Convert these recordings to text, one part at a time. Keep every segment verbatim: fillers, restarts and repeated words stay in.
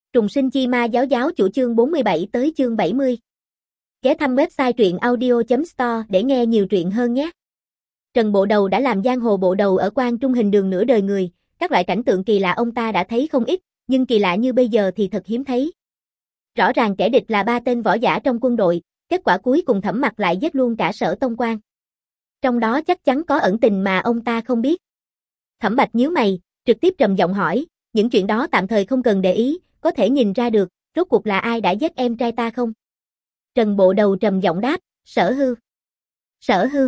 Trùng sinh chi ma giáo giáo chủ chương bốn mươi bảy tới chương bảy mươi. Ghé thăm website truyện audio chấm store để nghe nhiều truyện hơn nhé. Trần Bộ Đầu đã làm giang hồ bộ đầu ở Quan Trung Hình Đường nửa đời người, các loại cảnh tượng kỳ lạ ông ta đã thấy không ít, nhưng kỳ lạ như bây giờ thì thật hiếm thấy. Rõ ràng kẻ địch là ba tên võ giả trong quân đội, kết quả cuối cùng Thẩm Mặc lại giết luôn cả Sở Tông Quan. Trong đó chắc chắn có ẩn tình mà ông ta không biết. Thẩm Bạch nhíu mày, trực tiếp trầm giọng hỏi, những chuyện đó tạm thời không cần để ý, có thể nhìn ra được, rốt cuộc là ai đã giết em trai ta không? Trần Bộ Đầu trầm giọng đáp, Sở Hư. Sở Hư?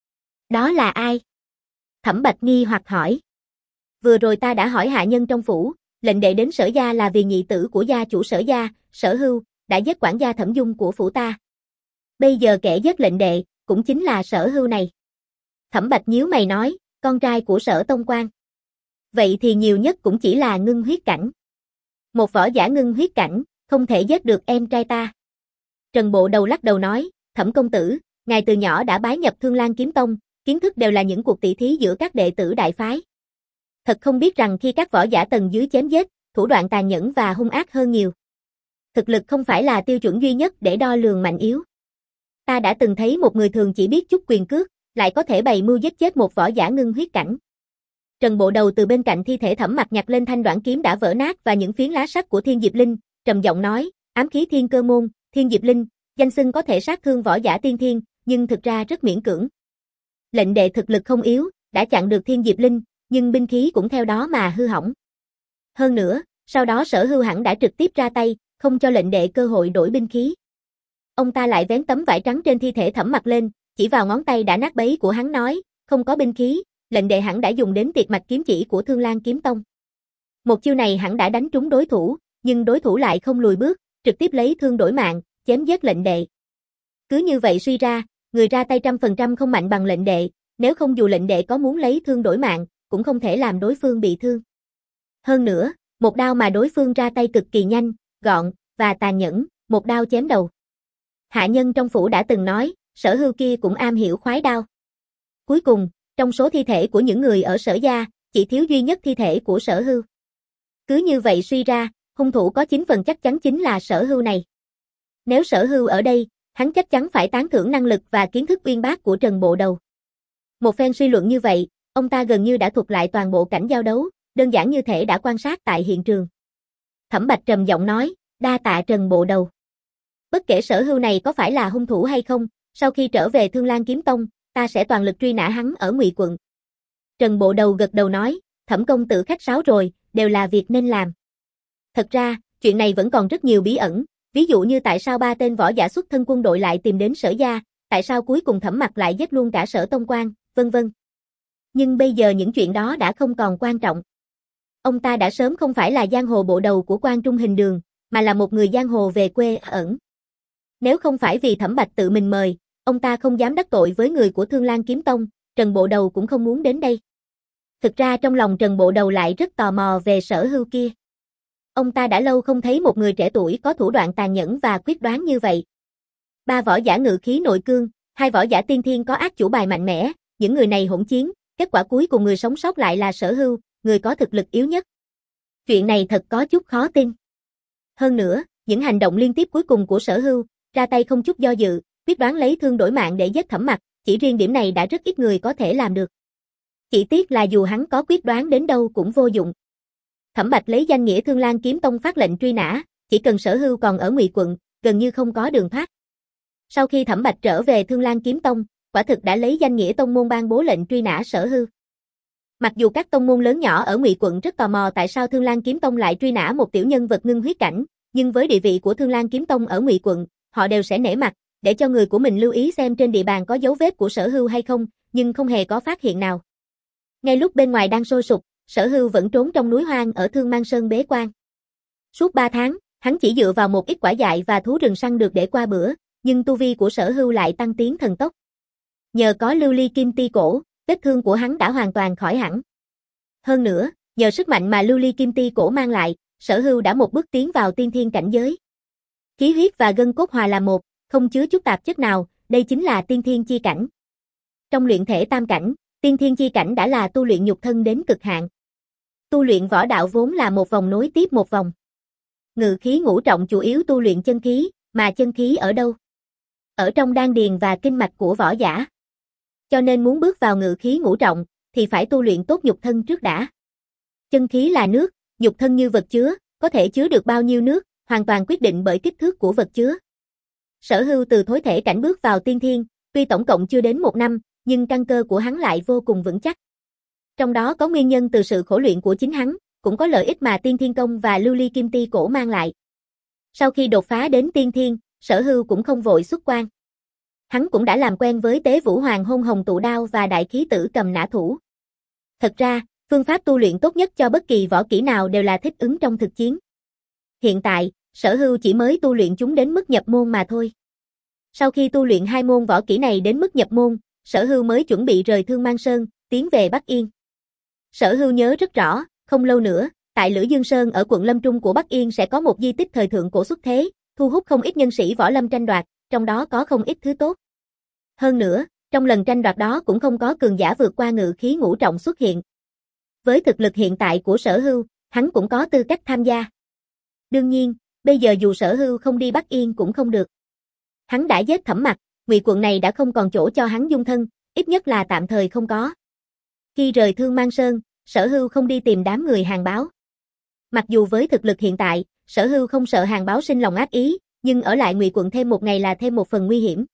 Đó là ai? Thẩm Bạch nghi hoặc hỏi. Vừa rồi ta đã hỏi hạ nhân trong phủ, lệnh đệ đến Sở gia là vì nhị tử của gia chủ Sở gia, Sở Hưu, đã giết quản gia Thẩm Dung của phủ ta. Bây giờ kẻ giết lệnh đệ, cũng chính là Sở Hưu này. Thẩm Bạch nhíu mày nói, con trai của Sở Tông Quan. Vậy thì nhiều nhất cũng chỉ là ngưng huyết cảnh. Một võ giả ngưng huyết cảnh, không thể giết được em trai ta. Trần Bộ Đầu lắc đầu nói, Thẩm công tử, ngài từ nhỏ đã bái nhập Thương Lan Kiếm Tông, kiến thức đều là những cuộc tỷ thí giữa các đệ tử đại phái. Thật không biết rằng khi các võ giả tầng dưới chém giết, thủ đoạn tàn nhẫn và hung ác hơn nhiều. Thực lực không phải là tiêu chuẩn duy nhất để đo lường mạnh yếu. Ta đã từng thấy một người thường chỉ biết chút quyền cước, lại có thể bày mưu giết chết một võ giả ngưng huyết cảnh. Trần Bộ Đầu từ bên cạnh thi thể Thẩm Mặc nhặt lên thanh đoạn kiếm đã vỡ nát và những phiến lá sắt của Thiên Diệp Linh, trầm giọng nói, ám khí Thiên Cơ Môn, Thiên Diệp Linh, danh xưng có thể sát thương võ giả tiên thiên, nhưng thực ra rất miễn cưỡng. Lệnh đệ thực lực không yếu, đã chặn được Thiên Diệp Linh, nhưng binh khí cũng theo đó mà hư hỏng. Hơn nữa, sau đó Sở Hưu hẳn đã trực tiếp ra tay, không cho lệnh đệ cơ hội đổi binh khí. Ông ta lại vén tấm vải trắng trên thi thể Thẩm Mặc lên, chỉ vào ngón tay đã nát bấy của hắn nói, không có binh khí, lệnh đệ hẳn đã dùng đến Tiệt Mạch kiếm chỉ của Thương Lan Kiếm Tông. Một chiêu này hẳn đã đánh trúng đối thủ, nhưng đối thủ lại không lùi bước, trực tiếp lấy thương đổi mạng, chém giết lệnh đệ. Cứ như vậy suy ra, người ra tay trăm phần trăm không mạnh bằng lệnh đệ, nếu không dù lệnh đệ có muốn lấy thương đổi mạng, cũng không thể làm đối phương bị thương. Hơn nữa, một đao mà đối phương ra tay cực kỳ nhanh, gọn, và tàn nhẫn, một đao chém đầu. Hạ nhân trong phủ đã từng nói, Sở Hưu kia cũng am hiểu khoái đao. Cuối cùng, trong số thi thể của những người ở Sở gia, chỉ thiếu duy nhất thi thể của Sở Hưu. Cứ như vậy suy ra, hung thủ có chín phần chắc chắn chính là Sở Hưu này. Nếu Sở Hưu ở đây, hắn chắc chắn phải tán thưởng năng lực và kiến thức uyên bác của Trần Bộ Đầu. Một phen suy luận như vậy, ông ta gần như đã thuật lại toàn bộ cảnh giao đấu, đơn giản như thể đã quan sát tại hiện trường. Thẩm Bạch trầm giọng nói, đa tạ Trần Bộ Đầu. Bất kể Sở Hưu này có phải là hung thủ hay không, sau khi trở về Thương Lan Kiếm Tông, ta sẽ toàn lực truy nã hắn ở Ngụy quận. Trần Bộ Đầu gật đầu nói, Thẩm công tử khách sáo rồi, đều là việc nên làm. Thật ra, chuyện này vẫn còn rất nhiều bí ẩn, ví dụ như tại sao ba tên võ giả xuất thân quân đội lại tìm đến Sở gia, tại sao cuối cùng Thẩm Mặc lại giết luôn cả Sở Tông Quan, vân vân. Nhưng bây giờ những chuyện đó đã không còn quan trọng. Ông ta đã sớm không phải là giang hồ bộ đầu của Quan Trung Hình Đường, mà là một người giang hồ về quê ẩn. Nếu không phải vì Thẩm Bạch tự mình mời, ông ta không dám đắc tội với người của Thương Lan Kiếm Tông, Trần Bộ Đầu cũng không muốn đến đây. Thực ra trong lòng Trần Bộ Đầu lại rất tò mò về Sở Hưu kia. Ông ta đã lâu không thấy một người trẻ tuổi có thủ đoạn tàn nhẫn và quyết đoán như vậy. Ba võ giả ngự khí nội cương, hai võ giả tiên thiên có ác chủ bài mạnh mẽ, những người này hỗn chiến, kết quả cuối cùng người sống sót lại là Sở Hưu, người có thực lực yếu nhất. Chuyện này thật có chút khó tin. Hơn nữa, những hành động liên tiếp cuối cùng của Sở Hưu, ra tay không chút do dự, quyết đoán lấy thương đổi mạng để giết Thẩm Mặc, chỉ riêng điểm này đã rất ít người có thể làm được. Chỉ tiếc là dù hắn có quyết đoán đến đâu cũng vô dụng. Thẩm Bạch lấy danh nghĩa Thương Lan Kiếm Tông phát lệnh truy nã, chỉ cần Sở Hưu còn ở Ngụy quận, gần như không có đường thoát. Sau khi Thẩm Bạch trở về Thương Lan Kiếm Tông, quả thực đã lấy danh nghĩa tông môn ban bố lệnh truy nã Sở Hưu. Mặc dù các tông môn lớn nhỏ ở Ngụy quận rất tò mò tại sao Thương Lan Kiếm Tông lại truy nã một tiểu nhân vật ngưng huyết cảnh, nhưng với địa vị của Thương Lan Kiếm Tông ở Ngụy quận, họ đều sẽ nể mặt, để cho người của mình lưu ý xem trên địa bàn có dấu vết của Sở Hưu hay không, nhưng không hề có phát hiện nào. Ngay lúc bên ngoài đang sôi sục, Sở Hưu vẫn trốn trong núi hoang ở Thương Mang Sơn bế quan. Suốt ba tháng, hắn chỉ dựa vào một ít quả dại và thú rừng săn được để qua bữa, nhưng tu vi của Sở Hưu lại tăng tiến thần tốc. Nhờ có lưu ly kim ti cổ, vết thương của hắn đã hoàn toàn khỏi hẳn. Hơn nữa, nhờ sức mạnh mà lưu ly kim ti cổ mang lại, Sở Hưu đã một bước tiến vào tiên thiên cảnh giới. Khí huyết và gân cốt hòa là một, không chứa chút tạp chất nào, đây chính là tiên thiên chi cảnh. Trong luyện thể tam cảnh, tiên thiên chi cảnh đã là tu luyện nhục thân đến cực hạn. Tu luyện võ đạo vốn là một vòng nối tiếp một vòng. Ngự khí ngũ trọng chủ yếu tu luyện chân khí, mà chân khí ở đâu? Ở trong đan điền và kinh mạch của võ giả. Cho nên muốn bước vào ngự khí ngũ trọng, thì phải tu luyện tốt nhục thân trước đã. Chân khí là nước, nhục thân như vật chứa, có thể chứa được bao nhiêu nước, hoàn toàn quyết định bởi kích thước của vật chứa. Sở Hưu từ thối thể cảnh bước vào tiên thiên, tuy tổng cộng chưa đến một năm, nhưng căn cơ của hắn lại vô cùng vững chắc. Trong đó có nguyên nhân từ sự khổ luyện của chính hắn, cũng có lợi ích mà tiên thiên công và lưu ly kim ti cổ mang lại. Sau khi đột phá đến tiên thiên, Sở Hưu cũng không vội xuất quan. Hắn cũng đã làm quen với Tế Vũ Hoàng Hôn Hồng Tụ Đao và Đại Khí Tử Cầm Nã Thủ. Thật ra, phương pháp tu luyện tốt nhất cho bất kỳ võ kỹ nào đều là thích ứng trong thực chiến. Hiện tại, Sở Hưu chỉ mới tu luyện chúng đến mức nhập môn mà thôi. Sau khi tu luyện hai môn võ kỹ này đến mức nhập môn, Sở Hưu mới chuẩn bị rời Thương Mang Sơn, tiến về Bắc Yên. Sở Hưu nhớ rất rõ, không lâu nữa, tại Lữ Dương Sơn ở quận Lâm Trung của Bắc Yên sẽ có một di tích thời thượng cổ xuất thế, thu hút không ít nhân sĩ võ lâm tranh đoạt, trong đó có không ít thứ tốt. Hơn nữa, trong lần tranh đoạt đó cũng không có cường giả vượt qua ngự khí ngũ trọng xuất hiện. Với thực lực hiện tại của Sở Hưu, hắn cũng có tư cách tham gia. Đương nhiên, bây giờ dù Sở Hưu không đi Bắc Yên cũng không được. Hắn đã giết Thẩm Mặc, Ngụy quận này đã không còn chỗ cho hắn dung thân, ít nhất là tạm thời không có. Khi rời Thương Mang Sơn, Sở Hưu không đi tìm đám người Hàn Báo. Mặc dù với thực lực hiện tại, Sở Hưu không sợ Hàn Báo sinh lòng ác ý, nhưng ở lại Ngụy quận thêm một ngày là thêm một phần nguy hiểm.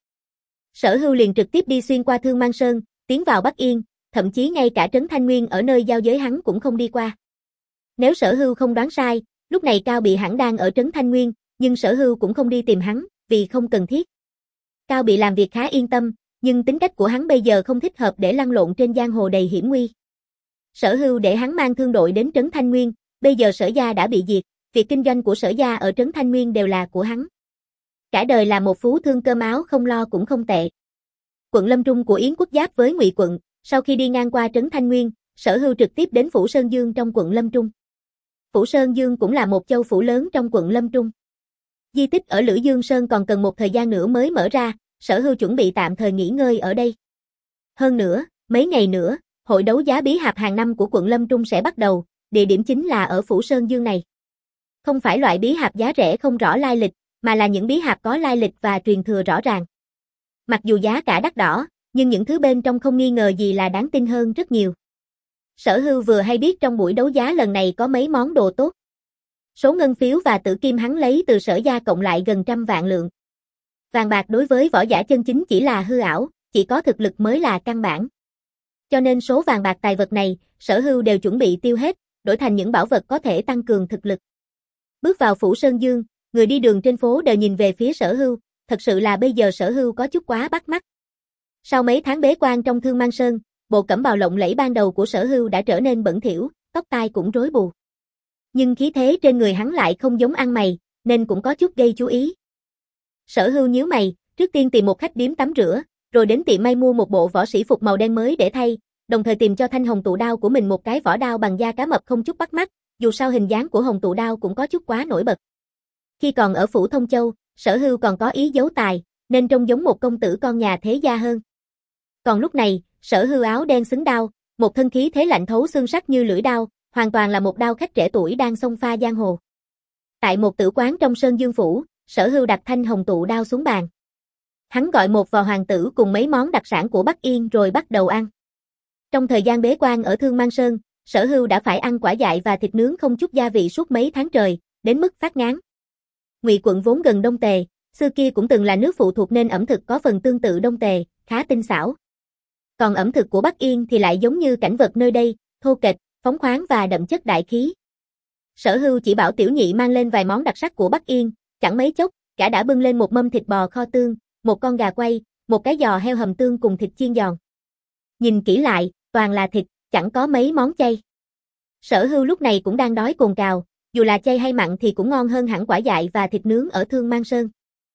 Sở Hưu liền trực tiếp đi xuyên qua Thương Mang Sơn, tiến vào Bắc Yên, thậm chí ngay cả trấn Thanh Nguyên ở nơi giao giới hắn cũng không đi qua. Nếu Sở Hưu không đoán sai, lúc này Cao Bị hẳn đang ở trấn Thanh Nguyên, nhưng Sở Hưu cũng không đi tìm hắn, vì không cần thiết. Cao Bị làm việc khá yên tâm, nhưng tính cách của hắn bây giờ không thích hợp để lăn lộn trên giang hồ đầy hiểm nguy. Sở Hưu để hắn mang thương đội đến trấn Thanh Nguyên, bây giờ Sở gia đã bị diệt, việc kinh doanh của Sở gia ở trấn Thanh Nguyên đều là của hắn. Cả đời là một phú thương cơm áo không lo cũng không tệ. Quận Lâm Trung của Yến quốc giáp với Ngụy quận, sau khi đi ngang qua trấn Thanh Nguyên, Sở Hưu trực tiếp đến phủ Sơn Dương trong quận Lâm Trung. Phủ Sơn Dương cũng là một châu phủ lớn trong quận Lâm Trung. Di tích ở Lữ Dương Sơn còn cần một thời gian nữa mới mở ra, Sở Hưu chuẩn bị tạm thời nghỉ ngơi ở đây. Hơn nữa, mấy ngày nữa, hội đấu giá bí hạp hàng năm của quận Lâm Trung sẽ bắt đầu, địa điểm chính là ở phủ Sơn Dương này. Không phải loại bí hạp giá rẻ không rõ lai lịch, mà là những bí hạp có lai lịch và truyền thừa rõ ràng. Mặc dù giá cả đắt đỏ, nhưng những thứ bên trong không nghi ngờ gì là đáng tin hơn rất nhiều. Sở Hưu vừa hay biết trong buổi đấu giá lần này có mấy món đồ tốt. Số ngân phiếu và tử kim hắn lấy từ Sở gia cộng lại gần trăm vạn lượng. Vàng bạc đối với võ giả chân chính chỉ là hư ảo, chỉ có thực lực mới là căn bản. Cho nên số vàng bạc tài vật này, Sở Hưu đều chuẩn bị tiêu hết, đổi thành những bảo vật có thể tăng cường thực lực. Bước vào phủ Sơn Dương, người đi đường trên phố đều nhìn về phía Sở Hưu, thật sự là bây giờ Sở Hưu có chút quá bắt mắt. Sau mấy tháng bế quan trong Thương Mang Sơn, bộ cẩm bào lộng lẫy ban đầu của Sở Hưu đã trở nên bẩn thỉu, tóc tai cũng rối bù. Nhưng khí thế trên người hắn lại không giống ăn mày, nên cũng có chút gây chú ý. Sở Hưu nhíu mày, trước tiên tìm một khách điếm tắm rửa, rồi đến tiệm may mua một bộ võ sĩ phục màu đen mới để thay, đồng thời tìm cho thanh hồng tụ đao của mình một cái vỏ đao bằng da cá mập không chút bắt mắt, dù sao hình dáng của hồng tụ đao cũng có chút quá nổi bật. Khi còn ở phủ Thông Châu, Sở Hưu còn có ý giấu tài, nên trông giống một công tử con nhà thế gia hơn. Còn lúc này, Sở Hưu áo đen xứng đao, một thân khí thế lạnh thấu xương sắc như lưỡi đao, hoàn toàn là một đao khách trẻ tuổi đang xông pha giang hồ. Tại một tử quán trong Sơn Dương phủ, Sở Hưu đặt thanh hồng tụ đao xuống bàn. Hắn gọi một vò hoàng tử cùng mấy món đặc sản của Bắc Yên rồi bắt đầu ăn. Trong thời gian bế quan ở Thương Mang Sơn, Sở Hưu đã phải ăn quả dại và thịt nướng không chút gia vị suốt mấy tháng trời, đến mức phát ngán. Ngụy quận vốn gần Đông Tề, xưa kia cũng từng là nước phụ thuộc nên ẩm thực có phần tương tự Đông Tề, khá tinh xảo. Còn ẩm thực của Bắc Yên thì lại giống như cảnh vật nơi đây, thô kệch, phóng khoáng và đậm chất đại khí. Sở Hưu chỉ bảo tiểu nhị mang lên vài món đặc sắc của Bắc Yên, chẳng mấy chốc, cả đã bưng lên một mâm thịt bò kho tương, một con gà quay, một cái giò heo hầm tương cùng thịt chiên giòn. Nhìn kỹ lại, toàn là thịt, chẳng có mấy món chay. Sở Hưu lúc này cũng đang đói cồn cào, dù là chay hay mặn thì cũng ngon hơn hẳn quả dại và thịt nướng ở Thương Mang Sơn.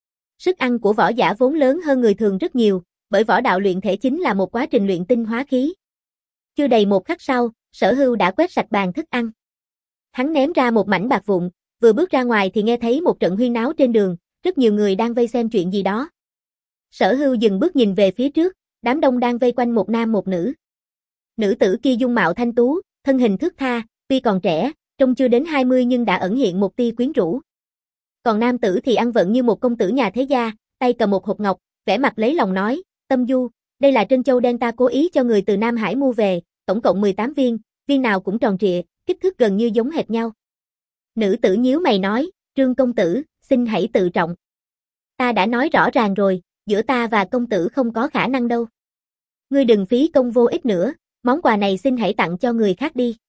Sức ăn của võ giả vốn lớn hơn người thường rất nhiều, bởi võ đạo luyện thể chính là một quá trình luyện tinh hóa khí. Chưa đầy một khắc sau, Sở Hưu đã quét sạch bàn thức ăn. Hắn ném ra một mảnh bạc vụn, vừa bước ra ngoài thì nghe thấy một trận huyên náo trên đường, rất nhiều người đang vây xem chuyện gì đó. Sở Hưu dừng bước nhìn về phía trước, đám đông đang vây quanh một nam một nữ. Nữ tử kia dung mạo thanh tú, thân hình thướt tha, tuy còn trẻ, trông chưa đến hai mươi nhưng đã ẩn hiện một tia quyến rũ. Còn nam tử thì ăn vận như một công tử nhà thế gia, tay cầm một hộp ngọc, vẻ mặt lấy lòng nói, Tâm Du, đây là trân châu đen ta cố ý cho người từ Nam Hải mua về, tổng cộng mười tám viên, viên nào cũng tròn trịa, kích thước gần như giống hệt nhau. Nữ tử nhíu mày nói, Trương công tử, xin hãy tự trọng. Ta đã nói rõ ràng rồi, giữa ta và công tử không có khả năng đâu. Ngươi đừng phí công vô ích nữa, món quà này xin hãy tặng cho người khác đi.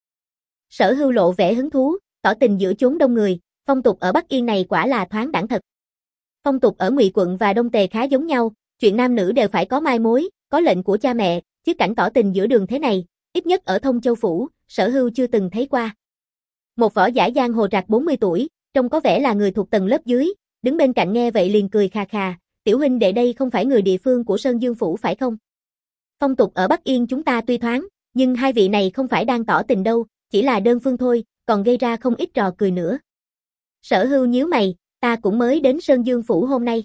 Sở Hưu lộ vẻ hứng thú, tỏ tình giữa chốn đông người, phong tục ở Bắc Yên này quả là thoáng đãng thật. Phong tục ở Ngụy quận và Đông Tề khá giống nhau, chuyện nam nữ đều phải có mai mối, có lệnh của cha mẹ, chứ cảnh tỏ tình giữa đường thế này, ít nhất ở Thông Châu phủ, Sở Hưu chưa từng thấy qua. Một võ giả giang hồ trạc bốn mươi tuổi, trông có vẻ là người thuộc tầng lớp dưới, đứng bên cạnh nghe vậy liền cười khà khà, tiểu huynh đệ đây không phải người địa phương của Sơn Dương phủ phải không? Phong tục ở Bắc Yên chúng ta tuy thoáng, nhưng hai vị này không phải đang tỏ tình đâu, chỉ là đơn phương thôi, còn gây ra không ít trò cười nữa. Sở Hưu nhíu mày, ta cũng mới đến Sơn Dương phủ hôm nay.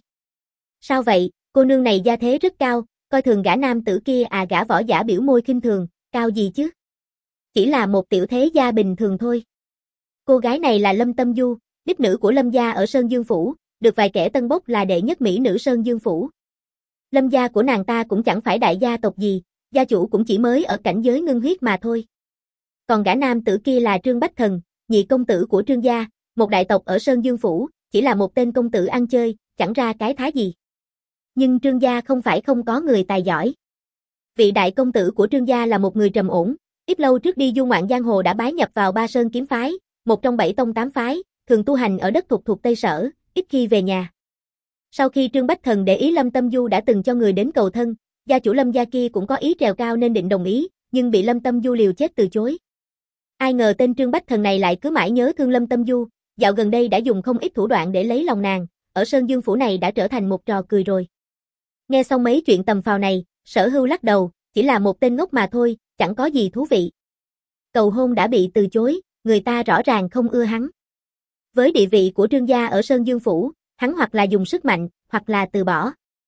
Sao vậy, cô nương này gia thế rất cao, coi thường gã nam tử kia à? Gã võ giả biểu môi khinh thường, cao gì chứ? Chỉ là một tiểu thế gia bình thường thôi. Cô gái này là Lâm Tâm Du, đích nữ của Lâm gia ở Sơn Dương phủ, được vài kẻ tân bốc là đệ nhất mỹ nữ Sơn Dương phủ. Lâm gia của nàng ta cũng chẳng phải đại gia tộc gì, gia chủ cũng chỉ mới ở cảnh giới ngưng huyết mà thôi. Còn gã nam tử kia là Trương Bách Thần, nhị công tử của Trương gia, một đại tộc ở Sơn Dương phủ, chỉ là một tên công tử ăn chơi, chẳng ra cái thá gì. Nhưng Trương gia không phải không có người tài giỏi. Vị đại công tử của Trương gia là một người trầm ổn, ít lâu trước đi du ngoạn giang hồ đã bái nhập vào Ba Sơn kiếm phái, một trong bảy tông tám phái, thường tu hành ở đất thuộc thuộc Tây Sở, ít khi về nhà. Sau khi Trương Bách Thần để ý Lâm Tâm Du đã từng cho người đến cầu thân, gia chủ Lâm gia kia cũng có ý trèo cao nên định đồng ý, nhưng bị Lâm Tâm Du liều chết từ chối. Ai ngờ tên Trương Bách Thần này lại cứ mãi nhớ thương Lâm Tâm Du, dạo gần đây đã dùng không ít thủ đoạn để lấy lòng nàng, ở Sơn Dương phủ này đã trở thành một trò cười rồi. Nghe xong mấy chuyện tầm phào này, Sở Hưu lắc đầu, chỉ là một tên ngốc mà thôi, chẳng có gì thú vị. Cầu hôn đã bị từ chối, người ta rõ ràng không ưa hắn. Với địa vị của Trương gia ở Sơn Dương phủ, hắn hoặc là dùng sức mạnh, hoặc là từ bỏ.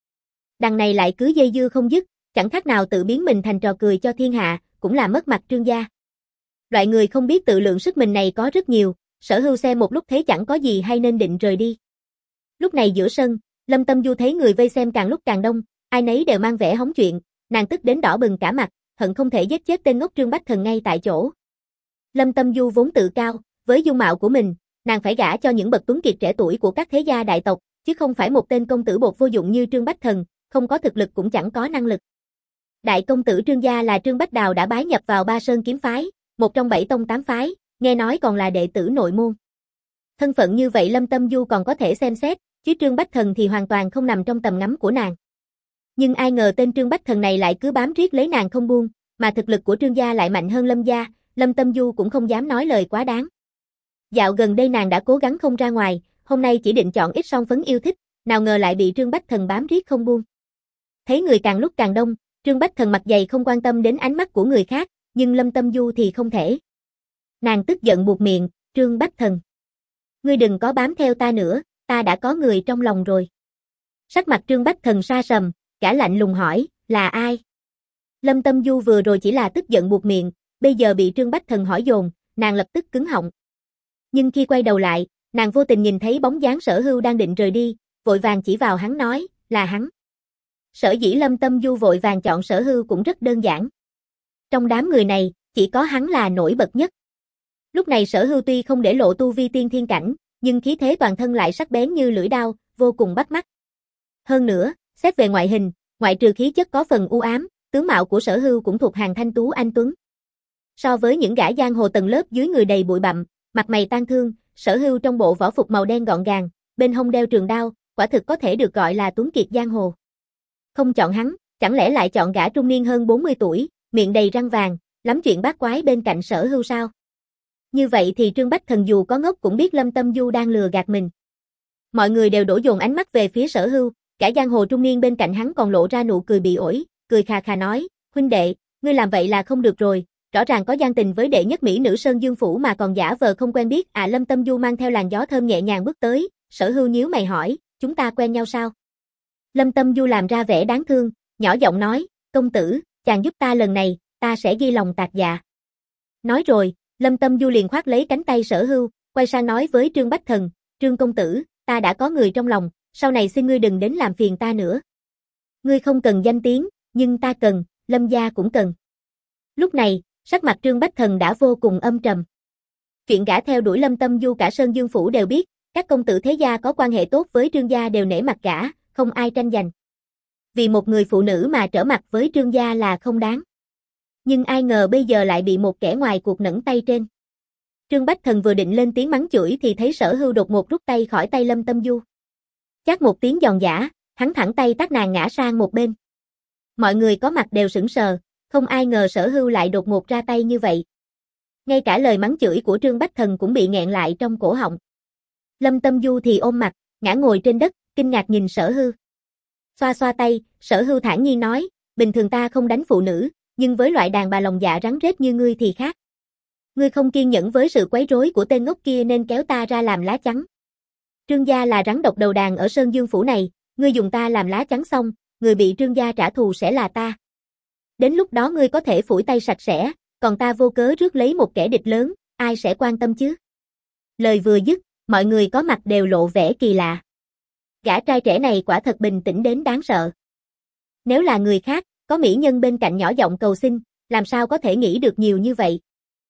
Đằng này lại cứ dây dưa không dứt, chẳng khác nào tự biến mình thành trò cười cho thiên hạ, cũng là mất mặt Trương gia. Loại người không biết tự lượng sức mình này có rất nhiều, Sở Hưu xem một lúc thấy chẳng có gì hay nên định rời đi. Lúc này giữa sân, Lâm Tâm Du thấy người vây xem càng lúc càng đông, ai nấy đều mang vẻ hóng chuyện, nàng tức đến đỏ bừng cả mặt, hận không thể giết chết tên ngốc Trương Bách Thần ngay tại chỗ. Lâm Tâm Du vốn tự cao, với dung mạo của mình, nàng phải gả cho những bậc tuấn kiệt trẻ tuổi của các thế gia đại tộc, chứ không phải một tên công tử bột vô dụng như Trương Bách Thần, không có thực lực cũng chẳng có năng lực. Đại công tử Trương gia là Trương Bách Đào đã bái nhập vào Ba Sơn kiếm phái, một trong bảy tông tám phái, nghe nói còn là đệ tử nội môn. Thân phận như vậy Lâm Tâm Du còn có thể xem xét, chứ Trương Bách Thần thì hoàn toàn không nằm trong tầm ngắm của nàng. Nhưng ai ngờ tên Trương Bách Thần này lại cứ bám riết lấy nàng không buông, mà thực lực của Trương gia lại mạnh hơn Lâm gia, Lâm Tâm Du cũng không dám nói lời quá đáng. Dạo gần đây nàng đã cố gắng không ra ngoài, hôm nay chỉ định chọn ít son phấn yêu thích, nào ngờ lại bị Trương Bách Thần bám riết không buông. Thấy người càng lúc càng đông, Trương Bách Thần mặt dày không quan tâm đến ánh mắt của người khác, nhưng Lâm Tâm Du thì không thể. Nàng tức giận buột miệng, Trương Bách Thần, ngươi đừng có bám theo ta nữa, ta đã có người trong lòng rồi. Sắc mặt Trương Bách Thần sa sầm, gã lạnh lùng hỏi, là ai? Lâm Tâm Du vừa rồi chỉ là tức giận buột miệng, bây giờ bị Trương Bách Thần hỏi dồn, nàng lập tức cứng họng. Nhưng khi quay đầu lại, nàng vô tình nhìn thấy bóng dáng Sở Hưu đang định rời đi, vội vàng chỉ vào hắn nói, là hắn. Sở dĩ Lâm Tâm Du vội vàng chọn Sở Hưu cũng rất đơn giản. Trong đám người này, chỉ có hắn là nổi bật nhất. Lúc này Sở Hưu tuy không để lộ tu vi tiên thiên cảnh, nhưng khí thế toàn thân lại sắc bén như lưỡi đao, vô cùng bắt mắt. Hơn nữa, xét về ngoại hình, ngoại trừ khí chất có phần u ám, tướng mạo của Sở Hưu cũng thuộc hàng thanh tú anh tuấn. So với những gã giang hồ tầng lớp dưới người đầy bụi bặm, mặt mày tang thương, Sở Hưu trong bộ võ phục màu đen gọn gàng, bên hông đeo trường đao, quả thực có thể được gọi là tuấn kiệt giang hồ. Không chọn hắn, chẳng lẽ lại chọn gã trung niên hơn bốn mươi tuổi, miệng đầy răng vàng, lắm chuyện bát quái bên cạnh Sở Hưu sao? Như vậy thì Trương Bách Thần dù có ngốc cũng biết Lâm Tâm Du đang lừa gạt mình. Mọi người đều đổ dồn ánh mắt về phía Sở Hưu, cả giang hồ trung niên bên cạnh hắn còn lộ ra nụ cười bị ổi, cười khà khà nói, huynh đệ, ngươi làm vậy là không được rồi, rõ ràng có gian tình với đệ nhất mỹ nữ Sơn Dương phủ mà còn giả vờ không quen biết. À, Lâm Tâm Du mang theo làn gió thơm nhẹ nhàng bước tới, Sở Hưu nhíu mày hỏi, chúng ta quen nhau sao? Lâm Tâm Du làm ra vẻ đáng thương, nhỏ giọng nói, công tử, chàng giúp ta lần này, ta sẽ ghi lòng tạc dạ. Nói rồi, Lâm Tâm Du liền khoác lấy cánh tay Sở Hưu, quay sang nói với Trương Bách Thần, Trương công tử, ta đã có người trong lòng, sau này xin ngươi đừng đến làm phiền ta nữa. Ngươi không cần danh tiếng, nhưng ta cần, Lâm gia cũng cần. Lúc này, sắc mặt Trương Bách Thần đã vô cùng âm trầm. Chuyện gã theo đuổi Lâm Tâm Du cả Sơn Dương Phủ đều biết, các công tử thế gia có quan hệ tốt với Trương gia đều nể mặt gã, không ai tranh giành. Vì một người phụ nữ mà trở mặt với Trương gia là không đáng. Nhưng ai ngờ bây giờ lại bị một kẻ ngoài cuộc nẫng tay trên. Trương Bách Thần vừa định lên tiếng mắng chửi thì thấy Sở Hưu đột ngột rút tay khỏi tay Lâm Tâm Du. Chát một tiếng giòn giã, hắn thẳng tay tát nàng ngã sang một bên. Mọi người có mặt đều sững sờ, không ai ngờ Sở Hưu lại đột ngột ra tay như vậy. Ngay cả lời mắng chửi của Trương Bách Thần cũng bị nghẹn lại trong cổ họng. Lâm Tâm Du thì ôm mặt, ngã ngồi trên đất, kinh ngạc nhìn Sở Hưu. Xoa xoa tay, Sở Hưu thản nhiên nói, bình thường ta không đánh phụ nữ, nhưng với loại đàn bà lòng dạ rắn rết như ngươi thì khác. Ngươi không kiên nhẫn với sự quấy rối của tên ngốc kia nên kéo ta ra làm lá chắn. Trương gia là rắn độc đầu đàn ở Sơn Dương Phủ này, ngươi dùng ta làm lá chắn xong, người bị Trương gia trả thù sẽ là ta. Đến lúc đó ngươi có thể phủi tay sạch sẽ, còn ta vô cớ rước lấy một kẻ địch lớn, ai sẽ quan tâm chứ? Lời vừa dứt, mọi người có mặt đều lộ vẻ kỳ lạ. Gã trai trẻ này quả thật bình tĩnh đến đáng sợ. Nếu là người khác, có mỹ nhân bên cạnh nhỏ giọng cầu xin, làm sao có thể nghĩ được nhiều như vậy?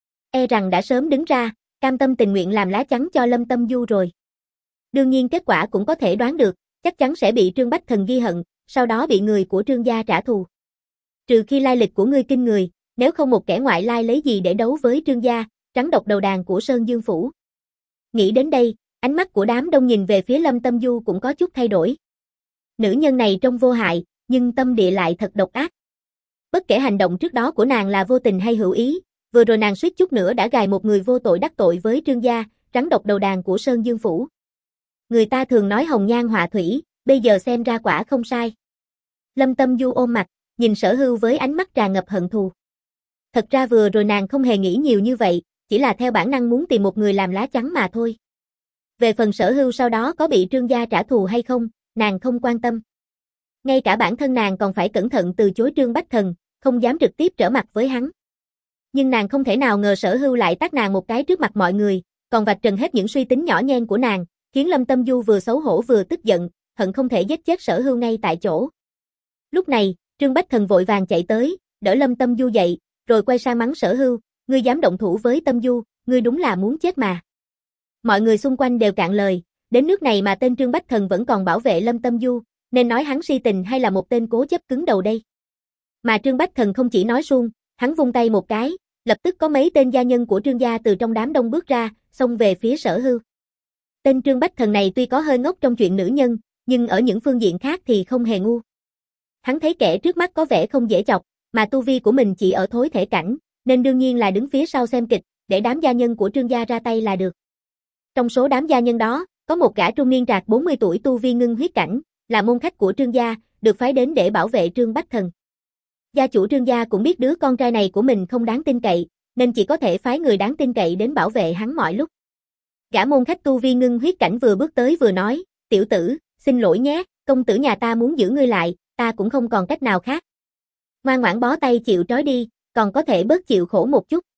E rằng đã sớm đứng ra, cam tâm tình nguyện làm lá chắn cho Lâm Tâm Du rồi. Đương nhiên kết quả cũng có thể đoán được, chắc chắn sẽ bị Trương Bách Thần ghi hận, sau đó bị người của Trương gia trả thù. Trừ khi lai lịch của ngươi kinh người, nếu không một kẻ ngoại lai lấy gì để đấu với Trương gia, rắn độc đầu đàn của Sơn Dương Phủ. Nghĩ đến đây, ánh mắt của đám đông nhìn về phía Lâm Tâm Du cũng có chút thay đổi. Nữ nhân này trông vô hại, nhưng tâm địa lại thật độc ác. Bất kể hành động trước đó của nàng là vô tình hay hữu ý, vừa rồi nàng suýt chút nữa đã gài một người vô tội đắc tội với Trương gia, rắn độc đầu đàn của Sơn Dương Phủ. Người ta thường nói hồng nhan họa thủy, bây giờ xem ra quả không sai. Lâm Tâm Du ôm mặt, nhìn Sở Hưu với ánh mắt tràn ngập hận thù. Thật ra vừa rồi nàng không hề nghĩ nhiều như vậy, chỉ là theo bản năng muốn tìm một người làm lá chắn mà thôi. Về phần Sở Hưu sau đó có bị Trương gia trả thù hay không, nàng không quan tâm. Ngay cả bản thân nàng còn phải cẩn thận từ chối Trương Bách Thần, không dám trực tiếp trở mặt với hắn. Nhưng nàng không thể nào ngờ Sở Hưu lại tát nàng một cái trước mặt mọi người, còn vạch trần hết những suy tính nhỏ nhen của nàng, khiến Lâm Tâm Du vừa xấu hổ vừa tức giận, hận không thể giết chết Sở Hưu ngay tại chỗ. Lúc này, Trương Bách Thần vội vàng chạy tới, đỡ Lâm Tâm Du dậy, rồi quay sang mắng Sở Hưu, ngươi dám động thủ với Tâm Du, ngươi đúng là muốn chết mà. Mọi người xung quanh đều cạn lời, đến nước này mà tên Trương Bách Thần vẫn còn bảo vệ Lâm Tâm Du, nên nói hắn si tình hay là một tên cố chấp cứng đầu đây. Mà Trương Bách Thần không chỉ nói suông, hắn vung tay một cái, lập tức có mấy tên gia nhân của Trương gia từ trong đám đông bước ra, xông về phía Sở Hưu. Tên Trương Bách Thần này tuy có hơi ngốc trong chuyện nữ nhân, nhưng ở những phương diện khác thì không hề ngu. Hắn thấy kẻ trước mắt có vẻ không dễ chọc, mà tu vi của mình chỉ ở thối thể cảnh, nên đương nhiên là đứng phía sau xem kịch, để đám gia nhân của Trương gia ra tay là được. Trong số đám gia nhân đó, có một gã trung niên trạc bốn mươi tuổi tu vi ngưng huyết cảnh, là môn khách của Trương gia, được phái đến để bảo vệ Trương Bách Thần. Gia chủ Trương gia cũng biết đứa con trai này của mình không đáng tin cậy, nên chỉ có thể phái người đáng tin cậy đến bảo vệ hắn mọi lúc. Gã môn khách tu vi ngưng huyết cảnh vừa bước tới vừa nói, tiểu tử, xin lỗi nhé, công tử nhà ta muốn giữ ngươi lại, ta cũng không còn cách nào khác. Ngoan ngoãn bó tay chịu trói đi, còn có thể bớt chịu khổ một chút.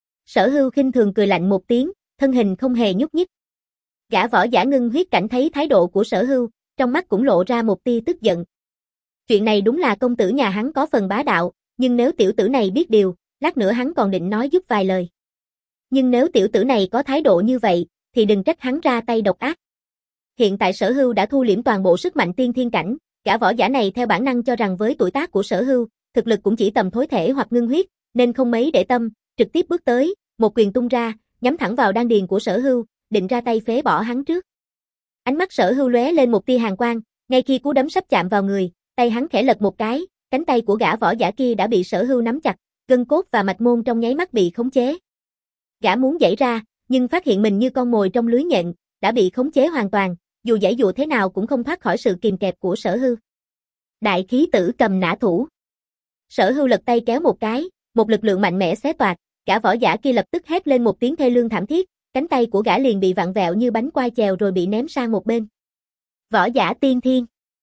Sở Hưu khinh thường cười lạnh một tiếng, thân hình không hề nhúc nhích. Gã võ giả ngưng huyết cảnh thấy thái độ của Sở Hưu, trong mắt cũng lộ ra một tia tức giận. Chuyện này đúng là công tử nhà hắn có phần bá đạo, nhưng nếu tiểu tử này biết điều, lát nữa hắn còn định nói giúp vài lời. Nhưng nếu tiểu tử này có thái độ như vậy, thì đừng trách hắn ra tay độc ác. Hiện tại Sở Hưu đã thu liễm toàn bộ sức mạnh tiên thiên cảnh, gã võ giả này theo bản năng cho rằng với tuổi tác của Sở Hưu, thực lực cũng chỉ tầm thối thể hoặc ngưng huyết, nên không mấy để tâm, trực tiếp bước tới, một quyền tung ra, nhắm thẳng vào đan điền của Sở Hưu, định ra tay phế bỏ hắn trước. Ánh mắt Sở Hưu lóe lên một tia hàn quang, ngay khi cú đấm sắp chạm vào người, tay hắn khẽ lật một cái, cánh tay của gã võ giả kia đã bị Sở Hưu nắm chặt, gân cốt và mạch môn trong nháy mắt bị khống chế. Gã muốn giãy ra, nhưng phát hiện mình như con mồi trong lưới nhện, đã bị khống chế hoàn toàn, dù giãy dụa thế nào cũng không thoát khỏi sự kìm kẹp của Sở Hưu. Đại khí tử cầm nã thủ. Sở Hưu lật tay kéo một cái, một lực lượng mạnh mẽ xé toạc, gã võ giả kia lập tức hét lên một tiếng thê lương thảm thiết, cánh tay của gã liền bị vặn vẹo như bánh quai chèo rồi bị ném sang một bên. Võ giả tiên thiên.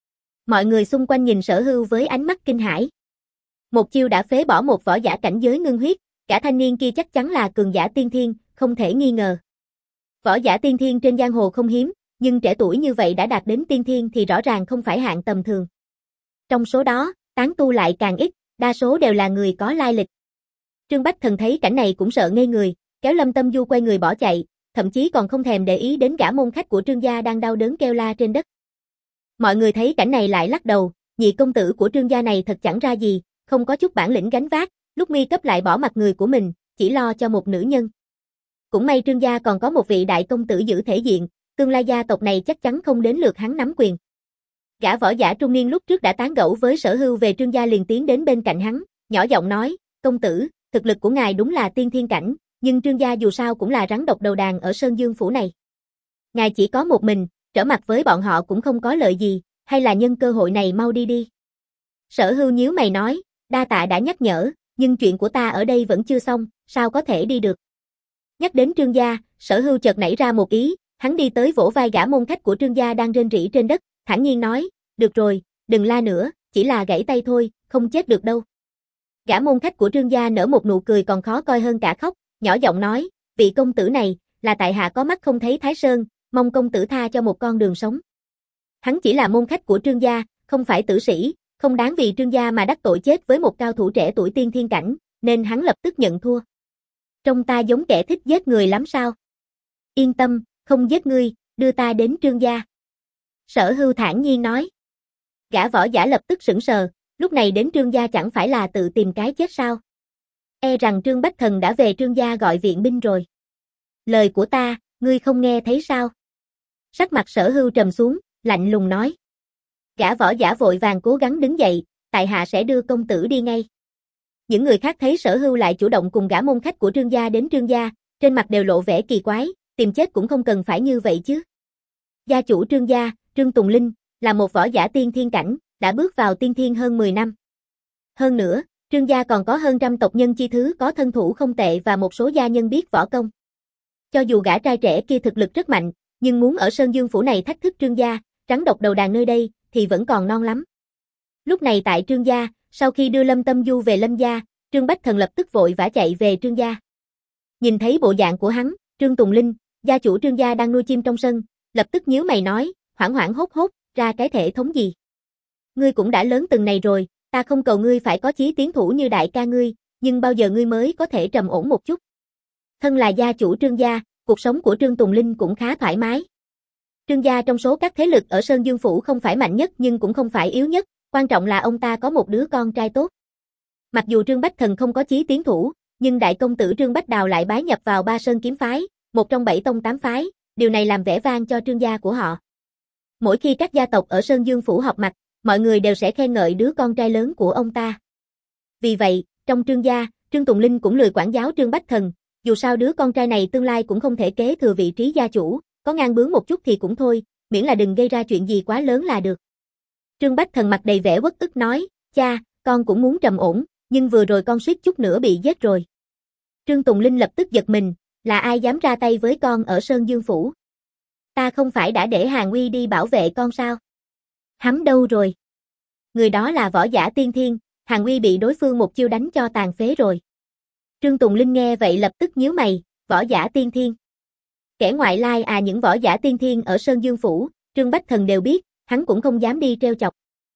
Mọi người xung quanh nhìn Sở Hưu với ánh mắt kinh hãi. Một chiêu đã phế bỏ một võ giả cảnh giới ngưng huyết, cả thanh niên kia chắc chắn là cường giả tiên thiên, không thể nghi ngờ. Võ giả tiên thiên trên giang hồ không hiếm, nhưng trẻ tuổi như vậy đã đạt đến tiên thiên thì rõ ràng không phải hạng tầm thường. Trong số đó, tán tu lại càng ít, đa số đều là người có lai lịch. Trương Bách Thần thấy cảnh này cũng sợ ngây người, kéo Lâm Tâm Du quay người bỏ chạy, thậm chí còn không thèm để ý đến gã môn khách của Trương gia đang đau đớn kêu la trên đất. Mọi người thấy cảnh này lại lắc đầu, nhị công tử của Trương gia này thật chẳng ra gì, không có chút bản lĩnh gánh vác, lúc nguy cấp lại bỏ mặt người của mình, chỉ lo cho một nữ nhân. Cũng may Trương gia còn có một vị đại công tử giữ thể diện, tương lai gia tộc này chắc chắn không đến lượt hắn nắm quyền. Gã võ giả trung niên lúc trước đã tán gẫu với Sở Hưu về Trương gia liền tiến đến bên cạnh hắn, nhỏ giọng nói, công tử, thực lực của ngài đúng là tiên thiên cảnh, nhưng Trương gia dù sao cũng là rắn độc đầu đàn ở Sơn Dương phủ này. Ngài chỉ có một mình, trở mặt với bọn họ cũng không có lợi gì, hay là nhân cơ hội này mau đi đi. Sở Hưu nhíu mày nói, đa tạ đã nhắc nhở, nhưng chuyện của ta ở đây vẫn chưa xong, sao có thể đi được. Nhắc đến Trương gia, Sở Hưu chợt nảy ra một ý, hắn đi tới vỗ vai gã môn khách của Trương gia đang rên rỉ trên đất, thản nhiên nói, được rồi, đừng la nữa, chỉ là gãy tay thôi, không chết được đâu. Gã môn khách của Trương gia nở một nụ cười còn khó coi hơn cả khóc, nhỏ giọng nói, vị công tử này, là tại hạ có mắt không thấy Thái Sơn, mong công tử tha cho một con đường sống. Hắn chỉ là môn khách của Trương gia, không phải tử sĩ, không đáng vì Trương gia mà đắc tội chết với một cao thủ trẻ tuổi tiên thiên cảnh, nên hắn lập tức nhận thua. Trông ta giống kẻ thích giết người lắm sao? Yên tâm, không giết ngươi, đưa ta đến Trương gia. Sở Hưu thản nhiên nói. Gã võ giả lập tức sững sờ, lúc này đến Trương gia chẳng phải là tự tìm cái chết sao? E rằng Trương Bách Thần đã về Trương gia gọi viện binh rồi. Lời của ta, ngươi không nghe thấy sao? Sắc mặt Sở Hưu trầm xuống, lạnh lùng nói. Gã võ giả vội vàng cố gắng đứng dậy, tại hạ sẽ đưa công tử đi ngay. Những người khác thấy Sở Hưu lại chủ động cùng gã môn khách của Trương gia đến Trương gia, trên mặt đều lộ vẻ kỳ quái, tìm chết cũng không cần phải như vậy chứ. Gia chủ Trương gia, Trương Tùng Linh, là một võ giả tiên thiên cảnh, đã bước vào tiên thiên hơn mười năm. Hơn nữa, Trương gia còn có hơn trăm tộc nhân chi thứ có thân thủ không tệ và một số gia nhân biết võ công. Cho dù gã trai trẻ kia thực lực rất mạnh, nhưng muốn ở Sơn Dương phủ này thách thức Trương gia, rắn độc đầu đàn nơi đây, thì vẫn còn non lắm. Lúc này tại Trương gia, sau khi đưa Lâm Tâm Du về Lâm gia, Trương Bách Thần lập tức vội vã chạy về Trương gia. Nhìn thấy bộ dạng của hắn, Trương Tùng Linh, gia chủ Trương gia đang nuôi chim trong sân, lập tức nhíu mày nói, hoảng hoảng hốt hốt, ra cái thể thống gì? Ngươi cũng đã lớn từng này rồi, ta không cầu ngươi phải có chí tiến thủ như đại ca ngươi, nhưng bao giờ ngươi mới có thể trầm ổn một chút. Thân là gia chủ Trương gia, cuộc sống của Trương Tùng Linh cũng khá thoải mái. Trương gia trong số các thế lực ở Sơn Dương phủ không phải mạnh nhất nhưng cũng không phải yếu nhất, quan trọng là ông ta có một đứa con trai tốt. Mặc dù Trương Bách Thần không có chí tiến thủ, nhưng đại công tử Trương Bách Đào lại bái nhập vào Ba Sơn kiếm phái, một trong bảy tông tám phái, điều này làm vẻ vang cho Trương gia của họ. Mỗi khi các gia tộc ở Sơn Dương phủ họp mặt, mọi người đều sẽ khen ngợi đứa con trai lớn của ông ta. Vì vậy, trong Trương gia, Trương Tùng Linh cũng lười quản giáo Trương Bách Thần, dù sao đứa con trai này tương lai cũng không thể kế thừa vị trí gia chủ, có ngang bướng một chút thì cũng thôi, miễn là đừng gây ra chuyện gì quá lớn là được. Trương Bách Thần mặt đầy vẻ uất ức nói, cha, con cũng muốn trầm ổn, nhưng vừa rồi con suýt chút nữa bị giết rồi. Trương Tùng Linh lập tức giật mình, là ai dám ra tay với con ở Sơn Dương phủ? Ta không phải đã để Hàn Uy đi bảo vệ con sao? Hắn đâu rồi? Người đó là võ giả tiên thiên, Hàn Uy bị đối phương một chiêu đánh cho tàn phế rồi. Trương Tùng Linh nghe vậy lập tức nhíu mày, võ giả tiên thiên. Kẻ ngoại lai à, những võ giả tiên thiên ở Sơn Dương phủ, Trương Bách Thần đều biết, hắn cũng không dám đi trêu chọc.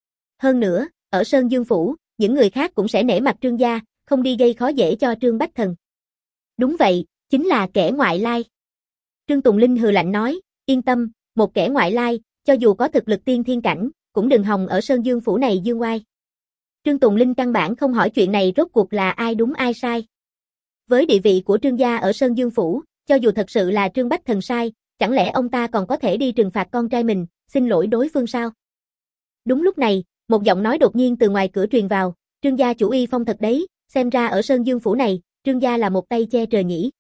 Hơn nữa, ở Sơn Dương phủ, những người khác cũng sẽ nể mặt Trương gia, không đi gây khó dễ cho Trương Bách Thần. Đúng vậy, chính là kẻ ngoại lai. Trương Tùng Linh hừ lạnh nói, yên tâm, một kẻ ngoại lai, cho dù có thực lực tiên thiên cảnh, cũng đừng hòng ở Sơn Dương phủ này dương oai. Trương Tùng Linh căn bản không hỏi chuyện này rốt cuộc là ai đúng ai sai. Với địa vị của Trương gia ở Sơn Dương phủ, cho dù thật sự là Trương Bách Thần sai, chẳng lẽ ông ta còn có thể đi trừng phạt con trai mình, xin lỗi đối phương sao? Đúng lúc này, một giọng nói đột nhiên từ ngoài cửa truyền vào, Trương gia chủ uy phong thật đấy, xem ra ở Sơn Dương phủ này, Trương gia là một tay che trời nhỉ.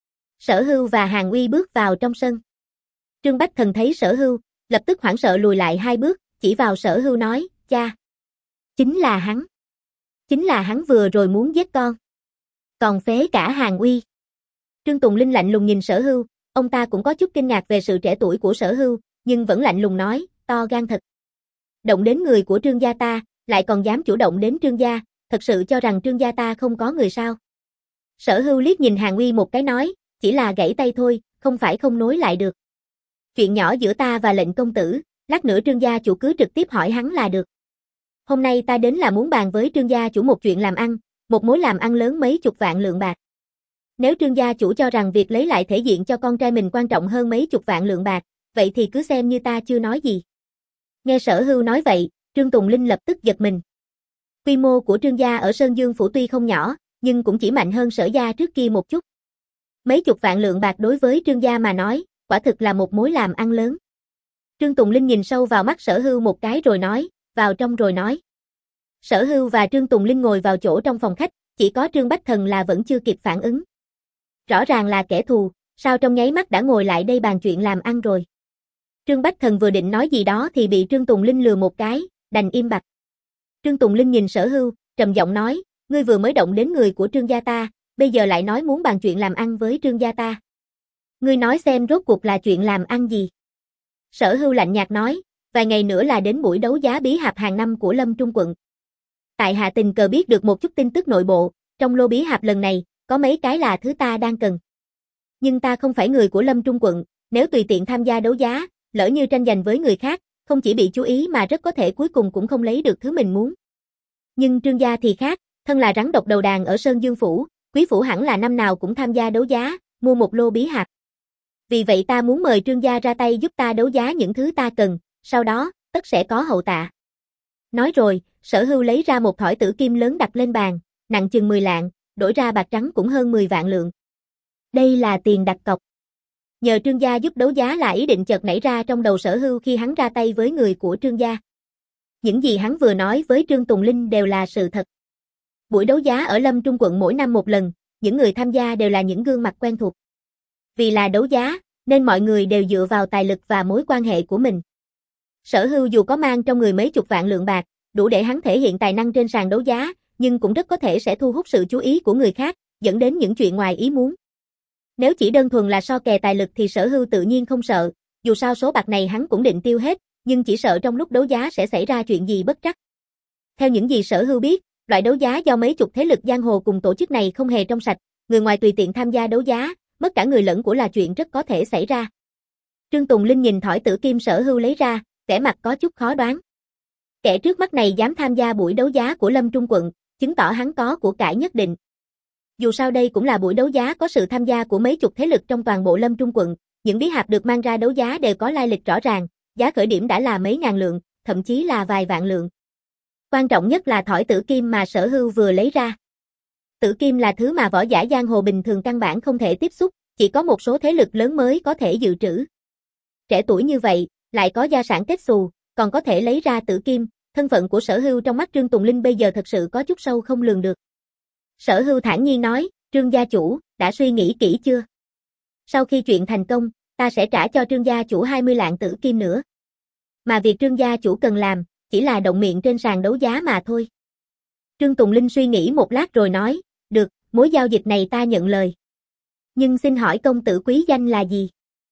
Sở Hưu và Hàn Uy bước vào trong sân. Trương Bách Thần thấy Sở Hưu, lập tức hoảng sợ lùi lại hai bước, chỉ vào Sở Hưu nói, cha. Chính là hắn. Chính là hắn vừa rồi muốn giết con. Còn phế cả Hàn Uy. Trương Tùng Linh lạnh lùng nhìn Sở Hưu, ông ta cũng có chút kinh ngạc về sự trẻ tuổi của Sở Hưu, nhưng vẫn lạnh lùng nói, to gan thật. Động đến người của Trương gia ta, lại còn dám chủ động đến Trương gia, thật sự cho rằng Trương gia ta không có người sao? Sở Hưu liếc nhìn Hàn Uy một cái nói, chỉ là gãy tay thôi, không phải không nối lại được. Chuyện nhỏ giữa ta và lệnh công tử, lát nữa Trương gia chủ cứ trực tiếp hỏi hắn là được. Hôm nay ta đến là muốn bàn với Trương gia chủ một chuyện làm ăn, một mối làm ăn lớn mấy chục vạn lượng bạc. Nếu Trương gia chủ cho rằng việc lấy lại thể diện cho con trai mình quan trọng hơn mấy chục vạn lượng bạc, vậy thì cứ xem như ta chưa nói gì. Nghe Sở Hưu nói vậy, Trương Tùng Linh lập tức giật mình. Quy mô của Trương gia ở Sơn Dương Phủ tuy không nhỏ, nhưng cũng chỉ mạnh hơn Sở gia trước kia một chút. Mấy chục vạn lượng bạc đối với Trương gia mà nói, quả thực là một mối làm ăn lớn. Trương Tùng Linh nhìn sâu vào mắt Sở Hưu một cái rồi nói, vào trong rồi nói. Sở Hưu và Trương Tùng Linh ngồi vào chỗ trong phòng khách, chỉ có Trương Bách Thần là vẫn chưa kịp phản ứng. Rõ ràng là kẻ thù, sao trong nháy mắt đã ngồi lại đây bàn chuyện làm ăn rồi. Trương Bách Thần vừa định nói gì đó thì bị Trương Tùng Linh lừa một cái, đành im bặt. Trương Tùng Linh nhìn Sở Hưu, trầm giọng nói, ngươi vừa mới động đến người của Trương gia ta, bây giờ lại nói muốn bàn chuyện làm ăn với Trương gia ta. Ngươi nói xem rốt cuộc là chuyện làm ăn gì? Sở Hưu lạnh nhạt nói, vài ngày nữa là đến buổi đấu giá bí hạp hàng năm của Lâm Trung quận. Tại hạ tình cờ biết được một chút tin tức nội bộ, trong lô bí hạp lần này, có mấy cái là thứ ta đang cần. Nhưng ta không phải người của Lâm Trung quận, nếu tùy tiện tham gia đấu giá, lỡ như tranh giành với người khác, không chỉ bị chú ý mà rất có thể cuối cùng cũng không lấy được thứ mình muốn. Nhưng Trương gia thì khác, thân là rắn độc đầu đàn ở Sơn Dương Phủ, quý phủ hẳn là năm nào cũng tham gia đấu giá, mua một lô bí hạp. Vì vậy ta muốn mời Trương gia ra tay giúp ta đấu giá những thứ ta cần, sau đó, tất sẽ có hậu tạ. Nói rồi, Sở Hưu lấy ra một thỏi tử kim lớn đặt lên bàn, nặng chừng mười lạng, đổi ra bạc trắng cũng hơn mười vạn lượng. Đây là tiền đặt cọc. Nhờ Trương gia giúp đấu giá là ý định chợt nảy ra trong đầu Sở Hưu khi hắn ra tay với người của Trương gia. Những gì hắn vừa nói với Trương Tùng Linh đều là sự thật. Buổi đấu giá ở Lâm Trung quận mỗi năm một lần, những người tham gia đều là những gương mặt quen thuộc. Vì là đấu giá, nên mọi người đều dựa vào tài lực và mối quan hệ của mình. Sở Hưu dù có mang trong người mấy chục vạn lượng bạc, đủ để hắn thể hiện tài năng trên sàn đấu giá, nhưng cũng rất có thể sẽ thu hút sự chú ý của người khác, dẫn đến những chuyện ngoài ý muốn. Nếu chỉ đơn thuần là so kè tài lực thì Sở Hưu tự nhiên không sợ, dù sao số bạc này hắn cũng định tiêu hết, nhưng chỉ sợ trong lúc đấu giá sẽ xảy ra chuyện gì bất trắc. Theo những gì Sở Hưu biết, loại đấu giá do mấy chục thế lực giang hồ cùng tổ chức này không hề trong sạch, người ngoài tùy tiện tham gia đấu giá, mất cả người lẫn của là chuyện rất có thể xảy ra. Trương Tùng Linh nhìn thỏi tử kim Sở Hưu lấy ra, vẻ mặt có chút khó đoán. Kẻ trước mắt này dám tham gia buổi đấu giá của Lâm Trung quận, chứng tỏ hắn có của cải nhất định. Dù sao đây cũng là buổi đấu giá có sự tham gia của mấy chục thế lực trong toàn bộ Lâm Trung quận, những bí hạp được mang ra đấu giá đều có lai lịch rõ ràng, giá khởi điểm đã là mấy ngàn lượng, thậm chí là vài vạn lượng. Quan trọng nhất là thỏi tử kim mà Sở Hưu vừa lấy ra. Tử kim là thứ mà võ giả giang hồ bình thường căn bản không thể tiếp xúc, chỉ có một số thế lực lớn mới có thể dự trữ. Trẻ tuổi như vậy, lại có gia sản kết xù, còn có thể lấy ra tử kim, thân phận của Sở Hưu trong mắt Trương Tùng Linh bây giờ thật sự có chút sâu không lường được. Sở Hưu thản nhiên nói, Trương gia chủ, đã suy nghĩ kỹ chưa? Sau khi chuyện thành công, ta sẽ trả cho Trương gia chủ hai mươi lạng tử kim nữa. Mà việc Trương gia chủ cần làm, chỉ là động miệng trên sàn đấu giá mà thôi. Trương Tùng Linh suy nghĩ một lát rồi nói, được, mối giao dịch này ta nhận lời. Nhưng xin hỏi công tử quý danh là gì?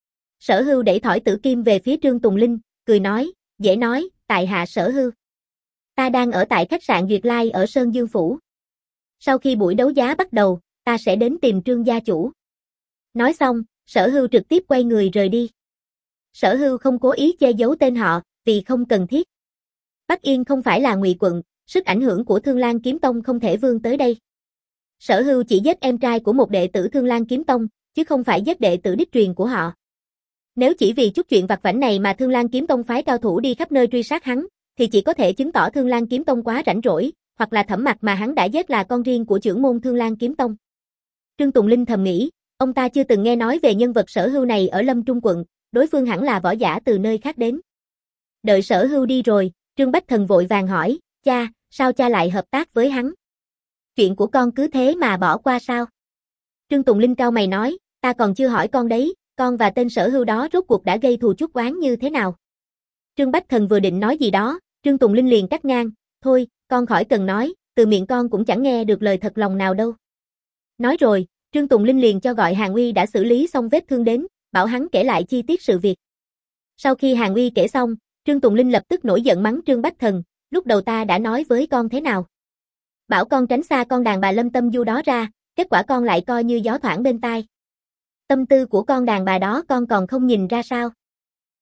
Sở Hưu đẩy thỏi tử kim về phía Trương Tùng Linh, cười nói, dễ nói, tại hạ Sở Hưu. Ta đang ở tại khách sạn Duyệt Lai ở Sơn Dương Phủ. Sau khi buổi đấu giá bắt đầu, ta sẽ đến tìm Trương gia chủ. Nói xong, Sở Hưu trực tiếp quay người rời đi. Sở Hưu không cố ý che giấu tên họ, vì không cần thiết. Bắc Yên không phải là Ngụy quận, sức ảnh hưởng của Thương Lan Kiếm Tông không thể vươn tới đây. Sở Hưu chỉ giết em trai của một đệ tử Thương Lan Kiếm Tông, chứ không phải giết đệ tử đích truyền của họ. Nếu chỉ vì chút chuyện vặt vãnh này mà Thương Lan Kiếm Tông phái cao thủ đi khắp nơi truy sát hắn, thì chỉ có thể chứng tỏ Thương Lan Kiếm Tông quá rảnh rỗi, hoặc là Thẩm Mặc mà hắn đã giết là con riêng của trưởng môn Thương Lan Kiếm Tông. Trương Tùng Linh thầm nghĩ, ông ta chưa từng nghe nói về nhân vật Sở Hưu này ở Lâm Trung quận, đối phương hẳn là võ giả từ nơi khác đến. Đợi Sở Hưu đi rồi, Trương Bách Thần vội vàng hỏi, cha, sao cha lại hợp tác với hắn? Chuyện của con cứ thế mà bỏ qua sao? Trương Tùng Linh cau mày nói, ta còn chưa hỏi con đấy, con và tên Sở Hưu đó rốt cuộc đã gây thù chuốc oán như thế nào? Trương Bách Thần vừa định nói gì đó, Trương Tùng Linh liền cắt ngang, thôi, con khỏi cần nói, từ miệng con cũng chẳng nghe được lời thật lòng nào đâu. Nói rồi, Trương Tùng Linh liền cho gọi Hàn Uy đã xử lý xong vết thương đến, bảo hắn kể lại chi tiết sự việc. Sau khi Hàn Uy kể xong, Trương Tùng Linh lập tức nổi giận mắng Trương Bách Thần, lúc đầu ta đã nói với con thế nào? Bảo con tránh xa con đàn bà Lâm Tâm Du đó ra, kết quả con lại coi như gió thoảng bên tai. Tâm tư của con đàn bà đó con còn không nhìn ra sao?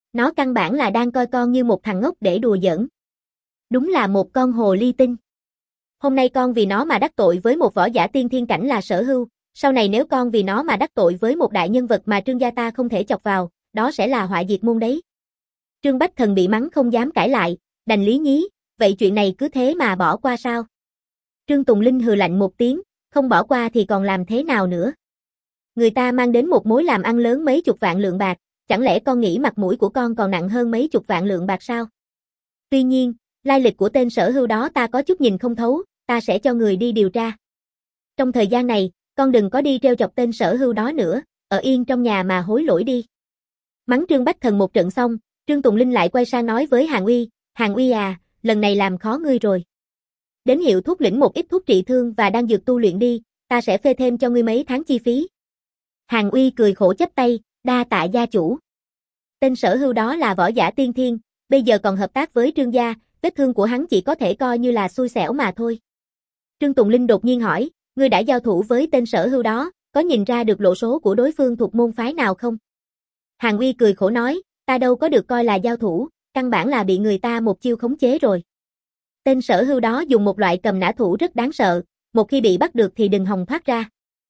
Nó căn bản là đang coi con như một thằng ngốc để đùa giỡn. Đúng là một con hồ ly tinh. Hôm nay con vì nó mà đắc tội với một võ giả tiên thiên cảnh là Sở Hưu, sau này nếu con vì nó mà đắc tội với một đại nhân vật mà Trương gia ta không thể chọc vào, đó sẽ là họa diệt môn đấy. Trương Bách Thần bị mắng không dám cãi lại, đành lý nhí, vậy chuyện này cứ thế mà bỏ qua sao? Trương Tùng Linh hừ lạnh một tiếng, không bỏ qua thì còn làm thế nào nữa? Người ta mang đến một mối làm ăn lớn mấy chục vạn lượng bạc, chẳng lẽ con nghĩ mặt mũi của con còn nặng hơn mấy chục vạn lượng bạc sao? Tuy nhiên, lai lịch của tên Sở Hưu đó ta có chút nhìn không thấu, ta sẽ cho người đi điều tra. Trong thời gian này, con đừng có đi trêu chọc tên Sở Hưu đó nữa, ở yên trong nhà mà hối lỗi đi. Mắng Trương Bách Thần một trận xong, Trương Tùng Linh lại quay sang nói với Hàng Uy, Hàng Uy à, lần này làm khó ngươi rồi. Đến hiệu thuốc lĩnh một ít thuốc trị thương và đang dược tu luyện đi, ta sẽ phê thêm cho ngươi mấy tháng chi phí. Hàng Uy cười khổ chắp tay, đa tạ gia chủ. Tên Sở Hưu đó là võ giả tiên thiên, bây giờ còn hợp tác với Trương gia, vết thương của hắn chỉ có thể coi như là xui xẻo mà thôi. Trương Tùng Linh đột nhiên hỏi, ngươi đã giao thủ với tên Sở Hưu đó, có nhìn ra được lộ số của đối phương thuộc môn phái nào không? Hàng Uy cười khổ nói, ta đâu có được coi là giao thủ, căn bản là bị người ta một chiêu khống chế rồi. Tên Sở Hưu đó dùng một loại cầm nã thủ rất đáng sợ, một khi bị bắt được thì đừng hòng thoát ra.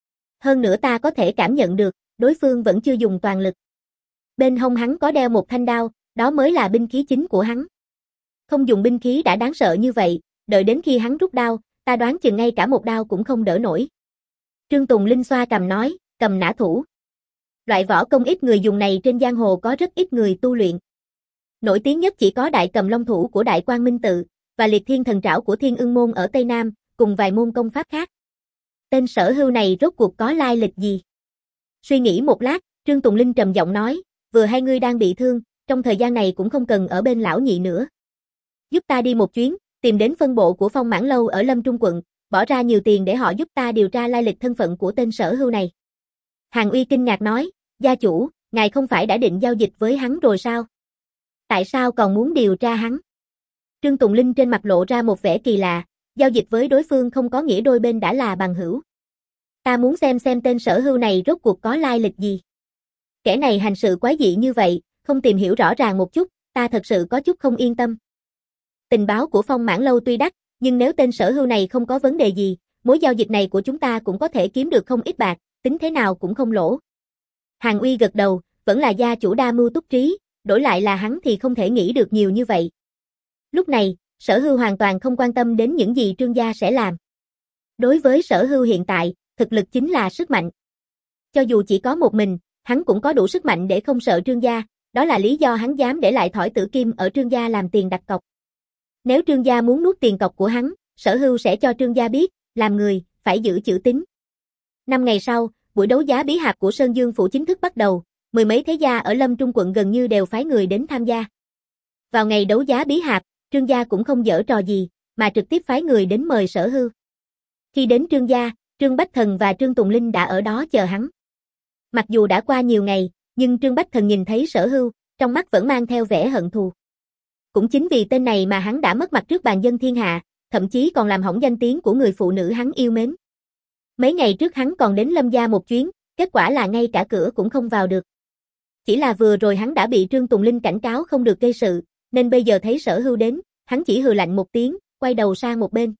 Hơn nữa ta có thể cảm nhận được, đối phương vẫn chưa dùng toàn lực. Bên hông hắn có đeo một thanh đao, đó mới là binh khí chính của hắn. Không dùng binh khí đã đáng sợ như vậy, đợi đến khi hắn rút đao, ta đoán chừng ngay cả một đao cũng không đỡ nổi. Trương Tùng Linh xoa cằm nói, cầm nã thủ. Loại võ công ít người dùng này trên giang hồ có rất ít người tu luyện. Nổi tiếng nhất chỉ có Đại Cầm Long Thủ của Đại Quang Minh Tự, và Liệt Thiên Thần Trảo của Thiên Ưng Môn ở Tây Nam, cùng vài môn công pháp khác. Tên Sở Hưu này rốt cuộc có lai lịch gì? Suy nghĩ một lát, Trương Tùng Linh trầm giọng nói, vừa hai ngươi đang bị thương, trong thời gian này cũng không cần ở bên lão nhị nữa. Giúp ta đi một chuyến, tìm đến phân bộ của Phong Mãn Lâu ở Lâm Trung quận, bỏ ra nhiều tiền để họ giúp ta điều tra lai lịch thân phận của tên Sở Hưu này. Hàng Uy kinh ngạc nói, gia chủ, ngài không phải đã định giao dịch với hắn rồi sao? Tại sao còn muốn điều tra hắn? Trương Tùng Linh trên mặt lộ ra một vẻ kỳ lạ, giao dịch với đối phương không có nghĩa đôi bên đã là bằng hữu. Ta muốn xem xem tên Sở Hưu này rốt cuộc có lai lịch gì. Kẻ này hành sự quái dị như vậy, không tìm hiểu rõ ràng một chút, ta thật sự có chút không yên tâm. Tình báo của Phong Mãn Lâu tuy đắt, nhưng nếu tên Sở Hưu này không có vấn đề gì, mối giao dịch này của chúng ta cũng có thể kiếm được không ít bạc, tính thế nào cũng không lỗ. Hàng Uy gật đầu, vẫn là gia chủ đa mưu túc trí, đổi lại là hắn thì không thể nghĩ được nhiều như vậy. Lúc này, Sở Hưu hoàn toàn không quan tâm đến những gì Trương gia sẽ làm. Đối với Sở Hưu hiện tại, thực lực chính là sức mạnh. Cho dù chỉ có một mình, hắn cũng có đủ sức mạnh để không sợ Trương gia, đó là lý do hắn dám để lại thỏi tử kim ở Trương gia làm tiền đặt cọc. Nếu Trương gia muốn nuốt tiền cọc của hắn, Sở Hưu sẽ cho Trương gia biết, làm người, phải giữ chữ tín. Năm ngày sau, buổi đấu giá bí hạp của Sơn Dương phủ chính thức bắt đầu, mười mấy thế gia ở Lâm Trung quận gần như đều phái người đến tham gia. Vào ngày đấu giá bí hạp, Trương gia cũng không giở trò gì, mà trực tiếp phái người đến mời Sở Hưu. Khi đến Trương gia, Trương Bách Thần và Trương Tùng Linh đã ở đó chờ hắn. Mặc dù đã qua nhiều ngày, nhưng Trương Bách Thần nhìn thấy Sở Hưu, trong mắt vẫn mang theo vẻ hận thù. Cũng chính vì tên này mà hắn đã mất mặt trước bàn dân thiên hạ, thậm chí còn làm hỏng danh tiếng của người phụ nữ hắn yêu mến. Mấy ngày trước hắn còn đến Lâm gia một chuyến, kết quả là ngay cả cửa cũng không vào được. Chỉ là vừa rồi hắn đã bị Trương Tùng Linh cảnh cáo không được gây sự, nên bây giờ thấy Sở Hưu đến, hắn chỉ hừ lạnh một tiếng, quay đầu sang một bên.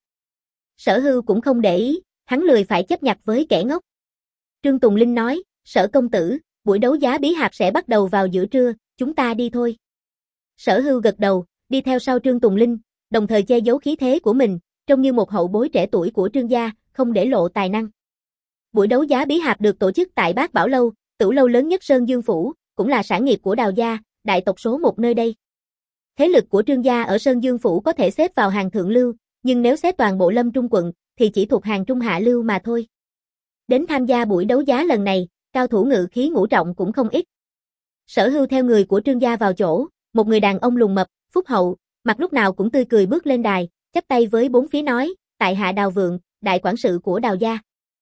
Sở Hưu cũng không để ý, hắn lười phải chấp nhặt với kẻ ngốc. Trương Tùng Linh nói, Sở công tử, buổi đấu giá bí hạp sẽ bắt đầu vào giữa trưa, chúng ta đi thôi. Sở Hưu gật đầu, đi theo sau Trương Tùng Linh, đồng thời che giấu khí thế của mình, trông như một hậu bối trẻ tuổi của Trương gia, không để lộ tài năng. Buổi đấu giá bí hạp được tổ chức tại Bát Bảo Lâu, tửu lâu lớn nhất Sơn Dương phủ, cũng là sản nghiệp của Đào gia, đại tộc số một nơi đây. Thế lực của Trương gia ở Sơn Dương phủ có thể xếp vào hàng thượng lưu, nhưng nếu xếp toàn bộ Lâm Trung quận, thì chỉ thuộc hàng trung hạ lưu mà thôi. Đến tham gia buổi đấu giá lần này, cao thủ ngự khí ngũ trọng cũng không ít. Sở Hưu theo người của Trương gia vào chỗ, một người đàn ông lùn mập, phúc hậu, mặt lúc nào cũng tươi cười bước lên đài, chắp tay với bốn phía nói, tại hạ Đào Vượng, đại quản sự của Đào gia.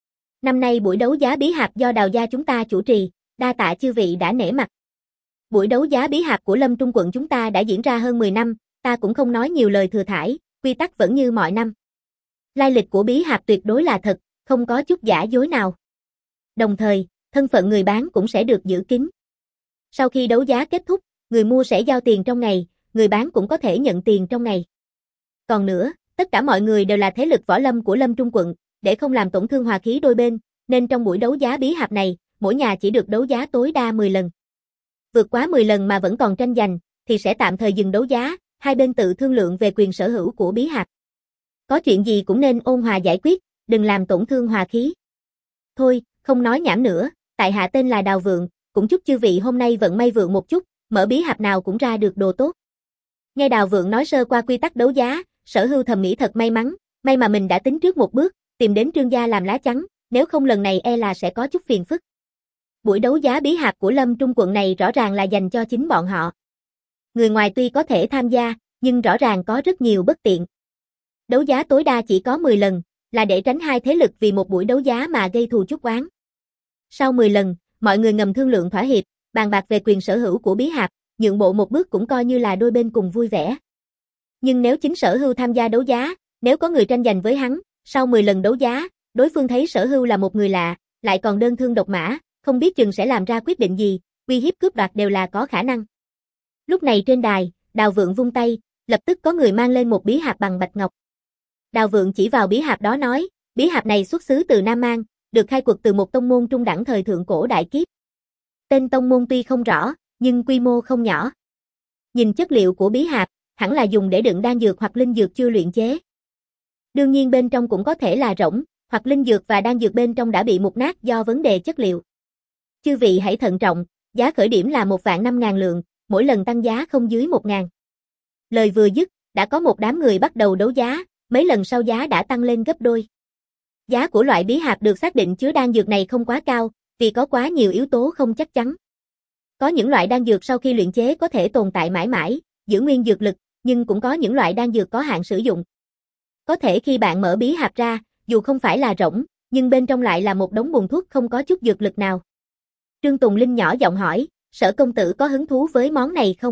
Năm nay buổi đấu giá bí hạp do Đào gia chúng ta chủ trì, đa tạ chư vị đã nể mặt. Buổi đấu giá bí hạp của Lâm Trung quận chúng ta đã diễn ra hơn mười năm, ta cũng không nói nhiều lời thừa thãi, quy tắc vẫn như mọi năm. Lai lịch của bí hạp tuyệt đối là thật, không có chút giả dối nào. Đồng thời, thân phận người bán cũng sẽ được giữ kín. Sau khi đấu giá kết thúc, người mua sẽ giao tiền trong ngày, người bán cũng có thể nhận tiền trong ngày. Còn nữa, tất cả mọi người đều là thế lực võ lâm của Lâm Trung quận, để không làm tổn thương hòa khí đôi bên, nên trong buổi đấu giá bí hạp này, mỗi nhà chỉ được đấu giá tối đa mười lần. Vượt quá mười lần mà vẫn còn tranh giành, thì sẽ tạm thời dừng đấu giá, hai bên tự thương lượng về quyền sở hữu của bí hạp. Có chuyện gì cũng nên ôn hòa giải quyết, đừng làm tổn thương hòa khí. Thôi, không nói nhảm nữa, tại hạ tên là Đào Vượng, cũng chúc chư vị hôm nay vận may vượng một chút, mở bí hạp nào cũng ra được đồ tốt. Nghe Đào Vượng nói sơ qua quy tắc đấu giá, Sở Hưu thầm nghĩ thật may mắn, may mà mình đã tính trước một bước, tìm đến Trương gia làm lá chắn, nếu không lần này e là sẽ có chút phiền phức. Buổi đấu giá bí hạp của Lâm Trung quận này rõ ràng là dành cho chính bọn họ. Người ngoài tuy có thể tham gia, nhưng rõ ràng có rất nhiều bất tiện. Đấu giá tối đa chỉ có mười lần, là để tránh hai thế lực vì một buổi đấu giá mà gây thù chuốc oán. Sau mười lần, mọi người ngầm thương lượng thỏa hiệp, bàn bạc về quyền sở hữu của bí hạp, nhượng bộ một bước cũng coi như là đôi bên cùng vui vẻ. Nhưng nếu chính Sở Hưu tham gia đấu giá, nếu có người tranh giành với hắn, sau mười lần đấu giá, đối phương thấy Sở Hưu là một người lạ, lại còn đơn thương độc mã, không biết chừng sẽ làm ra quyết định gì, uy hiếp cướp đoạt đều là có khả năng. Lúc này trên đài, Đào Vượng vung tay, lập tức có người mang lên một bí hạp bằng bạch ngọc. Đào Vượng chỉ vào bí hạp đó nói, bí hạp này xuất xứ từ Nam Mang, được khai quật từ một tông môn trung đẳng thời thượng cổ đại kiếp. Tên tông môn tuy không rõ, nhưng quy mô không nhỏ. Nhìn chất liệu của bí hạp, hẳn là dùng để đựng đan dược hoặc linh dược chưa luyện chế. Đương nhiên bên trong cũng có thể là rỗng, hoặc linh dược và đan dược bên trong đã bị mục nát do vấn đề chất liệu. Chư vị hãy thận trọng, giá khởi điểm là một vạn năm ngàn lượng, mỗi lần tăng giá không dưới một ngàn. Lời vừa dứt, đã có một đám người bắt đầu đấu giá, mấy lần sau giá đã tăng lên gấp đôi. Giá của loại bí hạp được xác định chứa đan dược này không quá cao, vì có quá nhiều yếu tố không chắc chắn. Có những loại đan dược sau khi luyện chế có thể tồn tại mãi mãi, giữ nguyên dược lực, nhưng cũng có những loại đan dược có hạn sử dụng. Có thể khi bạn mở bí hạp ra, dù không phải là rỗng, nhưng bên trong lại là một đống bùn thuốc không có chút dược lực nào. Trương Tùng Linh nhỏ giọng hỏi, Sở công tử có hứng thú với món này không?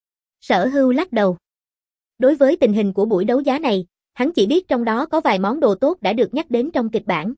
Sở Hưu lắc đầu. Đối với tình hình của buổi đấu giá này, hắn chỉ biết trong đó có vài món đồ tốt đã được nhắc đến trong kịch bản.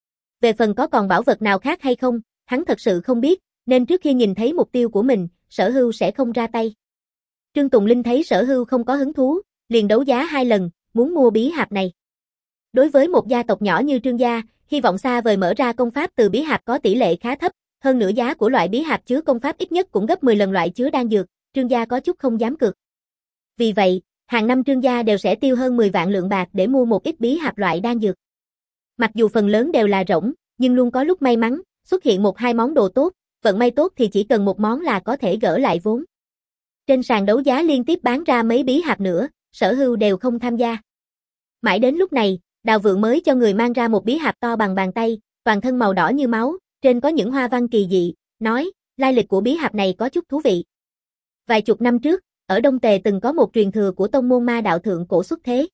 Về phần có còn bảo vật nào khác hay không, hắn thật sự không biết, nên trước khi nhìn thấy mục tiêu của mình, Sở Hưu sẽ không ra tay. Trương Tùng Linh thấy Sở Hưu không có hứng thú, liền đấu giá hai lần, muốn mua bí hạp này. Đối với một gia tộc nhỏ như Trương gia, hy vọng xa vời mở ra công pháp từ bí hạp có tỷ lệ khá thấp, hơn nữa giá của loại bí hạp chứa công pháp ít nhất cũng gấp mười lần loại chứa đan dược, Trương gia có chút không dám cược. Vì vậy, hàng năm Trương gia đều sẽ tiêu hơn mười vạn lượng bạc để mua một ít bí hạp loại đan dược. Mặc dù phần lớn đều là rỗng, nhưng luôn có lúc may mắn, xuất hiện một hai món đồ tốt, vận may tốt thì chỉ cần một món là có thể gỡ lại vốn. Trên sàn đấu giá liên tiếp bán ra mấy bí hạp nữa, Sở Hưu đều không tham gia. Mãi đến lúc này, Đào Vượng mới cho người mang ra một bí hạp to bằng bàn tay, toàn thân màu đỏ như máu, trên có những hoa văn kỳ dị, nói, lai lịch của bí hạp này có chút thú vị. Vài chục năm trước, ở Đông Tề từng có một truyền thừa của tông môn ma đạo thượng cổ xuất thế.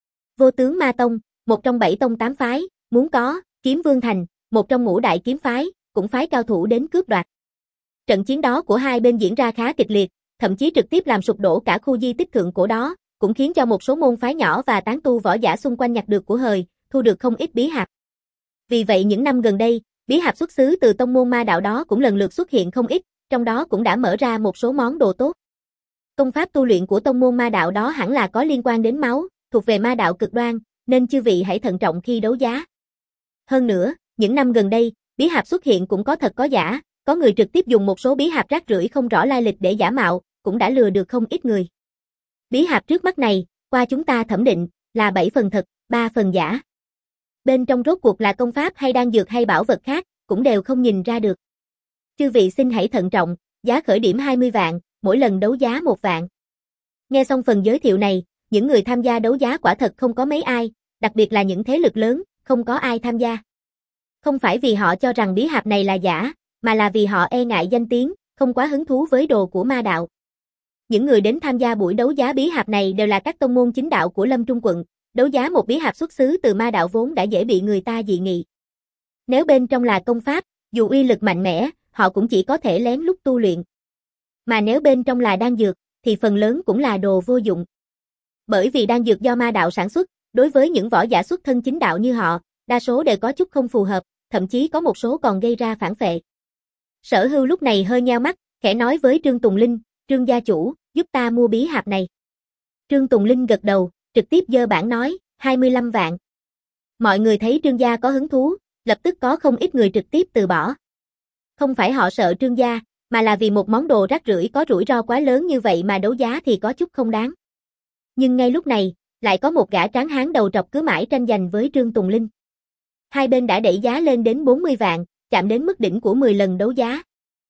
Vô Tướng Ma Tông, một trong bảy tông tám phái, muốn có, Kiếm Vương Thành, một trong ngũ đại kiếm phái, cũng phái cao thủ đến cướp đoạt. Trận chiến đó của hai bên diễn ra khá kịch liệt, thậm chí trực tiếp làm sụp đổ cả khu di tích thượng cổ đó, cũng khiến cho một số môn phái nhỏ và tán tu võ giả xung quanh nhặt được của hời, thu được không ít bí hạp. Vì vậy những năm gần đây, bí hạp xuất xứ từ tông môn ma đạo đó cũng lần lượt xuất hiện không ít, trong đó cũng đã mở ra một số món đồ tốt. Công pháp tu luyện của tông môn ma đạo đó hẳn là có liên quan đến máu, thuộc về ma đạo cực đoan, nên chư vị hãy thận trọng khi đấu giá. Hơn nữa, những năm gần đây, bí hạp xuất hiện cũng có thật có giả, có người trực tiếp dùng một số bí hạp rác rưởi không rõ lai lịch để giả mạo, cũng đã lừa được không ít người. Bí hạp trước mắt này, qua chúng ta thẩm định, là bảy phần thật, ba phần giả. Bên trong rốt cuộc là công pháp hay đan dược hay bảo vật khác, cũng đều không nhìn ra được. Chư vị xin hãy thận trọng, giá khởi điểm hai mươi vạn, mỗi lần đấu giá một vạn. Nghe xong phần giới thiệu này, những người tham gia đấu giá quả thật không có mấy ai, đặc biệt là những thế lực lớn, không có ai tham gia. Không phải vì họ cho rằng bí hạp này là giả, mà là vì họ e ngại danh tiếng, không quá hứng thú với đồ của ma đạo. Những người đến tham gia buổi đấu giá bí hạp này đều là các tông môn chính đạo của Lâm Trung quận, đấu giá một bí hạp xuất xứ từ ma đạo vốn đã dễ bị người ta dị nghị. Nếu bên trong là công pháp, dù uy lực mạnh mẽ, họ cũng chỉ có thể lén lút tu luyện. Mà nếu bên trong là đan dược, thì phần lớn cũng là đồ vô dụng. Bởi vì đan dược do ma đạo sản xuất, đối với những võ giả xuất thân chính đạo như họ, đa số đều có chút không phù hợp, thậm chí có một số còn gây ra phản phệ. Sở Hưu lúc này hơi nheo mắt, khẽ nói với Trương Tùng Linh, Trương gia chủ, giúp ta mua bí hạp này. Trương Tùng Linh gật đầu, trực tiếp giơ bảng nói, hai mươi lăm vạn. Mọi người thấy Trương gia có hứng thú, lập tức có không ít người trực tiếp từ bỏ. Không phải họ sợ Trương gia, mà là vì một món đồ rác rưởi có rủi ro quá lớn như vậy mà đấu giá thì có chút không đáng. Nhưng ngay lúc này, lại có một gã tráng hán đầu trọc cứ mãi tranh giành với Trương Tùng Linh. Hai bên đã đẩy giá lên đến bốn mươi vạn, chạm đến mức đỉnh của mười lần đấu giá.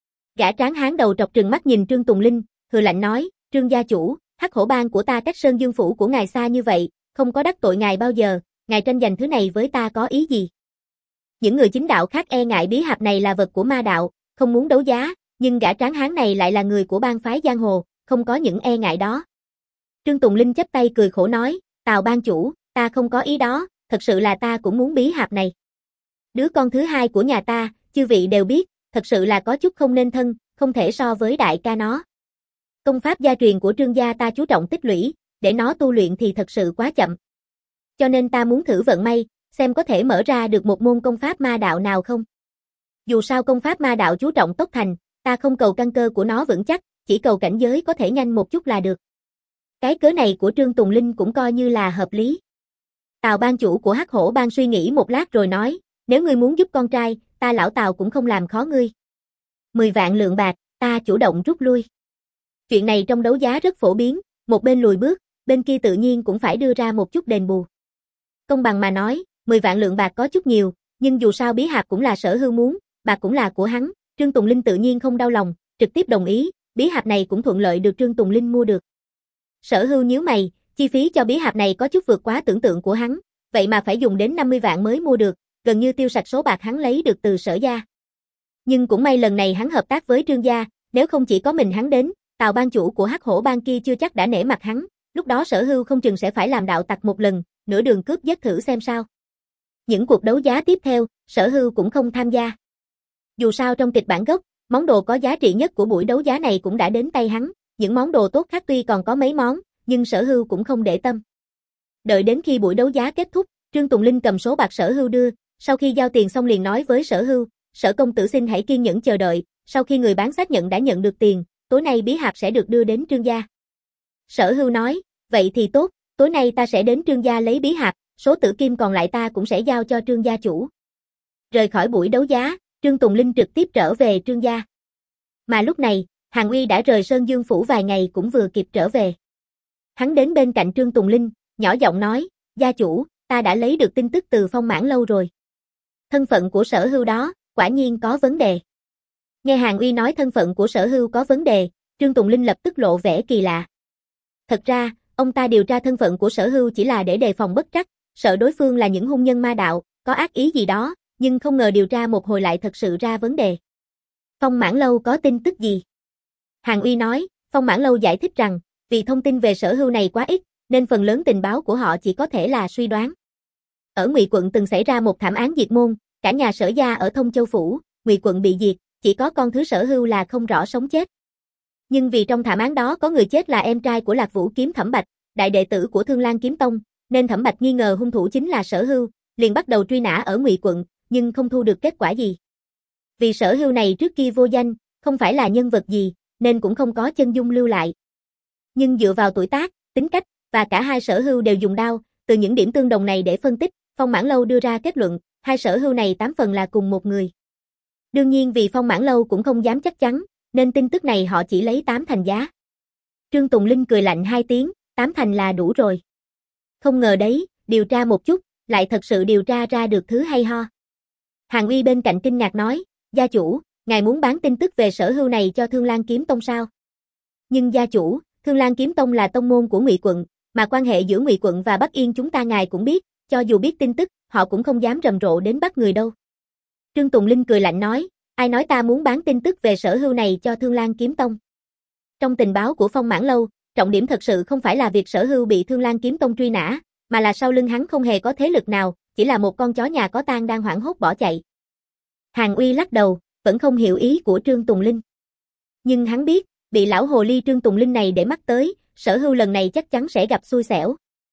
Gã tráng hán đầu trọc trừng mắt nhìn Trương Tùng Linh, hừ lạnh nói, Trương gia chủ, Hắc Hổ Bang của ta cách Sơn Dương phủ của ngài xa như vậy, không có đắc tội ngài bao giờ, ngài tranh giành thứ này với ta có ý gì? Những người chính đạo khác e ngại bí hạp này là vật của ma đạo, không muốn đấu giá, nhưng gã tráng hán này lại là người của bang phái giang hồ, không có những e ngại đó. Trương Tùng Linh chắp tay cười khổ nói, Tào bang chủ, ta không có ý đó, thật sự là ta cũng muốn bí hạp này. Đứa con thứ hai của nhà ta, chư vị đều biết, thật sự là có chút không nên thân, không thể so với đại ca nó. Công pháp gia truyền của Trương gia ta chú trọng tích lũy, để nó tu luyện thì thật sự quá chậm. Cho nên ta muốn thử vận may, xem có thể mở ra được một môn công pháp ma đạo nào không. Dù sao công pháp ma đạo chú trọng tốc thành, ta không cầu căn cơ của nó vững chắc, chỉ cầu cảnh giới có thể nhanh một chút là được. Cái cớ này của Trương Tùng Linh cũng coi như là hợp lý. Tào bang chủ của Hắc Hổ Bang suy nghĩ một lát rồi nói, nếu ngươi muốn giúp con trai, ta lão Tào cũng không làm khó ngươi. mười vạn lượng bạc, ta chủ động rút lui. Chuyện này trong đấu giá rất phổ biến, một bên lùi bước, bên kia tự nhiên cũng phải đưa ra một chút đền bù. Công bằng mà nói, mười vạn lượng bạc có chút nhiều, nhưng dù sao bí hạp cũng là Sở Hưu muốn, bạc cũng là của hắn, Trương Tùng Linh tự nhiên không đau lòng, trực tiếp đồng ý, bí hạp này cũng thuận lợi được Trương Tùng Linh mua được. Sở Hưu nhíu mày, chi phí cho bí hạp này có chút vượt quá tưởng tượng của hắn, vậy mà phải dùng đến năm mươi vạn mới mua được, gần như tiêu sạch số bạc hắn lấy được từ Sở gia. Nhưng cũng may lần này hắn hợp tác với Trương gia, nếu không chỉ có mình hắn đến, Tào bang chủ của Hắc Hổ Bang kia chưa chắc đã nể mặt hắn, lúc đó Sở Hưu không chừng sẽ phải làm đạo tặc một lần, nửa đường cướp giết thử xem sao. Những cuộc đấu giá tiếp theo, Sở Hưu cũng không tham gia. Dù sao trong kịch bản gốc, món đồ có giá trị nhất của buổi đấu giá này cũng đã đến tay hắn, những món đồ tốt khác tuy còn có mấy món, nhưng Sở Hưu cũng không để tâm. Đợi đến khi buổi đấu giá kết thúc, Trương Tùng Linh cầm số bạc Sở Hưu đưa, sau khi giao tiền xong liền nói với Sở Hưu, Sở công tử xin hãy kiên nhẫn chờ đợi, sau khi người bán xác nhận đã nhận được tiền, tối nay bí hạp sẽ được đưa đến Trương gia. Sở Hưu nói, vậy thì tốt, tối nay ta sẽ đến Trương gia lấy bí hạp, số tử kim còn lại ta cũng sẽ giao cho Trương gia chủ. Rời khỏi buổi đấu giá, Trương Tùng Linh trực tiếp trở về Trương gia. Mà lúc này, Hàn Uy đã rời Sơn Dương phủ vài ngày cũng vừa kịp trở về. Hắn đến bên cạnh Trương Tùng Linh, nhỏ giọng nói, gia chủ, ta đã lấy được tin tức từ Phong Mãn Lâu rồi. Thân phận của Sở Hưu đó, quả nhiên có vấn đề. Nghe Hàn Uy nói thân phận của Sở Hưu có vấn đề, Trương Tùng Linh lập tức lộ vẻ kỳ lạ. Thật ra, ông ta điều tra thân phận của Sở Hưu chỉ là để đề phòng bất trắc, sợ đối phương là những hung nhân ma đạo, có ác ý gì đó, nhưng không ngờ điều tra một hồi lại thật sự ra vấn đề. Phong Mãn Lâu có tin tức gì? Hàn Uy nói, Phong Mãn Lâu giải thích rằng, vì thông tin về Sở Hưu này quá ít, nên phần lớn tình báo của họ chỉ có thể là suy đoán. Ở Ngụy quận từng xảy ra một thảm án diệt môn, cả nhà Sở gia ở Thông Châu phủ, Ngụy quận bị diệt, chỉ có con thứ Sở Hưu là không rõ sống chết. Nhưng vì trong thảm án đó có người chết là em trai của Lạc Vũ kiếm Thẩm Bạch, đại đệ tử của Thương Lan kiếm tông, nên Thẩm Bạch nghi ngờ hung thủ chính là Sở Hưu, liền bắt đầu truy nã ở Ngụy quận, nhưng không thu được kết quả gì. Vì Sở Hưu này trước kia vô danh, không phải là nhân vật gì, nên cũng không có chân dung lưu lại. Nhưng dựa vào tuổi tác, tính cách, và cả hai Sở Hưu đều dùng đao, từ những điểm tương đồng này để phân tích, Phong Mãn Lâu đưa ra kết luận, hai Sở Hưu này tám phần là cùng một người. Đương nhiên vì Phong Mãn Lâu cũng không dám chắc chắn, nên tin tức này họ chỉ lấy tám thành giá. Trương Tùng Linh cười lạnh hai tiếng, tám thành là đủ rồi. Không ngờ đấy, điều tra một chút, lại thật sự điều tra ra được thứ hay ho. Hàn Uy bên cạnh kinh ngạc nói, gia chủ, ngài muốn bán tin tức về Sở Hưu này cho Thương Lan kiếm tông sao? Nhưng gia chủ, Thương Lan kiếm tông là tông môn của Ngụy quận, mà quan hệ giữa Ngụy quận và Bắc Yên chúng ta ngài cũng biết, cho dù biết tin tức, họ cũng không dám rầm rộ đến bắt người đâu. Trương Tùng Linh cười lạnh nói, ai nói ta muốn bán tin tức về Sở Hưu này cho Thương Lan kiếm tông? Trong tình báo của Phong Mãn Lâu, trọng điểm thật sự không phải là việc Sở Hưu bị Thương Lan kiếm tông truy nã, mà là sau lưng hắn không hề có thế lực nào, chỉ là một con chó nhà có tang đang hoảng hốt bỏ chạy. Hàn Uy lắc đầu, vẫn không hiểu ý của Trương Tùng Linh. Nhưng hắn biết, bị lão hồ ly Trương Tùng Linh này để mắt tới, Sở Hưu lần này chắc chắn sẽ gặp xui xẻo.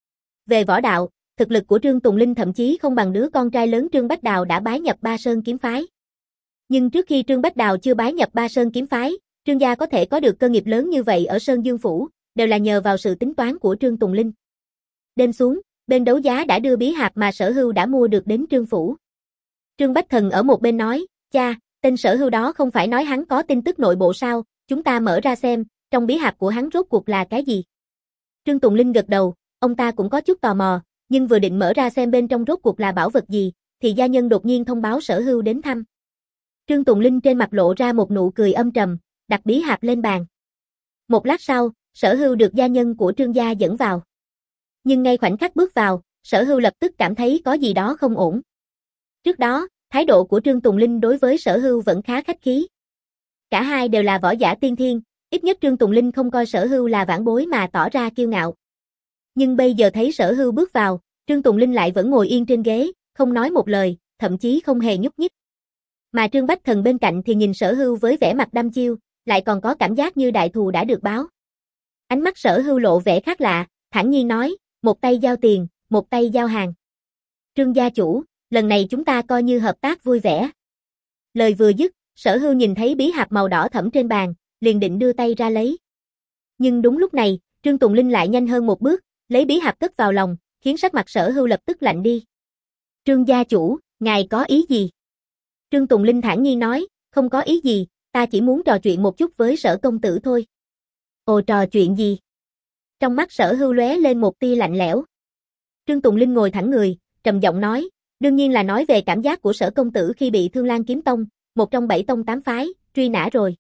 Về võ đạo, thực lực của Trương Tùng Linh thậm chí không bằng đứa con trai lớn Trương Bách Đào đã bái nhập Ba Sơn kiếm phái. Nhưng trước khi Trương Bách Đào chưa bái nhập Ba Sơn kiếm phái, Trương gia có thể có được cơ nghiệp lớn như vậy ở Sơn Dương Phủ, đều là nhờ vào sự tính toán của Trương Tùng Linh. Đêm xuống, bên đấu giá đã đưa bí hạt mà Sở Hưu đã mua được đến Trương Phủ. Trương Bách Thần ở một bên nói, cha, tên Sở Hưu đó không phải nói hắn có tin tức nội bộ sao, chúng ta mở ra xem, trong bí hạt của hắn rốt cuộc là cái gì. Trương Tùng Linh gật đầu, ông ta cũng có chút tò mò, nhưng vừa định mở ra xem bên trong rốt cuộc là bảo vật gì, thì gia nhân đột nhiên thông báo Sở Hưu đến thăm. Trương Tùng Linh trên mặt lộ ra một nụ cười âm trầm, đặt bí hạt lên bàn. Một lát sau, Sở Hưu được gia nhân của Trương gia dẫn vào. Nhưng ngay khoảnh khắc bước vào, Sở Hưu lập tức cảm thấy có gì đó không ổn. Trước đó, thái độ của Trương Tùng Linh đối với Sở Hưu vẫn khá khách khí. Cả hai đều là võ giả tiên thiên, ít nhất Trương Tùng Linh không coi Sở Hưu là vãn bối mà tỏ ra kiêu ngạo. Nhưng bây giờ thấy Sở Hưu bước vào, Trương Tùng Linh lại vẫn ngồi yên trên ghế, không nói một lời, thậm chí không hề nhúc nhích. Mà Trương Bách Thần bên cạnh thì nhìn Sở Hưu với vẻ mặt đăm chiêu, lại còn có cảm giác như đại thù đã được báo. Ánh mắt Sở Hưu lộ vẻ khác lạ, thản nhiên nói, một tay giao tiền, một tay giao hàng. Trương gia chủ, lần này chúng ta coi như hợp tác vui vẻ. Lời vừa dứt, Sở Hưu nhìn thấy bí hạt màu đỏ thẫm trên bàn, liền định đưa tay ra lấy. Nhưng đúng lúc này, Trương Tùng Linh lại nhanh hơn một bước, lấy bí hạt cất vào lòng, khiến sắc mặt Sở Hưu lập tức lạnh đi. Trương gia chủ, ngài có ý gì? Trương Tùng Linh thản nhiên nói, không có ý gì, ta chỉ muốn trò chuyện một chút với Sở công tử thôi. Ồ, trò chuyện gì? Trong mắt Sở Hưu lóe lên một tia lạnh lẽo. Trương Tùng Linh ngồi thẳng người, trầm giọng nói, đương nhiên là nói về cảm giác của Sở công tử khi bị Thương Lan Kiếm Tông, một trong bảy tông tám phái, truy nã rồi.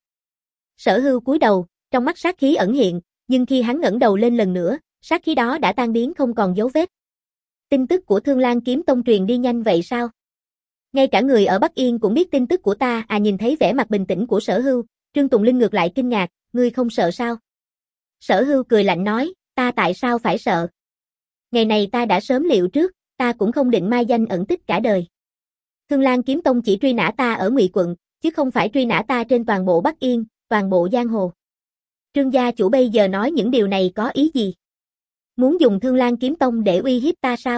Sở Hưu cúi đầu, trong mắt sát khí ẩn hiện, nhưng khi hắn ngẩng đầu lên lần nữa, sát khí đó đã tan biến không còn dấu vết. Tin tức của Thương Lan Kiếm Tông truyền đi nhanh vậy sao? Ngay cả người ở Bắc Yên cũng biết tin tức của ta. À, nhìn thấy vẻ mặt bình tĩnh của Sở Hưu, Trương Tùng Linh ngược lại kinh ngạc, ngươi không sợ sao? Sở Hưu cười lạnh nói, ta tại sao phải sợ? Ngày này ta đã sớm liệu trước, ta cũng không định mai danh ẩn tích cả đời. Thương Lan Kiếm Tông chỉ truy nã ta ở Ngụy quận, chứ không phải truy nã ta trên toàn bộ Bắc Yên, toàn bộ giang hồ. Trương gia chủ bây giờ nói những điều này có ý gì? Muốn dùng Thương Lan Kiếm Tông để uy hiếp ta sao?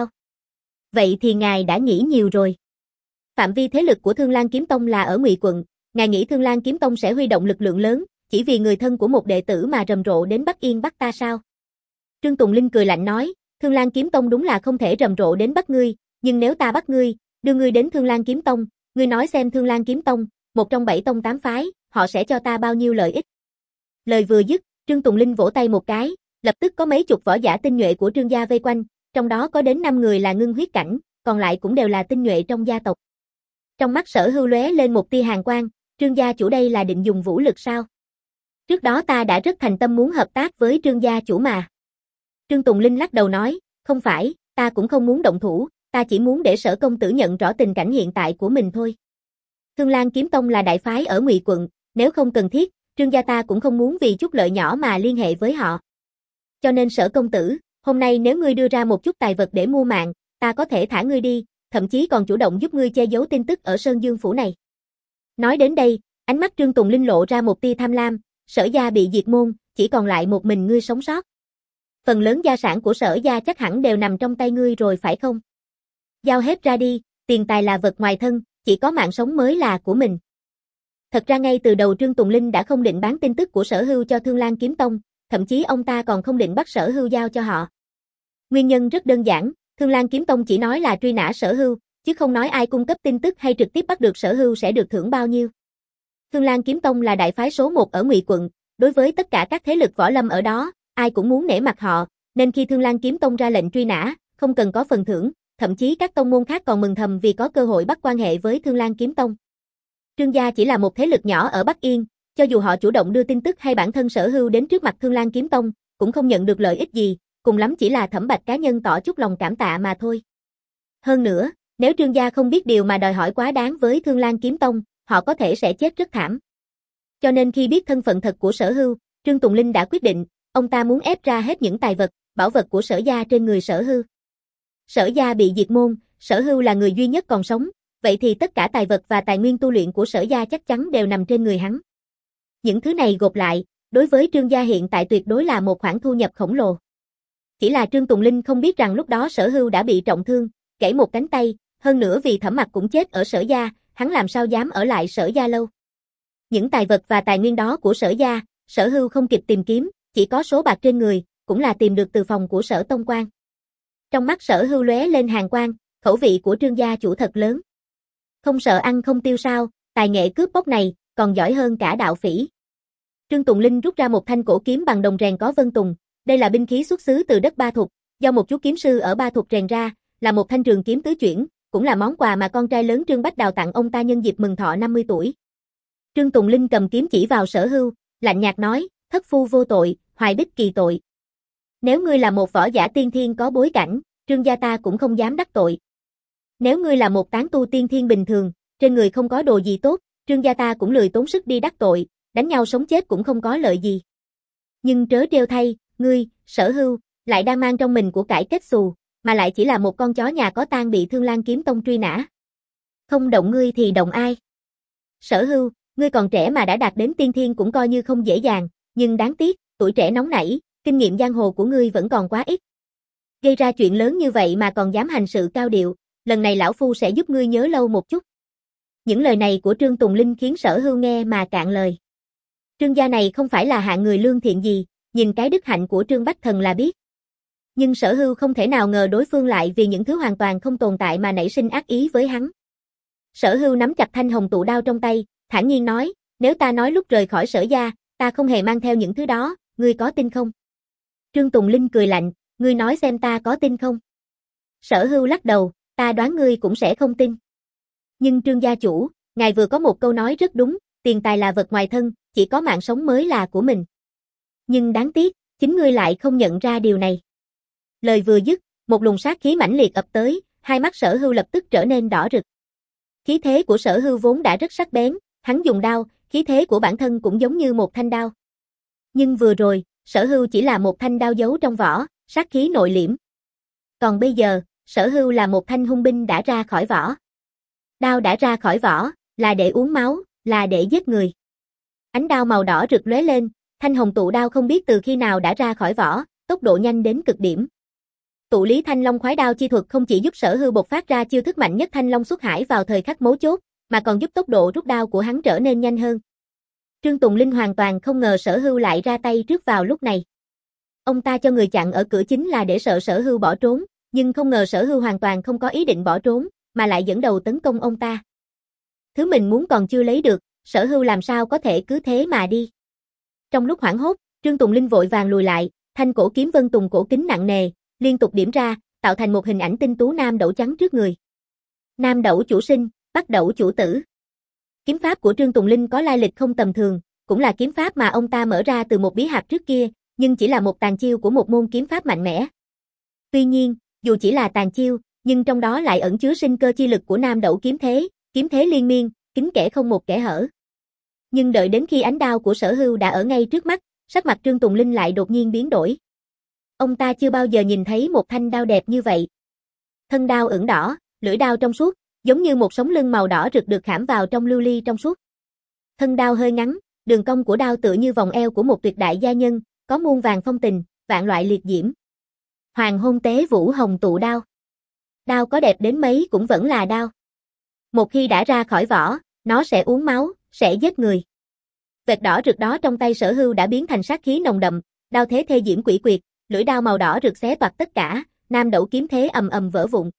Vậy thì ngài đã nghĩ nhiều rồi. Phạm vi thế lực của Thương Lan Kiếm Tông là ở Ngụy quận, ngài nghĩ Thương Lan Kiếm Tông sẽ huy động lực lượng lớn, chỉ vì người thân của một đệ tử mà rầm rộ đến Bắc Yên bắt ta sao? Trương Tùng Linh cười lạnh nói, Thương Lan Kiếm Tông đúng là không thể rầm rộ đến bắt ngươi, nhưng nếu ta bắt ngươi, đưa ngươi đến Thương Lan Kiếm Tông, ngươi nói xem Thương Lan Kiếm Tông, một trong bảy tông tám phái, họ sẽ cho ta bao nhiêu lợi ích? Lời vừa dứt, Trương Tùng Linh vỗ tay một cái, lập tức có mấy chục võ giả tinh nhuệ của Trương gia vây quanh, trong đó có đến năm người là ngưng huyết cảnh, còn lại cũng đều là tinh nhuệ trong gia tộc. Trong mắt Sở Hưu lóe lên một tia hàn quang, Trương gia chủ đây là định dùng vũ lực sao? Trước đó ta đã rất thành tâm muốn hợp tác với Trương gia chủ mà. Trương Tùng Linh lắc đầu nói, không phải, ta cũng không muốn động thủ, ta chỉ muốn để Sở công tử nhận rõ tình cảnh hiện tại của mình thôi. Thương Lan Kiếm Tông là đại phái ở Ngụy quận, nếu không cần thiết, Trương gia ta cũng không muốn vì chút lợi nhỏ mà liên hệ với họ. Cho nên Sở công tử, hôm nay nếu ngươi đưa ra một chút tài vật để mua mạng, ta có thể thả ngươi đi, thậm chí còn chủ động giúp ngươi che giấu tin tức ở Sơn Dương Phủ này. Nói đến đây, ánh mắt Trương Tùng Linh lộ ra một tia tham lam, Sở gia bị diệt môn, chỉ còn lại một mình ngươi sống sót. Phần lớn gia sản của Sở gia chắc hẳn đều nằm trong tay ngươi rồi phải không? Giao hết ra đi, tiền tài là vật ngoài thân, chỉ có mạng sống mới là của mình. Thật ra ngay từ đầu Trương Tùng Linh đã không định bán tin tức của Sở Hưu cho Thương Lan Kiếm Tông, thậm chí ông ta còn không định bắt Sở Hưu giao cho họ. Nguyên nhân rất đơn giản, Thương Lan Kiếm Tông chỉ nói là truy nã Sở Hưu, chứ không nói ai cung cấp tin tức hay trực tiếp bắt được Sở Hưu sẽ được thưởng bao nhiêu. Thương Lan Kiếm Tông là đại phái số một ở Ngụy quận, đối với tất cả các thế lực võ lâm ở đó, ai cũng muốn nể mặt họ, nên khi Thương Lan Kiếm Tông ra lệnh truy nã, không cần có phần thưởng, thậm chí các tông môn khác còn mừng thầm vì có cơ hội bắt quan hệ với Thương Lan Kiếm Tông. Trương gia chỉ là một thế lực nhỏ ở Bắc Yên, cho dù họ chủ động đưa tin tức hay bản thân Sở Hưu đến trước mặt Thương Lan Kiếm Tông, cũng không nhận được lợi ích gì, cùng lắm chỉ là thẩm bạch cá nhân tỏ chút lòng cảm tạ mà thôi. Hơn nữa, nếu Trương gia không biết điều mà đòi hỏi quá đáng với Thương Lan Kiếm Tông, họ có thể sẽ chết rất thảm. Cho nên khi biết thân phận thật của Sở Hưu, Trương Tùng Linh đã quyết định, ông ta muốn ép ra hết những tài vật, bảo vật của Sở gia trên người Sở Hưu. Sở gia bị diệt môn, Sở Hưu là người duy nhất còn sống, vậy thì tất cả tài vật và tài nguyên tu luyện của Sở gia chắc chắn đều nằm trên người hắn. Những thứ này gộp lại, đối với Trương gia hiện tại tuyệt đối là một khoản thu nhập khổng lồ. Chỉ là Trương Tùng Linh không biết rằng lúc đó Sở Hưu đã bị trọng thương, gãy một cánh tay, hơn nữa vì Thẩm Mặc cũng chết ở Sở gia, hắn làm sao dám ở lại Sở gia lâu. Những tài vật và tài nguyên đó của Sở gia, Sở Hưu không kịp tìm kiếm, chỉ có số bạc trên người, cũng là tìm được từ phòng của Sở Tông Quan. Trong mắt Sở Hưu lóe lên hàn quang, khẩu vị của Trương gia chủ thật lớn. Không sợ ăn không tiêu sao, tài nghệ cướp bóc này, còn giỏi hơn cả đạo phỉ. Trương Tùng Linh rút ra một thanh cổ kiếm bằng đồng rèn có vân tùng, đây là binh khí xuất xứ từ đất Ba Thục, do một chú kiếm sư ở Ba Thục rèn ra, là một thanh trường kiếm tứ chuyển, cũng là món quà mà con trai lớn Trương Bách Đào tặng ông ta nhân dịp mừng thọ năm mươi tuổi. Trương Tùng Linh cầm kiếm chỉ vào Sở Hưu, lạnh nhạt nói, thất phu vô tội, hoài bích kỳ tội. Nếu ngươi là một võ giả tiên thiên có bối cảnh, Trương gia ta cũng không dám đắc tội. Nếu ngươi là một tán tu tiên thiên bình thường, trên người không có đồ gì tốt, Trương gia ta cũng lười tốn sức đi đắc tội, đánh nhau sống chết cũng không có lợi gì. Nhưng trớ trêu thay, ngươi, Sở Hưu, lại đang mang trong mình của cải kết xù, mà lại chỉ là một con chó nhà có tang bị Thương Lan kiếm tông truy nã. Không động ngươi thì động ai? Sở Hưu, ngươi còn trẻ mà đã đạt đến tiên thiên cũng coi như không dễ dàng, nhưng đáng tiếc, tuổi trẻ nóng nảy, kinh nghiệm giang hồ của ngươi vẫn còn quá ít. Gây ra chuyện lớn như vậy mà còn dám hành sự cao điệu, lần này lão phu sẽ giúp ngươi nhớ lâu một chút. Những lời này của Trương Tùng Linh khiến Sở Hưu nghe mà cạn lời. Trương gia này không phải là hạng người lương thiện gì, nhìn cái đức hạnh của Trương Bách Thần là biết. Nhưng Sở Hưu không thể nào ngờ đối phương lại vì những thứ hoàn toàn không tồn tại mà nảy sinh ác ý với hắn. Sở Hưu nắm chặt thanh hồng tụ đao trong tay, thản nhiên nói, nếu ta nói lúc rời khỏi Sở gia, ta không hề mang theo những thứ đó, ngươi có tin không? Trương Tùng Linh cười lạnh, ngươi nói xem ta có tin không? Sở Hưu lắc đầu, ta đoán ngươi cũng sẽ không tin. Nhưng Trương gia chủ, ngài vừa có một câu nói rất đúng, tiền tài là vật ngoài thân, chỉ có mạng sống mới là của mình. Nhưng đáng tiếc, chính ngươi lại không nhận ra điều này. Lời vừa dứt, một luồng sát khí mãnh liệt ập tới, hai mắt Sở Hưu lập tức trở nên đỏ rực. Khí thế của Sở Hưu vốn đã rất sắc bén, hắn dùng đao, khí thế của bản thân cũng giống như một thanh đao. Nhưng vừa rồi, Sở Hưu chỉ là một thanh đao giấu trong vỏ, sát khí nội liễm. Còn bây giờ, Sở Hưu là một thanh hung binh đã ra khỏi vỏ. Đao đã ra khỏi vỏ, là để uống máu, là để giết người. Ánh đao màu đỏ rực lóe lên, thanh hồng tụ đao không biết từ khi nào đã ra khỏi vỏ, tốc độ nhanh đến cực điểm. Tụ lý thanh long khoái đao chi thuật không chỉ giúp Sở Hưu bộc phát ra chiêu thức mạnh nhất thanh long xuất hải vào thời khắc mấu chốt, mà còn giúp tốc độ rút đao của hắn trở nên nhanh hơn. Trương Tùng Linh hoàn toàn không ngờ Sở Hưu lại ra tay trước vào lúc này. Ông ta cho người chặn ở cửa chính là để sợ Sở Hưu bỏ trốn, nhưng không ngờ Sở Hưu hoàn toàn không có ý định bỏ trốn, mà lại dẫn đầu tấn công ông ta. Thứ mình muốn còn chưa lấy được, Sở Hưu làm sao có thể cứ thế mà đi. Trong lúc hoảng hốt, Trương Tùng Linh vội vàng lùi lại, thanh cổ kiếm vân tùng cổ kính nặng nề, liên tục điểm ra, tạo thành một hình ảnh tinh tú nam đẩu trắng trước người. Nam đẩu chủ sinh, bắc đẩu chủ tử. Kiếm pháp của Trương Tùng Linh có lai lịch không tầm thường, cũng là kiếm pháp mà ông ta mở ra từ một bí hạp trước kia, nhưng chỉ là một tàn chiêu của một môn kiếm pháp mạnh mẽ. Tuy nhiên, dù chỉ là tàn chiêu, nhưng trong đó lại ẩn chứa sinh cơ chi lực của nam đẩu kiếm thế, kiếm thế liên miên, kín kẽ không một kẽ hở. Nhưng đợi đến khi ánh đao của Sở Hưu đã ở ngay trước mắt, sắc mặt Trương Tùng Linh lại đột nhiên biến đổi. Ông ta chưa bao giờ nhìn thấy một thanh đao đẹp như vậy. Thân đao ửng đỏ, lưỡi đao trong suốt, giống như một sống lưng màu đỏ rực được khảm vào trong lưu ly trong suốt. Thân đao hơi ngắn, đường cong của đao tựa như vòng eo của một tuyệt đại gia nhân, có muôn vàng phong tình, vạn loại liệt diễm. Hoàng hôn tế vũ hồng tụ đao. Đao có đẹp đến mấy cũng vẫn là đao. Một khi đã ra khỏi vỏ, nó sẽ uống máu, sẽ giết người. Vệt đỏ rực đó trong tay Sở Hưu đã biến thành sát khí nồng đậm, đao thế thê diễm quỷ quyệt, lưỡi đao màu đỏ rực xé toạc tất cả, nam đẩu kiếm thế ầm ầm vỡ vụn.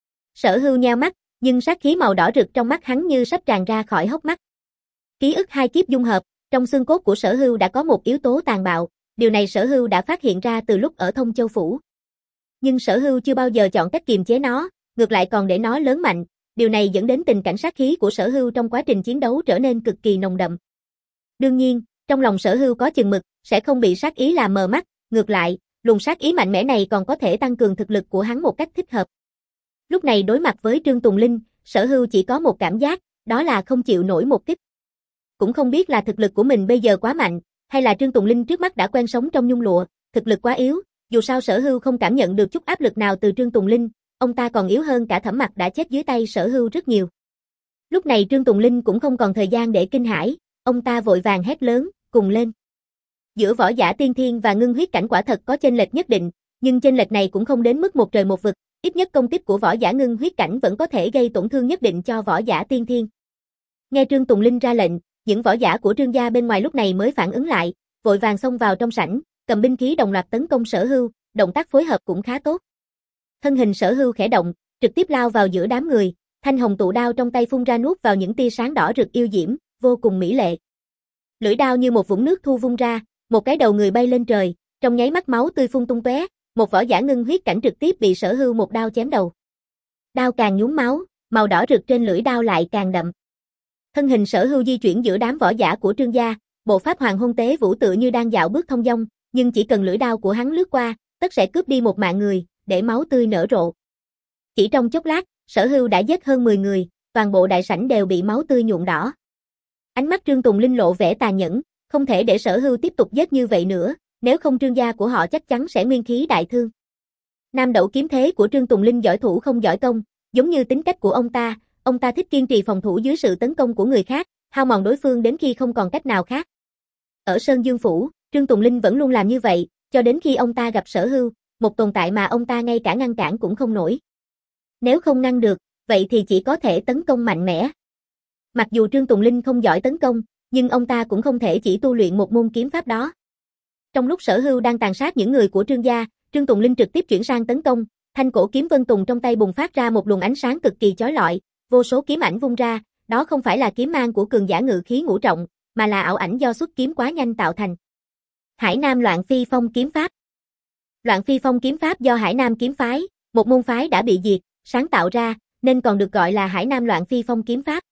Sở Hưu nheo mắt, nhưng sát khí màu đỏ rực trong mắt hắn như sắp tràn ra khỏi hốc mắt. Ký ức hai kiếp dung hợp, trong xương cốt của Sở Hưu đã có một yếu tố tàn bạo, điều này Sở Hưu đã phát hiện ra từ lúc ở Thông Châu phủ. Nhưng Sở Hưu chưa bao giờ chọn cách kiềm chế nó, ngược lại còn để nó lớn mạnh, điều này dẫn đến tình cảnh sát khí của Sở Hưu trong quá trình chiến đấu trở nên cực kỳ nồng đậm. Đương nhiên, trong lòng Sở Hưu có chừng mực, sẽ không bị sát ý làm mờ mắt, ngược lại, luồng sát ý mạnh mẽ này còn có thể tăng cường thực lực của hắn một cách thích hợp. Lúc này đối mặt với Trương Tùng Linh, Sở Hưu chỉ có một cảm giác, đó là không chịu nổi một kích. Cũng không biết là thực lực của mình bây giờ quá mạnh, hay là Trương Tùng Linh trước mắt đã quen sống trong nhung lụa, thực lực quá yếu, dù sao Sở Hưu không cảm nhận được chút áp lực nào từ Trương Tùng Linh, ông ta còn yếu hơn cả Thẩm Mặc đã chết dưới tay Sở Hưu rất nhiều. Lúc này Trương Tùng Linh cũng không còn thời gian để kinh hãi, ông ta vội vàng hét lớn, cùng lên. Giữa võ giả tiên thiên và ngưng huyết cảnh quả thật có chênh lệch nhất định, nhưng chênh lệch này cũng không đến mức một trời một vực, ít nhất công kích của võ giả ngưng huyết cảnh vẫn có thể gây tổn thương nhất định cho võ giả tiên thiên. Nghe Trương Tùng Linh ra lệnh, Những võ giả của Trương gia bên ngoài lúc này mới phản ứng lại, vội vàng xông vào trong sảnh, cầm binh khí đồng loạt tấn công Sở Hưu, động tác phối hợp cũng khá tốt. Thân hình Sở Hưu khẽ động, trực tiếp lao vào giữa đám người, thanh hồng tụ đao trong tay phun ra nuốt vào những tia sáng đỏ rực yêu diễm, vô cùng mỹ lệ. Lưỡi đao như một vũng nước thu vung ra, một cái đầu người bay lên trời, trong nháy mắt máu tươi phun tung tóe, một võ giả ngưng huyết cảnh trực tiếp bị Sở Hưu một đao chém đầu. Đao càng nhuốm máu, màu đỏ rực trên lưỡi đao lại càng đậm. Thân hình Sở Hưu di chuyển giữa đám võ giả của Trương gia, bộ pháp hoàng hôn tế vũ tựa như đang dạo bước thông dong, nhưng chỉ cần lưỡi đao của hắn lướt qua, tất sẽ cướp đi một mạng người, để máu tươi nở rộ. Chỉ trong chốc lát, Sở Hưu đã giết hơn mười người, toàn bộ đại sảnh đều bị máu tươi nhuộm đỏ. Ánh mắt Trương Tùng Linh lộ vẻ tàn nhẫn, không thể để Sở Hưu tiếp tục giết như vậy nữa, nếu không Trương gia của họ chắc chắn sẽ nguyên khí đại thương. Nam đẩu kiếm thế của Trương Tùng Linh giỏi thủ không giỏi công, giống như tính cách của ông ta, ông ta thích kiên trì phòng thủ dưới sự tấn công của người khác, hao mòn đối phương đến khi không còn cách nào khác. Ở Sơn Dương Phủ, Trương Tùng Linh vẫn luôn làm như vậy, cho đến khi ông ta gặp Sở Hưu, một tồn tại mà ông ta ngay cả ngăn cản cũng không nổi. Nếu không ngăn được, vậy thì chỉ có thể tấn công mạnh mẽ. Mặc dù Trương Tùng Linh không giỏi tấn công, nhưng ông ta cũng không thể chỉ tu luyện một môn kiếm pháp đó. Trong lúc Sở Hưu đang tàn sát những người của Trương gia, Trương Tùng Linh trực tiếp chuyển sang tấn công, thanh cổ kiếm Vân Tùng trong tay bùng phát ra một luồng ánh sáng cực kỳ chói lọi, vô số kiếm ảnh vung ra, đó không phải là kiếm mang của cường giả ngự khí ngũ trọng, mà là ảo ảnh do xuất kiếm quá nhanh tạo thành. Hải Nam Loạn Phi Phong kiếm pháp. Loạn Phi Phong kiếm pháp do Hải Nam kiếm phái, một môn phái đã bị diệt, sáng tạo ra, nên còn được gọi là Hải Nam Loạn Phi Phong kiếm pháp.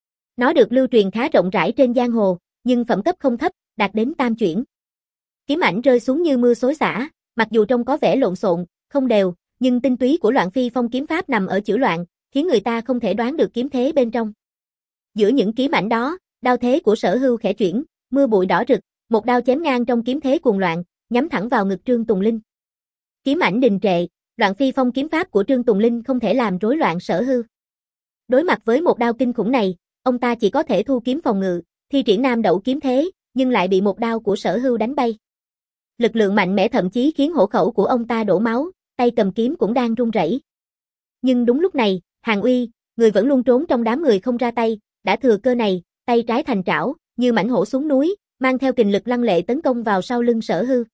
Nó được lưu truyền khá rộng rãi trên giang hồ, nhưng phẩm cấp không thấp, đạt đến tam chuyển. Kiếm ảnh rơi xuống như mưa xối xả, mặc dù trông có vẻ lộn xộn, không đều, nhưng tinh túy của Loạn Phi Phong kiếm pháp nằm ở chữ loạn, khiến người ta không thể đoán được kiếm thế bên trong. Giữa những kiếm ảnh đó, đao thế của Sở Hưu khẽ chuyển, mưa bụi đỏ rực, một đao chém ngang trong kiếm thế cuồng loạn, nhắm thẳng vào ngực Trương Tùng Linh. Kiếm ảnh đình trệ, Loạn Phi Phong kiếm pháp của Trương Tùng Linh không thể làm rối loạn Sở Hưu. Đối mặt với một đao kinh khủng này, ông ta chỉ có thể thu kiếm phòng ngự, thi triển nam đẩu kiếm thế, nhưng lại bị một đao của Sở Hưu đánh bay. Lực lượng mạnh mẽ thậm chí khiến hổ khẩu của ông ta đổ máu, tay cầm kiếm cũng đang run rẩy. Nhưng đúng lúc này, Hàn Uy, người vẫn luôn trốn trong đám người không ra tay, đã thừa cơ này, tay trái thành trảo, như mãnh hổ xuống núi, mang theo kình lực lăng lệ tấn công vào sau lưng Sở Hưu.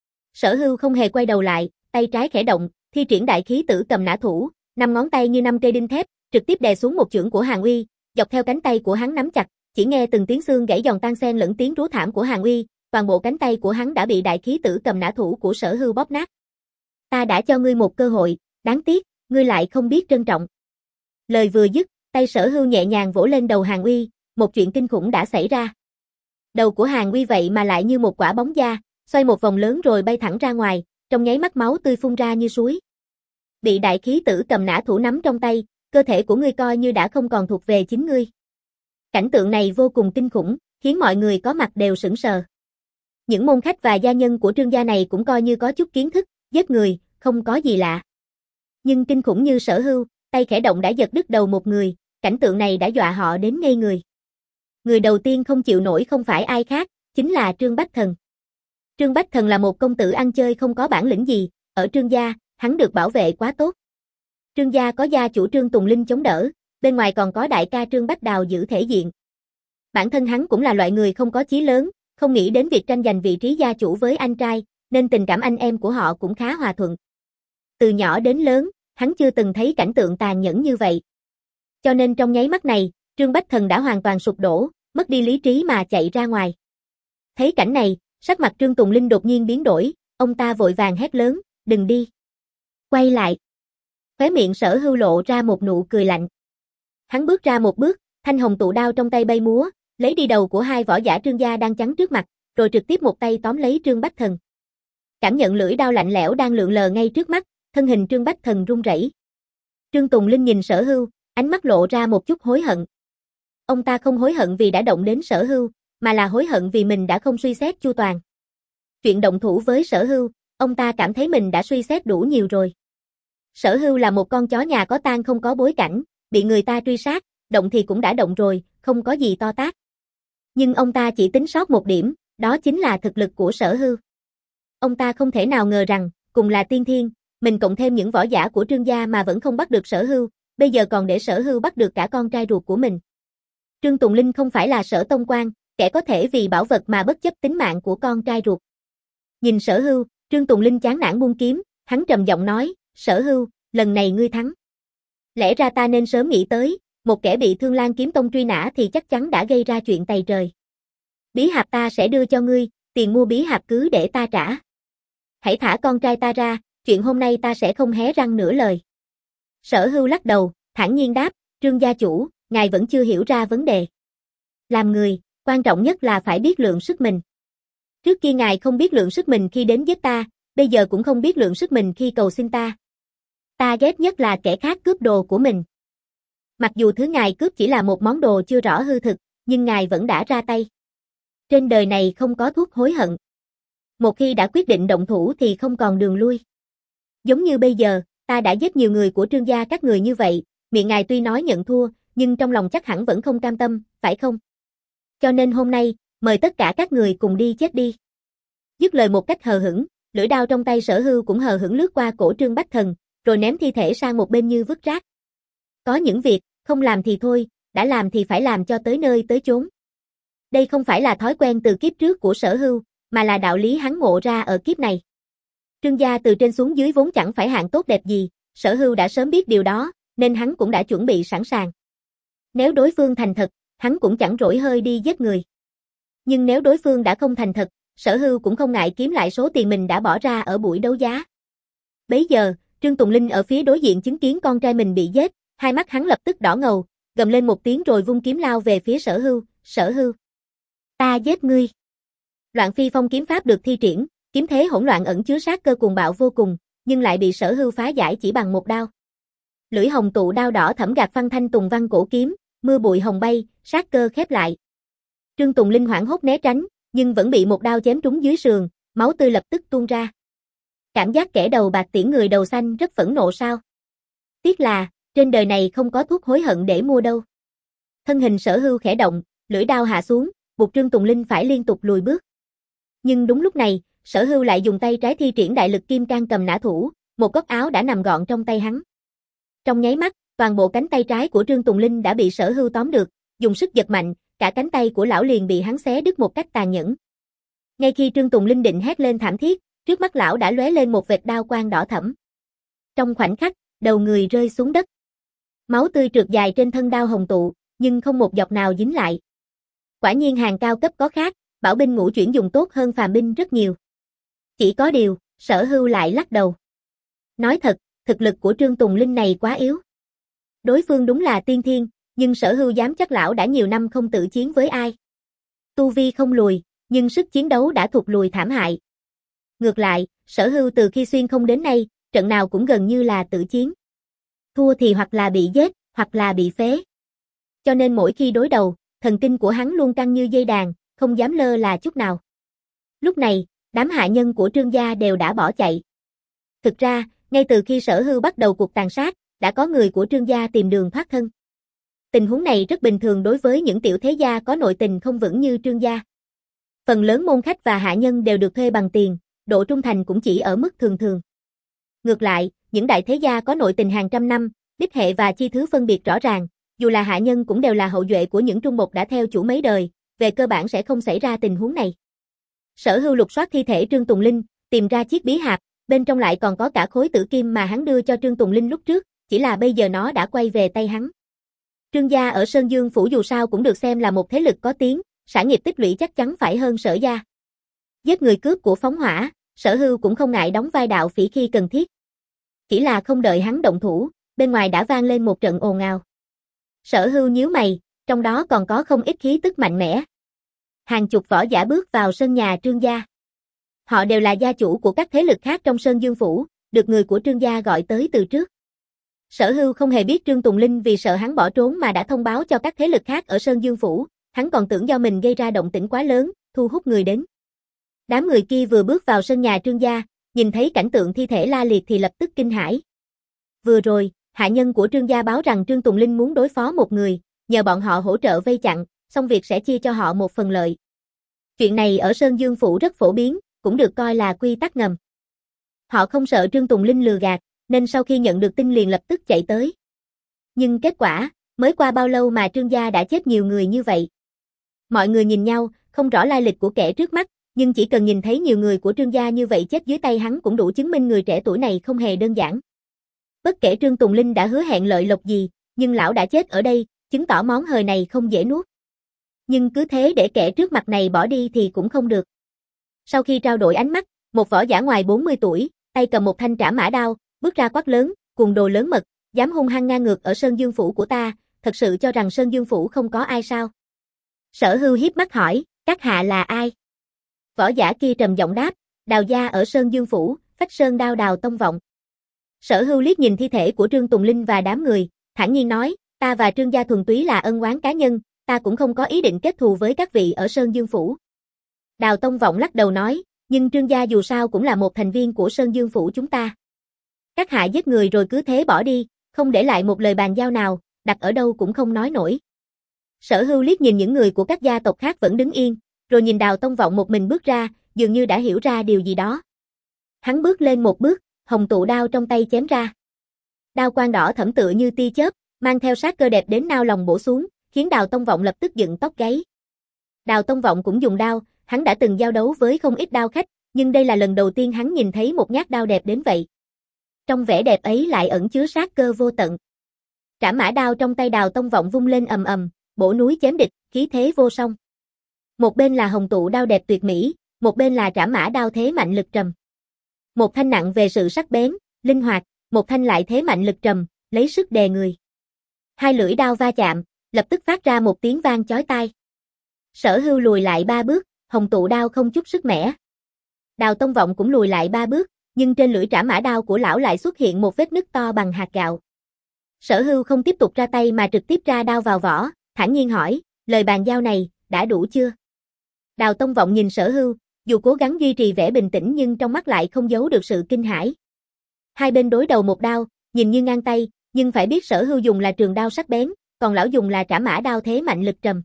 Sở Hưu không hề quay đầu lại, tay trái khẽ động, thi triển đại khí tử cầm nã thủ, năm ngón tay như năm cây đinh thép, trực tiếp đè xuống một chưởng của Hàn Uy, dọc theo cánh tay của hắn nắm chặt, chỉ nghe từng tiếng xương gãy giòn tan xen lẫn tiếng rú thảm của Hàn Uy, toàn bộ cánh tay của hắn đã bị đại khí tử cầm nã thủ của Sở Hưu bóp nát. Ta đã cho ngươi một cơ hội, đáng tiếc, ngươi lại không biết trân trọng. Lời vừa dứt, tay Sở Hưu nhẹ nhàng vỗ lên đầu Hàn Uy, một chuyện kinh khủng đã xảy ra. Đầu của Hàn Uy vậy mà lại như một quả bóng da, xoay một vòng lớn rồi bay thẳng ra ngoài, trong nháy mắt máu tươi phun ra như suối. Bị đại khí tử cầm nã thủ nắm trong tay, cơ thể của ngươi coi như đã không còn thuộc về chính ngươi. Cảnh tượng này vô cùng kinh khủng, khiến mọi người có mặt đều sững sờ. Những môn khách và gia nhân của Trương gia này cũng coi như có chút kiến thức, giết người, không có gì lạ. Nhưng kinh khủng như Sở Hưu, tay khẽ động đã giật đứt đầu một người, cảnh tượng này đã dọa họ đến ngây người. Người đầu tiên không chịu nổi không phải ai khác, chính là Trương Bách Thần. Trương Bách Thần là một công tử ăn chơi không có bản lĩnh gì, ở Trương gia, hắn được bảo vệ quá tốt. Trương gia có gia chủ Trương Tùng Linh chống đỡ, bên ngoài còn có đại ca Trương Bách Đào giữ thể diện. Bản thân hắn cũng là loại người không có chí lớn, không nghĩ đến việc tranh giành vị trí gia chủ với anh trai, nên tình cảm anh em của họ cũng khá hòa thuận. Từ nhỏ đến lớn, hắn chưa từng thấy cảnh tượng tàn nhẫn như vậy. Cho nên trong nháy mắt này, Trương Bách Thần đã hoàn toàn sụp đổ, mất đi lý trí mà chạy ra ngoài. Thấy cảnh này, sắc mặt Trương Tùng Linh đột nhiên biến đổi, ông ta vội vàng hét lớn, đừng đi. Quay lại. Khóe miệng Sở Hưu lộ ra một nụ cười lạnh. Hắn bước ra một bước, thanh hồng tụ đao trong tay bay múa, lấy đi đầu của hai võ giả Trương gia đang chắn trước mặt, rồi trực tiếp một tay tóm lấy Trương Bách Thần. Cảm nhận lưỡi đao lạnh lẽo đang lượn lờ ngay trước mắt, thân hình Trương Bách Thần run rẩy. Trương Tùng Linh nhìn Sở Hưu, ánh mắt lộ ra một chút hối hận. Ông ta không hối hận vì đã động đến Sở Hưu, mà là hối hận vì mình đã không suy xét chu toàn. Chuyện động thủ với Sở Hưu, ông ta cảm thấy mình đã suy xét đủ nhiều rồi. Sở Hưu là một con chó nhà có tang không có bối cảnh, bị người ta truy sát, động thì cũng đã động rồi, không có gì to tát. Nhưng ông ta chỉ tính sót một điểm, đó chính là thực lực của Sở Hưu. Ông ta không thể nào ngờ rằng, cùng là tiên thiên, mình cộng thêm những võ giả của Trương gia mà vẫn không bắt được Sở Hưu, bây giờ còn để Sở Hưu bắt được cả con trai ruột của mình. Trương Tùng Linh không phải là Sở Tông Quan, kẻ có thể vì bảo vật mà bất chấp tính mạng của con trai ruột. Nhìn Sở Hưu, Trương Tùng Linh chán nản buông kiếm, hắn trầm giọng nói, Sở Hưu, lần này ngươi thắng. Lẽ ra ta nên sớm nghĩ tới, một kẻ bị Thương Lan Kiếm Tông truy nã thì chắc chắn đã gây ra chuyện tày trời. Bí hạp ta sẽ đưa cho ngươi, tiền mua bí hạp cứ để ta trả. Hãy thả con trai ta ra, chuyện hôm nay ta sẽ không hé răng nửa lời. Sở Hưu lắc đầu, thản nhiên đáp, Trương gia chủ, ngài vẫn chưa hiểu ra vấn đề. Làm người, quan trọng nhất là phải biết lượng sức mình. Trước kia ngài không biết lượng sức mình khi đến giết ta, bây giờ cũng không biết lượng sức mình khi cầu xin ta. Ta ghét nhất là kẻ khác cướp đồ của mình. Mặc dù thứ ngài cướp chỉ là một món đồ chưa rõ hư thực, nhưng ngài vẫn đã ra tay. Trên đời này không có thuốc hối hận. Một khi đã quyết định động thủ thì không còn đường lui. Giống như bây giờ, ta đã giết nhiều người của Trương gia các người như vậy, miệng ngài tuy nói nhận thua, nhưng trong lòng chắc hẳn vẫn không cam tâm, phải không? Cho nên hôm nay, mời tất cả các người cùng đi chết đi. Dứt lời một cách hờ hững, lưỡi đao trong tay Sở Hưu cũng hờ hững lướt qua cổ Trương Bách Thần, rồi ném thi thể sang một bên như vứt rác. Có những việc, không làm thì thôi, đã làm thì phải làm cho tới nơi tới chốn. Đây không phải là thói quen từ kiếp trước của Sở Hưu, mà là đạo lý hắn ngộ ra ở kiếp này. Trương gia từ trên xuống dưới vốn chẳng phải hạng tốt đẹp gì, Sở Hưu đã sớm biết điều đó, nên hắn cũng đã chuẩn bị sẵn sàng. Nếu đối phương thành thật, hắn cũng chẳng rỗi hơi đi giết người. Nhưng nếu đối phương đã không thành thật, Sở Hưu cũng không ngại kiếm lại số tiền mình đã bỏ ra ở buổi đấu giá. Bấy giờ, Trương Tùng Linh ở phía đối diện chứng kiến con trai mình bị giết, hai mắt hắn lập tức đỏ ngầu, gầm lên một tiếng rồi vung kiếm lao về phía Sở Hưu, Sở Hưu. Ta giết ngươi. Loạn phi phong kiếm pháp được thi triển, kiếm thế hỗn loạn ẩn chứa sát cơ cuồng bạo vô cùng, nhưng lại bị Sở Hưu phá giải chỉ bằng một đao. Lưỡi hồng tụ đao đỏ thẫm gạt phăng thanh tùng văn cổ kiếm, mưa bụi hồng bay, sát cơ khép lại. Trương Tùng Linh hoảng hốt né tránh, nhưng vẫn bị một đao chém trúng dưới sườn, máu tươi lập tức tuôn ra. Cảm giác kẻ đầu bạc tiễn người đầu xanh rất phẫn nộ sao? Tiếc là, trên đời này không có thuốc hối hận để mua đâu. Thân hình Sở Hưu khẽ động, lưỡi đao hạ xuống, buộc Trương Tùng Linh phải liên tục lùi bước. Nhưng đúng lúc này, Sở Hưu lại dùng tay trái thi triển đại lực kim can cầm nã thủ, một góc áo đã nằm gọn trong tay hắn. Trong nháy mắt, toàn bộ cánh tay trái của Trương Tùng Linh đã bị Sở Hưu tóm được, dùng sức giật mạnh, cả cánh tay của lão liền bị hắn xé đứt một cách tàn nhẫn. Ngay khi Trương Tùng Linh định hét lên thảm thiết, trước mắt lão đã lóe lên một vệt đao quang đỏ thẫm. Trong khoảnh khắc, đầu người rơi xuống đất. Máu tươi trượt dài trên thân đao hồng tụ, nhưng không một giọt nào dính lại. Quả nhiên hàng cao cấp có khác, bảo binh ngũ chuyển dùng tốt hơn phàm binh rất nhiều. Chỉ có điều, Sở Hưu lại lắc đầu. Nói thật, thực lực của Trương Tùng Linh này quá yếu. Đối phương đúng là tiên thiên, nhưng Sở Hưu dám chắc lão đã nhiều năm không tự chiến với ai. Tu vi không lùi, nhưng sức chiến đấu đã thụt lùi thảm hại. Ngược lại, Sở Hưu từ khi xuyên không đến nay, trận nào cũng gần như là tự chiến. Thua thì hoặc là bị giết, hoặc là bị phế. Cho nên mỗi khi đối đầu, thần kinh của hắn luôn căng như dây đàn, không dám lơ là chút nào. Lúc này, đám hạ nhân của Trương gia đều đã bỏ chạy. Thực ra, ngay từ khi Sở Hưu bắt đầu cuộc tàn sát, đã có người của Trương gia tìm đường thoát thân. Tình huống này rất bình thường đối với những tiểu thế gia có nội tình không vững như Trương gia. Phần lớn môn khách và hạ nhân đều được thuê bằng tiền, độ trung thành cũng chỉ ở mức thường thường. Ngược lại, những đại thế gia có nội tình hàng trăm năm, đích hệ và chi thứ phân biệt rõ ràng, dù là hạ nhân cũng đều là hậu duệ của những trung mục đã theo chủ mấy đời, về cơ bản sẽ không xảy ra tình huống này. Sở Hưu lục soát thi thể Trương Tùng Linh, tìm ra chiếc bí hạp, bên trong lại còn có cả khối tử kim mà hắn đưa cho Trương Tùng Linh lúc trước, chỉ là bây giờ nó đã quay về tay hắn. Trương gia ở Sơn Dương Phủ dù sao cũng được xem là một thế lực có tiếng, sản nghiệp tích lũy chắc chắn phải hơn Sở gia. Giết người cướp của phóng hỏa, Sở Hưu cũng không ngại đóng vai đạo phỉ khi cần thiết. Chỉ là không đợi hắn động thủ, bên ngoài đã vang lên một trận ồn ào. Sở Hưu nhíu mày, trong đó còn có không ít khí tức mạnh mẽ. Hàng chục võ giả bước vào sân nhà Trương gia. Họ đều là gia chủ của các thế lực khác trong Sơn Dương Phủ, được người của Trương gia gọi tới từ trước. Sở Hưu không hề biết Trương Tùng Linh vì sợ hắn bỏ trốn mà đã thông báo cho các thế lực khác ở Sơn Dương Phủ, hắn còn tưởng do mình gây ra động tĩnh quá lớn, thu hút người đến. Đám người kia vừa bước vào sân nhà Trương gia, nhìn thấy cảnh tượng thi thể la liệt thì lập tức kinh hãi. Vừa rồi, hạ nhân của Trương gia báo rằng Trương Tùng Linh muốn đối phó một người, nhờ bọn họ hỗ trợ vây chặn, xong việc sẽ chia cho họ một phần lợi. Chuyện này ở Sơn Dương Phủ rất phổ biến, cũng được coi là quy tắc ngầm. Họ không sợ Trương Tùng Linh lừa gạt, nên sau khi nhận được tin liền lập tức chạy tới. Nhưng kết quả, Mới qua bao lâu mà Trương gia đã chết nhiều người như vậy? Mọi người nhìn nhau, không rõ lai lịch của kẻ trước mắt, nhưng chỉ cần nhìn thấy nhiều người của Trương gia như vậy chết dưới tay hắn cũng đủ chứng minh người trẻ tuổi này không hề đơn giản. Bất kể Trương Tùng Linh đã hứa hẹn lợi lộc gì, nhưng lão đã chết ở đây, chứng tỏ món hời này không dễ nuốt. Nhưng cứ thế để kẻ trước mặt này bỏ đi thì cũng không được. Sau khi trao đổi ánh mắt, một võ giả ngoài bốn mươi tuổi, tay cầm một thanh trảm mã đao, bước ra quát lớn, cùng đồ lớn mật, dám hung hăng ngang ngược ở Sơn Dương Phủ của ta, thật sự cho rằng Sơn Dương Phủ không có ai sao? Sở Hưu hiếp mắt hỏi, các hạ là ai? Võ giả kia trầm giọng đáp, Đào gia ở Sơn Dương Phủ, Phách Sơn Đao Đào Tông Vọng. Sở Hưu liếc nhìn thi thể của Trương Tùng Linh và đám người, thản nhiên nói, ta và Trương gia thuần túy là ân oán cá nhân, ta cũng không có ý định kết thù với các vị ở Sơn Dương Phủ. Đào Tông Vọng lắc đầu nói, nhưng Trương gia dù sao cũng là một thành viên của Sơn Dương Phủ chúng ta. Các hạ giết người rồi cứ thế bỏ đi, không để lại một lời bàn giao nào, đặt ở đâu cũng không nói nổi. Sở Hưu liếc nhìn những người của các gia tộc khác vẫn đứng yên, rồi nhìn Đào Tông Vọng một mình bước ra, dường như đã hiểu ra điều gì đó. Hắn bước lên một bước, hồng tụ đao trong tay chém ra. Đao quang đỏ thẫm tựa như tia chớp, mang theo sát cơ đẹp đến nao lòng bổ xuống, khiến Đào Tông Vọng lập tức dựng tóc gáy. Đào Tông Vọng cũng dùng đao, hắn đã từng giao đấu với không ít đao khách, nhưng đây là lần đầu tiên hắn nhìn thấy một nhát đao đẹp đến vậy. Trong vẻ đẹp ấy lại ẩn chứa sát cơ vô tận. Trảm mã đao trong tay Đào Tông Vọng vung lên ầm ầm, bổ núi chém địch, khí thế vô song. Một bên là hồng tụ đao đẹp tuyệt mỹ, một bên là trảm mã đao thế mạnh lực trầm. Một thanh nặng về sự sắc bén, linh hoạt, một thanh lại thế mạnh lực trầm, lấy sức đè người. Hai lưỡi đao va chạm, lập tức phát ra một tiếng vang chói tai. Sở Hưu lùi lại ba bước, hồng tụ đao không chút sức mẻ. Đào Tông Vọng cũng lùi lại ba bước, nhưng trên lưỡi trảm mã đao của lão lại xuất hiện một vết nứt to bằng hạt gạo. Sở Hưu không tiếp tục ra tay mà trực tiếp ra đao vào vỏ, thản nhiên hỏi, lời bàn giao này, đã đủ chưa? Đào Tông Vọng nhìn Sở Hưu, dù cố gắng duy trì vẻ bình tĩnh nhưng trong mắt lại không giấu được sự kinh hãi. Hai bên đối đầu một đao, nhìn như ngang tay, nhưng phải biết Sở Hưu dùng là trường đao sắc bén, còn lão dùng là trảm mã đao thế mạnh lực trầm.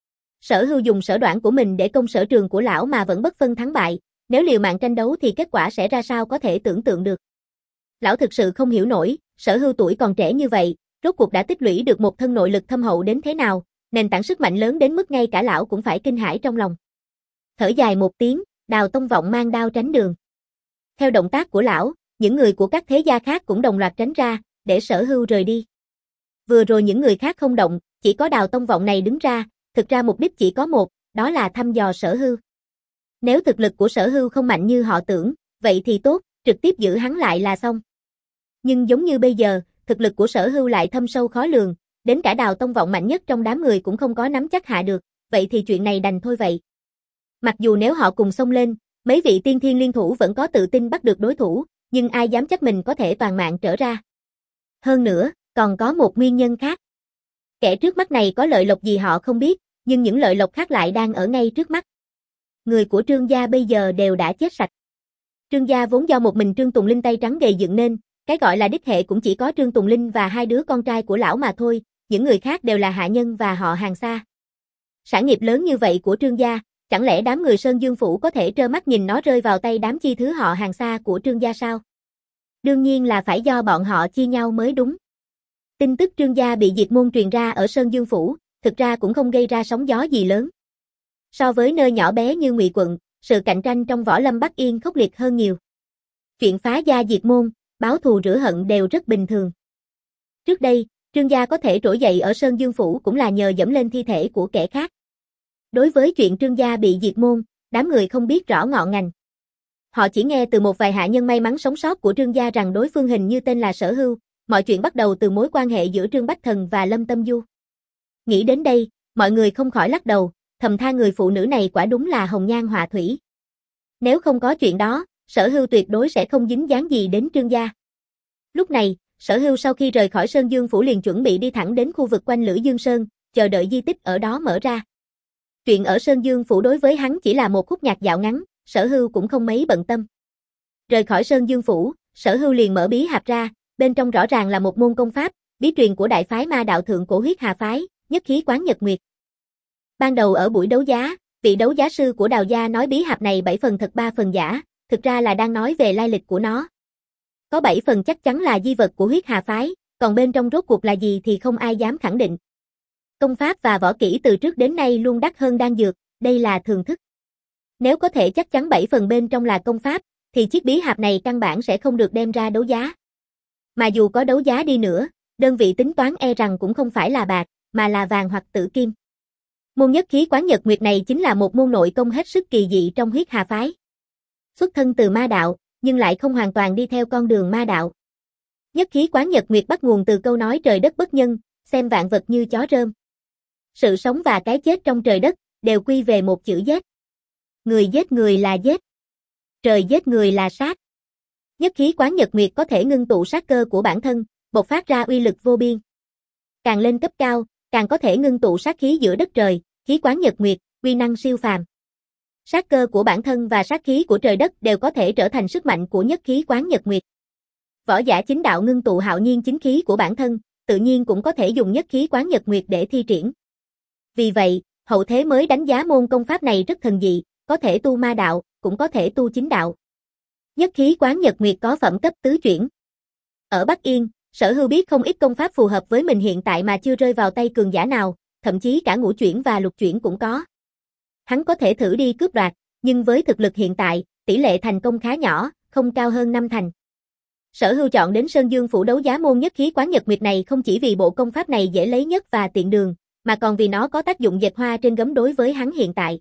Sở Hưu dùng sở đoản của mình để công sở trường của lão mà vẫn bất phân thắng bại, nếu liều mạng tranh đấu thì kết quả sẽ ra sao có thể tưởng tượng được. Lão thực sự không hiểu nổi, Sở Hưu tuổi còn trẻ như vậy, rốt cuộc đã tích lũy được một thân nội lực thâm hậu đến thế nào, nền tảng sức mạnh lớn đến mức ngay cả lão cũng phải kinh hãi trong lòng. Thở dài một tiếng, Đào Tông Vọng mang đao tránh đường. Theo động tác của lão, những người của các thế gia khác cũng đồng loạt tránh ra, để Sở Hưu rời đi. Vừa rồi những người khác không động, chỉ có Đào Tông Vọng này đứng ra, thực ra mục đích chỉ có một, đó là thăm dò Sở Hưu. Nếu thực lực của Sở Hưu không mạnh như họ tưởng, vậy thì tốt, trực tiếp giữ hắn lại là xong. Nhưng giống như bây giờ, thực lực của Sở Hưu lại thâm sâu khó lường, đến cả Đào Tông Vọng mạnh nhất trong đám người cũng không có nắm chắc hạ được, vậy thì chuyện này đành thôi vậy. Mặc dù nếu họ cùng xông lên, mấy vị tiên thiên liên thủ vẫn có tự tin bắt được đối thủ, nhưng ai dám chắc mình có thể toàn mạng trở ra. Hơn nữa, còn có một nguyên nhân khác. Kẻ trước mắt này có lợi lộc gì họ không biết, nhưng những lợi lộc khác lại đang ở ngay trước mắt. Người của Trương gia bây giờ đều đã chết sạch. Trương gia vốn do một mình Trương Tùng Linh tay trắng gầy dựng nên, cái gọi là đích hệ cũng chỉ có Trương Tùng Linh và hai đứa con trai của lão mà thôi, những người khác đều là hạ nhân và họ hàng xa. Sản nghiệp lớn như vậy của Trương gia, chẳng lẽ đám người Sơn Dương Phủ có thể trơ mắt nhìn nó rơi vào tay đám chi thứ họ hàng xa của Trương gia sao? Đương nhiên là phải do bọn họ chia nhau mới đúng. Tin tức Trương gia bị diệt môn truyền ra ở Sơn Dương Phủ, thực ra cũng không gây ra sóng gió gì lớn. So với nơi nhỏ bé như Ngụy quận, sự cạnh tranh trong võ lâm Bắc Yên khốc liệt hơn nhiều. Chuyện phá gia diệt môn, báo thù rửa hận đều rất bình thường. Trước đây, Trương gia có thể trỗi dậy ở Sơn Dương Phủ cũng là nhờ dẫm lên thi thể của kẻ khác. Đối với chuyện Trương gia bị diệt môn, đám người không biết rõ ngọn ngành. Họ chỉ nghe từ một vài hạ nhân may mắn sống sót của Trương gia rằng đối phương hình như tên là Sở Hưu, mọi chuyện bắt đầu từ mối quan hệ giữa Trương Bách Thần và Lâm Tâm Du. Nghĩ đến đây, mọi người không khỏi lắc đầu, thầm tha người phụ nữ này quả đúng là hồng nhan họa thủy. Nếu không có chuyện đó, Sở Hưu tuyệt đối sẽ không dính dáng gì đến Trương gia. Lúc này, Sở Hưu sau khi rời khỏi Sơn Dương Phủ liền chuẩn bị đi thẳng đến khu vực quanh Lữ Dương Sơn, chờ đợi di tích ở đó mở ra. Chuyện ở Sơn Dương Phủ đối với hắn chỉ là một khúc nhạc dạo ngắn, Sở Hưu cũng không mấy bận tâm. Rời khỏi Sơn Dương Phủ, Sở Hưu liền mở bí hạp ra, bên trong rõ ràng là một môn công pháp, bí truyền của đại phái ma đạo thượng cổ Huyết Hà phái, nhất khí quán nhật nguyệt. Ban đầu ở buổi đấu giá, vị đấu giá sư của Đào gia nói bí hạp này bảy phần thật ba phần giả, thực ra là đang nói về lai lịch của nó. Có bảy phần chắc chắn là di vật của Huyết Hà phái, còn bên trong rốt cuộc là gì thì không ai dám khẳng định. Công pháp và võ kỹ từ trước đến nay luôn đắt hơn đan dược, đây là thường thức. Nếu có thể chắc chắn bảy phần bên trong là công pháp, thì chiếc bí hạp này căn bản sẽ không được đem ra đấu giá. Mà dù có đấu giá đi nữa, đơn vị tính toán e rằng cũng không phải là bạc, mà là vàng hoặc tử kim. Môn nhất khí quán nhật nguyệt này chính là một môn nội công hết sức kỳ dị trong huyết hà phái. Xuất thân từ ma đạo, nhưng lại không hoàn toàn đi theo con đường ma đạo. Nhất khí quán nhật nguyệt bắt nguồn từ câu nói trời đất bất nhân, xem vạn vật như chó rơm. Sự sống và cái chết trong trời đất, đều quy về một chữ giết. Người giết người là giết. Trời giết người là sát. Nhất khí quán nhật nguyệt có thể ngưng tụ sát cơ của bản thân, bộc phát ra uy lực vô biên. Càng lên cấp cao, càng có thể ngưng tụ sát khí giữa đất trời, khí quán nhật nguyệt, uy năng siêu phàm. Sát cơ của bản thân và sát khí của trời đất đều có thể trở thành sức mạnh của nhất khí quán nhật nguyệt. Võ giả chính đạo ngưng tụ hạo nhiên chính khí của bản thân, tự nhiên cũng có thể dùng nhất khí quán nhật nguyệt để thi triển. Vì vậy, hậu thế mới đánh giá môn công pháp này rất thần dị, có thể tu ma đạo, cũng có thể tu chính đạo. Nhất khí quán nhật nguyệt có phẩm cấp tứ chuyển. Ở Bắc Yên, Sở Hưu biết không ít công pháp phù hợp với mình hiện tại mà chưa rơi vào tay cường giả nào, thậm chí cả ngũ chuyển và lục chuyển cũng có. Hắn có thể thử đi cướp đoạt, nhưng với thực lực hiện tại, tỷ lệ thành công khá nhỏ, không cao hơn năm thành. Sở Hưu chọn đến Sơn Dương phủ đấu giá môn nhất khí quán nhật nguyệt này không chỉ vì bộ công pháp này dễ lấy nhất và tiện đường, mà còn vì nó có tác dụng dệt hoa trên gấm đối với hắn hiện tại.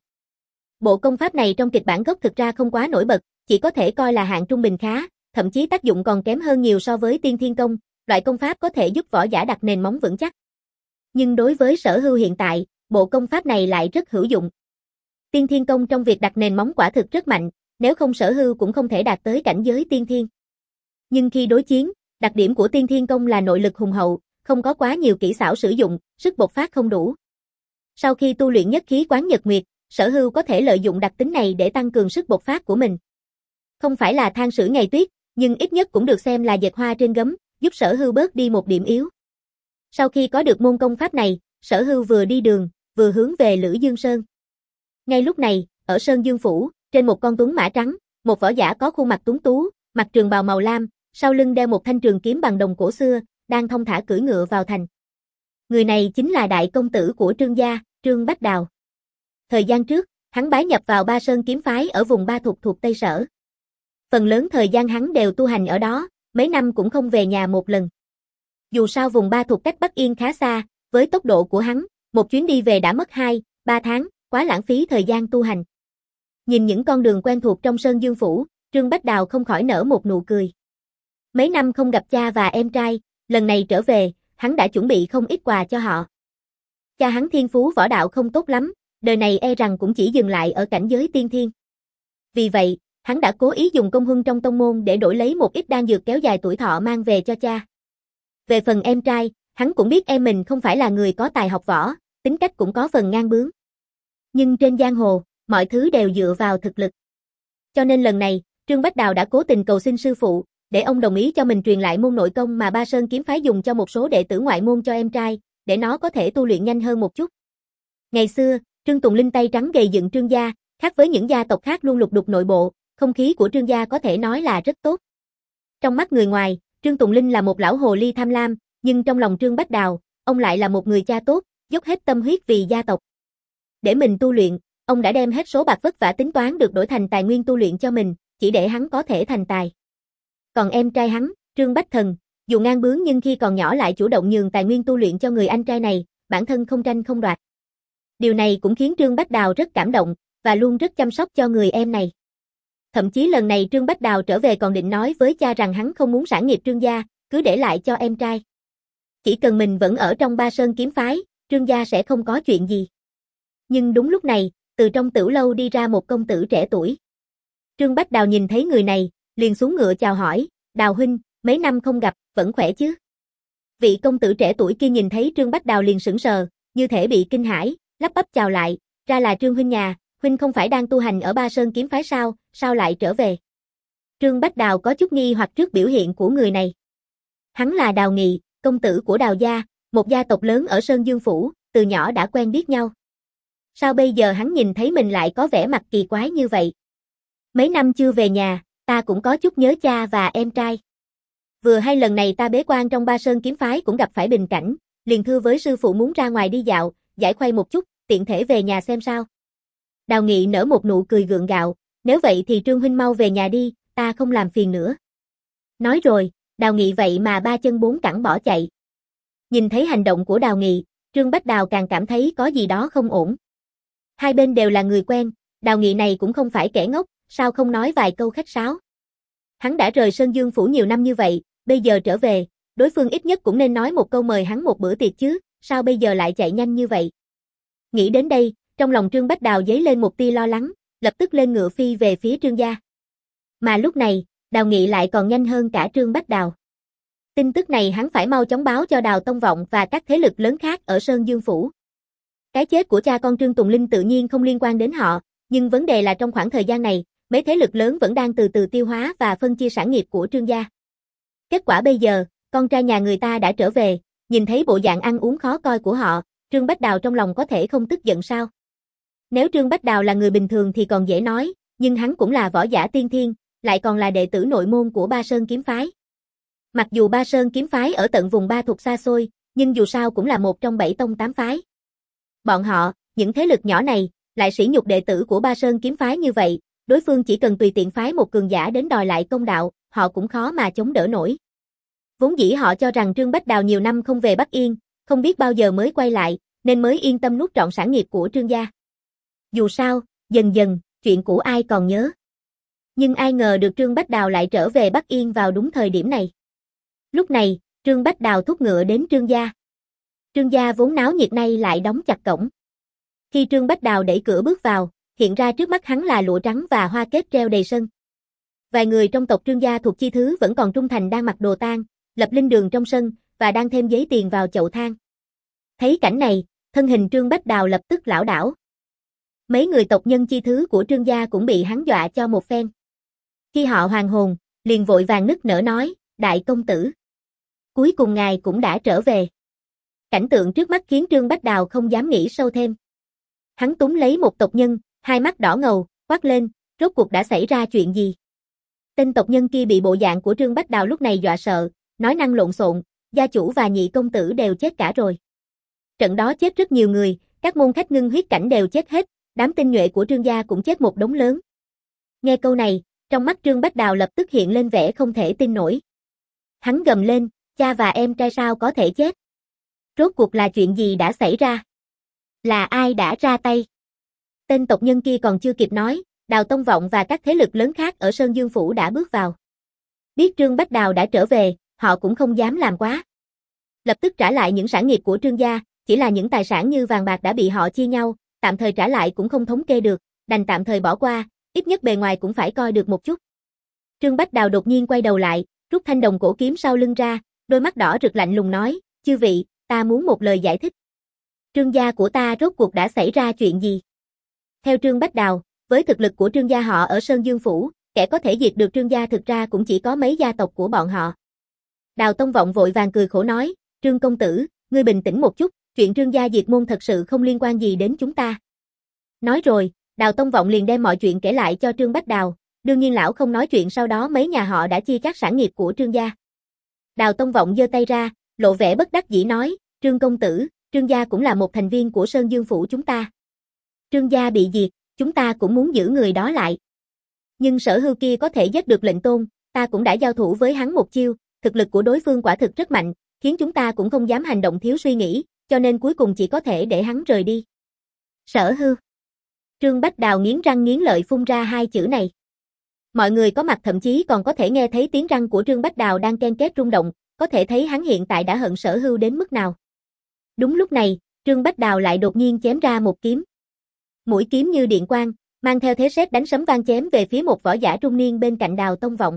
Bộ công pháp này trong kịch bản gốc thực ra không quá nổi bật, chỉ có thể coi là hạng trung bình khá, thậm chí tác dụng còn kém hơn nhiều so với Tiên Thiên Công, loại công pháp có thể giúp võ giả đặt nền móng vững chắc. Nhưng đối với Sở Hưu hiện tại, bộ công pháp này lại rất hữu dụng. Tiên Thiên Công trong việc đặt nền móng quả thực rất mạnh, nếu không Sở Hưu cũng không thể đạt tới cảnh giới tiên thiên. Nhưng khi đối chiến, đặc điểm của Tiên Thiên Công là nội lực hùng hậu, không có quá nhiều kỹ xảo sử dụng, sức bộc phát không đủ. Sau khi tu luyện nhất khí quán nhật nguyệt, Sở Hưu có thể lợi dụng đặc tính này để tăng cường sức bộc phát của mình. Không phải là than sưởi ngày tuyết, nhưng ít nhất cũng được xem là dệt hoa trên gấm, giúp Sở Hưu bớt đi một điểm yếu. Sau khi có được môn công pháp này, Sở Hưu vừa đi đường, vừa hướng về Lữ Dương Sơn. Ngay lúc này, ở Sơn Dương phủ, trên một con tuấn mã trắng, một võ giả có khuôn mặt tuấn tú, mặc trường bào màu lam, sau lưng đeo một thanh trường kiếm bằng đồng cổ xưa, đang thong thả cưỡi ngựa vào thành. Người này chính là đại công tử của Trương gia, Trương Bách Đào. Thời gian trước, hắn bái nhập vào Ba Sơn kiếm phái ở vùng Ba Thục thuộc Tây Sở. Phần lớn thời gian hắn đều tu hành ở đó, mấy năm cũng không về nhà một lần. Dù sao vùng Ba Thục cách Bắc Yên khá xa, với tốc độ của hắn, một chuyến đi về đã mất hai, ba tháng, quá lãng phí thời gian tu hành. Nhìn những con đường quen thuộc trong Sơn Dương phủ, Trương Bách Đào không khỏi nở một nụ cười. Mấy năm không gặp cha và em trai, lần này trở về, hắn đã chuẩn bị không ít quà cho họ. Cha hắn thiên phú võ đạo không tốt lắm, đời này e rằng cũng chỉ dừng lại ở cảnh giới tiên thiên. Vì vậy, hắn đã cố ý dùng công huân trong tông môn để đổi lấy một ít đan dược kéo dài tuổi thọ mang về cho cha. Về phần em trai, hắn cũng biết em mình không phải là người có tài học võ, tính cách cũng có phần ngang bướng. Nhưng trên giang hồ, mọi thứ đều dựa vào thực lực. Cho nên lần này, Trương Bách Đào đã cố tình cầu xin sư phụ, để ông đồng ý cho mình truyền lại môn nội công mà Ba Sơn kiếm phái dùng cho một số đệ tử ngoại môn cho em trai, để nó có thể tu luyện nhanh hơn một chút. Ngày xưa, Trương Tùng Linh tay trắng gầy dựng Trương gia, khác với những gia tộc khác luôn lục đục nội bộ, không khí của Trương gia có thể nói là rất tốt. Trong mắt người ngoài, Trương Tùng Linh là một lão hồ ly tham lam, nhưng trong lòng Trương Bách Đào, ông lại là một người cha tốt, dốc hết tâm huyết vì gia tộc. Để mình tu luyện, ông đã đem hết số bạc vất vả tính toán được đổi thành tài nguyên tu luyện cho mình, chỉ để hắn có thể thành tài. Còn em trai hắn, Trương Bách Thần, dù ngang bướng nhưng khi còn nhỏ lại chủ động nhường tài nguyên tu luyện cho người anh trai này, bản thân không tranh không đoạt. Điều này cũng khiến Trương Bách Đào rất cảm động, và luôn rất chăm sóc cho người em này. Thậm chí lần này Trương Bách Đào trở về còn định nói với cha rằng hắn không muốn sản nghiệp Trương gia, cứ để lại cho em trai. Chỉ cần mình vẫn ở trong Ba Sơn kiếm phái, Trương gia sẽ không có chuyện gì. Nhưng đúng lúc này, từ trong tửu lâu đi ra một công tử trẻ tuổi. Trương Bách Đào nhìn thấy người này, liền xuống ngựa chào hỏi, Đào huynh, mấy năm không gặp, vẫn khỏe chứ? Vị công tử trẻ tuổi kia nhìn thấy Trương Bách Đào liền sững sờ, như thể bị kinh hãi, lắp bắp chào lại, ra là Trương huynh nhà, huynh không phải đang tu hành ở Ba Sơn kiếm phái sao, sao lại trở về? Trương Bách Đào có chút nghi hoặc trước biểu hiện của người này. Hắn là Đào Nghị, công tử của Đào gia, một gia tộc lớn ở Sơn Dương phủ, từ nhỏ đã quen biết nhau. Sao bây giờ hắn nhìn thấy mình lại có vẻ mặt kỳ quái như vậy? Mấy năm chưa về nhà, ta cũng có chút nhớ cha và em trai. Vừa hay lần này ta bế quan trong Ba Sơn kiếm phái cũng gặp phải bình cảnh, liền thưa với sư phụ muốn ra ngoài đi dạo, giải khuây một chút, tiện thể về nhà xem sao. Đào Nghị nở một nụ cười gượng gạo, nếu vậy thì Trương huynh mau về nhà đi, ta không làm phiền nữa. Nói rồi, Đào Nghị vậy mà ba chân bốn cẳng bỏ chạy. Nhìn thấy hành động của Đào Nghị, Trương Bách Đào càng cảm thấy có gì đó không ổn. Hai bên đều là người quen, Đào Nghị này cũng không phải kẻ ngốc, sao không nói vài câu khách sáo. Hắn đã rời Sơn Dương Phủ nhiều năm như vậy, bây giờ trở về, đối phương ít nhất cũng nên nói một câu mời hắn một bữa tiệc chứ, sao bây giờ lại chạy nhanh như vậy. Nghĩ đến đây, trong lòng Trương Bách Đào dấy lên một tia lo lắng, lập tức lên ngựa phi về phía Trương gia. Mà lúc này, Đào Nghị lại còn nhanh hơn cả Trương Bách Đào. Tin tức này hắn phải mau chóng báo cho Đào Tông Vọng và các thế lực lớn khác ở Sơn Dương Phủ. Cái chết của cha con Trương Tùng Linh tự nhiên không liên quan đến họ, nhưng vấn đề là trong khoảng thời gian này, mấy thế lực lớn vẫn đang từ từ tiêu hóa và phân chia sản nghiệp của Trương gia. Kết quả bây giờ, con trai nhà người ta đã trở về, nhìn thấy bộ dạng ăn uống khó coi của họ, Trương Bách Đào trong lòng có thể không tức giận sao? Nếu Trương Bách Đào là người bình thường thì còn dễ nói, nhưng hắn cũng là võ giả tiên thiên, lại còn là đệ tử nội môn của Ba Sơn kiếm phái. Mặc dù Ba Sơn kiếm phái ở tận vùng Ba Thục xa xôi, nhưng dù sao cũng là một trong bảy tông tám phái. Bọn họ, những thế lực nhỏ này, lại sỉ nhục đệ tử của Ba Sơn kiếm phái như vậy, đối phương chỉ cần tùy tiện phái một cường giả đến đòi lại công đạo, họ cũng khó mà chống đỡ nổi. Vốn dĩ họ cho rằng Trương Bách Đào nhiều năm không về Bắc Yên, không biết bao giờ mới quay lại, nên mới yên tâm nuốt trọn sản nghiệp của Trương gia. Dù sao, dần dần, chuyện cũ ai còn nhớ. Nhưng ai ngờ được Trương Bách Đào lại trở về Bắc Yên vào đúng thời điểm này. Lúc này, Trương Bách Đào thúc ngựa đến Trương gia. Trương gia vốn náo nhiệt nay lại đóng chặt cổng. Khi Trương Bách Đào đẩy cửa bước vào, hiện ra trước mắt hắn là lụa trắng và hoa kết treo đầy sân. Vài người trong tộc Trương gia thuộc chi thứ vẫn còn trung thành đang mặc đồ tang, lập linh đường trong sân và đang thêm giấy tiền vào chậu than. Thấy cảnh này, thân hình Trương Bách Đào lập tức lảo đảo. Mấy người tộc nhân chi thứ của Trương gia cũng bị hắn dọa cho một phen. Khi họ hoàn hồn, liền vội vàng nức nở nói, đại công tử. Cuối cùng ngài cũng đã trở về. Cảnh tượng trước mắt khiến Trương Bách Đào không dám nghĩ sâu thêm. Hắn túm lấy một tộc nhân, hai mắt đỏ ngầu, quát lên, rốt cuộc đã xảy ra chuyện gì? Tên tộc nhân kia bị bộ dạng của Trương Bách Đào lúc này dọa sợ, nói năng lộn xộn, gia chủ và nhị công tử đều chết cả rồi. Trận đó chết rất nhiều người, các môn khách ngưng huyết cảnh đều chết hết, đám tinh nhuệ của Trương gia cũng chết một đống lớn. Nghe câu này, trong mắt Trương Bách Đào lập tức hiện lên vẻ không thể tin nổi. Hắn gầm lên, cha và em trai sao có thể chết? Rốt cuộc là chuyện gì đã xảy ra? Là ai đã ra tay? Tên tộc nhân kia còn chưa kịp nói, Đào Tông Vọng và các thế lực lớn khác ở Sơn Dương Phủ đã bước vào. Biết Trương Bách Đào đã trở về, họ cũng không dám làm quá. Lập tức trả lại những sản nghiệp của Trương gia, chỉ là những tài sản như vàng bạc đã bị họ chia nhau, tạm thời trả lại cũng không thống kê được, đành tạm thời bỏ qua, ít nhất bề ngoài cũng phải coi được một chút. Trương Bách Đào đột nhiên quay đầu lại, rút thanh đồng cổ kiếm sau lưng ra, đôi mắt đỏ rực lạnh lùng nói, chư vị, ta muốn một lời giải thích. Trương gia của ta rốt cuộc đã xảy ra chuyện gì? Theo Trương Bách Đào, với thực lực của Trương gia họ ở Sơn Dương Phủ, kẻ có thể diệt được Trương gia thực ra cũng chỉ có mấy gia tộc của bọn họ. Đào Tông Vọng vội vàng cười khổ nói, Trương công tử, ngươi bình tĩnh một chút, chuyện Trương gia diệt môn thật sự không liên quan gì đến chúng ta. Nói rồi, Đào Tông Vọng liền đem mọi chuyện kể lại cho Trương Bách Đào, đương nhiên lão không nói chuyện sau đó mấy nhà họ đã chia các sản nghiệp của Trương gia. Đào Tông Vọng giơ tay ra, lộ vẻ bất đắc dĩ nói, Trương công tử, Trương gia cũng là một thành viên của Sơn Dương Phủ chúng ta. Trương gia bị diệt, chúng ta cũng muốn giữ người đó lại. Nhưng Sở Hưu kia có thể giết được lệnh tôn, ta cũng đã giao thủ với hắn một chiêu, thực lực của đối phương quả thực rất mạnh, khiến chúng ta cũng không dám hành động thiếu suy nghĩ, cho nên cuối cùng chỉ có thể để hắn rời đi. Sở Hưu. Trương Bách Đào nghiến răng nghiến lợi phun ra hai chữ này. Mọi người có mặt thậm chí còn có thể nghe thấy tiếng răng của Trương Bách Đào đang ken két rung động, có thể thấy hắn hiện tại đã hận Sở Hưu đến mức nào. Đúng lúc này, Trương Bách Đào lại đột nhiên chém ra một kiếm. Mũi kiếm như điện quang, mang theo thế sét đánh sấm vang chém về phía một võ giả trung niên bên cạnh Đào Tông Vọng.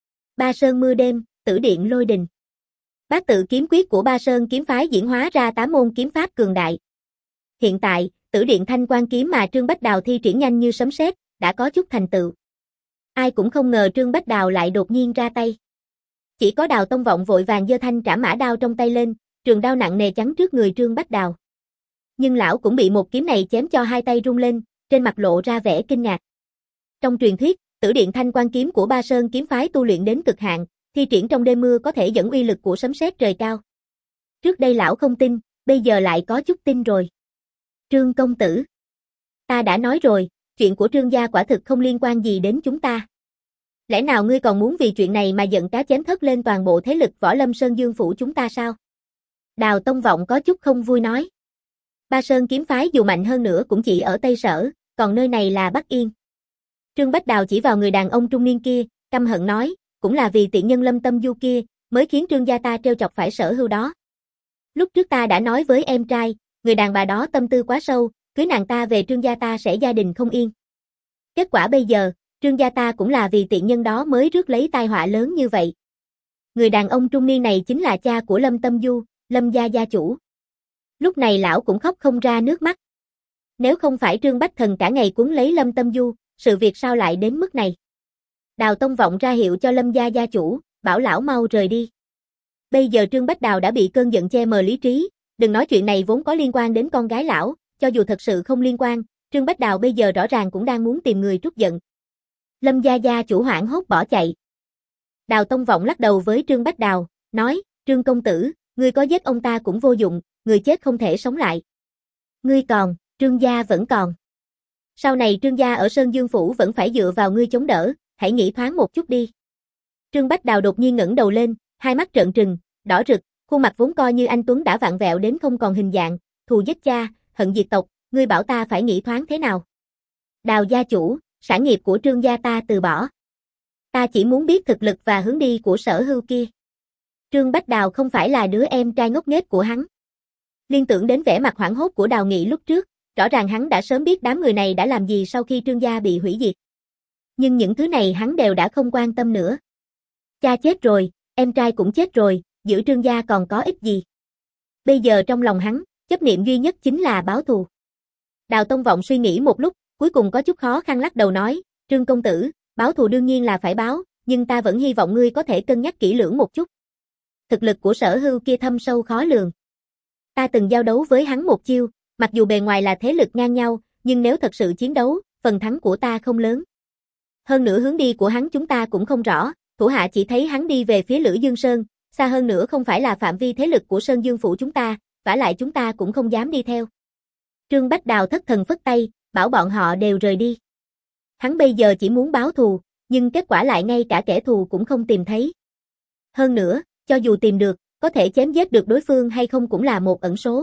Ba Sơn mưa đêm, tử điện lôi đình. Bát tự kiếm quyết của Ba Sơn kiếm phái diễn hóa ra tám môn kiếm pháp cường đại. Hiện tại, tử điện thanh quan kiếm mà Trương Bách Đào thi triển nhanh như sấm sét, đã có chút thành tựu. Ai cũng không ngờ Trương Bách Đào lại đột nhiên ra tay. Chỉ có Đào Tông Vọng vội vàng giơ thanh trảm mã đao trong tay lên, trường đao nặng nề chắn trước người Trương Bách Đào. Nhưng lão cũng bị một kiếm này chém cho hai tay rung lên, trên mặt lộ ra vẻ kinh ngạc. Trong truyền thuyết, tử điện thanh quan kiếm của Ba Sơn kiếm phái tu luyện đến cực hạn, thi triển trong đêm mưa có thể dẫn uy lực của sấm sét trời cao. Trước đây lão không tin, bây giờ lại có chút tin rồi. Trương công tử. Ta đã nói rồi, chuyện của Trương gia quả thực không liên quan gì đến chúng ta. Lẽ nào ngươi còn muốn vì chuyện này mà giận cá chém thớt lên toàn bộ thế lực Võ Lâm Sơn Dương phủ chúng ta sao? Đào Tông Vọng có chút không vui nói. Ba Sơn kiếm phái dù mạnh hơn nữa cũng chỉ ở Tây Sở, còn nơi này là Bắc Yên. Trương Bách Đào chỉ vào người đàn ông trung niên kia, căm hận nói, cũng là vì tiện nhân Lâm Tâm Du kia, mới khiến Trương gia ta trêu chọc phải Sở Hưu đó. Lúc trước ta đã nói với em trai, người đàn bà đó tâm tư quá sâu, cưới nàng ta về Trương gia ta sẽ gia đình không yên. Kết quả bây giờ, Trương gia ta cũng là vì tiện nhân đó mới rước lấy tai họa lớn như vậy. Người đàn ông trung niên này chính là cha của Lâm Tâm Du, Lâm gia gia chủ. Lúc này lão cũng khóc không ra nước mắt. Nếu không phải Trương Bách Thần cả ngày cuốn lấy Lâm Tâm Du, sự việc sao lại đến mức này? Đào Tông Vọng ra hiệu cho Lâm gia gia chủ, bảo lão mau rời đi. Bây giờ Trương Bách Đào đã bị cơn giận che mờ lý trí, đừng nói chuyện này vốn có liên quan đến con gái lão, cho dù thật sự không liên quan, Trương Bách Đào bây giờ rõ ràng cũng đang muốn tìm người trút giận. Lâm gia gia chủ hoảng hốt bỏ chạy. Đào Tông Vọng lắc đầu với Trương Bách Đào, nói, Trương công tử, ngươi có giết ông ta cũng vô dụng, người chết không thể sống lại. Ngươi còn, Trương gia vẫn còn. Sau này Trương gia ở Sơn Dương Phủ vẫn phải dựa vào ngươi chống đỡ, hãy nghĩ thoáng một chút đi. Trương Bách Đào đột nhiên ngẩng đầu lên, hai mắt trợn trừng, đỏ rực, khuôn mặt vốn coi như anh tuấn đã vặn vẹo đến không còn hình dạng, thù giết cha, hận diệt tộc, ngươi bảo ta phải nghĩ thoáng thế nào? Đào gia chủ, sản nghiệp của Trương gia ta từ bỏ. Ta chỉ muốn biết thực lực và hướng đi của Sở Hưu kia. Trương Bách Đào không phải là đứa em trai ngốc nghếch của hắn. Liên tưởng đến vẻ mặt hoảng hốt của Đào Nghị lúc trước, rõ ràng hắn đã sớm biết đám người này đã làm gì sau khi Trương gia bị hủy diệt. Nhưng những thứ này hắn đều đã không quan tâm nữa. Cha chết rồi, em trai cũng chết rồi, giữ Trương gia còn có ích gì? Bây giờ trong lòng hắn, chấp niệm duy nhất chính là báo thù. Đào Tông Vọng suy nghĩ một lúc, cuối cùng có chút khó khăn lắc đầu nói, Trương công tử, báo thù đương nhiên là phải báo, nhưng ta vẫn hy vọng ngươi có thể cân nhắc kỹ lưỡng một chút. Thực lực của Sở Hưu kia thâm sâu khó lường. Ta từng giao đấu với hắn một chiêu, mặc dù bề ngoài là thế lực ngang nhau, nhưng nếu thật sự chiến đấu, phần thắng của ta không lớn. Hơn nữa hướng đi của hắn chúng ta cũng không rõ, thủ hạ chỉ thấy hắn đi về phía Lữ Dương Sơn, xa hơn nữa không phải là phạm vi thế lực của Sơn Dương phủ chúng ta, vả lại chúng ta cũng không dám đi theo. Trương Bách Đào thất thần phất tay, bảo bọn họ đều rời đi. Hắn bây giờ chỉ muốn báo thù, nhưng kết quả lại ngay cả kẻ thù cũng không tìm thấy. Hơn nữa, cho dù tìm được, có thể chém giết được đối phương hay không cũng là một ẩn số.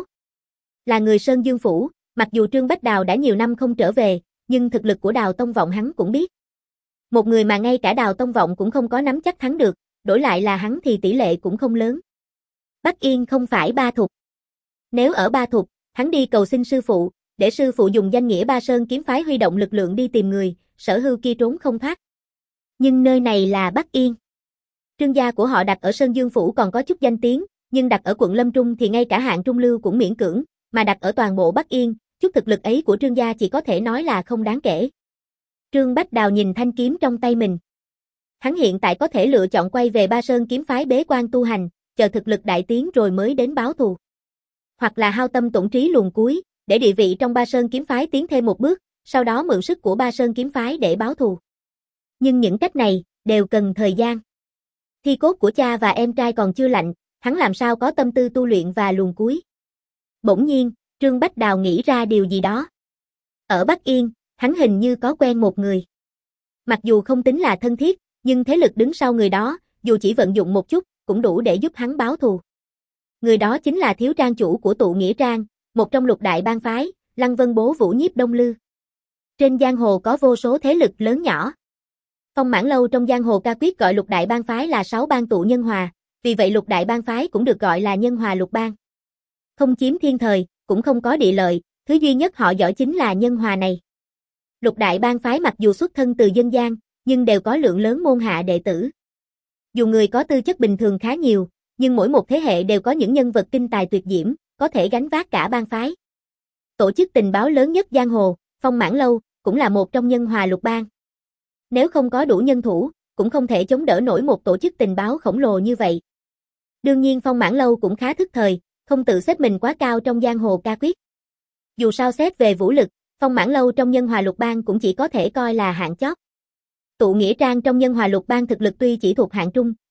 Là người Sơn Dương phủ, mặc dù Trương Bách Đào đã nhiều năm không trở về, nhưng thực lực của Đào Tông Vọng hắn cũng biết. Một người mà ngay cả Đào Tông Vọng cũng không có nắm chắc thắng được, đổi lại là hắn thì tỷ lệ cũng không lớn. Bắc Yên không phải Ba Thục. Nếu ở Ba Thục, hắn đi cầu xin sư phụ, để sư phụ dùng danh nghĩa Ba Sơn kiếm phái huy động lực lượng đi tìm người, Sở Hưu kia trốn không thoát. Nhưng nơi này là Bắc Yên. Trương gia của họ đặt ở Sơn Dương phủ còn có chút danh tiếng, nhưng đặt ở quận Lâm Trung thì ngay cả hạng trung lưu cũng miễn cưỡng, mà đặt ở toàn bộ Bắc Yên, chút thực lực ấy của Trương gia chỉ có thể nói là không đáng kể. Trương Bách Đào nhìn thanh kiếm trong tay mình. Hắn hiện tại có thể lựa chọn quay về Ba Sơn kiếm phái bế quan tu hành, chờ thực lực đại tiến rồi mới đến báo thù. Hoặc là hao tâm tổn trí luồn cuối, để địa vị trong Ba Sơn kiếm phái tiến thêm một bước, sau đó mượn sức của Ba Sơn kiếm phái để báo thù. Nhưng những cách này, đều cần thời gian. Thi cốt của cha và em trai còn chưa lạnh, hắn làm sao có tâm tư tu luyện và luồn cuối. Bỗng nhiên, Trương Bách Đào nghĩ ra điều gì đó. Ở Bắc Yên, hắn hình như có quen một người. Mặc dù không tính là thân thiết, nhưng thế lực đứng sau người đó, dù chỉ vận dụng một chút, cũng đủ để giúp hắn báo thù. Người đó chính là thiếu trang chủ của tụ nghĩa trang, một trong lục đại bang phái, Lăng Vân Bố Vũ Nhiếp Đông Lư. Trên giang hồ có vô số thế lực lớn nhỏ. Phong Mãn Lâu trong giang hồ ca quyết gọi lục đại bang phái là sáu bang tụ nhân hòa, vì vậy lục đại bang phái cũng được gọi là nhân hòa lục bang. Không chiếm thiên thời, cũng không có địa lợi, thứ duy nhất họ giỏi chính là nhân hòa này. Lục đại bang phái mặc dù xuất thân từ dân gian, nhưng đều có lượng lớn môn hạ đệ tử. Dù người có tư chất bình thường khá nhiều, nhưng mỗi một thế hệ đều có những nhân vật kinh tài tuyệt diễm, có thể gánh vác cả bang phái. Tổ chức tình báo lớn nhất giang hồ, Phong Mãn Lâu, cũng là một trong nhân hòa lục bang. Nếu không có đủ nhân thủ, cũng không thể chống đỡ nổi một tổ chức tình báo khổng lồ như vậy. Đương nhiên Phong Mãn Lâu cũng khá thức thời, không tự xếp mình quá cao trong giang hồ ca quyết. Dù sao xét về vũ lực, Phong Mãn Lâu trong nhân hòa lục bang cũng chỉ có thể coi là hạng chót. Tụ nghĩa trang trong nhân hòa lục bang thực lực tuy chỉ thuộc hạng trung,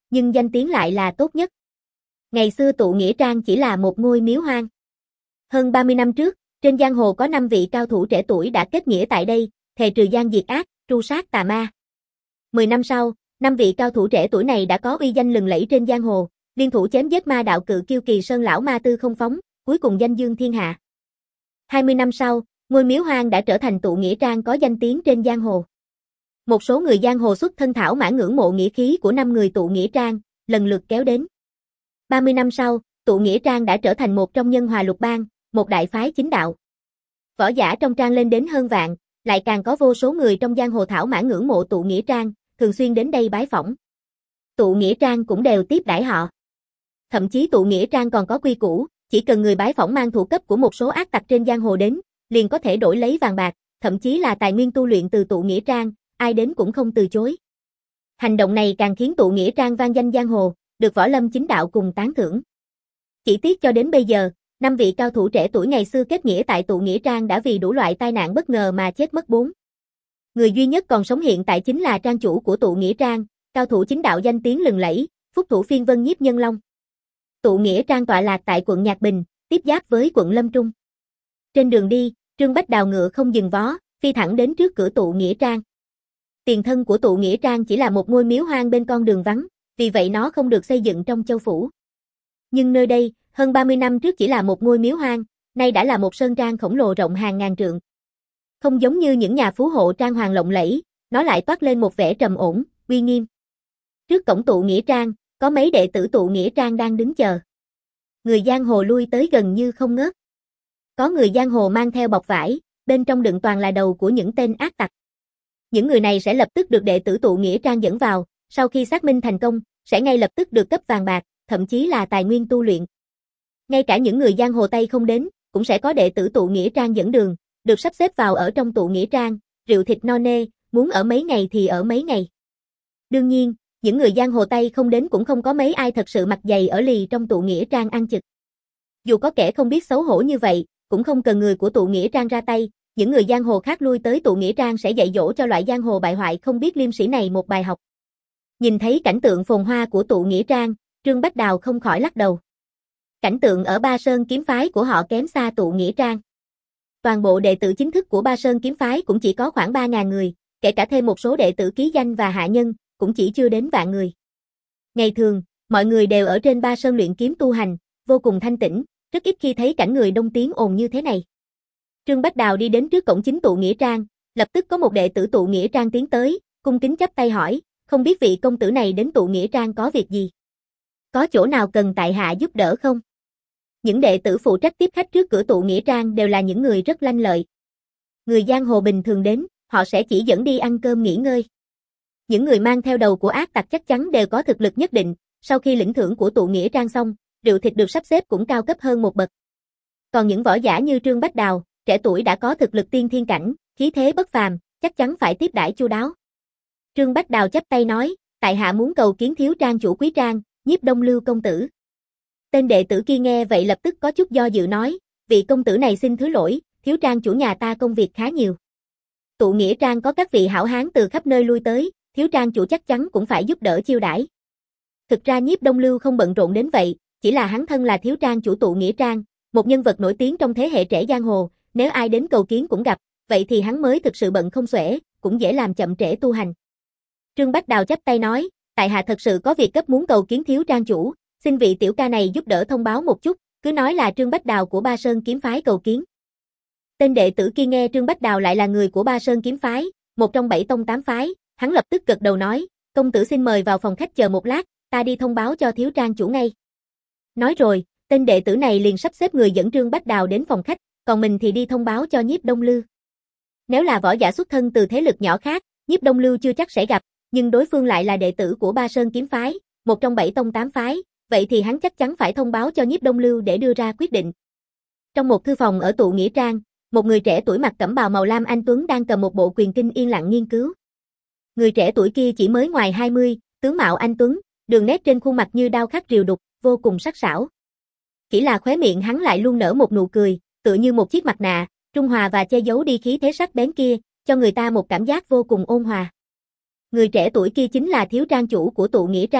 nhưng danh tiếng lại là tốt nhất. Ngày xưa tụ nghĩa trang chỉ là một ngôi miếu hoang. Hơn ba mươi năm trước, trên giang hồ có năm vị cao thủ trẻ tuổi đã kết nghĩa tại đây, thề trừ gian diệt ác, tru sát tà ma. Mười năm sau, năm vị cao thủ trẻ tuổi này đã có uy danh lừng lẫy trên giang hồ, liên thủ chém giết ma đạo cự kiêu Kỳ Sơn lão ma Tư Không Phóng, cuối cùng danh dương thiên hạ. Hai mươi năm sau, ngôi miếu hoang đã trở thành tụ nghĩa trang có danh tiếng trên giang hồ. Một số người giang hồ xuất thân thảo mãn ngưỡng mộ nghĩa khí của năm người tụ nghĩa trang, lần lượt kéo đến. ba mươi năm sau, tụ nghĩa trang đã trở thành một trong nhân hòa lục bang, một đại phái chính đạo. Võ giả trong trang lên đến hơn vạn, lại càng có vô số người trong giang hồ thảo mãn ngưỡng mộ tụ nghĩa trang, thường xuyên đến đây bái phỏng. Tụ nghĩa trang cũng đều tiếp đãi họ. Thậm chí tụ nghĩa trang còn có quy củ, chỉ cần người bái phỏng mang thủ cấp của một số ác tặc trên giang hồ đến, liền có thể đổi lấy vàng bạc, thậm chí là tài nguyên tu luyện từ tụ nghĩa trang, ai đến cũng không từ chối. Hành động này càng khiến tụ nghĩa trang vang danh giang hồ, được võ lâm chính đạo cùng tán thưởng. Chỉ tiếc cho đến bây giờ, năm vị cao thủ trẻ tuổi ngày xưa kết nghĩa tại tụ nghĩa trang đã vì đủ loại tai nạn bất ngờ mà chết mất bốn. Người duy nhất còn sống hiện tại chính là trang chủ của tụ nghĩa trang, cao thủ chính đạo danh tiếng lừng lẫy, phúc thủ phiên vân Nhiếp Nhân Long. Tụ nghĩa trang tọa lạc tại quận Nhạc Bình, tiếp giáp với quận Lâm Trung. Trên đường đi, Trương Bách đào ngựa không dừng vó, phi thẳng đến trước cửa tụ nghĩa trang. Tiền thân của tụ nghĩa trang chỉ là một ngôi miếu hoang bên con đường vắng, vì vậy nó không được xây dựng trong châu phủ. Nhưng nơi đây, hơn ba mươi năm trước chỉ là một ngôi miếu hoang, nay đã là một sơn trang khổng lồ rộng hàng ngàn trượng. Không giống như những nhà phú hộ trang hoàng lộng lẫy, nó lại toát lên một vẻ trầm ổn, uy nghiêm. Trước cổng tụ nghĩa trang, có mấy đệ tử tụ nghĩa trang đang đứng chờ. Người giang hồ lui tới gần như không ngớt. Có người giang hồ mang theo bọc vải, bên trong đựng toàn là đầu của những tên ác tặc. Những người này sẽ lập tức được đệ tử tụ nghĩa trang dẫn vào, sau khi xác minh thành công, sẽ ngay lập tức được cấp vàng bạc, thậm chí là tài nguyên tu luyện. Ngay cả những người giang hồ Tây không đến, cũng sẽ có đệ tử tụ nghĩa trang dẫn đường, được sắp xếp vào ở trong tụ nghĩa trang, rượu thịt no nê, muốn ở mấy ngày thì ở mấy ngày. Đương nhiên, những người giang hồ Tây không đến cũng không có mấy ai thật sự mặt dày ở lì trong tụ nghĩa trang ăn chực. Dù có kẻ không biết xấu hổ như vậy, cũng không cần người của tụ nghĩa trang ra tay, những người giang hồ khác lui tới tụ nghĩa trang sẽ dạy dỗ cho loại giang hồ bại hoại không biết liêm sỉ này một bài học. Nhìn thấy cảnh tượng phồn hoa của tụ nghĩa trang, Trương Bách Đào không khỏi lắc đầu. Cảnh tượng ở Ba Sơn kiếm phái của họ kém xa tụ nghĩa trang. Toàn bộ đệ tử chính thức của Ba Sơn kiếm phái cũng chỉ có khoảng ba nghìn người, kể cả thêm một số đệ tử ký danh và hạ nhân, cũng chỉ chưa đến vạn người. Ngày thường, mọi người đều ở trên Ba Sơn luyện kiếm tu hành, vô cùng thanh tĩnh, rất ít khi thấy cảnh người đông tiếng ồn như thế này. Trương Bách Đào đi đến trước cổng chính tụ nghĩa trang, lập tức có một đệ tử tụ nghĩa trang tiến tới, cung kính chắp tay hỏi, không biết vị công tử này đến tụ nghĩa trang có việc gì? Có chỗ nào cần tại hạ giúp đỡ không? Những đệ tử phụ trách tiếp khách trước cửa tụ nghĩa trang đều là những người rất lanh lợi. Người giang hồ bình thường đến, họ sẽ chỉ dẫn đi ăn cơm nghỉ ngơi. Những người mang theo đầu của ác tặc chắc chắn đều có thực lực nhất định, sau khi lĩnh thưởng của tụ nghĩa trang xong, rượu thịt được sắp xếp cũng cao cấp hơn một bậc. Còn những võ giả như Trương Bách Đào, trẻ tuổi đã có thực lực tiên thiên cảnh, khí thế bất phàm, chắc chắn phải tiếp đãi chu đáo. Trương Bách Đào chắp tay nói, tại hạ muốn cầu kiến thiếu trang chủ Quý Trang, Nhiếp Đông Lưu công tử. Tên đệ tử kia nghe vậy lập tức có chút do dự nói, vị công tử này xin thứ lỗi, thiếu trang chủ nhà ta công việc khá nhiều. Tụ nghĩa trang có các vị hảo hán từ khắp nơi lui tới, thiếu trang chủ chắc chắn cũng phải giúp đỡ chiêu đãi. Thực ra Nhiếp Đông Lưu không bận rộn đến vậy, chỉ là hắn thân là thiếu trang chủ tụ nghĩa trang, một nhân vật nổi tiếng trong thế hệ trẻ giang hồ, nếu ai đến cầu kiến cũng gặp, vậy thì hắn mới thực sự bận không xuể, cũng dễ làm chậm trễ tu hành. Trương Bách Đào chắp tay nói, tại hạ thật sự có việc cấp muốn cầu kiến thiếu trang chủ, xin vị tiểu ca này giúp đỡ thông báo một chút, cứ nói là Trương Bách Đào của Ba Sơn kiếm phái cầu kiến. Tên đệ tử kia nghe Trương Bách Đào lại là người của Ba Sơn kiếm phái, một trong bảy tông tám phái, hắn lập tức gật đầu nói, công tử xin mời vào phòng khách chờ một lát, ta đi thông báo cho thiếu trang chủ ngay. Nói rồi, tên đệ tử này liền sắp xếp người dẫn Trương Bách Đào đến phòng khách, còn mình thì đi thông báo cho Nhiếp Đông Lưu. Nếu là võ giả xuất thân từ thế lực nhỏ khác, Nhiếp Đông Lưu chưa chắc sẽ gặp, nhưng đối phương lại là đệ tử của Ba Sơn kiếm phái, một trong bảy tông tám phái, vậy thì hắn chắc chắn phải thông báo cho Nhiếp Đông Lưu để đưa ra quyết định. Trong một thư phòng ở tụ nghĩa trang, một người trẻ tuổi mặc cẩm bào màu lam anh tuấn đang cầm một bộ quyền kinh yên lặng nghiên cứu. Người trẻ tuổi kia chỉ mới ngoài hai mươi, tướng mạo anh tuấn, đường nét trên khuôn mặt như đao khắc rìu đục, vô cùng sắc sảo. Chỉ là khóe miệng hắn lại luôn nở một nụ cười, tựa như một chiếc mặt nạ, trung hòa và che giấu đi khí thế sắc bén kia, cho người ta một cảm giác vô cùng ôn hòa. Người trẻ tuổi kia chính là thiếu trang chủ của tụ nghĩa trang,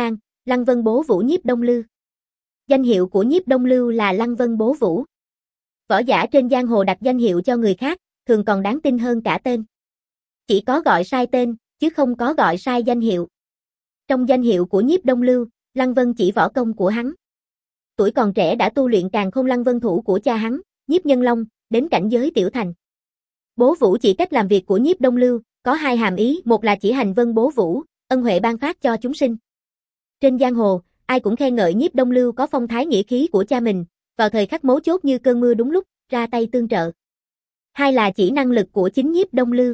Lăng Vân Bố Vũ Nhiếp Đông Lưu. Danh hiệu của Nhiếp Đông Lưu là Lăng Vân Bố Vũ. Võ giả trên giang hồ đặt danh hiệu cho người khác, thường còn đáng tin hơn cả tên. Chỉ có gọi sai tên, chứ không có gọi sai danh hiệu. Trong danh hiệu của Nhiếp Đông Lưu, Lăng Vân chỉ võ công của hắn. Tuổi còn trẻ đã tu luyện Càn Khôn Lăng Vân thủ của cha hắn, Nhiếp Nhân Long, đến cảnh giới tiểu thành. Bố Vũ chỉ cách làm việc của Nhiếp Đông Lưu, có hai hàm ý, một là chỉ hành vân bố vũ, ân huệ ban phát cho chúng sinh. Trên giang hồ, ai cũng khen ngợi Nhiếp Đông Lưu có phong thái nghĩa khí của cha mình, vào thời khắc mấu chốt như cơn mưa đúng lúc, ra tay tương trợ. Hai là chỉ năng lực của chính Nhiếp Đông Lưu.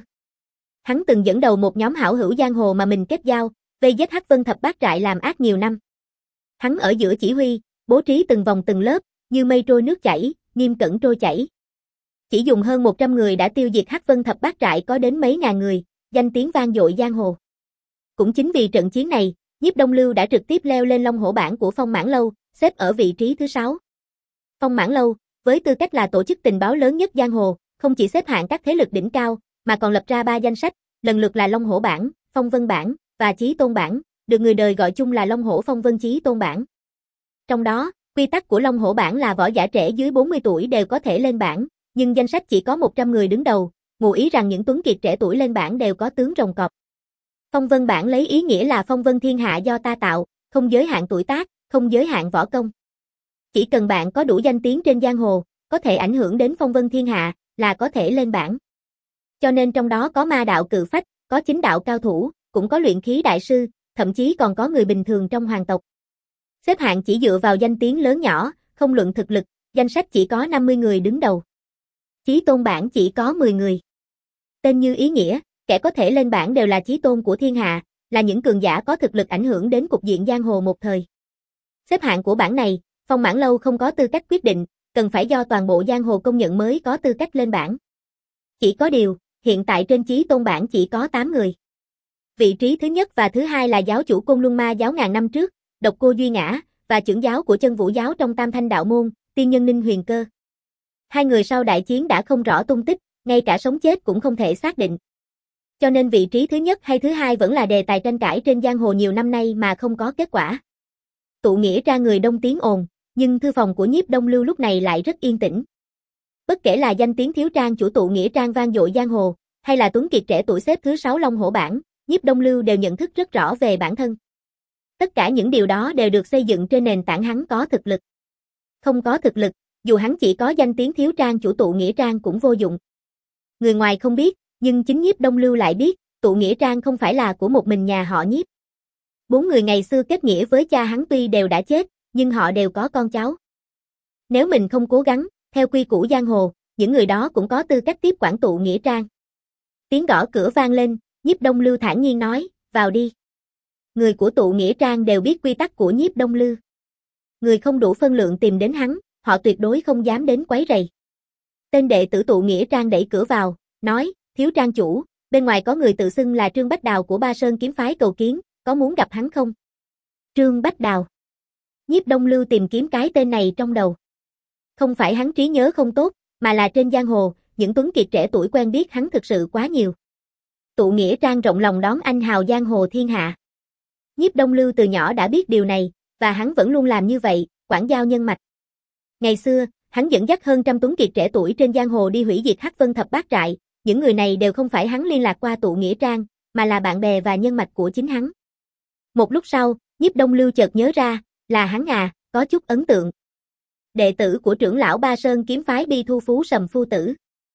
Hắn từng dẫn đầu một nhóm hảo hữu giang hồ mà mình kết giao, vây giết Hắc Vân Thập Bát Trại làm ác nhiều năm. Hắn ở giữa chỉ huy, bố trí từng vòng từng lớp, như mây trôi nước chảy, nghiêm cẩn trôi chảy. Chỉ dùng hơn một trăm người đã tiêu diệt Hắc Vân Thập Bát Trại có đến mấy ngàn người, danh tiếng vang dội giang hồ. Cũng chính vì trận chiến này, Nhiếp Đông Lưu đã trực tiếp leo lên Long Hổ bảng của Phong Mãn Lâu, xếp ở vị trí thứ sáu. Phong Mãn Lâu, với tư cách là tổ chức tình báo lớn nhất giang hồ, không chỉ xếp hạng các thế lực đỉnh cao, mà còn lập ra ba danh sách, lần lượt là Long Hổ bảng, Phong Vân bảng và Chí Tôn bảng, được người đời gọi chung là Long Hổ Phong Vân Chí Tôn bảng. Trong đó, quy tắc của Long Hổ bảng là võ giả trẻ dưới bốn mươi tuổi đều có thể lên bảng, nhưng danh sách chỉ có một trăm người đứng đầu, ngụ ý rằng những tuấn kiệt trẻ tuổi lên bảng đều có tướng rồng cọp. Phong Vân bảng lấy ý nghĩa là phong vân thiên hạ do ta tạo, không giới hạn tuổi tác, không giới hạn võ công. Chỉ cần bạn có đủ danh tiếng trên giang hồ, có thể ảnh hưởng đến phong vân thiên hạ, là có thể lên bảng. Cho nên trong đó có ma đạo cự phách, có chính đạo cao thủ, cũng có luyện khí đại sư, thậm chí còn có người bình thường trong hoàng tộc. Xếp hạng chỉ dựa vào danh tiếng lớn nhỏ, không luận thực lực, danh sách chỉ có năm mươi người đứng đầu. Chí Tôn bảng chỉ có mười người. Tên như ý nghĩa, kẻ có thể lên bảng đều là chí tôn của thiên hạ, là những cường giả có thực lực ảnh hưởng đến cục diện giang hồ một thời. Xếp hạng của bảng này, Phong Mãn Lâu không có tư cách quyết định, cần phải do toàn bộ giang hồ công nhận mới có tư cách lên bảng. Chỉ có điều, hiện tại trên Chí Tôn bảng chỉ có tám người. Vị trí thứ nhất và thứ hai là giáo chủ Côn Luân Ma giáo ngàn năm trước, Độc Cô Duy Ngã, và trưởng giáo của Chân Vũ giáo trong Tam Thanh đạo môn, Tiên Nhân Ninh Huyền Cơ. Hai người sau đại chiến đã không rõ tung tích, ngay cả sống chết cũng không thể xác định. Cho nên vị trí thứ nhất hay thứ hai vẫn là đề tài tranh cãi trên giang hồ nhiều năm nay mà không có kết quả. Tụ nghĩa trang người đông tiếng ồn, nhưng thư phòng của Nhiếp Đông Lưu lúc này lại rất yên tĩnh. Bất kể là danh tiếng thiếu trang chủ Tụ nghĩa trang vang dội giang hồ, hay là tuấn kiệt trẻ tuổi xếp thứ sáu Long Hổ bảng, Nhiếp Đông Lưu đều nhận thức rất rõ về bản thân. Tất cả những điều đó đều được xây dựng trên nền tảng hắn có thực lực. Không có thực lực, dù hắn chỉ có danh tiếng thiếu trang chủ Tụ nghĩa trang cũng vô dụng. Người ngoài không biết, nhưng chính Nhiếp Đông Lưu lại biết, Tụ nghĩa trang không phải là của một mình nhà họ Nhiếp. Bốn người ngày xưa kết nghĩa với cha hắn tuy đều đã chết, nhưng họ đều có con cháu. Nếu mình không cố gắng, theo quy củ giang hồ, những người đó cũng có tư cách tiếp quản Tụ nghĩa trang. Tiếng gõ cửa vang lên, Nhiếp Đông Lưu thản nhiên nói, vào đi. Người của Tụ nghĩa trang đều biết quy tắc của Nhiếp Đông Lưu. Người không đủ phân lượng tìm đến hắn, họ tuyệt đối không dám đến quấy rầy. Tên đệ tử Tụ nghĩa trang đẩy cửa vào, nói, thiếu trang chủ, bên ngoài có người tự xưng là Trương Bách Đào của Ba Sơn kiếm phái cầu kiến, có muốn gặp hắn không? Trương Bách Đào. Nhiếp Đông Lưu tìm kiếm cái tên này trong đầu. Không phải hắn trí nhớ không tốt, mà là trên giang hồ, những tuấn kiệt trẻ tuổi quen biết hắn thực sự quá nhiều. Tụ nghĩa trang rộng lòng đón anh hào giang hồ thiên hạ. Nhiếp Đông Lưu từ nhỏ đã biết điều này, và hắn vẫn luôn làm như vậy, quảng giao nhân mạch. Ngày xưa, hắn dẫn dắt hơn trăm tuấn kiệt trẻ tuổi trên giang hồ đi hủy diệt Hắc Vân Thập Bát Trại, những người này đều không phải hắn liên lạc qua Tụ nghĩa trang, mà là bạn bè và nhân mạch của chính hắn. Một lúc sau, Nhiếp Đông Lưu chợt nhớ ra, là hắn à, có chút ấn tượng. Đệ tử của trưởng lão Ba Sơn kiếm phái Bi Thu Phú Sầm Phu Tử.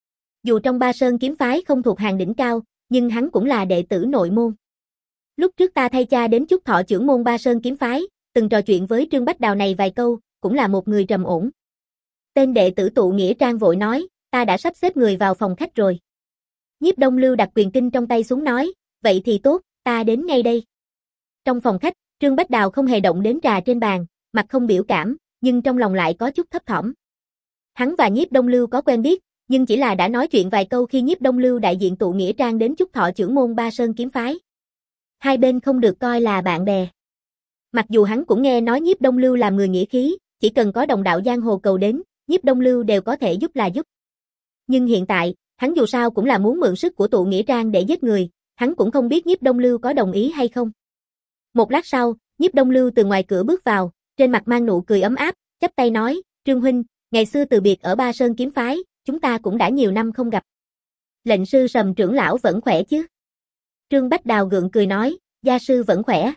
Dù trong Ba Sơn kiếm phái không thuộc hàng đỉnh cao, nhưng hắn cũng là đệ tử nội môn. Lúc trước ta thay cha đến chúc thọ trưởng môn Ba Sơn kiếm phái, từng trò chuyện với Trương Bách Đào này vài câu, cũng là một người trầm ổn. Tên đệ tử Tụ nghĩa trang vội nói, ta đã sắp xếp người vào phòng khách rồi. Nhiếp Đông Lưu đặt quyền kinh trong tay xuống nói, vậy thì tốt, ta đến ngay đây. Trong phòng khách, Trương Bách Đào không hề động đến trà trên bàn, mặt không biểu cảm, nhưng trong lòng lại có chút thấp thỏm. Hắn và Nhiếp Đông Lưu có quen biết, nhưng chỉ là đã nói chuyện vài câu khi Nhiếp Đông Lưu đại diện Tụ nghĩa trang đến chúc thọ trưởng môn Ba Sơn kiếm phái. Hai bên không được coi là bạn bè. Mặc dù hắn cũng nghe nói Nhiếp Đông Lưu làm người nghĩa khí, chỉ cần có đồng đạo giang hồ cầu đến, Nhiếp Đông Lưu đều có thể giúp là giúp. Nhưng hiện tại, hắn dù sao cũng là muốn mượn sức của Tụ nghĩa trang để giết người, hắn cũng không biết Nhiếp Đông Lưu có đồng ý hay không. Một lát sau, Nhiếp Đông Lưu từ ngoài cửa bước vào, trên mặt mang nụ cười ấm áp, chắp tay nói, Trương huynh, ngày xưa từ biệt ở Ba Sơn kiếm phái, chúng ta cũng đã nhiều năm không gặp. Lệnh sư Sầm trưởng lão vẫn khỏe chứ? Trương Bách Đào gượng cười nói, gia sư vẫn khỏe.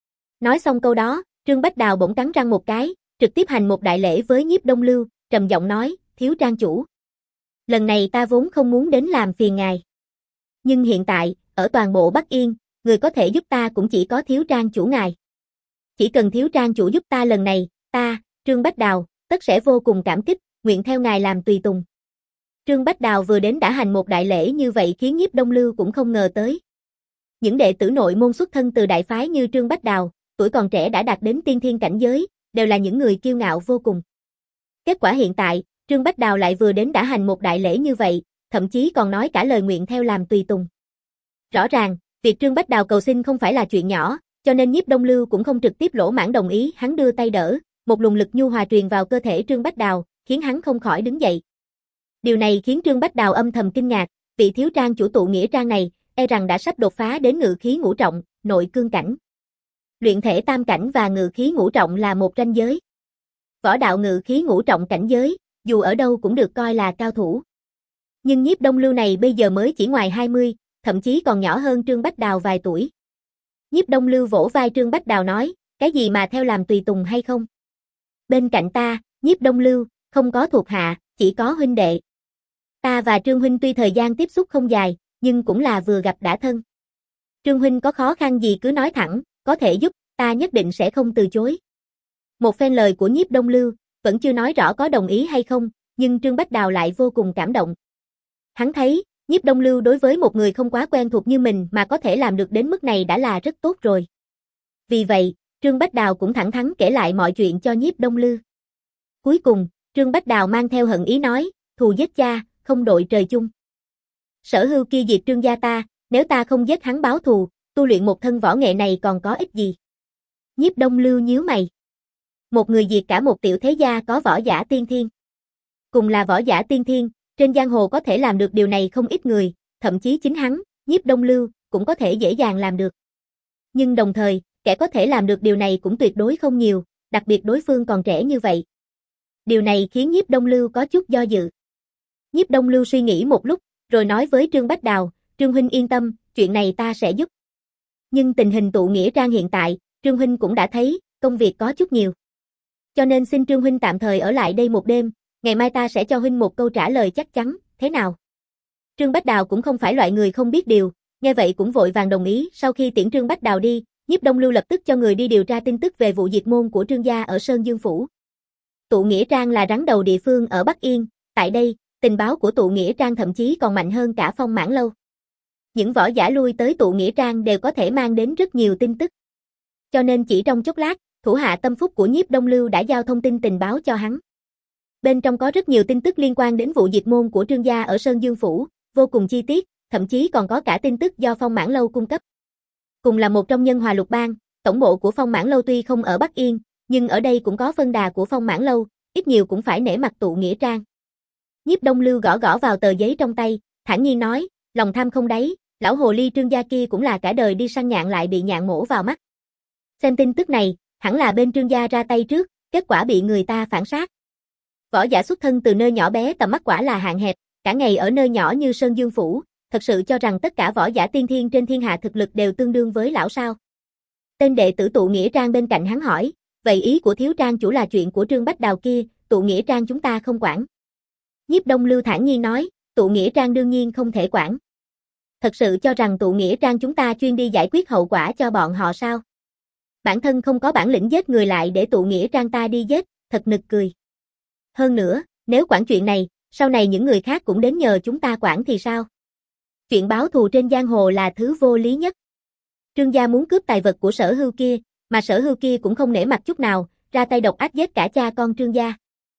Nói xong câu đó, Trương Bách Đào bỗng cắn răng một cái, trực tiếp hành một đại lễ với Nhiếp Đông Lưu, trầm giọng nói, thiếu trang chủ. Lần này ta vốn không muốn đến làm phiền ngài. Nhưng hiện tại, ở toàn bộ Bắc Yên, người có thể giúp ta cũng chỉ có thiếu trang chủ ngài. Chỉ cần thiếu trang chủ giúp ta lần này, ta, Trương Bách Đào, tất sẽ vô cùng cảm kích, nguyện theo ngài làm tùy tùng. Trương Bách Đào vừa đến đã hành một đại lễ như vậy khiến Nhiếp Đông Lưu cũng không ngờ tới. Những đệ tử nội môn xuất thân từ đại phái như Trương Bách Đào, tuổi còn trẻ đã đạt đến tiên thiên cảnh giới, đều là những người kiêu ngạo vô cùng. Kết quả hiện tại, Trương Bách Đào lại vừa đến đã hành một đại lễ như vậy, thậm chí còn nói cả lời nguyện theo làm tùy tùng. Rõ ràng, việc Trương Bách Đào cầu xin không phải là chuyện nhỏ, cho nên Nhiếp Đông Lưu cũng không trực tiếp lỗ mãng đồng ý, hắn đưa tay đỡ, một luồng lực nhu hòa truyền vào cơ thể Trương Bách Đào, khiến hắn không khỏi đứng dậy. Điều này khiến Trương Bách Đào âm thầm kinh ngạc, vị thiếu trang chủ tụ nghĩa trang này, e rằng đã sắp đột phá đến ngự khí ngũ trọng, nội cương cảnh. Luyện thể tam cảnh và ngự khí ngũ trọng là một ranh giới. Võ đạo ngự khí ngũ trọng cảnh giới, dù ở đâu cũng được coi là cao thủ. Nhưng Nhiếp Đông Lưu này bây giờ mới chỉ ngoài hai mươi, thậm chí còn nhỏ hơn Trương Bách Đào vài tuổi. Nhiếp Đông Lưu vỗ vai Trương Bách Đào nói, cái gì mà theo làm tùy tùng hay không? Bên cạnh ta, Nhiếp Đông Lưu, không có thuộc hạ, chỉ có huynh đệ. Ta và Trương huynh tuy thời gian tiếp xúc không dài, nhưng cũng là vừa gặp đã thân. Trương huynh có khó khăn gì cứ nói thẳng, có thể giúp, ta nhất định sẽ không từ chối. Một phen lời của Nhiếp Đông Lưu, vẫn chưa nói rõ có đồng ý hay không, nhưng Trương Bách Đào lại vô cùng cảm động. Hắn thấy, Nhiếp Đông Lưu đối với một người không quá quen thuộc như mình mà có thể làm được đến mức này đã là rất tốt rồi. Vì vậy, Trương Bách Đào cũng thẳng thắn kể lại mọi chuyện cho Nhiếp Đông Lưu. Cuối cùng, Trương Bách Đào mang theo hận ý nói, thù giết cha, không đội trời chung. Sở Hưu kia diệt Trương gia ta, nếu ta không giết hắn báo thù, tu luyện một thân võ nghệ này còn có ích gì? Nhiếp Đông Lưu nhíu mày. Một người diệt cả một tiểu thế gia có võ giả tiên thiên. Cùng là võ giả tiên thiên, trên giang hồ có thể làm được điều này không ít người, thậm chí chính hắn, Nhiếp Đông Lưu, cũng có thể dễ dàng làm được. Nhưng đồng thời, kẻ có thể làm được điều này cũng tuyệt đối không nhiều, đặc biệt đối phương còn trẻ như vậy. Điều này khiến Nhiếp Đông Lưu có chút do dự. Nhiếp Đông Lưu suy nghĩ một lúc, rồi nói với Trương Bách Đào, Trương huynh yên tâm, chuyện này ta sẽ giúp. Nhưng tình hình tụ nghĩa trang hiện tại, Trương huynh cũng đã thấy, công việc có chút nhiều. Cho nên xin Trương huynh tạm thời ở lại đây một đêm, ngày mai ta sẽ cho huynh một câu trả lời chắc chắn, thế nào? Trương Bách Đào cũng không phải loại người không biết điều, nghe vậy cũng vội vàng đồng ý. Sau khi tiễn Trương Bách Đào đi, Nhiếp Đông Lưu lập tức cho người đi điều tra tin tức về vụ diệt môn của Trương gia ở Sơn Dương Phủ. Tụ nghĩa trang là rắn đầu địa phương ở Bắc Yên, tại đây, tình báo của tụ nghĩa trang thậm chí còn mạnh hơn cả Phong Mãn Lâu. Những võ giả lui tới tụ nghĩa trang đều có thể mang đến rất nhiều tin tức. Cho nên chỉ trong chốc lát, thủ hạ tâm phúc của Nhiếp Đông Lưu đã giao thông tin tình báo cho hắn. Bên trong có rất nhiều tin tức liên quan đến vụ diệt môn của Trương gia ở Sơn Dương Phủ, vô cùng chi tiết, thậm chí còn có cả tin tức do Phong Mãn Lâu cung cấp. Cùng là một trong nhân hòa lục bang, tổng bộ của Phong Mãn Lâu tuy không ở Bắc Yên, nhưng ở đây cũng có phân đà của Phong Mãn Lâu, ít nhiều cũng phải nể mặt tụ nghĩa trang. Nhiếp Đông Lưu gõ gõ vào tờ giấy trong tay, thản nhiên nói, lòng tham không đáy, lão hồ ly Trương gia kia cũng là cả đời đi săn nhạn lại bị nhạn mổ vào mắt. Xem tin tức này, hẳn là bên Trương gia ra tay trước, kết quả bị người ta phản sát. Võ giả xuất thân từ nơi nhỏ bé tầm mắt quả là hạn hẹp, cả ngày ở nơi nhỏ như Sơn Dương Phủ, thật sự cho rằng tất cả võ giả tiên thiên trên thiên hạ thực lực đều tương đương với lão sao? Tên đệ tử tụ nghĩa trang bên cạnh hắn hỏi, vậy ý của thiếu trang chủ là chuyện của Trương Bách Đào kia, tụ nghĩa trang chúng ta không quản. Nhiếp Đông Lưu thản nhiên nói, tụ nghĩa trang đương nhiên không thể quản. Thật sự cho rằng tụ nghĩa trang chúng ta chuyên đi giải quyết hậu quả cho bọn họ sao? Bản thân không có bản lĩnh giết người lại để tụ nghĩa trang ta đi giết, thật nực cười. Hơn nữa, nếu quản chuyện này, sau này những người khác cũng đến nhờ chúng ta quản thì sao? Chuyện báo thù trên giang hồ là thứ vô lý nhất. Trương gia muốn cướp tài vật của Sở Hưu kia, mà Sở Hưu kia cũng không nể mặt chút nào, ra tay độc ác giết cả cha con Trương gia.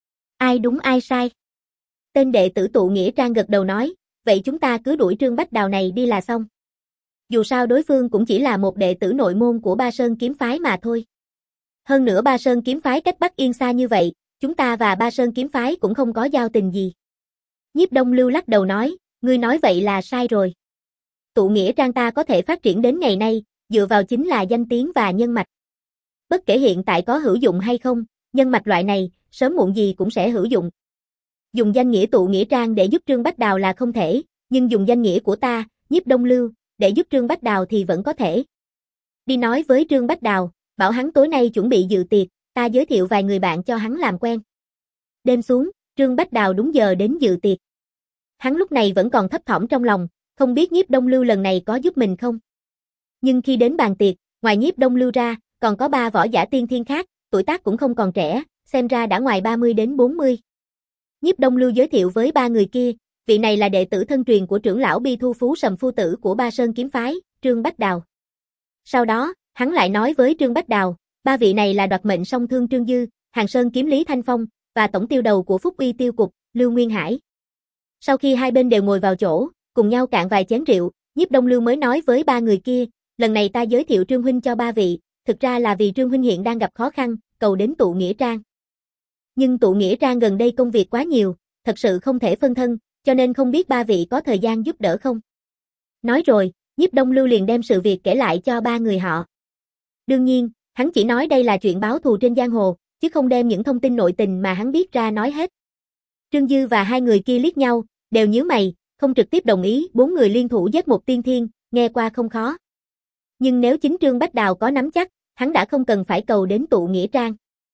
Ai đúng ai sai? Tên đệ tử tụ nghĩa trang gật đầu nói, vậy chúng ta cứ đuổi Trương Bách Đào này đi là xong. Dù sao đối phương cũng chỉ là một đệ tử nội môn của Ba Sơn kiếm phái mà thôi. Hơn nữa Ba Sơn kiếm phái cách Bắc Yên xa như vậy, chúng ta và Ba Sơn kiếm phái cũng không có giao tình gì. Nhiếp Đông Lưu lắc đầu nói, ngươi nói vậy là sai rồi. Tụ nghĩa trang ta có thể phát triển đến ngày nay, dựa vào chính là danh tiếng và nhân mạch. Bất kể hiện tại có hữu dụng hay không, nhân mạch loại này, sớm muộn gì cũng sẽ hữu dụng. Dùng danh nghĩa tụ nghĩa trang để giúp Trương Bách Đào là không thể, nhưng dùng danh nghĩa của ta, Nhiếp Đông Lưu, để giúp Trương Bách Đào thì vẫn có thể. Đi nói với Trương Bách Đào, bảo hắn tối nay chuẩn bị dự tiệc, ta giới thiệu vài người bạn cho hắn làm quen. Đêm xuống, Trương Bách Đào đúng giờ đến dự tiệc. Hắn lúc này vẫn còn thấp thỏm trong lòng, không biết Nhiếp Đông Lưu lần này có giúp mình không. Nhưng khi đến bàn tiệc, ngoài Nhiếp Đông Lưu ra, còn có ba võ giả tiên thiên khác, tuổi tác cũng không còn trẻ, xem ra đã ngoài ba mươi đến bốn mươi. Nhiếp Đông Lưu giới thiệu với ba người kia, vị này là đệ tử thân truyền của trưởng lão Bi Thu Phú Sầm Phu Tử của Ba Sơn Kiếm Phái, Trương Bách Đào. Sau đó, hắn lại nói với Trương Bách Đào, ba vị này là đoạt mệnh song thương Trương Dư, Hàng Sơn Kiếm Lý Thanh Phong, và tổng tiêu đầu của Phúc Uy Tiêu Cục, Lưu Nguyên Hải. Sau khi hai bên đều ngồi vào chỗ, cùng nhau cạn vài chén rượu, Nhiếp Đông Lưu mới nói với ba người kia, lần này ta giới thiệu Trương huynh cho ba vị, thực ra là vì Trương huynh hiện đang gặp khó khăn, cầu đến tụ nghĩa trang. Nhưng tụ nghĩa trang gần đây công việc quá nhiều, thật sự không thể phân thân, cho nên không biết ba vị có thời gian giúp đỡ không. Nói rồi, Nhiếp Đông Lưu liền đem sự việc kể lại cho ba người họ. Đương nhiên, hắn chỉ nói đây là chuyện báo thù trên giang hồ, chứ không đem những thông tin nội tình mà hắn biết ra nói hết. Trương Dư và hai người kia liếc nhau, đều nhíu mày, không trực tiếp đồng ý bốn người liên thủ giết một tiên thiên, nghe qua không khó. Nhưng nếu chính Trương Bách Đào có nắm chắc, hắn đã không cần phải cầu đến tụ nghĩa trang.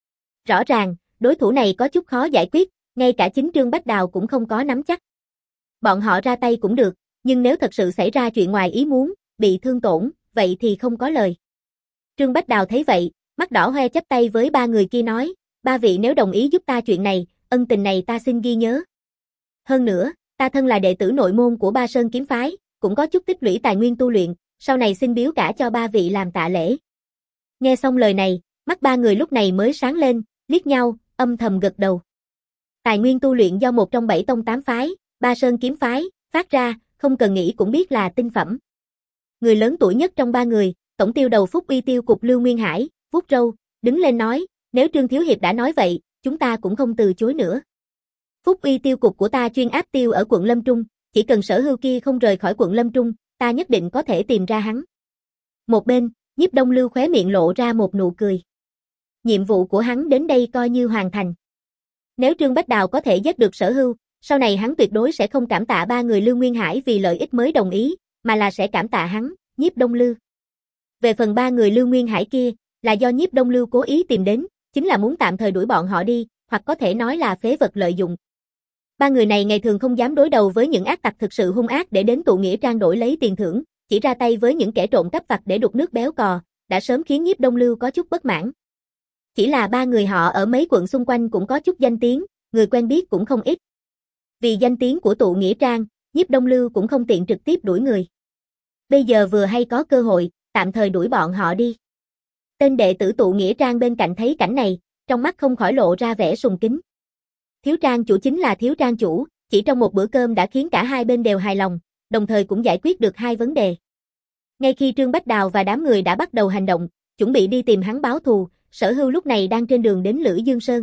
Rõ ràng, đối thủ này có chút khó giải quyết, ngay cả chính Trương Bách Đào cũng không có nắm chắc. Bọn họ ra tay cũng được, nhưng nếu thật sự xảy ra chuyện ngoài ý muốn, bị thương tổn, vậy thì không có lời. Trương Bách Đào thấy vậy, mắt đỏ hoe chắp tay với ba người kia nói, ba vị nếu đồng ý giúp ta chuyện này, ân tình này ta xin ghi nhớ. Hơn nữa, ta thân là đệ tử nội môn của Ba Sơn Kiếm Phái, cũng có chút tích lũy tài nguyên tu luyện, sau này xin biếu cả cho ba vị làm tạ lễ. Nghe xong lời này, mắt ba người lúc này mới sáng lên, liếc nhau, âm thầm gật đầu. Tài nguyên tu luyện do một trong bảy tông tám phái, Ba Sơn Kiếm Phái, phát ra, không cần nghĩ cũng biết là tinh phẩm. Người lớn tuổi nhất trong ba người, tổng tiêu đầu Phúc Uy Tiêu Cục Lưu Nguyên Hải, vuốt râu, đứng lên nói, nếu Trương Thiếu Hiệp đã nói vậy, chúng ta cũng không từ chối nữa. Phúc Uy Tiêu Cục của ta chuyên áp tiêu ở quận Lâm Trung, chỉ cần Sở Hưu kia không rời khỏi quận Lâm Trung, ta nhất định có thể tìm ra hắn. Một bên, Nhiếp Đông Lưu khóe miệng lộ ra một nụ cười. Nhiệm vụ của hắn đến đây coi như hoàn thành. Nếu Trương Bách Đào có thể giết được Sở Hưu, sau này hắn tuyệt đối sẽ không cảm tạ ba người Lưu Nguyên Hải vì lợi ích mới đồng ý, mà là sẽ cảm tạ hắn, Nhiếp Đông Lưu. Về phần ba người Lưu Nguyên Hải kia, là do Nhiếp Đông Lưu cố ý tìm đến, chính là muốn tạm thời đuổi bọn họ đi, hoặc có thể nói là phế vật lợi dụng. Ba người này ngày thường không dám đối đầu với những ác tặc thực sự hung ác để đến tụ nghĩa trang đổi lấy tiền thưởng, chỉ ra tay với những kẻ trộm cắp vặt để đục nước béo cò, đã sớm khiến Nhiếp Đông Lưu có chút bất mãn. Chỉ là ba người họ ở mấy quận xung quanh cũng có chút danh tiếng, người quen biết cũng không ít. Vì danh tiếng của tụ nghĩa trang, Nhiếp Đông Lưu cũng không tiện trực tiếp đuổi người. Bây giờ vừa hay có cơ hội, tạm thời đuổi bọn họ đi. Tên đệ tử tụ nghĩa trang bên cạnh thấy cảnh này, trong mắt không khỏi lộ ra vẻ sùng kính. Thiếu trang chủ chính là thiếu trang chủ, chỉ trong một bữa cơm đã khiến cả hai bên đều hài lòng, đồng thời cũng giải quyết được hai vấn đề. Ngay khi Trương Bách Đào và đám người đã bắt đầu hành động, chuẩn bị đi tìm hắn báo thù, Sở Hưu lúc này đang trên đường đến Lữ Dương Sơn.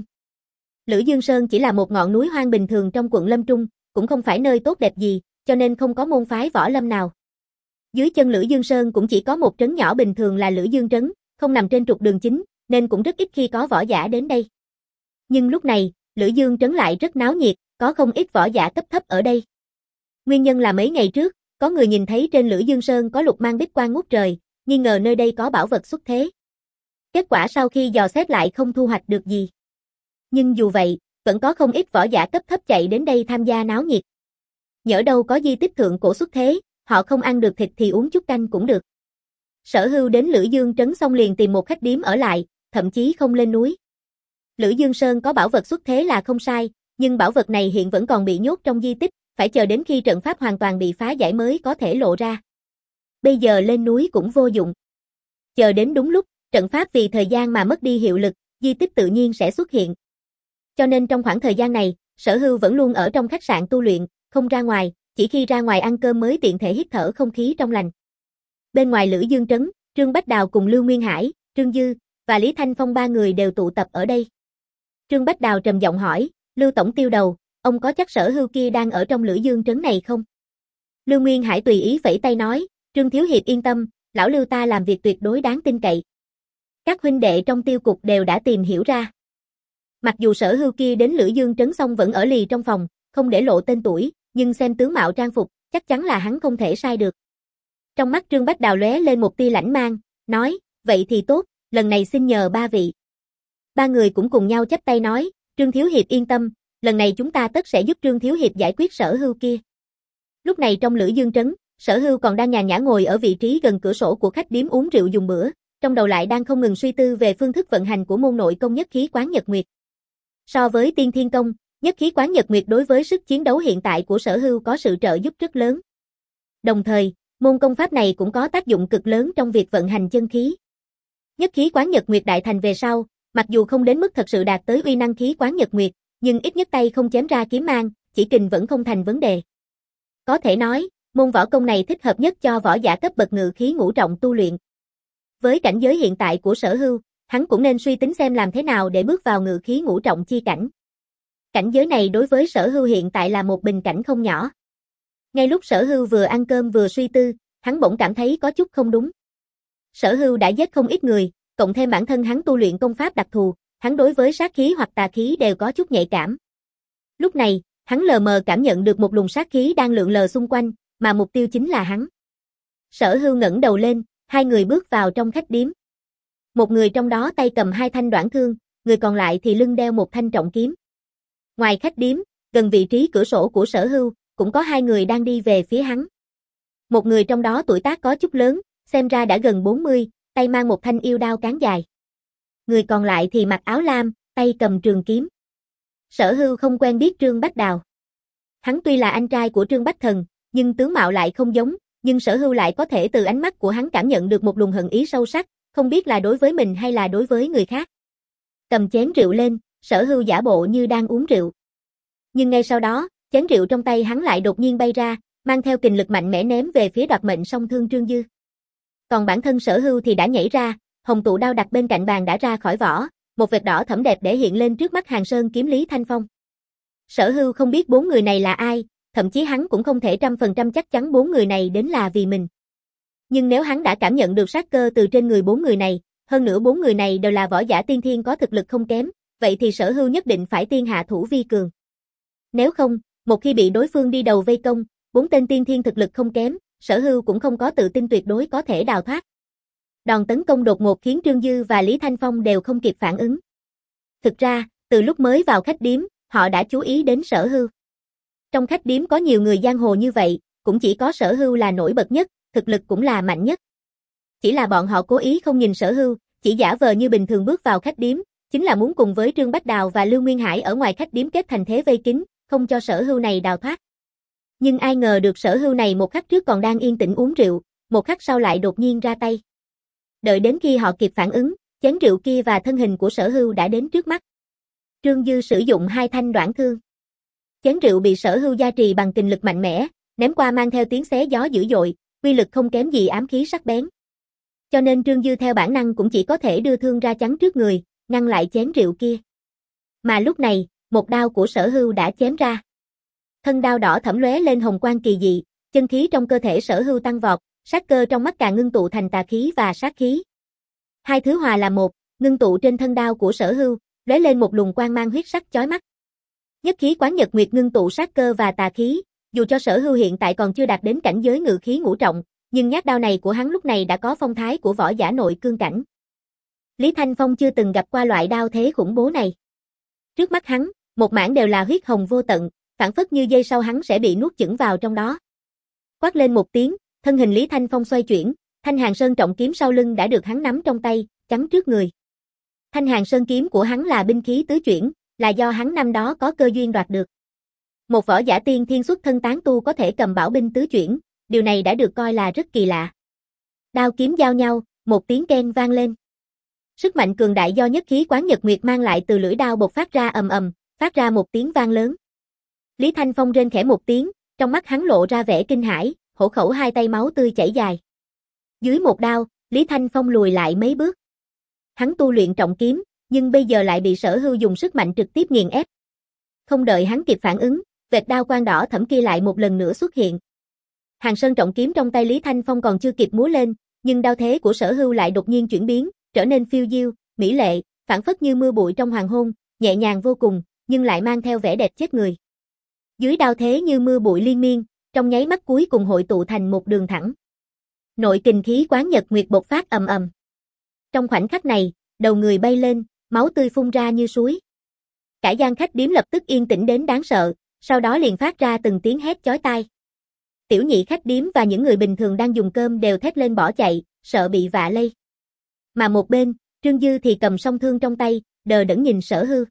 Lữ Dương Sơn chỉ là một ngọn núi hoang bình thường trong quận Lâm Trung, cũng không phải nơi tốt đẹp gì, cho nên không có môn phái võ lâm nào. Dưới chân Lữ Dương Sơn cũng chỉ có một trấn nhỏ bình thường là Lữ Dương Trấn, không nằm trên trục đường chính, nên cũng rất ít khi có võ giả đến đây. Nhưng lúc này, Lữ Dương Trấn lại rất náo nhiệt, có không ít võ giả cấp thấp ở đây. Nguyên nhân là mấy ngày trước, có người nhìn thấy trên Lữ Dương Sơn có lục mang bích quang ngút trời, nghi ngờ nơi đây có bảo vật xuất thế. Kết quả sau khi dò xét lại không thu hoạch được gì. Nhưng dù vậy, vẫn có không ít võ giả cấp thấp chạy đến đây tham gia náo nhiệt. Nhỡ đâu có di tích thượng cổ xuất thế, họ không ăn được thịt thì uống chút canh cũng được. Sở Hưu đến Lữ Dương Trấn xong liền tìm một khách điếm ở lại, thậm chí không lên núi. Lữ Dương Sơn có bảo vật xuất thế là không sai, nhưng bảo vật này hiện vẫn còn bị nhốt trong di tích, phải chờ đến khi trận pháp hoàn toàn bị phá giải mới có thể lộ ra. Bây giờ lên núi cũng vô dụng. Chờ đến đúng lúc, trận pháp vì thời gian mà mất đi hiệu lực, di tích tự nhiên sẽ xuất hiện. Cho nên trong khoảng thời gian này, Sở Hưu vẫn luôn ở trong khách sạn tu luyện, không ra ngoài, chỉ khi ra ngoài ăn cơm mới tiện thể hít thở không khí trong lành. Bên ngoài Lữ Dương Trấn, Trương Bách Đào cùng Lưu Nguyên Hải, Trương Dư và Lý Thanh Phong ba người đều tụ tập ở đây. Trương Bách Đào trầm giọng hỏi, Lưu tổng tiêu đầu, ông có chắc Sở Hưu kia đang ở trong Lữ Dương Trấn này không? Lưu Nguyên Hải tùy ý vẫy tay nói, Trương Thiếu Hiệp yên tâm, lão Lưu ta làm việc tuyệt đối đáng tin cậy. Các huynh đệ trong tiêu cục đều đã tìm hiểu ra. Mặc dù Sở Hưu kia đến Lữ Dương trấn xong vẫn ở lì trong phòng, không để lộ tên tuổi, nhưng xem tướng mạo trang phục, chắc chắn là hắn không thể sai được. Trong mắt Trương Bách Đào lóe lên một tia lãnh mang, nói, vậy thì tốt, lần này xin nhờ ba vị. Ba người cũng cùng nhau chắp tay nói, Trương Thiếu Hiệp yên tâm, lần này chúng ta tất sẽ giúp Trương Thiếu Hiệp giải quyết Sở Hưu kia. Lúc này trong Lữ Dương trấn, Sở Hưu còn đang nhàn nhã ngồi ở vị trí gần cửa sổ của khách điếm uống rượu dùng bữa, trong đầu lại đang không ngừng suy tư về phương thức vận hành của môn nội công nhất khí quán Nhật Nguyệt. So với Tiên Thiên Công, nhất khí quán Nhật Nguyệt đối với sức chiến đấu hiện tại của Sở Hưu có sự trợ giúp rất lớn. Đồng thời, môn công pháp này cũng có tác dụng cực lớn trong việc vận hành chân khí. Nhất khí quán Nhật Nguyệt đại thành về sau, mặc dù không đến mức thật sự đạt tới uy năng khí quán Nhật Nguyệt, nhưng ít nhất tay không chém ra kiếm mang, chỉ kình vẫn không thành vấn đề. Có thể nói, môn võ công này thích hợp nhất cho võ giả cấp bậc ngự khí ngũ trọng tu luyện. Với cảnh giới hiện tại của Sở Hưu, hắn cũng nên suy tính xem làm thế nào để bước vào ngự khí ngũ trọng chi cảnh. Cảnh giới này đối với Sở Hưu hiện tại là một bình cảnh không nhỏ. Ngay lúc Sở Hưu vừa ăn cơm vừa suy tư, hắn bỗng cảm thấy có chút không đúng. Sở Hưu đã giết không ít người, cộng thêm bản thân hắn tu luyện công pháp đặc thù, hắn đối với sát khí hoặc tà khí đều có chút nhạy cảm. Lúc này, hắn lờ mờ cảm nhận được một luồng sát khí đang lượn lờ xung quanh, mà mục tiêu chính là hắn. Sở Hưu ngẩng đầu lên, hai người bước vào trong khách điếm. Một người trong đó tay cầm hai thanh đoản thương, người còn lại thì lưng đeo một thanh trọng kiếm. Ngoài khách điếm, gần vị trí cửa sổ của Sở Hưu, cũng có hai người đang đi về phía hắn. Một người trong đó tuổi tác có chút lớn, xem ra đã gần bốn mươi, tay mang một thanh yêu đao cán dài. Người còn lại thì mặc áo lam, tay cầm trường kiếm. Sở Hưu không quen biết Trương Bách Đào. Hắn tuy là anh trai của Trương Bách Thần, nhưng tướng mạo lại không giống, nhưng Sở Hưu lại có thể từ ánh mắt của hắn cảm nhận được một luồng hận ý sâu sắc, không biết là đối với mình hay là đối với người khác. Cầm chén rượu lên, Sở Hưu giả bộ như đang uống rượu. Nhưng ngay sau đó, chén rượu trong tay hắn lại đột nhiên bay ra, mang theo kình lực mạnh mẽ ném về phía đoạt mệnh song thương Trương Dư. Còn bản thân Sở Hưu thì đã nhảy ra, hồng tụ đao đặt bên cạnh bàn đã ra khỏi vỏ, một vệt đỏ thẫm đẹp để hiện lên trước mắt Hàng Sơn kiếm Lý Thanh Phong. Sở Hưu không biết bốn người này là ai, thậm chí hắn cũng không thể trăm phần trăm chắc chắn bốn người này đến là vì mình. Nhưng nếu hắn đã cảm nhận được sát cơ từ trên người bốn người này, hơn nữa bốn người này đều là võ giả tiên thiên có thực lực không kém, vậy thì Sở Hưu nhất định phải tiên hạ thủ vi cường. Nếu không, một khi bị đối phương đi đầu vây công, bốn tên tiên thiên thực lực không kém, Sở Hưu cũng không có tự tin tuyệt đối có thể đào thoát. Đòn tấn công đột ngột khiến Trương Dư và Lý Thanh Phong đều không kịp phản ứng. Thực ra, từ lúc mới vào khách điếm, họ đã chú ý đến Sở Hưu. Trong khách điếm có nhiều người giang hồ như vậy, cũng chỉ có Sở Hưu là nổi bật nhất, thực lực cũng là mạnh nhất. Chỉ là bọn họ cố ý không nhìn Sở Hưu, chỉ giả vờ như bình thường bước vào khách điếm, chính là muốn cùng với Trương Bách Đào và Lưu Nguyên Hải ở ngoài khách điếm kết thành thế vây kín, không cho Sở Hưu này đào thoát. Nhưng ai ngờ được Sở Hưu này một khắc trước còn đang yên tĩnh uống rượu, một khắc sau lại đột nhiên ra tay. Đợi đến khi họ kịp phản ứng, chén rượu kia và thân hình của Sở Hưu đã đến trước mắt. Trương Dư sử dụng hai thanh đoản thương. Chén rượu bị Sở Hưu gia trì bằng kình lực mạnh mẽ, ném qua mang theo tiếng xé gió dữ dội, uy lực không kém gì ám khí sắc bén. Cho nên Trương Dư theo bản năng cũng chỉ có thể đưa thương ra chắn trước người, ngăn lại chén rượu kia. Mà lúc này, một đao của Sở Hưu đã chém ra. Thân đao đỏ thẫm lóe lên hồng quang kỳ dị, chân khí trong cơ thể Sở Hưu tăng vọt, sát cơ trong mắt càng ngưng tụ thành tà khí và sát khí. Hai thứ hòa là một, ngưng tụ trên thân đao của Sở Hưu, lóe lên một luồng quang mang huyết sắc chói mắt. Nhất khí quán Nhật Nguyệt ngưng tụ sát cơ và tà khí, dù cho Sở Hưu hiện tại còn chưa đạt đến cảnh giới ngự khí ngũ trọng, nhưng nhát đao này của hắn lúc này đã có phong thái của võ giả nội cương cảnh. Lý Thanh Phong chưa từng gặp qua loại đao thế khủng bố này. Trước mắt hắn, một mảng đều là huyết hồng vô tận, phảng phất như giây sau hắn sẽ bị nuốt chửng vào trong đó. Quát lên một tiếng, thân hình Lý Thanh Phong xoay chuyển, thanh Hàng Sơn trọng kiếm sau lưng đã được hắn nắm trong tay, chắn trước người. Thanh Hàng Sơn kiếm của hắn là binh khí tứ chuyển, là do hắn năm đó có cơ duyên đoạt được. Một võ giả tiên thiên xuất thân tán tu có thể cầm bảo binh tứ chuyển, điều này đã được coi là rất kỳ lạ. Đao kiếm giao nhau, một tiếng keng vang lên. Sức mạnh cường đại do nhất khí quán Nhật Nguyệt mang lại từ lưỡi đao bộc phát ra ầm ầm, phát ra một tiếng vang lớn. Lý Thanh Phong rên khẽ một tiếng, trong mắt hắn lộ ra vẻ kinh hãi, hổ khẩu hai tay máu tươi chảy dài. Dưới một đao, Lý Thanh Phong lùi lại mấy bước. Hắn tu luyện trọng kiếm, nhưng bây giờ lại bị Sở Hưu dùng sức mạnh trực tiếp nghiền ép. Không đợi hắn kịp phản ứng, vệt đao quang đỏ thẫm kia lại một lần nữa xuất hiện. Hàng Sơn trọng kiếm trong tay Lý Thanh Phong còn chưa kịp múa lên, nhưng đao thế của Sở Hưu lại đột nhiên chuyển biến, trở nên phiêu diêu, mỹ lệ, phảng phất như mưa bụi trong hoàng hôn, nhẹ nhàng vô cùng, nhưng lại mang theo vẻ đẹp chết người. Dưới đao thế như mưa bụi liên miên, trong nháy mắt cuối cùng hội tụ thành một đường thẳng. Nội kình khí quán nhật nguyệt bộc phát ầm ầm. Trong khoảnh khắc này, đầu người bay lên, máu tươi phun ra như suối. Cả gian khách điếm lập tức yên tĩnh đến đáng sợ, sau đó liền phát ra từng tiếng hét chói tai. Tiểu nhị khách điếm và những người bình thường đang dùng cơm đều thét lên bỏ chạy, sợ bị vạ lây. Mà một bên, Trương Dư thì cầm song thương trong tay, đờ đẫn nhìn Sở Hưu.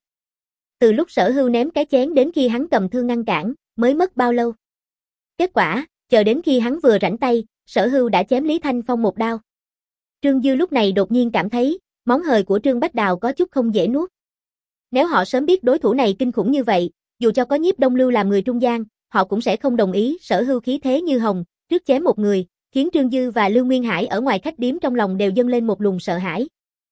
Từ lúc Sở Hưu ném cái chén đến khi hắn cầm thương ngăn cản, mới mất bao lâu. Kết quả, chờ đến khi hắn vừa rảnh tay, Sở Hưu đã chém Lý Thanh Phong một đao. Trương Dư lúc này đột nhiên cảm thấy, món hời của Trương Bách Đào có chút không dễ nuốt. Nếu họ sớm biết đối thủ này kinh khủng như vậy, dù cho có Nhiếp Đông Lưu làm người trung gian, họ cũng sẽ không đồng ý. Sở Hưu khí thế như hồng, trước chém một người, khiến Trương Dư và Lưu Nguyên Hải ở ngoài khách điếm trong lòng đều dâng lên một luồng sợ hãi.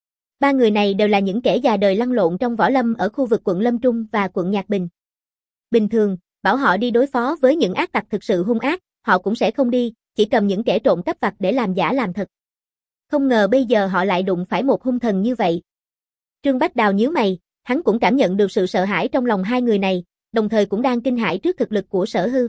Ba người này đều là những kẻ già đời lăn lộn trong võ lâm ở khu vực quận Lâm Trung và quận Nhạc Bình. Bình thường, bảo họ đi đối phó với những ác tặc thực sự hung ác, họ cũng sẽ không đi, chỉ cầm những kẻ trộm cắp vặt để làm giả làm thật. Không ngờ bây giờ họ lại đụng phải một hung thần như vậy. Trương Bách Đào nhíu mày, hắn cũng cảm nhận được sự sợ hãi trong lòng hai người này, đồng thời cũng đang kinh hãi trước thực lực của Sở Hưu.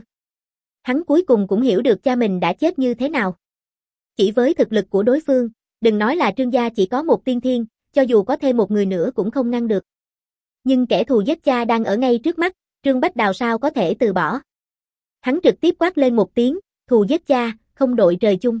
Hắn cuối cùng cũng hiểu được cha mình đã chết như thế nào. Chỉ với thực lực của đối phương, đừng nói là Trương gia chỉ có một tiên thiên, cho dù có thêm một người nữa cũng không ngăn được. Nhưng kẻ thù giết cha đang ở ngay trước mắt, Trương Bách Đào sao có thể từ bỏ. Hắn trực tiếp quát lên một tiếng, thù giết cha, không đội trời chung.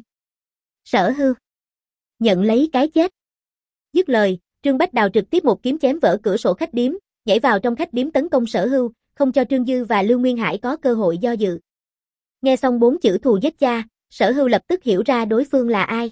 Sở Hưu, nhận lấy cái chết. Dứt lời, Trương Bách Đào trực tiếp một kiếm chém vỡ cửa sổ khách điếm, nhảy vào trong khách điếm tấn công Sở Hưu, không cho Trương Dư và Lưu Nguyên Hải có cơ hội do dự. Nghe xong bốn chữ thù giết cha, Sở Hưu lập tức hiểu ra đối phương là ai.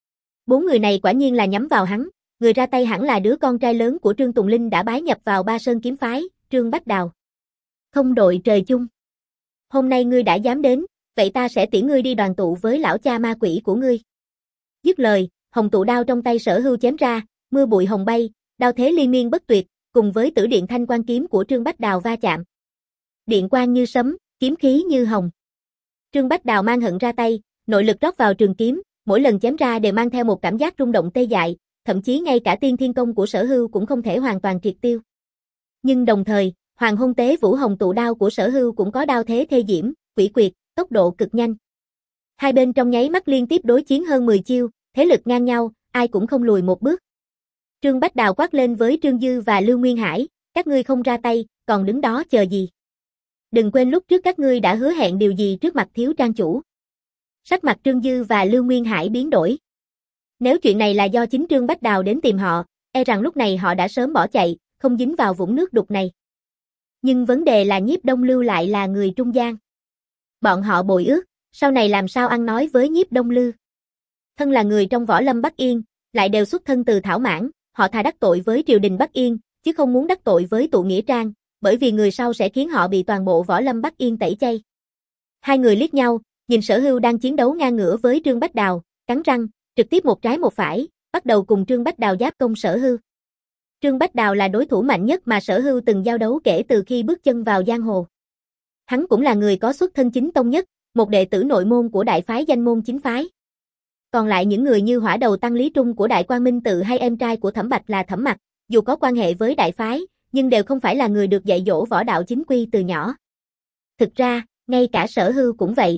Bốn người này quả nhiên là nhắm vào hắn, người ra tay hẳn là đứa con trai lớn của Trương Tùng Linh đã bái nhập vào Ba Sơn kiếm phái, Trương Bách Đào. Không đội trời chung. Hôm nay ngươi đã dám đến, vậy ta sẽ tiễn ngươi đi đoàn tụ với lão cha ma quỷ của ngươi. Dứt lời, hồng tụ đao trong tay Sở Hưu chém ra, mưa bụi hồng bay, đao thế liên miên bất tuyệt, cùng với tử điện thanh quan kiếm của Trương Bách Đào va chạm. Điện quang như sấm, kiếm khí như hồng. Trương Bách Đào mang hận ra tay, nội lực rót vào trường kiếm, mỗi lần chém ra đều mang theo một cảm giác rung động tê dại, thậm chí ngay cả tiên thiên công của Sở Hưu cũng không thể hoàn toàn triệt tiêu. Nhưng đồng thời, Hoàng Hôn Tế Vũ Hồng tụ đao của Sở Hưu cũng có đao thế thê diễm, quỷ quyệt, tốc độ cực nhanh. Hai bên trong nháy mắt liên tiếp đối chiến hơn mười chiêu, thế lực ngang nhau, ai cũng không lùi một bước. Trương Bách Đào quát lên với Trương Dư và Lưu Nguyên Hải, các ngươi không ra tay, còn đứng đó chờ gì? Đừng quên lúc trước các ngươi đã hứa hẹn điều gì trước mặt thiếu trang chủ. Sắc mặt Trương Dư và Lưu Nguyên Hải biến đổi. Nếu chuyện này là do chính Trương Bách Đào đến tìm họ, e rằng lúc này họ đã sớm bỏ chạy, không dính vào vũng nước đục này. Nhưng vấn đề là Nhiếp Đông Lưu lại là người trung gian. Bọn họ bội ước, sau này làm sao ăn nói với Nhiếp Đông Lưu. Thân là người trong võ lâm Bắc Yên, lại đều xuất thân từ Thảo Mãn, họ thà đắc tội với triều đình Bắc Yên, chứ không muốn đắc tội với tụ nghĩa trang, bởi vì người sau sẽ khiến họ bị toàn bộ võ lâm Bắc Yên tẩy chay. Hai người liếc nhau, nhìn Sở Hưu đang chiến đấu ngang ngửa với Trương Bách Đào, cắn răng, trực tiếp một trái một phải, bắt đầu cùng Trương Bách Đào giáp công Sở Hưu. Trương Bách Đào là đối thủ mạnh nhất mà Sở Hưu từng giao đấu kể từ khi bước chân vào giang hồ. Hắn cũng là người có xuất thân chính tông nhất, một đệ tử nội môn của đại phái Danh Môn Chính Phái. Còn lại những người như Hỏa Đầu Tăng Lý Trung của Đại Quang Minh Tự hay em trai của Thẩm Bạch là Thẩm Mặc, dù có quan hệ với đại phái, nhưng đều không phải là người được dạy dỗ võ đạo chính quy từ nhỏ. Thực ra, ngay cả Sở Hưu cũng vậy.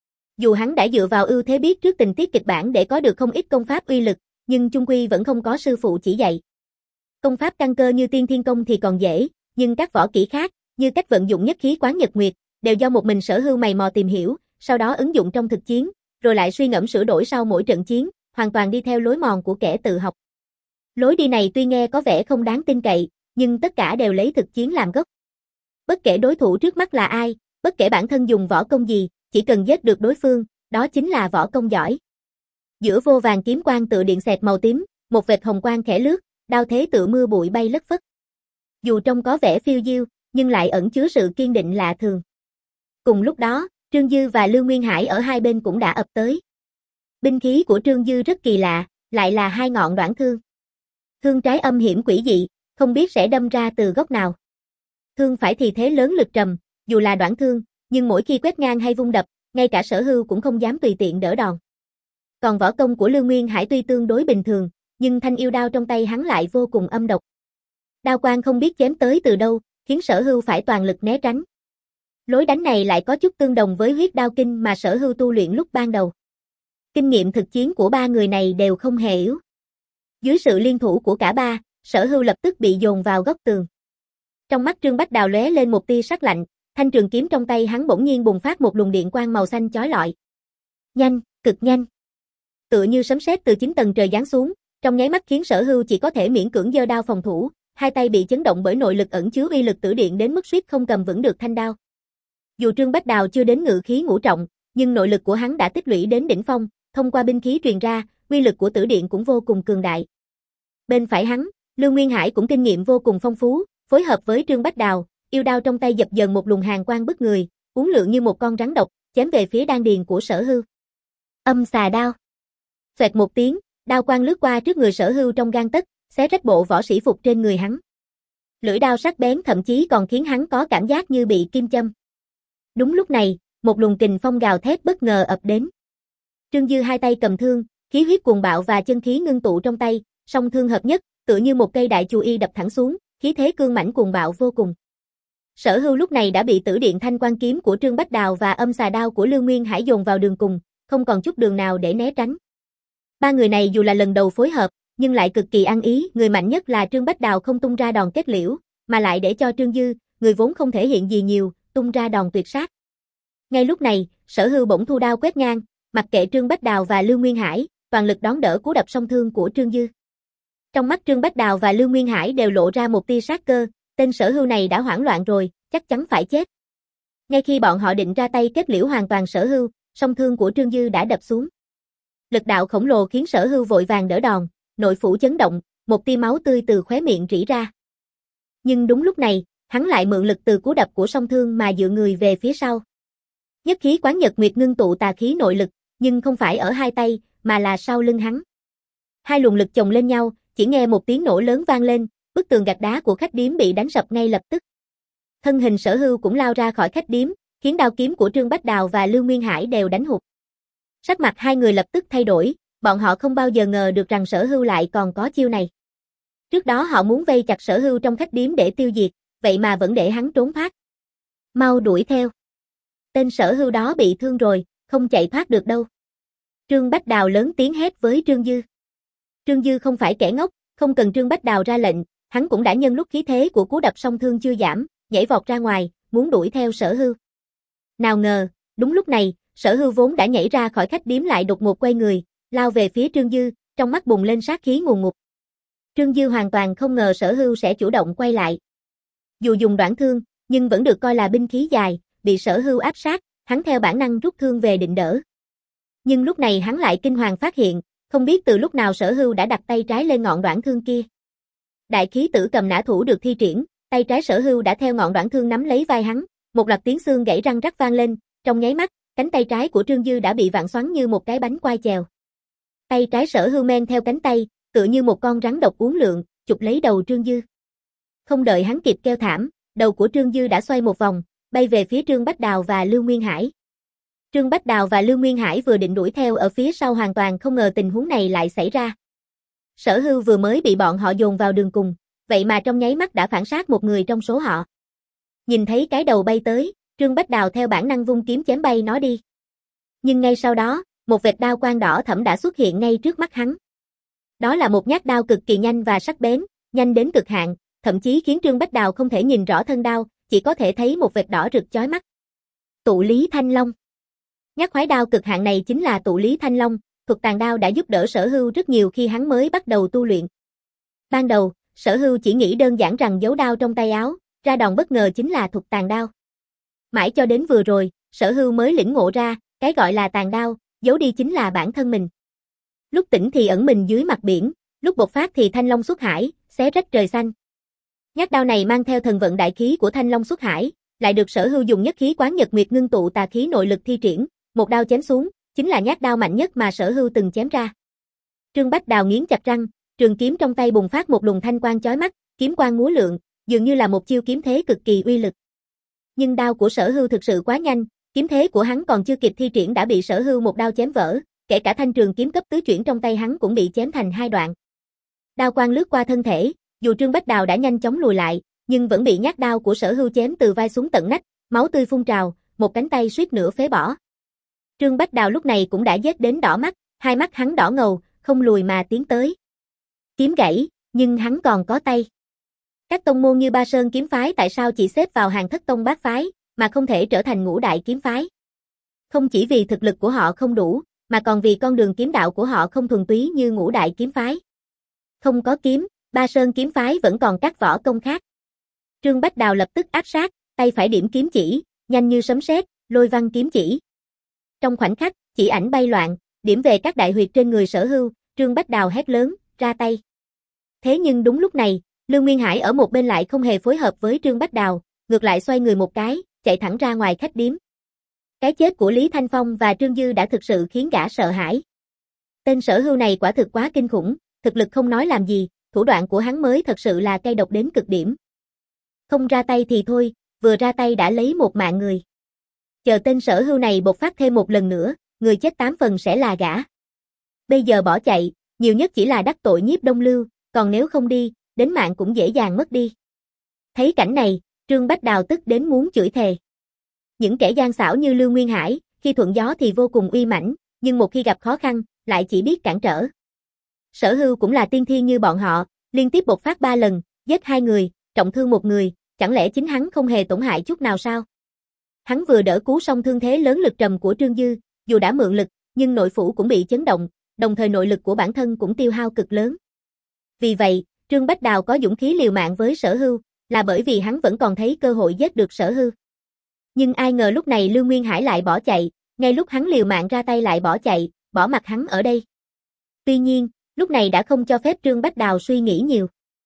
Dù hắn đã dựa vào ưu thế biết trước tình tiết kịch bản để có được không ít công pháp uy lực, nhưng chung quy vẫn không có sư phụ chỉ dạy. Công pháp căn cơ như Tiên Thiên Công thì còn dễ, nhưng các võ kỹ khác, như cách vận dụng nhất khí quán nhật nguyệt, đều do một mình Sở Hưu mày mò tìm hiểu, sau đó ứng dụng trong thực chiến, rồi lại suy ngẫm sửa đổi sau mỗi trận chiến, hoàn toàn đi theo lối mòn của kẻ tự học. Lối đi này tuy nghe có vẻ không đáng tin cậy, nhưng tất cả đều lấy thực chiến làm gốc. Bất kể đối thủ trước mắt là ai, bất kể bản thân dùng võ công gì, chỉ cần giết được đối phương, đó chính là võ công giỏi. Giữa vô vàng kiếm quang tựa điện xẹt màu tím, một vệt hồng quang khẽ lướt, đao thế tựa mưa bụi bay lất phất. Dù trông có vẻ phiêu diêu, nhưng lại ẩn chứa sự kiên định lạ thường. Cùng lúc đó, Trương Dư và Lưu Nguyên Hải ở hai bên cũng đã ập tới. Binh khí của Trương Dư rất kỳ lạ, lại là hai ngọn đoản thương. Thương trái âm hiểm quỷ dị, không biết sẽ đâm ra từ góc nào. Thương phải thì thế lớn lực trầm, dù là đoản thương, nhưng mỗi khi quét ngang hay vung đập, ngay cả Sở Hưu cũng không dám tùy tiện đỡ đòn. Còn võ công của Lưu Nguyên Hải tuy tương đối bình thường, nhưng thanh yêu đao trong tay hắn lại vô cùng âm độc. Đao quang không biết chém tới từ đâu, khiến Sở Hưu phải toàn lực né tránh. Lối đánh này lại có chút tương đồng với huyết đao kinh mà Sở Hưu tu luyện lúc ban đầu. Kinh nghiệm thực chiến của ba người này đều không hề yếu. Dưới sự liên thủ của cả ba, Sở Hưu lập tức bị dồn vào góc tường. Trong mắt Trương Bách Đào lóe lên một tia sắc lạnh, thanh trường kiếm trong tay hắn bỗng nhiên bùng phát một luồng điện quang màu xanh chói lọi. Nhanh, cực nhanh. Tựa như sấm sét từ chín tầng trời giáng xuống, trong nháy mắt khiến Sở Hưu chỉ có thể miễn cưỡng giơ đao phòng thủ, hai tay bị chấn động bởi nội lực ẩn chứa uy lực tử điện đến mức suýt không cầm vững được thanh đao. Dù Trương Bách Đào chưa đến ngự khí ngũ trọng, nhưng nội lực của hắn đã tích lũy đến đỉnh phong, thông qua binh khí truyền ra, uy lực của tử điện cũng vô cùng cường đại. Bên phải hắn, Lưu Nguyên Hải cũng kinh nghiệm vô cùng phong phú, phối hợp với Trương Bách Đào, yêu đao trong tay dập dờn một luồng hàn quang bức người, uốn lượn như một con rắn độc, chém về phía đan điền của Sở Hưu. Âm xà đao. Xoẹt một tiếng, đao quang lướt qua trước người Sở Hưu trong gang tấc, xé rách bộ võ sĩ phục trên người hắn. Lưỡi đao sắc bén thậm chí còn khiến hắn có cảm giác như bị kim châm. Đúng lúc này, một luồng kình phong gào thét bất ngờ ập đến. Trương Dư hai tay cầm thương, khí huyết cuồng bạo và chân khí ngưng tụ trong tay, song thương hợp nhất, tựa như một cây đại chù y đập thẳng xuống, khí thế cương mãnh cuồng bạo vô cùng. Sở Hưu lúc này đã bị tử điện thanh quang kiếm của Trương Bách Đào và âm xà đao của Lưu Nguyên Hải dồn vào đường cùng, không còn chút đường nào để né tránh. Ba người này dù là lần đầu phối hợp, nhưng lại cực kỳ ăn ý, người mạnh nhất là Trương Bách Đào không tung ra đòn kết liễu, mà lại để cho Trương Dư, người vốn không thể hiện gì nhiều, tung ra đòn tuyệt sát. Ngay lúc này, Sở Hưu bỗng thu đao quét ngang, mặc kệ Trương Bách Đào và Lưu Nguyên Hải, toàn lực đón đỡ cú đập song thương của Trương Dư. Trong mắt Trương Bách Đào và Lưu Nguyên Hải đều lộ ra một tia sát cơ, tên Sở Hưu này đã hoảng loạn rồi, chắc chắn phải chết. Ngay khi bọn họ định ra tay kết liễu hoàn toàn Sở Hưu, song thương của Trương Dư đã đập xuống. Lực đạo khổng lồ khiến Sở Hưu vội vàng đỡ đòn, nội phủ chấn động, một tia máu tươi từ khóe miệng rỉ ra. Nhưng đúng lúc này, hắn lại mượn lực từ cú đập của song thương mà dựa người về phía sau. Nhất khí quán nhật nguyệt ngưng tụ tà khí nội lực, nhưng không phải ở hai tay, mà là sau lưng hắn. Hai luồng lực chồng lên nhau, chỉ nghe một tiếng nổ lớn vang lên, bức tường gạch đá của khách điếm bị đánh sập ngay lập tức. Thân hình Sở Hưu cũng lao ra khỏi khách điếm, khiến đao kiếm của Trương Bách Đào và Lưu Nguyên Hải đều đánh hụt. Sắc mặt hai người lập tức thay đổi, bọn họ không bao giờ ngờ được rằng Sở Hưu lại còn có chiêu này. Trước đó họ muốn vây chặt Sở Hưu trong khách điếm để tiêu diệt, vậy mà vẫn để hắn trốn thoát. Mau đuổi theo. Tên Sở Hưu đó bị thương rồi, không chạy thoát được đâu. Trương Bách Đào lớn tiếng hét với Trương Dư. Trương Dư không phải kẻ ngốc, không cần Trương Bách Đào ra lệnh, hắn cũng đã nhân lúc khí thế của cú đập song thương chưa giảm, nhảy vọt ra ngoài, muốn đuổi theo Sở Hưu. Nào ngờ, đúng lúc này, Sở Hưu vốn đã nhảy ra khỏi khách điếm lại đột ngột quay người, lao về phía Trương Dư, trong mắt bùng lên sát khí ngùn ngụt. Trương Dư hoàn toàn không ngờ Sở Hưu sẽ chủ động quay lại. Dù dùng đoạn thương, nhưng vẫn được coi là binh khí dài, bị Sở Hưu áp sát, hắn theo bản năng rút thương về định đỡ. Nhưng lúc này hắn lại kinh hoàng phát hiện, không biết từ lúc nào Sở Hưu đã đặt tay trái lên ngọn đoạn thương kia. Đại khí tử cầm nã thủ được thi triển, tay trái Sở Hưu đã theo ngọn đoạn thương nắm lấy vai hắn, một loạt tiếng xương gãy răng rắc vang lên, trong nháy mắt, cánh tay trái của Trương Dư đã bị vặn xoắn như một cái bánh quai chèo. Tay trái Sở Hưu men theo cánh tay, tựa như một con rắn độc uốn lượn, chụp lấy đầu Trương Dư. Không đợi hắn kịp kêu thảm, đầu của Trương Dư đã xoay một vòng, bay về phía Trương Bách Đào và Lưu Nguyên Hải. Trương Bách Đào và Lưu Nguyên Hải vừa định đuổi theo ở phía sau hoàn toàn không ngờ tình huống này lại xảy ra. Sở Hưu vừa mới bị bọn họ dồn vào đường cùng, vậy mà trong nháy mắt đã phản sát một người trong số họ. Nhìn thấy cái đầu bay tới, Trương Bách Đào theo bản năng vung kiếm chém bay nó đi. Nhưng ngay sau đó, một vệt đao quang đỏ thẫm đã xuất hiện ngay trước mắt hắn. Đó là một nhát đao cực kỳ nhanh và sắc bén, nhanh đến cực hạn, thậm chí khiến Trương Bách Đào không thể nhìn rõ thân đao, chỉ có thể thấy một vệt đỏ rực chói mắt. Tụ Lý Thanh Long. Nhát khoái đao cực hạn này chính là Tụ Lý Thanh Long, thuật tàn đao đã giúp đỡ Sở Hưu rất nhiều khi hắn mới bắt đầu tu luyện. Ban đầu, Sở Hưu chỉ nghĩ đơn giản rằng giấu đao trong tay áo, ra đòn bất ngờ chính là thuật tàn đao. Mãi cho đến vừa rồi, Sở Hưu mới lĩnh ngộ ra, cái gọi là tàn đao, giấu đi chính là bản thân mình. Lúc tỉnh thì ẩn mình dưới mặt biển, lúc bộc phát thì Thanh Long xuất hải, xé rách trời xanh. Nhát đao này mang theo thần vận đại khí của Thanh Long xuất hải, lại được Sở Hưu dùng nhất khí quán nhật nguyệt ngưng tụ tà khí nội lực thi triển, một đao chém xuống, chính là nhát đao mạnh nhất mà Sở Hưu từng chém ra. Trương Bách Đào nghiến chặt răng, trường kiếm trong tay bùng phát một luồng thanh quang chói mắt, kiếm quang múa lượn, dường như là một chiêu kiếm thế cực kỳ uy lực. Nhưng đao của Sở Hưu thực sự quá nhanh, kiếm thế của hắn còn chưa kịp thi triển đã bị Sở Hưu một đao chém vỡ, kể cả thanh trường kiếm cấp tứ chuyển trong tay hắn cũng bị chém thành hai đoạn. Đao quang lướt qua thân thể, dù Trương Bách Đào đã nhanh chóng lùi lại, nhưng vẫn bị nhát đao của Sở Hưu chém từ vai xuống tận nách, máu tươi phun trào, một cánh tay suýt nữa phế bỏ. Trương Bách Đào lúc này cũng đã giết đến đỏ mắt, hai mắt hắn đỏ ngầu, không lùi mà tiến tới. Kiếm gãy, nhưng hắn còn có tay. Các tông môn như Ba Sơn kiếm phái tại sao chỉ xếp vào hàng thất tông bát phái, mà không thể trở thành ngũ đại kiếm phái? Không chỉ vì thực lực của họ không đủ, mà còn vì con đường kiếm đạo của họ không thuần túy như ngũ đại kiếm phái. Không có kiếm, Ba Sơn kiếm phái vẫn còn các võ công khác. Trương Bách Đào lập tức áp sát, tay phải điểm kiếm chỉ, nhanh như sấm sét, lôi văn kiếm chỉ. Trong khoảnh khắc, chỉ ảnh bay loạn, điểm về các đại huyệt trên người Sở Hưu, Trương Bách Đào hét lớn, ra tay. Thế nhưng đúng lúc này, Lương Nguyên Hải ở một bên lại không hề phối hợp với Trương Bách Đào, ngược lại xoay người một cái, chạy thẳng ra ngoài khách điếm. Cái chết của Lý Thanh Phong và Trương Dư đã thực sự khiến gã sợ hãi. Tên Sở Hưu này quả thực quá kinh khủng, thực lực không nói làm gì, thủ đoạn của hắn mới thật sự là cay độc đến cực điểm. Không ra tay thì thôi, vừa ra tay đã lấy một mạng người. Chờ tên Sở Hưu này bộc phát thêm một lần nữa, người chết tám phần sẽ là gã. Bây giờ bỏ chạy, nhiều nhất chỉ là đắc tội Nhiếp Đông Lưu, còn nếu không đi, đến mạng cũng dễ dàng mất đi. Thấy cảnh này, Trương Bách Đào tức đến muốn chửi thề. Những kẻ gian xảo như Lương Nguyên Hải, khi thuận gió thì vô cùng uy mãnh, nhưng một khi gặp khó khăn, lại chỉ biết cản trở. Sở Hưu cũng là tiên thiên như bọn họ, liên tiếp bộc phát ba lần, giết hai người, trọng thương một người, chẳng lẽ chính hắn không hề tổn hại chút nào sao? Hắn vừa đỡ cứu xong thương thế lớn lực trầm của Trương Dư, dù đã mượn lực, nhưng nội phủ cũng bị chấn động, đồng thời nội lực của bản thân cũng tiêu hao cực lớn. Vì vậy, Trương Bách Đào có dũng khí liều mạng với Sở Hưu, là bởi vì hắn vẫn còn thấy cơ hội giết được Sở Hưu. Nhưng ai ngờ lúc này Lương Nguyên Hải lại bỏ chạy, ngay lúc hắn liều mạng ra tay lại bỏ chạy, bỏ mặc hắn ở đây. Tuy nhiên, lúc này đã không cho phép Trương Bách Đào suy nghĩ nhiều.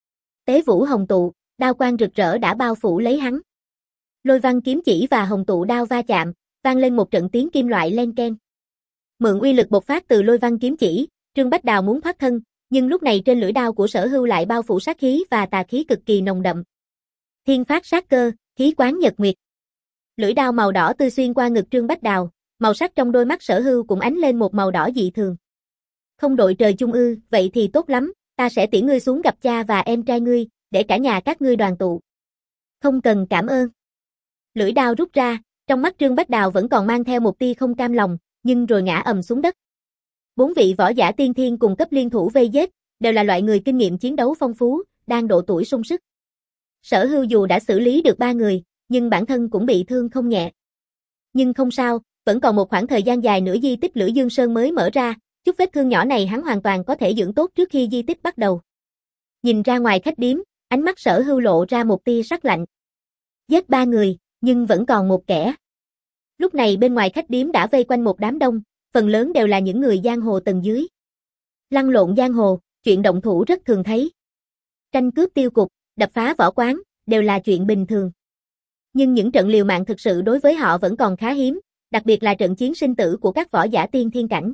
Tế vũ hồng tụ, đao quang rực rỡ đã bao phủ lấy hắn. Lôi văn kiếm chỉ và hồng tụ đao va chạm, vang lên một trận tiếng kim loại len keng. Mượn uy lực bộc phát từ lôi văn kiếm chỉ, Trương Bách Đào muốn thoát thân, nhưng lúc này trên lưỡi đao của Sở Hưu lại bao phủ sát khí và tà khí cực kỳ nồng đậm. Thiên phát sát cơ, khí quán nhật nguyệt. Lưỡi đao màu đỏ tươi xuyên qua ngực Trương Bách Đào, màu sắc trong đôi mắt Sở Hưu cũng ánh lên một màu đỏ dị thường. Không đội trời chung ư, vậy thì tốt lắm, ta sẽ tiễn ngươi xuống gặp cha và em trai ngươi, để cả nhà các ngươi đoàn tụ. Không cần cảm ơn. Lưỡi đao rút ra, trong mắt Trương Bách Đào vẫn còn mang theo một tia không cam lòng, nhưng rồi ngã ầm xuống đất. Bốn vị võ giả tiên thiên cùng cấp liên thủ vây giết, đều là loại người kinh nghiệm chiến đấu phong phú, đang độ tuổi sung sức. Sở Hưu dù đã xử lý được ba người, nhưng bản thân cũng bị thương không nhẹ. Nhưng không sao, vẫn còn một khoảng thời gian dài nữa di tích Lữ Dương Sơn mới mở ra, chút vết thương nhỏ này hắn hoàn toàn có thể dưỡng tốt trước khi di tích bắt đầu. Nhìn ra ngoài khách điếm, ánh mắt Sở Hưu lộ ra một tia sắc lạnh. Giết ba người, nhưng vẫn còn một kẻ. Lúc này bên ngoài khách điếm đã vây quanh một đám đông, phần lớn đều là những người giang hồ tầng dưới. Lăn lộn giang hồ, chuyện động thủ rất thường thấy. Tranh cướp tiêu cục, đập phá võ quán, đều là chuyện bình thường. Nhưng những trận liều mạng thực sự đối với họ vẫn còn khá hiếm, đặc biệt là trận chiến sinh tử của các võ giả tiên thiên cảnh.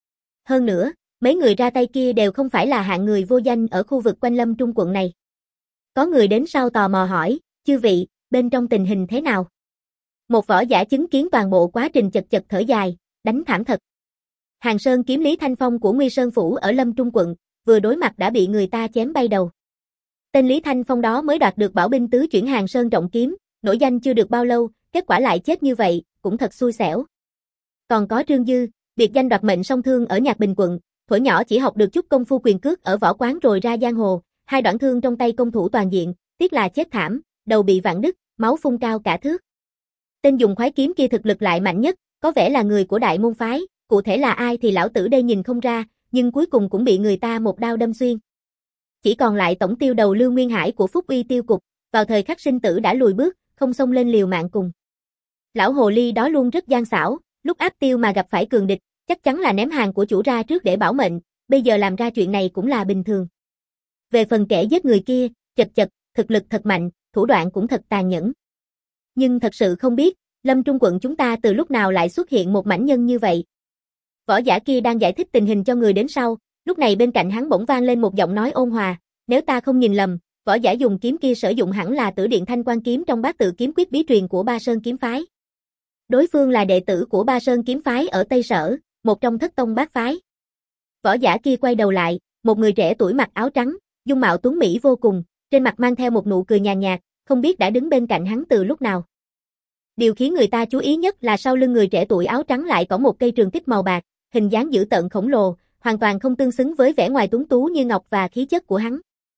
Hơn nữa, mấy người ra tay kia đều không phải là hạng người vô danh ở khu vực quanh Lâm Trung quận này. Có người đến sau tò mò hỏi, chư vị, bên trong tình hình thế nào? Một võ giả chứng kiến toàn bộ quá trình chật chật thở dài, đánh thảm thật. Hàng Sơn kiếm Lý Thanh Phong của Nguy Sơn Phủ ở Lâm Trung quận, vừa đối mặt đã bị người ta chém bay đầu. Tên Lý Thanh Phong đó mới đoạt được bảo binh tứ chuyển Hàng Sơn trọng kiếm, nổi danh chưa được bao lâu, kết quả lại chết như vậy, cũng thật xui xẻo. Còn có Trương Dư, biệt danh đoạt mệnh song thương ở Nhạc Bình quận, thuở nhỏ chỉ học được chút công phu quyền cước ở võ quán rồi ra giang hồ, hai đoạn thương trong tay công thủ toàn diện, tiếc là chết thảm, đầu bị vạn đứt, máu phun cao cả thước. Tên dùng khoái kiếm kia thực lực lại mạnh nhất, có vẻ là người của đại môn phái, cụ thể là ai thì lão tử đây nhìn không ra, nhưng cuối cùng cũng bị người ta một đao đâm xuyên. Chỉ còn lại tổng tiêu đầu Lương Nguyên Hải của Phúc Uy Tiêu cục, vào thời khắc sinh tử đã lùi bước, không xông lên liều mạng cùng. Lão hồ ly đó luôn rất gian xảo, lúc áp tiêu mà gặp phải cường địch, chắc chắn là ném hàng của chủ ra trước để bảo mệnh, bây giờ làm ra chuyện này cũng là bình thường. Về phần kẻ giết người kia, chật chật, thực lực thật mạnh, thủ đoạn cũng thật tàn nhẫn. Nhưng thật sự không biết, Lâm Trung quận chúng ta từ lúc nào lại xuất hiện một mãnh nhân như vậy. Võ giả kia đang giải thích tình hình cho người đến sau, lúc này bên cạnh hắn bỗng vang lên một giọng nói ôn hòa, nếu ta không nhìn lầm, võ giả dùng kiếm kia sử dụng hẳn là Tử Điện Thanh Quan kiếm trong Bát Tự kiếm quyết bí truyền của Ba Sơn kiếm phái. Đối phương là đệ tử của Ba Sơn kiếm phái ở Tây Sở, một trong thất tông bát phái. Võ giả kia quay đầu lại, một người trẻ tuổi mặc áo trắng, dung mạo tuấn mỹ vô cùng, trên mặt mang theo một nụ cười nhàn nhạt, không biết đã đứng bên cạnh hắn từ lúc nào. Điều khiến người ta chú ý nhất là sau lưng người trẻ tuổi áo trắng lại có một cây trường kích màu bạc, hình dáng dữ tợn khổng lồ, hoàn toàn không tương xứng với vẻ ngoài tuấn tú như ngọc và khí chất của hắn.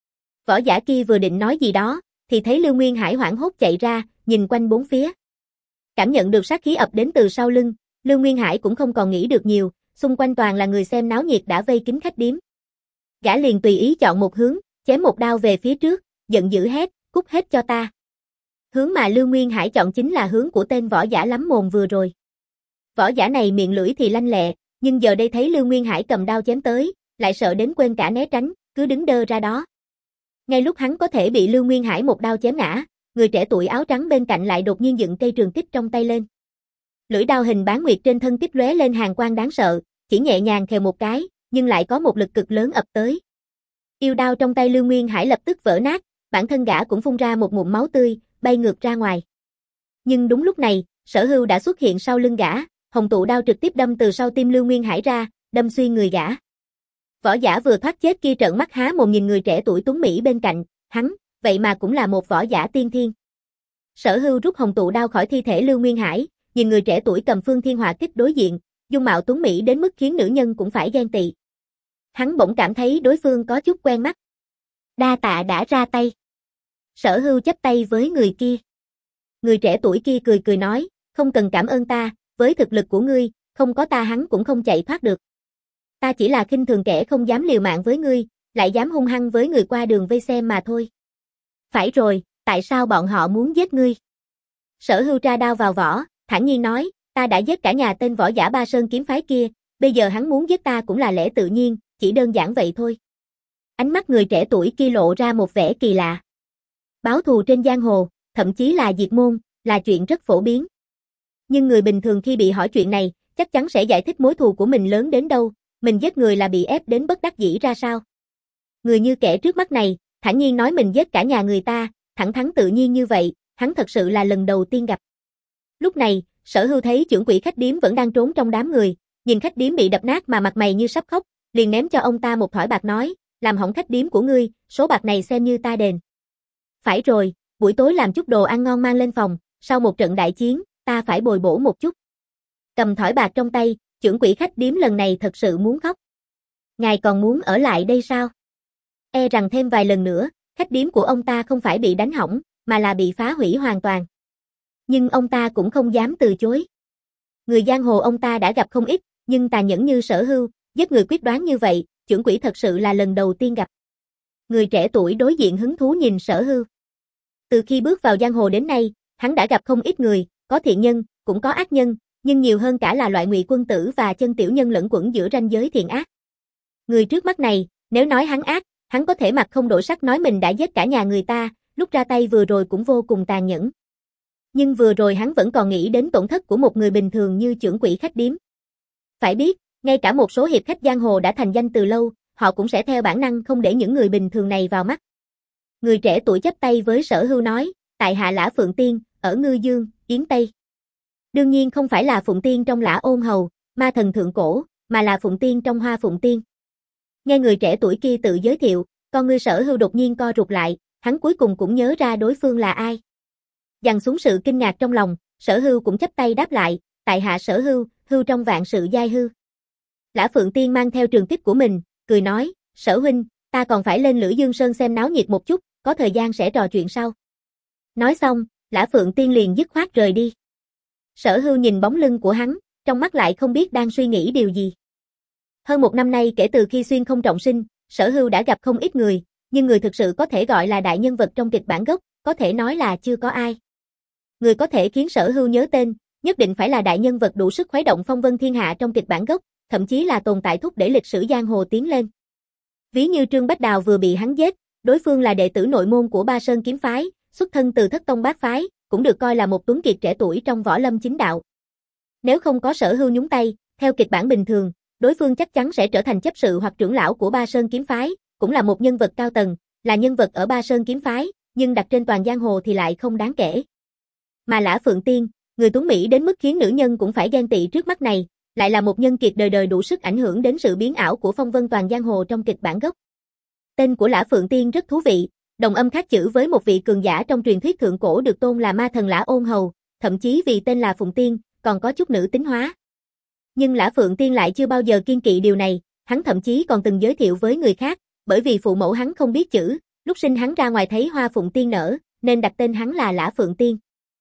Võ giả kia vừa định nói gì đó, thì thấy Lưu Nguyên Hải hoảng hốt chạy ra, nhìn quanh bốn phía. Cảm nhận được sát khí ập đến từ sau lưng, Lưu Nguyên Hải cũng không còn nghĩ được nhiều, xung quanh toàn là người xem náo nhiệt đã vây kín khách điếm. Gã liền tùy ý chọn một hướng, chém một đao về phía trước, giận dữ hét, cút hết cho ta. Hướng mà Lưu Nguyên Hải chọn chính là hướng của tên võ giả lắm mồm vừa rồi. Võ giả này miệng lưỡi thì lanh lẹ, nhưng giờ đây thấy Lưu Nguyên Hải cầm đao chém tới, lại sợ đến quên cả né tránh, cứ đứng đơ ra đó. Ngay lúc hắn có thể bị Lưu Nguyên Hải một đao chém ngã, người trẻ tuổi áo trắng bên cạnh lại đột nhiên dựng cây trường kích trong tay lên. Lưỡi đao hình bán nguyệt trên thân kích lóe lên hàn quang đáng sợ, chỉ nhẹ nhàng khều một cái, nhưng lại có một lực cực lớn ập tới. Yêu đao trong tay Lưu Nguyên Hải lập tức vỡ nát, bản thân gã cũng phun ra một ngụm máu tươi, bay ngược ra ngoài. Nhưng đúng lúc này, Sở Hưu đã xuất hiện sau lưng gã, hồng tụ đao trực tiếp đâm từ sau tim Lưu Nguyên Hải ra, đâm xuyên người gã. Võ giả vừa thoát chết kia trợn mắt há mồm nhìn người trẻ tuổi tuấn mỹ bên cạnh, hắn, vậy mà cũng là một võ giả tiên thiên. Sở Hưu rút hồng tụ đao khỏi thi thể Lưu Nguyên Hải, nhìn người trẻ tuổi cầm phương thiên hỏa kích đối diện, dung mạo tuấn mỹ đến mức khiến nữ nhân cũng phải ghen tị. Hắn bỗng cảm thấy đối phương có chút quen mắt. Đa tạ đã ra tay. Sở Hưu chắp tay với người kia. Người trẻ tuổi kia cười cười nói, không cần cảm ơn ta, với thực lực của ngươi, không có ta hắn cũng không chạy thoát được. Ta chỉ là khinh thường kẻ không dám liều mạng với ngươi, lại dám hung hăng với người qua đường vây xem mà thôi. Phải rồi, tại sao bọn họ muốn giết ngươi? Sở Hưu tra đao vào vỏ, thản nhiên nói, ta đã giết cả nhà tên võ giả Ba Sơn kiếm phái kia, bây giờ hắn muốn giết ta cũng là lẽ tự nhiên, chỉ đơn giản vậy thôi. Ánh mắt người trẻ tuổi kia lộ ra một vẻ kỳ lạ. Báo thù trên giang hồ, thậm chí là diệt môn, là chuyện rất phổ biến. Nhưng người bình thường khi bị hỏi chuyện này, chắc chắn sẽ giải thích mối thù của mình lớn đến đâu, mình giết người là bị ép đến bất đắc dĩ ra sao. Người như kẻ trước mắt này, thản nhiên nói mình giết cả nhà người ta, thẳng thắn tự nhiên như vậy, hắn thật sự là lần đầu tiên gặp. Lúc này, Sở Hưu thấy trưởng quỹ khách điếm vẫn đang trốn trong đám người, nhìn khách điếm bị đập nát mà mặt mày như sắp khóc, liền ném cho ông ta một thỏi bạc nói, làm hỏng khách điếm của ngươi, số bạc này xem như ta đền. Phải rồi, buổi tối làm chút đồ ăn ngon mang lên phòng, sau một trận đại chiến, ta phải bồi bổ một chút. Cầm thỏi bạc trong tay, trưởng quỹ khách điếm lần này thật sự muốn khóc. Ngài còn muốn ở lại đây sao? E rằng thêm vài lần nữa, khách điếm của ông ta không phải bị đánh hỏng, mà là bị phá hủy hoàn toàn. Nhưng ông ta cũng không dám từ chối. Người giang hồ ông ta đã gặp không ít, nhưng tàn nhẫn như Sở Hưu, giết người quyết đoán như vậy, trưởng quỹ thật sự là lần đầu tiên gặp. Người trẻ tuổi đối diện hứng thú nhìn Sở Hưu. Từ khi bước vào giang hồ đến nay, hắn đã gặp không ít người, có thiện nhân, cũng có ác nhân, nhưng nhiều hơn cả là loại ngụy quân tử và chân tiểu nhân lẫn quẩn giữa ranh giới thiện ác. Người trước mắt này, nếu nói hắn ác, hắn có thể mặt không đổi sắc nói mình đã giết cả nhà người ta, lúc ra tay vừa rồi cũng vô cùng tàn nhẫn. Nhưng vừa rồi hắn vẫn còn nghĩ đến tổn thất của một người bình thường như trưởng quỹ khách điếm. Phải biết, ngay cả một số hiệp khách giang hồ đã thành danh từ lâu, họ cũng sẽ theo bản năng không để những người bình thường này vào mắt. Người trẻ tuổi chắp tay với Sở Hưu nói, tại hạ Lã Phượng Tiên, ở Ngư Dương, Yến Tây. Đương nhiên không phải là Phụng Tiên trong Lã Ôn Hầu, ma thần thượng cổ, mà là Phụng Tiên trong Hoa Phụng Tiên. Nghe người trẻ tuổi kia tự giới thiệu, con ngươi Sở Hưu đột nhiên co rụt lại, hắn cuối cùng cũng nhớ ra đối phương là ai. Dằn xuống sự kinh ngạc trong lòng, Sở Hưu cũng chắp tay đáp lại, tại hạ Sở Hưu, hưu trong vạn sự giai hư. Lã Phượng Tiên mang theo trường kích của mình, cười nói, Sở huynh, ta còn phải lên Lữ Dương Sơn xem náo nhiệt một chút, có thời gian sẽ trò chuyện sau. Nói xong, Lã Phượng Tiên liền dứt khoát rời đi. Sở Hưu nhìn bóng lưng của hắn, trong mắt lại không biết đang suy nghĩ điều gì. Hơn một năm nay kể từ khi xuyên không trọng sinh, Sở Hưu đã gặp không ít người, nhưng người thực sự có thể gọi là đại nhân vật trong kịch bản gốc, có thể nói là chưa có ai. Người có thể khiến Sở Hưu nhớ tên, nhất định phải là đại nhân vật đủ sức khuấy động phong vân thiên hạ trong kịch bản gốc, thậm chí là tồn tại thúc đẩy lịch sử giang hồ tiến lên. Ví như Trương Bách Đào vừa bị hắn giết, đối phương là đệ tử nội môn của Ba Sơn kiếm phái, xuất thân từ Thất Tông Bát phái, cũng được coi là một tuấn kiệt trẻ tuổi trong võ lâm chính đạo. Nếu không có Sở Hưu nhúng tay, theo kịch bản bình thường, đối phương chắc chắn sẽ trở thành chấp sự hoặc trưởng lão của Ba Sơn kiếm phái, cũng là một nhân vật cao tầng, là nhân vật ở Ba Sơn kiếm phái, nhưng đặt trên toàn giang hồ thì lại không đáng kể. Mà Lã Phượng Tiên, người tuấn mỹ đến mức khiến nữ nhân cũng phải ghen tị trước mắt này, lại là một nhân kiệt đời đời đủ sức ảnh hưởng đến sự biến ảo của phong vân toàn giang hồ trong kịch bản gốc. Tên của Lã Phượng Tiên rất thú vị, đồng âm khác chữ với một vị cường giả trong truyền thuyết thượng cổ được tôn là ma thần Lã Ôn Hầu, thậm chí vì tên là Phụng Tiên, còn có chút nữ tính hóa. Nhưng Lã Phượng Tiên lại chưa bao giờ kiêng kỵ điều này, hắn thậm chí còn từng giới thiệu với người khác, bởi vì phụ mẫu hắn không biết chữ, lúc sinh hắn ra ngoài thấy hoa phụng tiên nở, nên đặt tên hắn là Lã Phượng Tiên.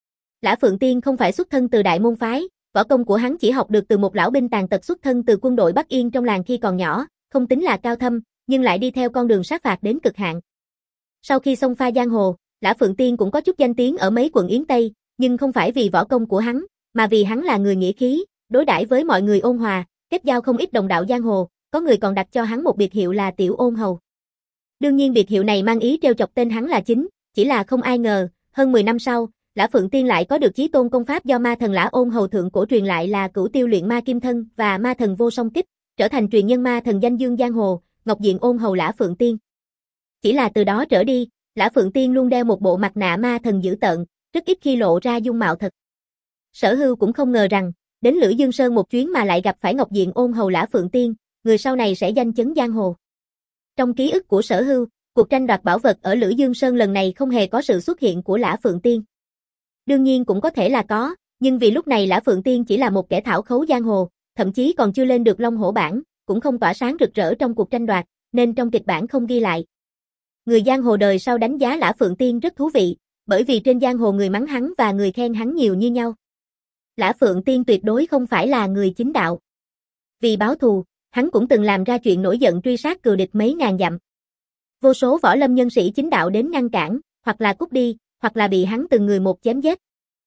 Lã Phượng Tiên không phải xuất thân từ đại môn phái, võ công của hắn chỉ học được từ một lão binh tàn tật xuất thân từ quân đội Bắc Yên trong làng khi còn nhỏ, không tính là cao thâm, nhưng lại đi theo con đường sát phạt đến cực hạn. Sau khi xông pha giang hồ, Lã Phượng Tiên cũng có chút danh tiếng ở mấy quận Yến Tây, nhưng không phải vì võ công của hắn, mà vì hắn là người nghĩa khí, đối đãi với mọi người ôn hòa, kết giao không ít đồng đạo giang hồ, có người còn đặt cho hắn một biệt hiệu là Tiểu Ôn Hầu. Đương nhiên biệt hiệu này mang ý trêu chọc tên hắn là chính, chỉ là không ai ngờ, hơn mười năm sau, Lã Phượng Tiên lại có được chí tôn công pháp do ma thần Lã Ôn Hầu thượng cổ truyền lại là Cửu Tiêu Luyện Ma Kim Thân và Ma Thần Vô Song Kích, trở thành truyền nhân ma thần danh dương giang hồ, Ngọc Diện Ôn Hầu Lã Phượng Tiên. Chỉ là từ đó trở đi, Lã Phượng Tiên luôn đeo một bộ mặt nạ ma thần dữ tợn, rất ít khi lộ ra dung mạo thật. Sở Hưu cũng không ngờ rằng, đến Lữ Dương Sơn một chuyến mà lại gặp phải Ngọc Diện Ôn Hầu Lã Phượng Tiên, người sau này sẽ danh chấn giang hồ. Trong ký ức của Sở Hưu, cuộc tranh đoạt bảo vật ở Lữ Dương Sơn lần này không hề có sự xuất hiện của Lã Phượng Tiên. Đương nhiên cũng có thể là có, nhưng vì lúc này Lã Phượng Tiên chỉ là một kẻ thảo khấu giang hồ, thậm chí còn chưa lên được Long Hổ bảng, cũng không tỏa sáng rực rỡ trong cuộc tranh đoạt, nên trong kịch bản không ghi lại. Người giang hồ đời sau đánh giá Lã Phượng Tiên rất thú vị, bởi vì trên giang hồ người mắng hắn và người khen hắn nhiều như nhau. Lã Phượng Tiên tuyệt đối không phải là người chính đạo. Vì báo thù, hắn cũng từng làm ra chuyện nổi giận truy sát cừu địch mấy ngàn dặm. Vô số võ lâm nhân sĩ chính đạo đến ngăn cản, hoặc là cút đi, hoặc là bị hắn từng người một chém giết.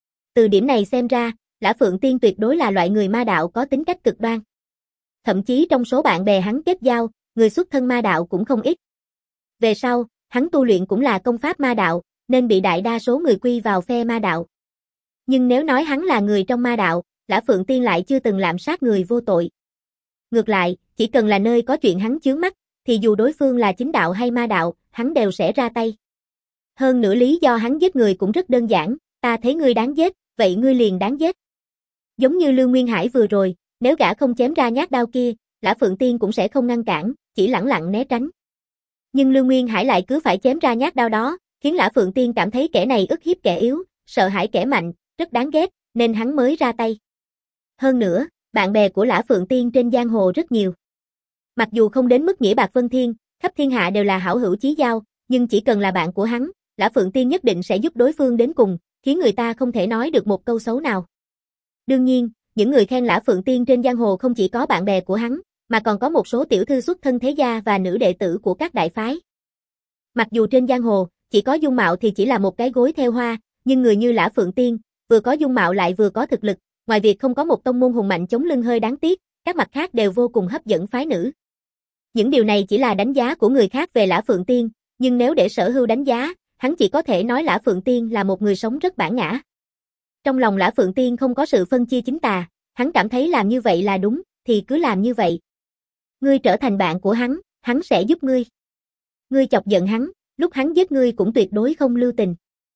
Từ điểm này xem ra, Lã Phượng Tiên tuyệt đối là loại người ma đạo có tính cách cực đoan. Thậm chí trong số bạn bè hắn kết giao, người xuất thân ma đạo cũng không ít. Về sau, hắn tu luyện cũng là công pháp ma đạo, nên bị đại đa số người quy vào phe ma đạo. Nhưng nếu nói hắn là người trong ma đạo, Lã Phượng Tiên lại chưa từng lạm sát người vô tội. Ngược lại, chỉ cần là nơi có chuyện hắn chướng mắt, thì dù đối phương là chính đạo hay ma đạo, hắn đều sẽ ra tay. Hơn nữa lý do hắn giết người cũng rất đơn giản, ta thấy ngươi đáng giết, vậy ngươi liền đáng giết. Giống như Lương Nguyên Hải vừa rồi, nếu gã không chém ra nhát đao kia, Lã Phượng Tiên cũng sẽ không ngăn cản, chỉ lẳng lặng né tránh. Nhưng Lương Nguyên Hải lại cứ phải chém ra nhát đao đó, khiến Lã Phượng Tiên cảm thấy kẻ này ức hiếp kẻ yếu, sợ hãi kẻ mạnh, rất đáng ghét, nên hắn mới ra tay. Hơn nữa, bạn bè của Lã Phượng Tiên trên giang hồ rất nhiều. Mặc dù không đến mức nghĩa bạc vân thiên, khắp thiên hạ đều là hảo hữu chí giao, nhưng chỉ cần là bạn của hắn, Lã Phượng Tiên nhất định sẽ giúp đối phương đến cùng, khiến người ta không thể nói được một câu xấu nào. Đương nhiên, những người khen Lã Phượng Tiên trên giang hồ không chỉ có bạn bè của hắn, mà còn có một số tiểu thư xuất thân thế gia và nữ đệ tử của các đại phái. Mặc dù trên giang hồ, chỉ có dung mạo thì chỉ là một cái gối theo hoa, nhưng người như Lã Phượng Tiên, vừa có dung mạo lại vừa có thực lực, ngoài việc không có một tông môn hùng mạnh chống lưng hơi đáng tiếc, các mặt khác đều vô cùng hấp dẫn phái nữ. Những điều này chỉ là đánh giá của người khác về Lã Phượng Tiên, nhưng nếu để Sở Hưu đánh giá, hắn chỉ có thể nói Lã Phượng Tiên là một người sống rất bản ngã. Trong lòng Lã Phượng Tiên không có sự phân chia chính tà, hắn cảm thấy làm như vậy là đúng, thì cứ làm như vậy. Ngươi trở thành bạn của hắn, hắn sẽ giúp ngươi. Ngươi chọc giận hắn, lúc hắn giết ngươi cũng tuyệt đối không lưu tình.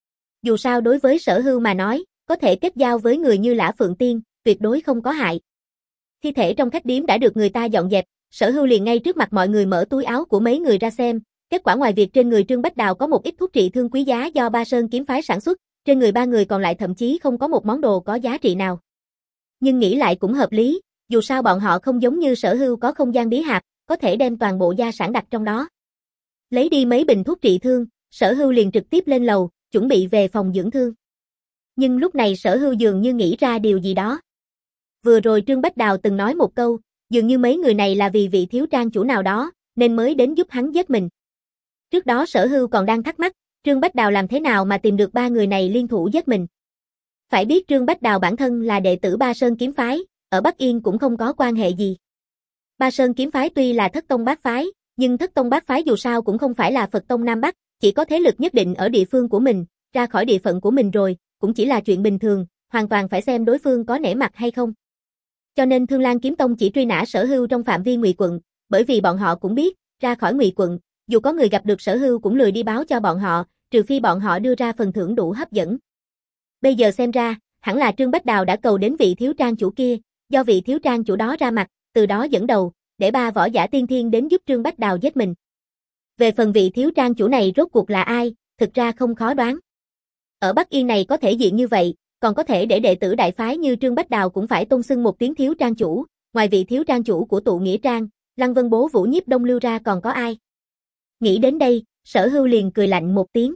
Dù sao đối với Sở Hưu mà nói, có thể kết giao với người như Lã Phượng Tiên, tuyệt đối không có hại. Thi thể trong khách điếm đã được người ta dọn dẹp, Sở Hưu liền ngay trước mặt mọi người mở túi áo của mấy người ra xem, kết quả ngoài việc trên người Trương Bách Đào có một ít thuốc trị thương quý giá do Ba Sơn kiếm phái sản xuất, trên người ba người còn lại thậm chí không có một món đồ có giá trị nào. Nhưng nghĩ lại cũng hợp lý, dù sao bọn họ không giống như Sở Hưu có không gian bí hạp, có thể đem toàn bộ gia sản đặt trong đó. Lấy đi mấy bình thuốc trị thương, Sở Hưu liền trực tiếp lên lầu, chuẩn bị về phòng dưỡng thương. Nhưng lúc này Sở Hưu dường như nghĩ ra điều gì đó. Vừa rồi Trương Bách Đào từng nói một câu, dường như mấy người này là vì vị thiếu trang chủ nào đó, nên mới đến giúp hắn giết mình. Trước đó Sở Hưu còn đang thắc mắc, Trương Bách Đào làm thế nào mà tìm được ba người này liên thủ giết mình. Phải biết Trương Bách Đào bản thân là đệ tử Ba Sơn kiếm phái, ở Bắc Yên cũng không có quan hệ gì. Ba Sơn kiếm phái tuy là thất tông bát phái, nhưng thất tông bát phái dù sao cũng không phải là Phật tông Nam Bắc, chỉ có thế lực nhất định ở địa phương của mình, ra khỏi địa phận của mình rồi, cũng chỉ là chuyện bình thường, hoàn toàn phải xem đối phương có nể mặt hay không. Cho nên Thương Lan Kiếm Tông chỉ truy nã Sở Hưu trong phạm vi Ngụy quận, bởi vì bọn họ cũng biết, ra khỏi Ngụy quận, dù có người gặp được Sở Hưu cũng lười đi báo cho bọn họ, trừ phi bọn họ đưa ra phần thưởng đủ hấp dẫn. Bây giờ xem ra, hẳn là Trương Bách Đào đã cầu đến vị thiếu trang chủ kia, do vị thiếu trang chủ đó ra mặt, từ đó dẫn đầu, để ba võ giả tiên thiên đến giúp Trương Bách Đào giết mình. Về phần vị thiếu trang chủ này rốt cuộc là ai, thực ra không khó đoán. Ở Bắc Yên này có thể diện như vậy, còn có thể để đệ tử đại phái như Trương Bách Đào cũng phải tôn xưng một tiếng thiếu trang chủ, ngoài vị thiếu trang chủ của tụ nghĩa trang, Lăng Vân Bố Vũ Nhiếp Đông Lưu ra còn có ai? Nghĩ đến đây, Sở Hưu liền cười lạnh một tiếng.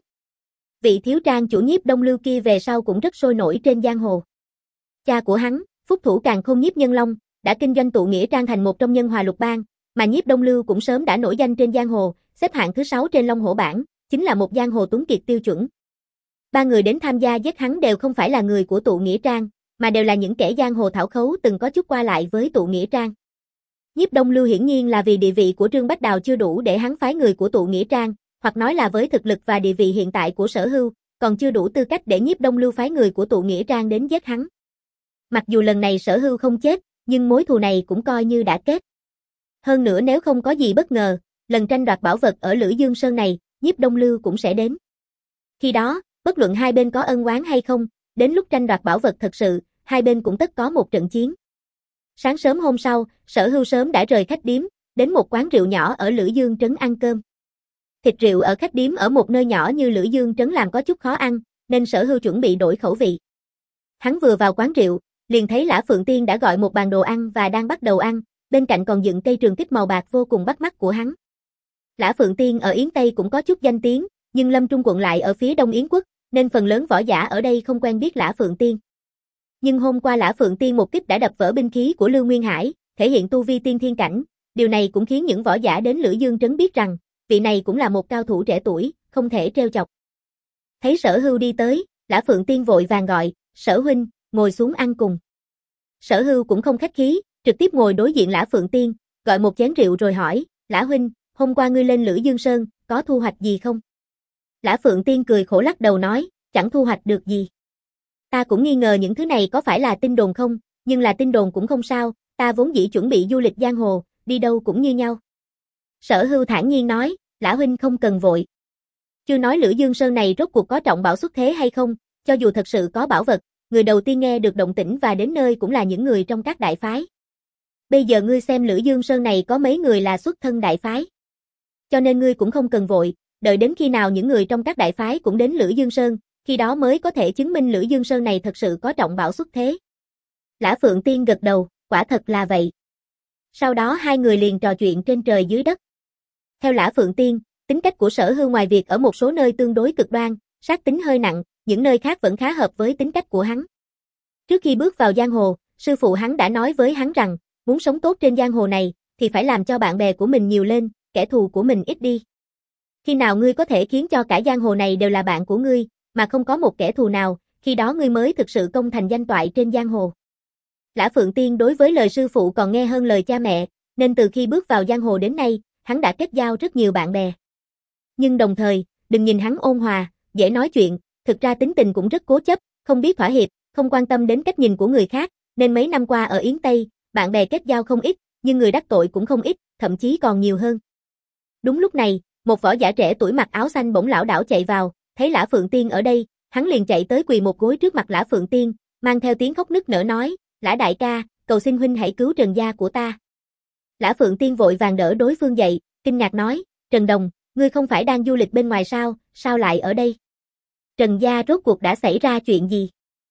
Vị thiếu trang chủ Nhiếp Đông Lưu kia về sau cũng rất sôi nổi trên giang hồ. Cha của hắn, Phúc Thủ Càn Khôn Nhiếp Nhân Long, đã kinh doanh tụ nghĩa trang thành một trong nhân hòa lục bang, mà Nhiếp Đông Lưu cũng sớm đã nổi danh trên giang hồ, xếp hạng thứ sáu trên Long Hổ bảng, chính là một giang hồ tuấn kiệt tiêu chuẩn. Ba người đến tham gia giết hắn đều không phải là người của tụ nghĩa trang, mà đều là những kẻ giang hồ thảo khấu từng có chút qua lại với tụ nghĩa trang. Nhiếp Đông Lưu hiển nhiên là vì địa vị của Trương Bách Đào chưa đủ để hắn phái người của tụ nghĩa trang, hoặc nói là với thực lực và địa vị hiện tại của Sở Hưu, còn chưa đủ tư cách để Nhiếp Đông Lưu phái người của tụ nghĩa trang đến giết hắn. Mặc dù lần này Sở Hưu không chết, nhưng mối thù này cũng coi như đã kết. Hơn nữa nếu không có gì bất ngờ, lần tranh đoạt bảo vật ở Lữ Dương Sơn này, Nhiếp Đông Lưu cũng sẽ đến. Khi đó, bất luận hai bên có ân oán hay không, đến lúc tranh đoạt bảo vật thật sự, hai bên cũng tất có một trận chiến. Sáng sớm hôm sau, Sở Hưu sớm đã rời khách điếm, đến một quán rượu nhỏ ở Lữ Dương Trấn ăn cơm. Thịt rượu ở khách điếm ở một nơi nhỏ như Lữ Dương Trấn làm có chút khó ăn, nên Sở Hưu chuẩn bị đổi khẩu vị. Hắn vừa vào quán rượu, liền thấy Lã Phượng Tiên đã gọi một bàn đồ ăn và đang bắt đầu ăn, bên cạnh còn dựng cây trường kích màu bạc vô cùng bắt mắt của hắn. Lã Phượng Tiên ở Yến Tây cũng có chút danh tiếng, nhưng Lâm Trung quận lại ở phía Đông Yến quốc, nên phần lớn võ giả ở đây không quen biết Lã Phượng Tiên. Nhưng hôm qua Lã Phượng Tiên một kích đã đập vỡ binh khí của Lưu Nguyên Hải, thể hiện tu vi tiên thiên cảnh, điều này cũng khiến những võ giả đến Lữ Dương Trấn biết rằng, vị này cũng là một cao thủ trẻ tuổi, không thể trêu chọc. Thấy Sở Hưu đi tới, Lã Phượng Tiên vội vàng gọi, Sở huynh, ngồi xuống ăn cùng. Sở Hưu cũng không khách khí, trực tiếp ngồi đối diện Lã Phượng Tiên, gọi một chén rượu rồi hỏi, Lã huynh, hôm qua ngươi lên Lữ Dương Sơn, có thu hoạch gì không? Lã Phượng Tiên cười khổ lắc đầu nói, chẳng thu hoạch được gì. Ta cũng nghi ngờ những thứ này có phải là tin đồn không, nhưng là tin đồn cũng không sao, ta vốn dĩ chuẩn bị du lịch giang hồ, đi đâu cũng như nhau. Sở Hưu thản nhiên nói, Lã huynh không cần vội. Chưa nói Lữ Dương Sơn này rốt cuộc có trọng bảo xuất thế hay không, cho dù thật sự có bảo vật, người đầu tiên nghe được động tĩnh và đến nơi cũng là những người trong các đại phái. Bây giờ ngươi xem Lữ Dương Sơn này có mấy người là xuất thân đại phái. Cho nên ngươi cũng không cần vội, đợi đến khi nào những người trong các đại phái cũng đến Lữ Dương Sơn, khi đó mới có thể chứng minh Lữ Dương Sơn này thật sự có trọng bảo xuất thế. Lã Phượng Tiên gật đầu, quả thật là vậy. Sau đó hai người liền trò chuyện trên trời dưới đất. Theo Lã Phượng Tiên, tính cách của Sở Hưu ngoài việc ở một số nơi tương đối cực đoan, sát tính hơi nặng, những nơi khác vẫn khá hợp với tính cách của hắn. Trước khi bước vào giang hồ, sư phụ hắn đã nói với hắn rằng, muốn sống tốt trên giang hồ này, thì phải làm cho bạn bè của mình nhiều lên, kẻ thù của mình ít đi. Khi nào ngươi có thể khiến cho cả giang hồ này đều là bạn của ngươi, mà không có một kẻ thù nào, khi đó ngươi mới thực sự công thành danh toại trên giang hồ. Lã Phượng Tiên đối với lời sư phụ còn nghe hơn lời cha mẹ, nên từ khi bước vào giang hồ đến nay, hắn đã kết giao rất nhiều bạn bè. Nhưng đồng thời, đừng nhìn hắn ôn hòa, dễ nói chuyện, thực ra tính tình cũng rất cố chấp, không biết thỏa hiệp, không quan tâm đến cách nhìn của người khác, nên mấy năm qua ở Yến Tây, bạn bè kết giao không ít, nhưng người đắc tội cũng không ít, thậm chí còn nhiều hơn. Đúng lúc này, một võ giả trẻ tuổi mặc áo xanh bỗng lảo đảo chạy vào, thấy Lã Phượng Tiên ở đây, hắn liền chạy tới quỳ một gối trước mặt Lã Phượng Tiên, mang theo tiếng khóc nức nở nói, Lã đại ca, cầu xin huynh hãy cứu Trần gia của ta. Lã Phượng Tiên vội vàng đỡ đối phương dậy, kinh ngạc nói, Trần Đồng, ngươi không phải đang du lịch bên ngoài sao, sao lại ở đây? Trần gia rốt cuộc đã xảy ra chuyện gì?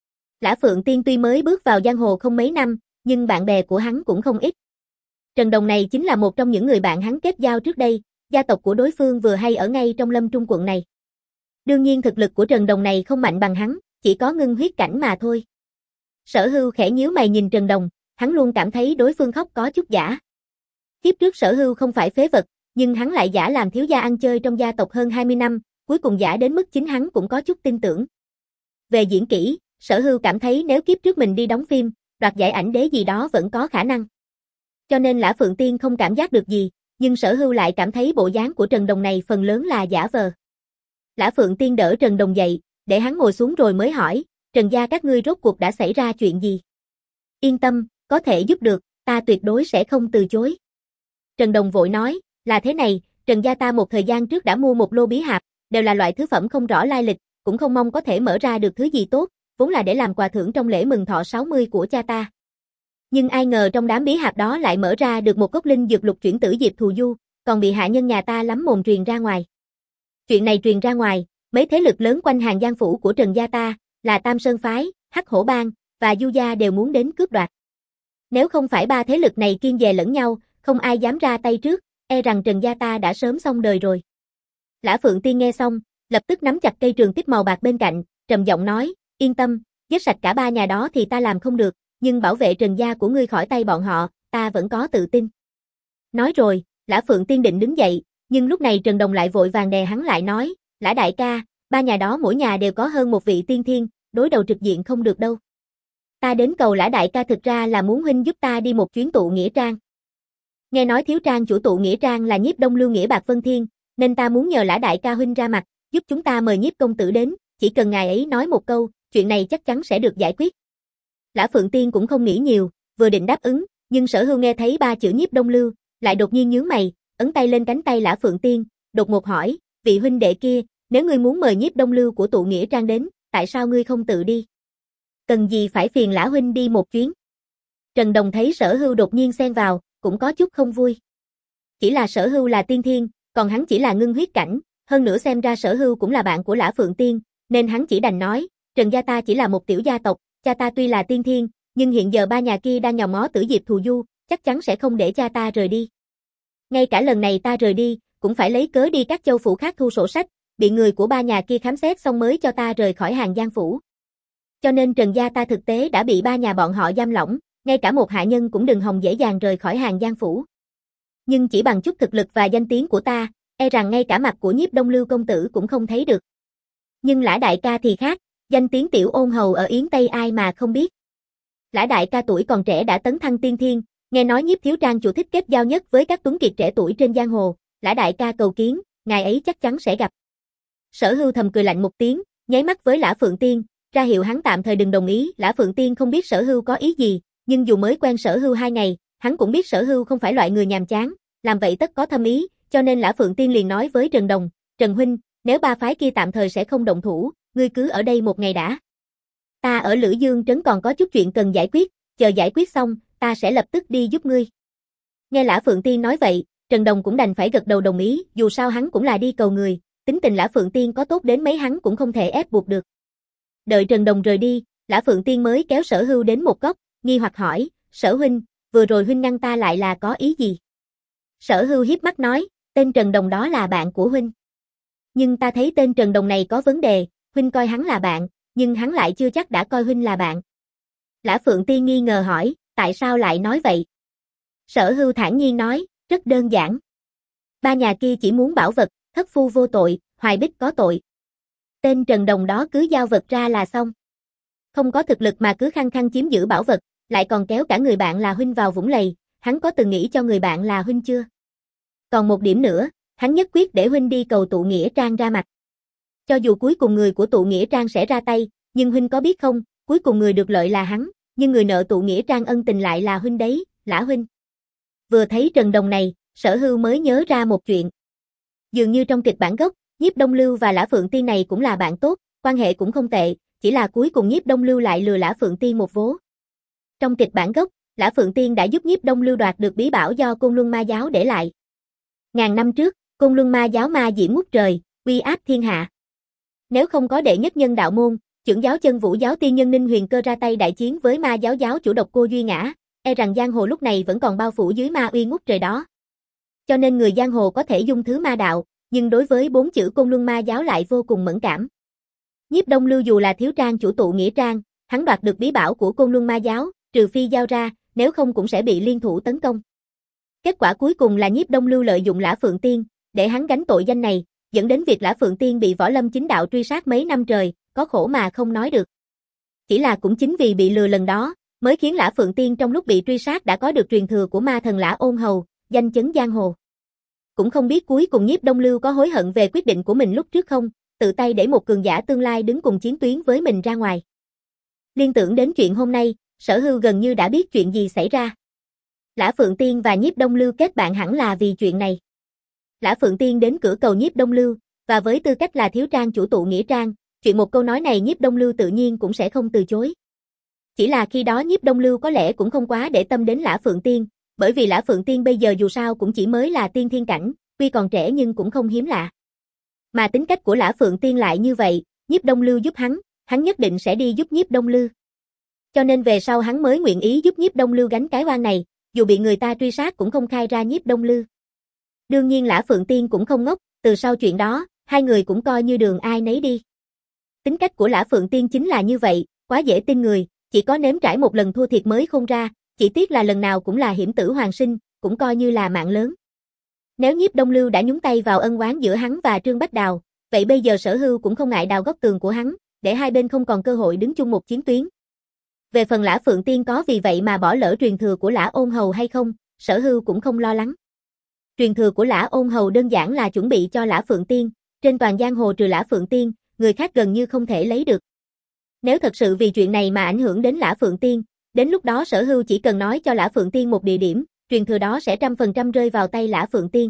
Lã Phượng Tiên tuy mới bước vào giang hồ không mấy năm, nhưng bạn bè của hắn cũng không ít. Trần Đồng này chính là một trong những người bạn hắn kết giao trước đây, gia tộc của đối phương vừa hay ở ngay trong Lâm Trung quận này. Đương nhiên thực lực của Trần Đồng này không mạnh bằng hắn, chỉ có ngưng huyết cảnh mà thôi. Sở Hưu khẽ nhíu mày nhìn Trần Đồng, hắn luôn cảm thấy đối phương khóc có chút giả. Kiếp trước Sở Hưu không phải phế vật, nhưng hắn lại giả làm thiếu gia ăn chơi trong gia tộc hơn hai mươi năm, cuối cùng giả đến mức chính hắn cũng có chút tin tưởng. Về diễn kỹ, Sở Hưu cảm thấy nếu kiếp trước mình đi đóng phim, đoạt giải ảnh đế gì đó vẫn có khả năng. Cho nên Lã Phượng Tiên không cảm giác được gì, nhưng Sở Hưu lại cảm thấy bộ dáng của Trần Đồng này phần lớn là giả vờ. Lã Phượng Tiên đỡ Trần Đồng dậy, để hắn ngồi xuống rồi mới hỏi, Trần gia các ngươi rốt cuộc đã xảy ra chuyện gì? Yên tâm, có thể giúp được, ta tuyệt đối sẽ không từ chối. Trần Đồng vội nói, là thế này, Trần gia ta một thời gian trước đã mua một lô bí hạp, đều là loại thứ phẩm không rõ lai lịch, cũng không mong có thể mở ra được thứ gì tốt, vốn là để làm quà thưởng trong lễ mừng thọ sáu mươi của cha ta. Nhưng ai ngờ trong đám bí hạp đó lại mở ra được một cốc linh dược lục chuyển tử diệp thù du, còn bị hạ nhân nhà ta lắm mồm truyền ra ngoài. Chuyện này truyền ra ngoài, mấy thế lực lớn quanh hàng giang phủ của Trần gia ta, là Tam Sơn Phái, Hắc Hổ Bang, và Du Gia đều muốn đến cướp đoạt. Nếu không phải ba thế lực này kiêng dè lẫn nhau, không ai dám ra tay trước, e rằng Trần gia ta đã sớm xong đời rồi. Lã Phượng Tiên nghe xong, lập tức nắm chặt cây trường tích màu bạc bên cạnh, trầm giọng nói, yên tâm, giết sạch cả ba nhà đó thì ta làm không được, nhưng bảo vệ Trần gia của ngươi khỏi tay bọn họ, ta vẫn có tự tin. Nói rồi, Lã Phượng Tiên định đứng dậy, nhưng lúc này Trần Đồng lại vội vàng đè hắn lại nói, Lã đại ca, ba nhà đó mỗi nhà đều có hơn một vị tiên thiên, đối đầu trực diện không được đâu. Ta đến cầu Lã đại ca thực ra là muốn huynh giúp ta đi một chuyến tụ nghĩa trang. Nghe nói thiếu trang chủ tụ nghĩa trang là Nhiếp Đông Lưu Nghĩa Bạc Vân Thiên, nên ta muốn nhờ Lã đại ca huynh ra mặt, giúp chúng ta mời Nhiếp công tử đến, chỉ cần ngài ấy nói một câu, chuyện này chắc chắn sẽ được giải quyết. Lã Phượng Tiên cũng không nghĩ nhiều, vừa định đáp ứng, nhưng Sở Hưu nghe thấy ba chữ Nhiếp Đông Lưu, lại đột nhiên nhướng mày, ấn tay lên cánh tay Lã Phượng Tiên, đột ngột hỏi, vị huynh đệ kia, nếu ngươi muốn mời Nhiếp Đông Lưu của tụ nghĩa trang đến, tại sao ngươi không tự đi? Cần gì phải phiền Lã huynh đi một chuyến? Trần Đồng thấy Sở Hưu đột nhiên xen vào, cũng có chút không vui. Chỉ là Sở Hưu là tiên thiên, còn hắn chỉ là ngưng huyết cảnh, hơn nữa xem ra Sở Hưu cũng là bạn của Lã Phượng Tiên, nên hắn chỉ đành nói, Trần gia ta chỉ là một tiểu gia tộc, cha ta tuy là tiên thiên, nhưng hiện giờ ba nhà kia đang nhòm ngó tử diệp thù du, chắc chắn sẽ không để cha ta rời đi. Ngay cả lần này ta rời đi, cũng phải lấy cớ đi các châu phủ khác thu sổ sách, bị người của ba nhà kia khám xét xong mới cho ta rời khỏi hàng giang phủ. Cho nên Trần gia ta thực tế đã bị ba nhà bọn họ giam lỏng, ngay cả một hạ nhân cũng đừng hòng dễ dàng rời khỏi hàng giang phủ. Nhưng chỉ bằng chút thực lực và danh tiếng của ta, e rằng ngay cả mặt của Nhiếp Đông Lưu công tử cũng không thấy được. Nhưng Lã đại ca thì khác, danh tiếng tiểu ôn hầu ở Yến Tây ai mà không biết. Lã đại ca tuổi còn trẻ đã tấn thăng tiên thiên, nghe nói Nhiếp thiếu trang chủ thích kết giao nhất với các tuấn kiệt trẻ tuổi trên giang hồ, Lã đại ca cầu kiến, ngài ấy chắc chắn sẽ gặp. Sở Hưu thầm cười lạnh một tiếng, nháy mắt với Lã Phượng Tiên, ra hiệu hắn tạm thời đừng đồng ý. Lã Phượng Tiên không biết Sở Hưu có ý gì, nhưng dù mới quen Sở Hưu hai ngày, hắn cũng biết Sở Hưu không phải loại người nhàm chán, làm vậy tất có thâm ý, cho nên Lã Phượng Tiên liền nói với Trần Đồng, Trần huynh, nếu ba phái kia tạm thời sẽ không động thủ, ngươi cứ ở đây một ngày đã. Ta ở Lữ Dương trấn còn có chút chuyện cần giải quyết, chờ giải quyết xong, ta sẽ lập tức đi giúp ngươi. Nghe Lã Phượng Tiên nói vậy, Trần Đồng cũng đành phải gật đầu đồng ý, dù sao hắn cũng là đi cầu người, tính tình Lã Phượng Tiên có tốt đến mấy hắn cũng không thể ép buộc được. Đợi Trần Đồng rời đi, Lã Phượng Tiên mới kéo Sở Hưu đến một góc, nghi hoặc hỏi, Sở huynh, vừa rồi huynh ngăn ta lại là có ý gì? Sở Hưu hiếp mắt nói, tên Trần Đồng đó là bạn của huynh. Nhưng ta thấy tên Trần Đồng này có vấn đề, huynh coi hắn là bạn, nhưng hắn lại chưa chắc đã coi huynh là bạn. Lã Phượng Tiên nghi ngờ hỏi, tại sao lại nói vậy? Sở Hưu thản nhiên nói, rất đơn giản. Ba nhà kia chỉ muốn bảo vật, thất phu vô tội, Hoài Bích có tội. Tên Trần Đồng đó cứ giao vật ra là xong. Không có thực lực mà cứ khăng khăng chiếm giữ bảo vật, lại còn kéo cả người bạn là huynh vào vũng lầy, hắn có từng nghĩ cho người bạn là huynh chưa? Còn một điểm nữa, hắn nhất quyết để huynh đi cầu tụ nghĩa trang ra mặt. Cho dù cuối cùng người của tụ nghĩa trang sẽ ra tay, nhưng huynh có biết không, cuối cùng người được lợi là hắn, nhưng người nợ tụ nghĩa trang ân tình lại là huynh đấy, Lã huynh. Vừa thấy Trần Đồng này, Sở Hưu mới nhớ ra một chuyện. Dường như trong kịch bản gốc, Nhiếp Đông Lưu và Lã Phượng Tiên này cũng là bạn tốt, quan hệ cũng không tệ, chỉ là cuối cùng Nhiếp Đông Lưu lại lừa Lã Phượng Tiên một vố. Trong kịch bản gốc, Lã Phượng Tiên đã giúp Nhiếp Đông Lưu đoạt được bí bảo do Côn Luân Ma giáo để lại. Ngàn năm trước, Côn Luân Ma giáo ma diễm ngút trời, uy áp thiên hạ. Nếu không có đệ nhất nhân đạo môn, trưởng giáo chân vũ giáo tiên nhân Ninh Huyền Cơ ra tay đại chiến với ma giáo giáo chủ độc cô Duy Ngã, e rằng giang hồ lúc này vẫn còn bao phủ dưới ma uy ngút trời đó. Cho nên người giang hồ có thể dung thứ ma đạo, nhưng đối với bốn chữ Côn Luân Ma giáo lại vô cùng mẫn cảm. Nhiếp Đông Lưu dù là thiếu trang chủ tụ nghĩa trang, hắn đoạt được bí bảo của Côn Luân Ma giáo, trừ phi giao ra, nếu không cũng sẽ bị liên thủ tấn công. Kết quả cuối cùng là Nhiếp Đông Lưu lợi dụng Lã Phượng Tiên, để hắn gánh tội danh này, dẫn đến việc Lã Phượng Tiên bị Võ Lâm chính đạo truy sát mấy năm trời, có khổ mà không nói được. Chỉ là cũng chính vì bị lừa lần đó, mới khiến Lã Phượng Tiên trong lúc bị truy sát đã có được truyền thừa của ma thần Lã Ôn Hầu, danh chấn giang hồ. Cũng không biết cuối cùng Nhiếp Đông Lưu có hối hận về quyết định của mình lúc trước không, tự tay để một cường giả tương lai đứng cùng chiến tuyến với mình ra ngoài. Liên tưởng đến chuyện hôm nay, Sở Hưu gần như đã biết chuyện gì xảy ra. Lã Phượng Tiên và Nhiếp Đông Lưu kết bạn hẳn là vì chuyện này. Lã Phượng Tiên đến cửa cầu Nhiếp Đông Lưu, và với tư cách là thiếu trang chủ tụ nghĩa trang, chuyện một câu nói này Nhiếp Đông Lưu tự nhiên cũng sẽ không từ chối. Chỉ là khi đó Nhiếp Đông Lưu có lẽ cũng không quá để tâm đến Lã Phượng Tiên, bởi vì Lã Phượng Tiên bây giờ dù sao cũng chỉ mới là tiên thiên cảnh, tuy còn trẻ nhưng cũng không hiếm lạ. Mà tính cách của Lã Phượng Tiên lại như vậy, Nhiếp Đông Lưu giúp hắn, hắn nhất định sẽ đi giúp Nhiếp Đông Lưu. Cho nên về sau hắn mới nguyện ý giúp Nhiếp Đông Lưu gánh cái oan này, dù bị người ta truy sát cũng không khai ra Nhiếp Đông Lưu. Đương nhiên Lã Phượng Tiên cũng không ngốc, từ sau chuyện đó, hai người cũng coi như đường ai nấy đi. Tính cách của Lã Phượng Tiên chính là như vậy, quá dễ tin người, chỉ có nếm trải một lần thua thiệt mới khôn ra, chỉ tiếc là lần nào cũng là hiểm tử hoàn sinh, cũng coi như là mạng lớn. Nếu Nhiếp Đông Lưu đã nhúng tay vào ân oán giữa hắn và Trương Bách Đào, vậy bây giờ Sở Hưu cũng không ngại đào góc tường của hắn, để hai bên không còn cơ hội đứng chung một chiến tuyến. Về phần Lã Phượng Tiên có vì vậy mà bỏ lỡ truyền thừa của Lã Ôn Hầu hay không, Sở Hưu cũng không lo lắng. Truyền thừa của Lã Ôn Hầu đơn giản là chuẩn bị cho Lã Phượng Tiên, trên toàn giang hồ trừ Lã Phượng Tiên, người khác gần như không thể lấy được. Nếu thật sự vì chuyện này mà ảnh hưởng đến Lã Phượng Tiên, đến lúc đó Sở Hưu chỉ cần nói cho Lã Phượng Tiên một địa điểm, truyền thừa đó sẽ trăm phần trăm rơi vào tay Lã Phượng Tiên.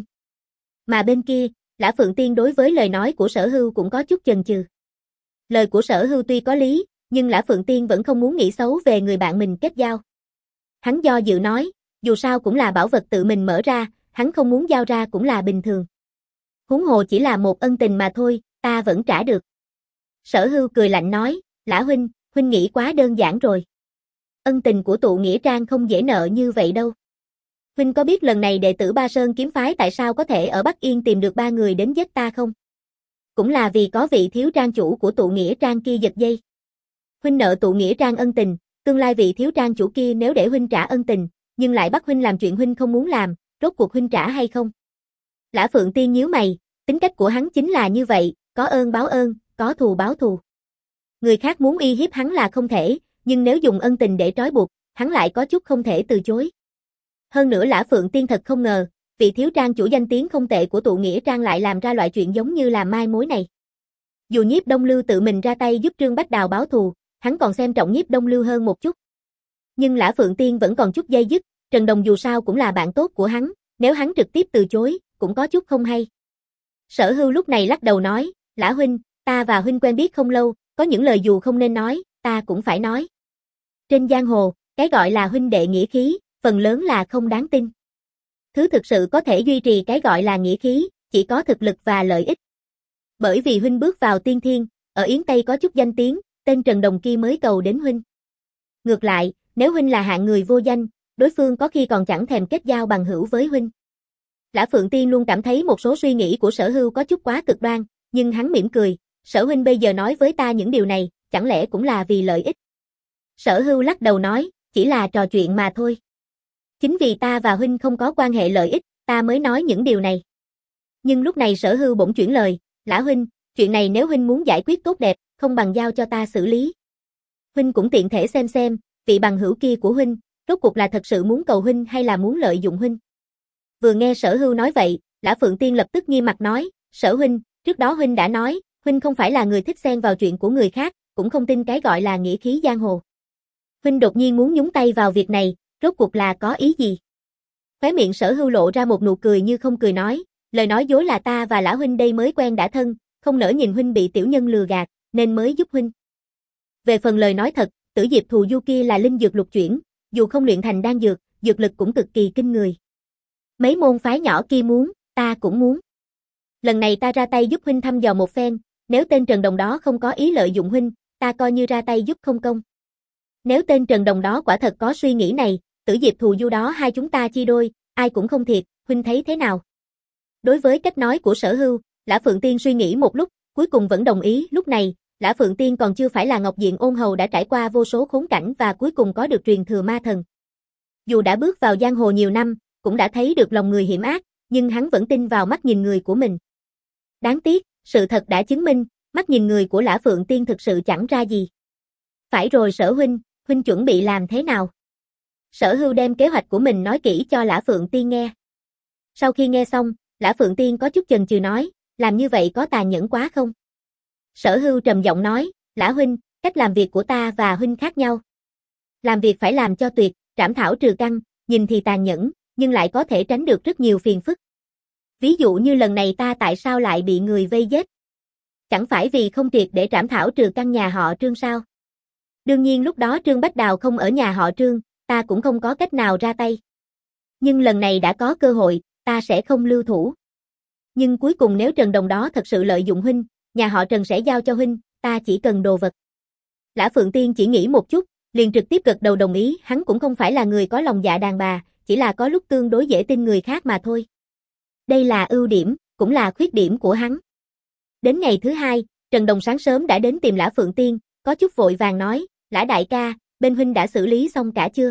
Mà bên kia, Lã Phượng Tiên đối với lời nói của Sở Hưu cũng có chút chần chừ. Lời của Sở Hưu tuy có lý, nhưng Lã Phượng Tiên vẫn không muốn nghĩ xấu về người bạn mình kết giao. Hắn do dự nói, dù sao cũng là bảo vật tự mình mở ra, hắn không muốn giao ra cũng là bình thường. Huống hồ chỉ là một ân tình mà thôi, ta vẫn trả được. Sở Hưu cười lạnh nói, Lã huynh, huynh nghĩ quá đơn giản rồi. Ân tình của tụ nghĩa trang không dễ nợ như vậy đâu. Huynh có biết lần này đệ tử Ba Sơn kiếm phái tại sao có thể ở Bắc Yên tìm được ba người đến giết ta không? Cũng là vì có vị thiếu trang chủ của tụ nghĩa trang kia giật dây. Huynh nợ tụ nghĩa trang ân tình, tương lai vị thiếu trang chủ kia nếu để huynh trả ân tình, nhưng lại bắt huynh làm chuyện huynh không muốn làm, rốt cuộc huynh trả hay không? Lã Phượng Tiên nhíu mày, tính cách của hắn chính là như vậy, có ơn báo ơn, có thù báo thù. Người khác muốn uy hiếp hắn là không thể, nhưng nếu dùng ân tình để trói buộc, hắn lại có chút không thể từ chối. Hơn nữa Lã Phượng Tiên thật không ngờ, vị thiếu trang chủ danh tiếng không tệ của tụ nghĩa trang lại làm ra loại chuyện giống như là mai mối này. Dù Nhiếp Đông Lưu tự mình ra tay giúp Trương Bách Đào báo thù, hắn còn xem trọng Nhiếp Đông Lưu hơn một chút. Nhưng Lã Phượng Tiên vẫn còn chút dây dứt, Trần Đồng dù sao cũng là bạn tốt của hắn, nếu hắn trực tiếp từ chối, cũng có chút không hay. Sở Hưu lúc này lắc đầu nói, Lã huynh, ta và huynh quen biết không lâu, có những lời dù không nên nói, ta cũng phải nói. Trên giang hồ, cái gọi là huynh đệ nghĩa khí, phần lớn là không đáng tin. Thứ thực sự có thể duy trì cái gọi là nghĩa khí, chỉ có thực lực và lợi ích. Bởi vì huynh bước vào tiên thiên, ở Yến Tây có chút danh tiếng, tên Trần Đồng kia mới cầu đến huynh. Ngược lại, nếu huynh là hạng người vô danh, đối phương có khi còn chẳng thèm kết giao bằng hữu với huynh. Lã Phượng Tiên luôn cảm thấy một số suy nghĩ của Sở Hưu có chút quá cực đoan, nhưng hắn mỉm cười, Sở huynh bây giờ nói với ta những điều này, chẳng lẽ cũng là vì lợi ích? Sở Hưu lắc đầu nói, chỉ là trò chuyện mà thôi. Chính vì ta và huynh không có quan hệ lợi ích, ta mới nói những điều này. Nhưng lúc này Sở Hưu bỗng chuyển lời, Lã huynh, chuyện này nếu huynh muốn giải quyết tốt đẹp, không bằng giao cho ta xử lý. Huynh cũng tiện thể xem xem, vị bằng hữu kia của huynh, rốt cuộc là thật sự muốn cầu huynh hay là muốn lợi dụng huynh. Vừa nghe Sở Hưu nói vậy, Lã Phượng Tiên lập tức nghiêm mặt nói, Sở huynh, trước đó huynh đã nói, huynh không phải là người thích xen vào chuyện của người khác, cũng không tin cái gọi là nghĩa khí giang hồ. Huynh đột nhiên muốn nhúng tay vào việc này, rốt cuộc là có ý gì? Khóe miệng Sở Hưu lộ ra một nụ cười như không cười nói, lời nói dối là ta và Lã huynh đây mới quen đã thân, không nỡ nhìn huynh bị tiểu nhân lừa gạt, nên mới giúp huynh. Về phần lời nói thật, Tử Diệp Thù Du kia là linh dược lục chuyển, dù không luyện thành đan dược, dược lực cũng cực kỳ kinh người. Mấy môn phái nhỏ kia muốn, ta cũng muốn. Lần này ta ra tay giúp huynh thăm dò một phen, nếu tên Trần Đồng đó không có ý lợi dụng huynh, ta coi như ra tay giúp không công. Nếu tên Trần Đồng đó quả thật có suy nghĩ này, Tử Diệp Thù Du đó hai chúng ta chia đôi, ai cũng không thiệt, huynh thấy thế nào? Đối với cách nói của Sở Hưu, Lã Phượng Tiên suy nghĩ một lúc, cuối cùng vẫn đồng ý, lúc này, Lã Phượng Tiên còn chưa phải là Ngọc Diện Ôn Hầu đã trải qua vô số khốn cảnh và cuối cùng có được truyền thừa ma thần. Dù đã bước vào giang hồ nhiều năm, cũng đã thấy được lòng người hiểm ác, nhưng hắn vẫn tin vào mắt nhìn người của mình. Đáng tiếc, sự thật đã chứng minh, mắt nhìn người của Lã Phượng Tiên thực sự chẳng ra gì. Phải rồi Sở huynh, huynh chuẩn bị làm thế nào? Sở Hưu đem kế hoạch của mình nói kỹ cho Lã Phượng Tiên nghe. Sau khi nghe xong, Lã Phượng Tiên có chút chần chừ nói, làm như vậy có tàn nhẫn quá không? Sở Hưu trầm giọng nói, Lã huynh, cách làm việc của ta và huynh khác nhau. Làm việc phải làm cho tuyệt, trảm thảo trừ căn, nhìn thì tàn nhẫn, nhưng lại có thể tránh được rất nhiều phiền phức. Ví dụ như lần này ta tại sao lại bị người vây giết? Chẳng phải vì không triệt để trảm thảo trừ căn nhà họ Trương sao? Đương nhiên lúc đó Trương Bách Đào không ở nhà họ Trương, ta cũng không có cách nào ra tay. Nhưng lần này đã có cơ hội, ta sẽ không lưu thủ. Nhưng cuối cùng nếu Trần Đồng đó thật sự lợi dụng huynh, nhà họ Trần sẽ giao cho huynh, ta chỉ cần đồ vật. Lã Phượng Tiên chỉ nghĩ một chút, liền trực tiếp gật đầu đồng ý, hắn cũng không phải là người có lòng dạ đàn bà, chỉ là có lúc tương đối dễ tin người khác mà thôi. Đây là ưu điểm, cũng là khuyết điểm của hắn. Đến ngày thứ hai, Trần Đồng sáng sớm đã đến tìm Lã Phượng Tiên, có chút vội vàng nói, Lã đại ca, bên huynh đã xử lý xong cả chưa?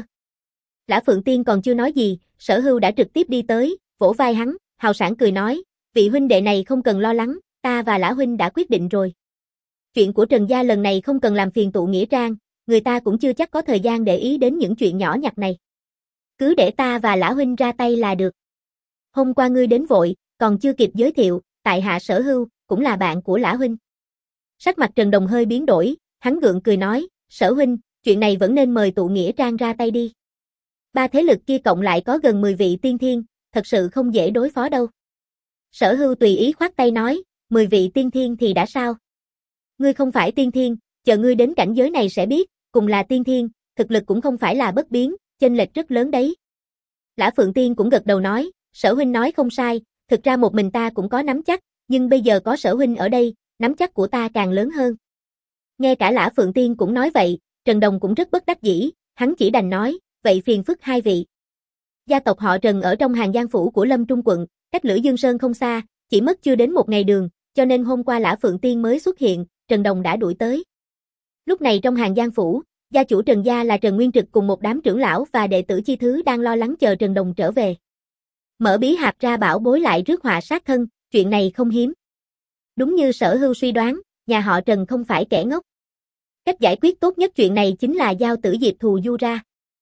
Lã Phượng Tiên còn chưa nói gì, Sở Hưu đã trực tiếp đi tới, vỗ vai hắn, hào sảng cười nói, vị huynh đệ này không cần lo lắng, ta và Lã huynh đã quyết định rồi. Chuyện của Trần gia lần này không cần làm phiền tụ nghĩa trang, người ta cũng chưa chắc có thời gian để ý đến những chuyện nhỏ nhặt này. Cứ để ta và Lã huynh ra tay là được. Hôm qua ngươi đến vội, còn chưa kịp giới thiệu, tại hạ Sở Hưu, cũng là bạn của Lã huynh. Sắc mặt Trần Đồng hơi biến đổi, hắn gượng cười nói, Sở huynh, chuyện này vẫn nên mời tụ nghĩa trang ra tay đi. Ba thế lực kia cộng lại có gần mười vị tiên thiên, thật sự không dễ đối phó đâu. Sở Hưu tùy ý khoát tay nói, mười vị tiên thiên thì đã sao? Ngươi không phải tiên thiên, chờ ngươi đến cảnh giới này sẽ biết, cùng là tiên thiên, thực lực cũng không phải là bất biến, chênh lệch rất lớn đấy. Lã Phượng Tiên cũng gật đầu nói, Sở huynh nói không sai, thực ra một mình ta cũng có nắm chắc, nhưng bây giờ có Sở huynh ở đây, nắm chắc của ta càng lớn hơn. Nghe cả Lã Phượng Tiên cũng nói vậy, Trần Đồng cũng rất bất đắc dĩ, hắn chỉ đành nói, vậy phiền phức hai vị. Gia tộc họ Trần ở trong Hàng Giang phủ của Lâm Trung quận, cách Lữ Dương Sơn không xa, chỉ mất chưa đến một ngày đường, cho nên hôm qua Lã Phượng Tiên mới xuất hiện, Trần Đồng đã đuổi tới. Lúc này trong Hàng Giang phủ, gia chủ Trần gia là Trần Nguyên Trực cùng một đám trưởng lão và đệ tử chi thứ đang lo lắng chờ Trần Đồng trở về. Mở bí hạp ra bảo bối lại rước họa sát thân, chuyện này không hiếm. Đúng như Sở Hưu suy đoán, nhà họ Trần không phải kẻ ngốc. Cách giải quyết tốt nhất chuyện này chính là giao Tử Diệp thù du ra.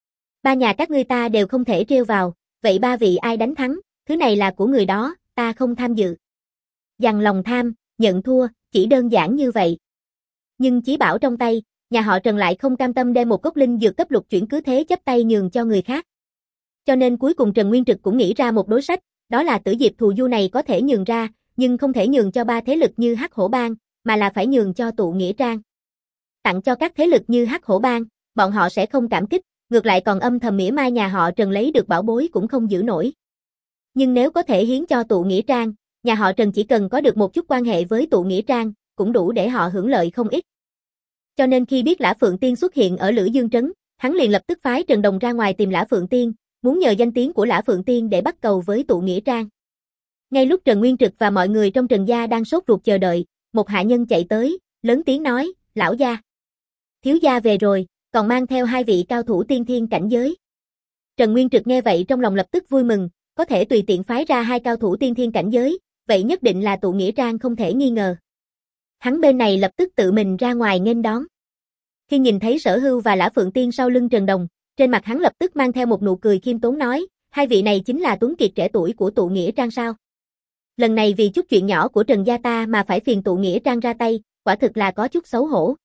Ba nhà các ngươi ta đều không thể trêu vào, vậy ba vị ai đánh thắng, thứ này là của người đó, ta không tham dự. Dằn lòng tham, nhận thua, chỉ đơn giản như vậy. Nhưng chí bảo trong tay, nhà họ Trần lại không cam tâm đem một cốc linh dược cấp lục chuyển cứ thế chấp tay nhường cho người khác. Cho nên cuối cùng Trần Nguyên Trực cũng nghĩ ra một đối sách, đó là Tử Diệp thù du này có thể nhường ra, nhưng không thể nhường cho ba thế lực như Hắc Hổ Bang, mà là phải nhường cho tụ nghĩa trang. Tặng cho các thế lực như Hắc Hổ Bang, bọn họ sẽ không cảm kích, ngược lại còn âm thầm mỉa mai nhà họ Trần lấy được bảo bối cũng không giữ nổi. Nhưng nếu có thể hiến cho tụ nghĩa trang, nhà họ Trần chỉ cần có được một chút quan hệ với tụ nghĩa trang, cũng đủ để họ hưởng lợi không ít. Cho nên khi biết Lã Phượng Tiên xuất hiện ở Lữ Dương Trấn, hắn liền lập tức phái Trần Đồng ra ngoài tìm Lã Phượng Tiên, muốn nhờ danh tiếng của Lã Phượng Tiên để bắt cầu với tụ nghĩa trang. Ngay lúc Trần Nguyên Trực và mọi người trong Trần gia đang sốt ruột chờ đợi, một hạ nhân chạy tới, lớn tiếng nói, lão gia. Thiếu gia về rồi, còn mang theo hai vị cao thủ tiên thiên cảnh giới. Trần Nguyên Trực nghe vậy trong lòng lập tức vui mừng, có thể tùy tiện phái ra hai cao thủ tiên thiên cảnh giới, vậy nhất định là tụ nghĩa trang không thể nghi ngờ. Hắn bên này lập tức tự mình ra ngoài nghênh đón. Khi nhìn thấy Sở Hưu và Lã Phượng Tiên sau lưng Trần Đồng, trên mặt hắn lập tức mang theo một nụ cười khiêm tốn nói, hai vị này chính là tuấn kiệt trẻ tuổi của tụ nghĩa trang sao. Lần này vì chút chuyện nhỏ của Trần gia ta mà phải phiền tụ nghĩa trang ra tay, quả thực là có chút xấu hổ.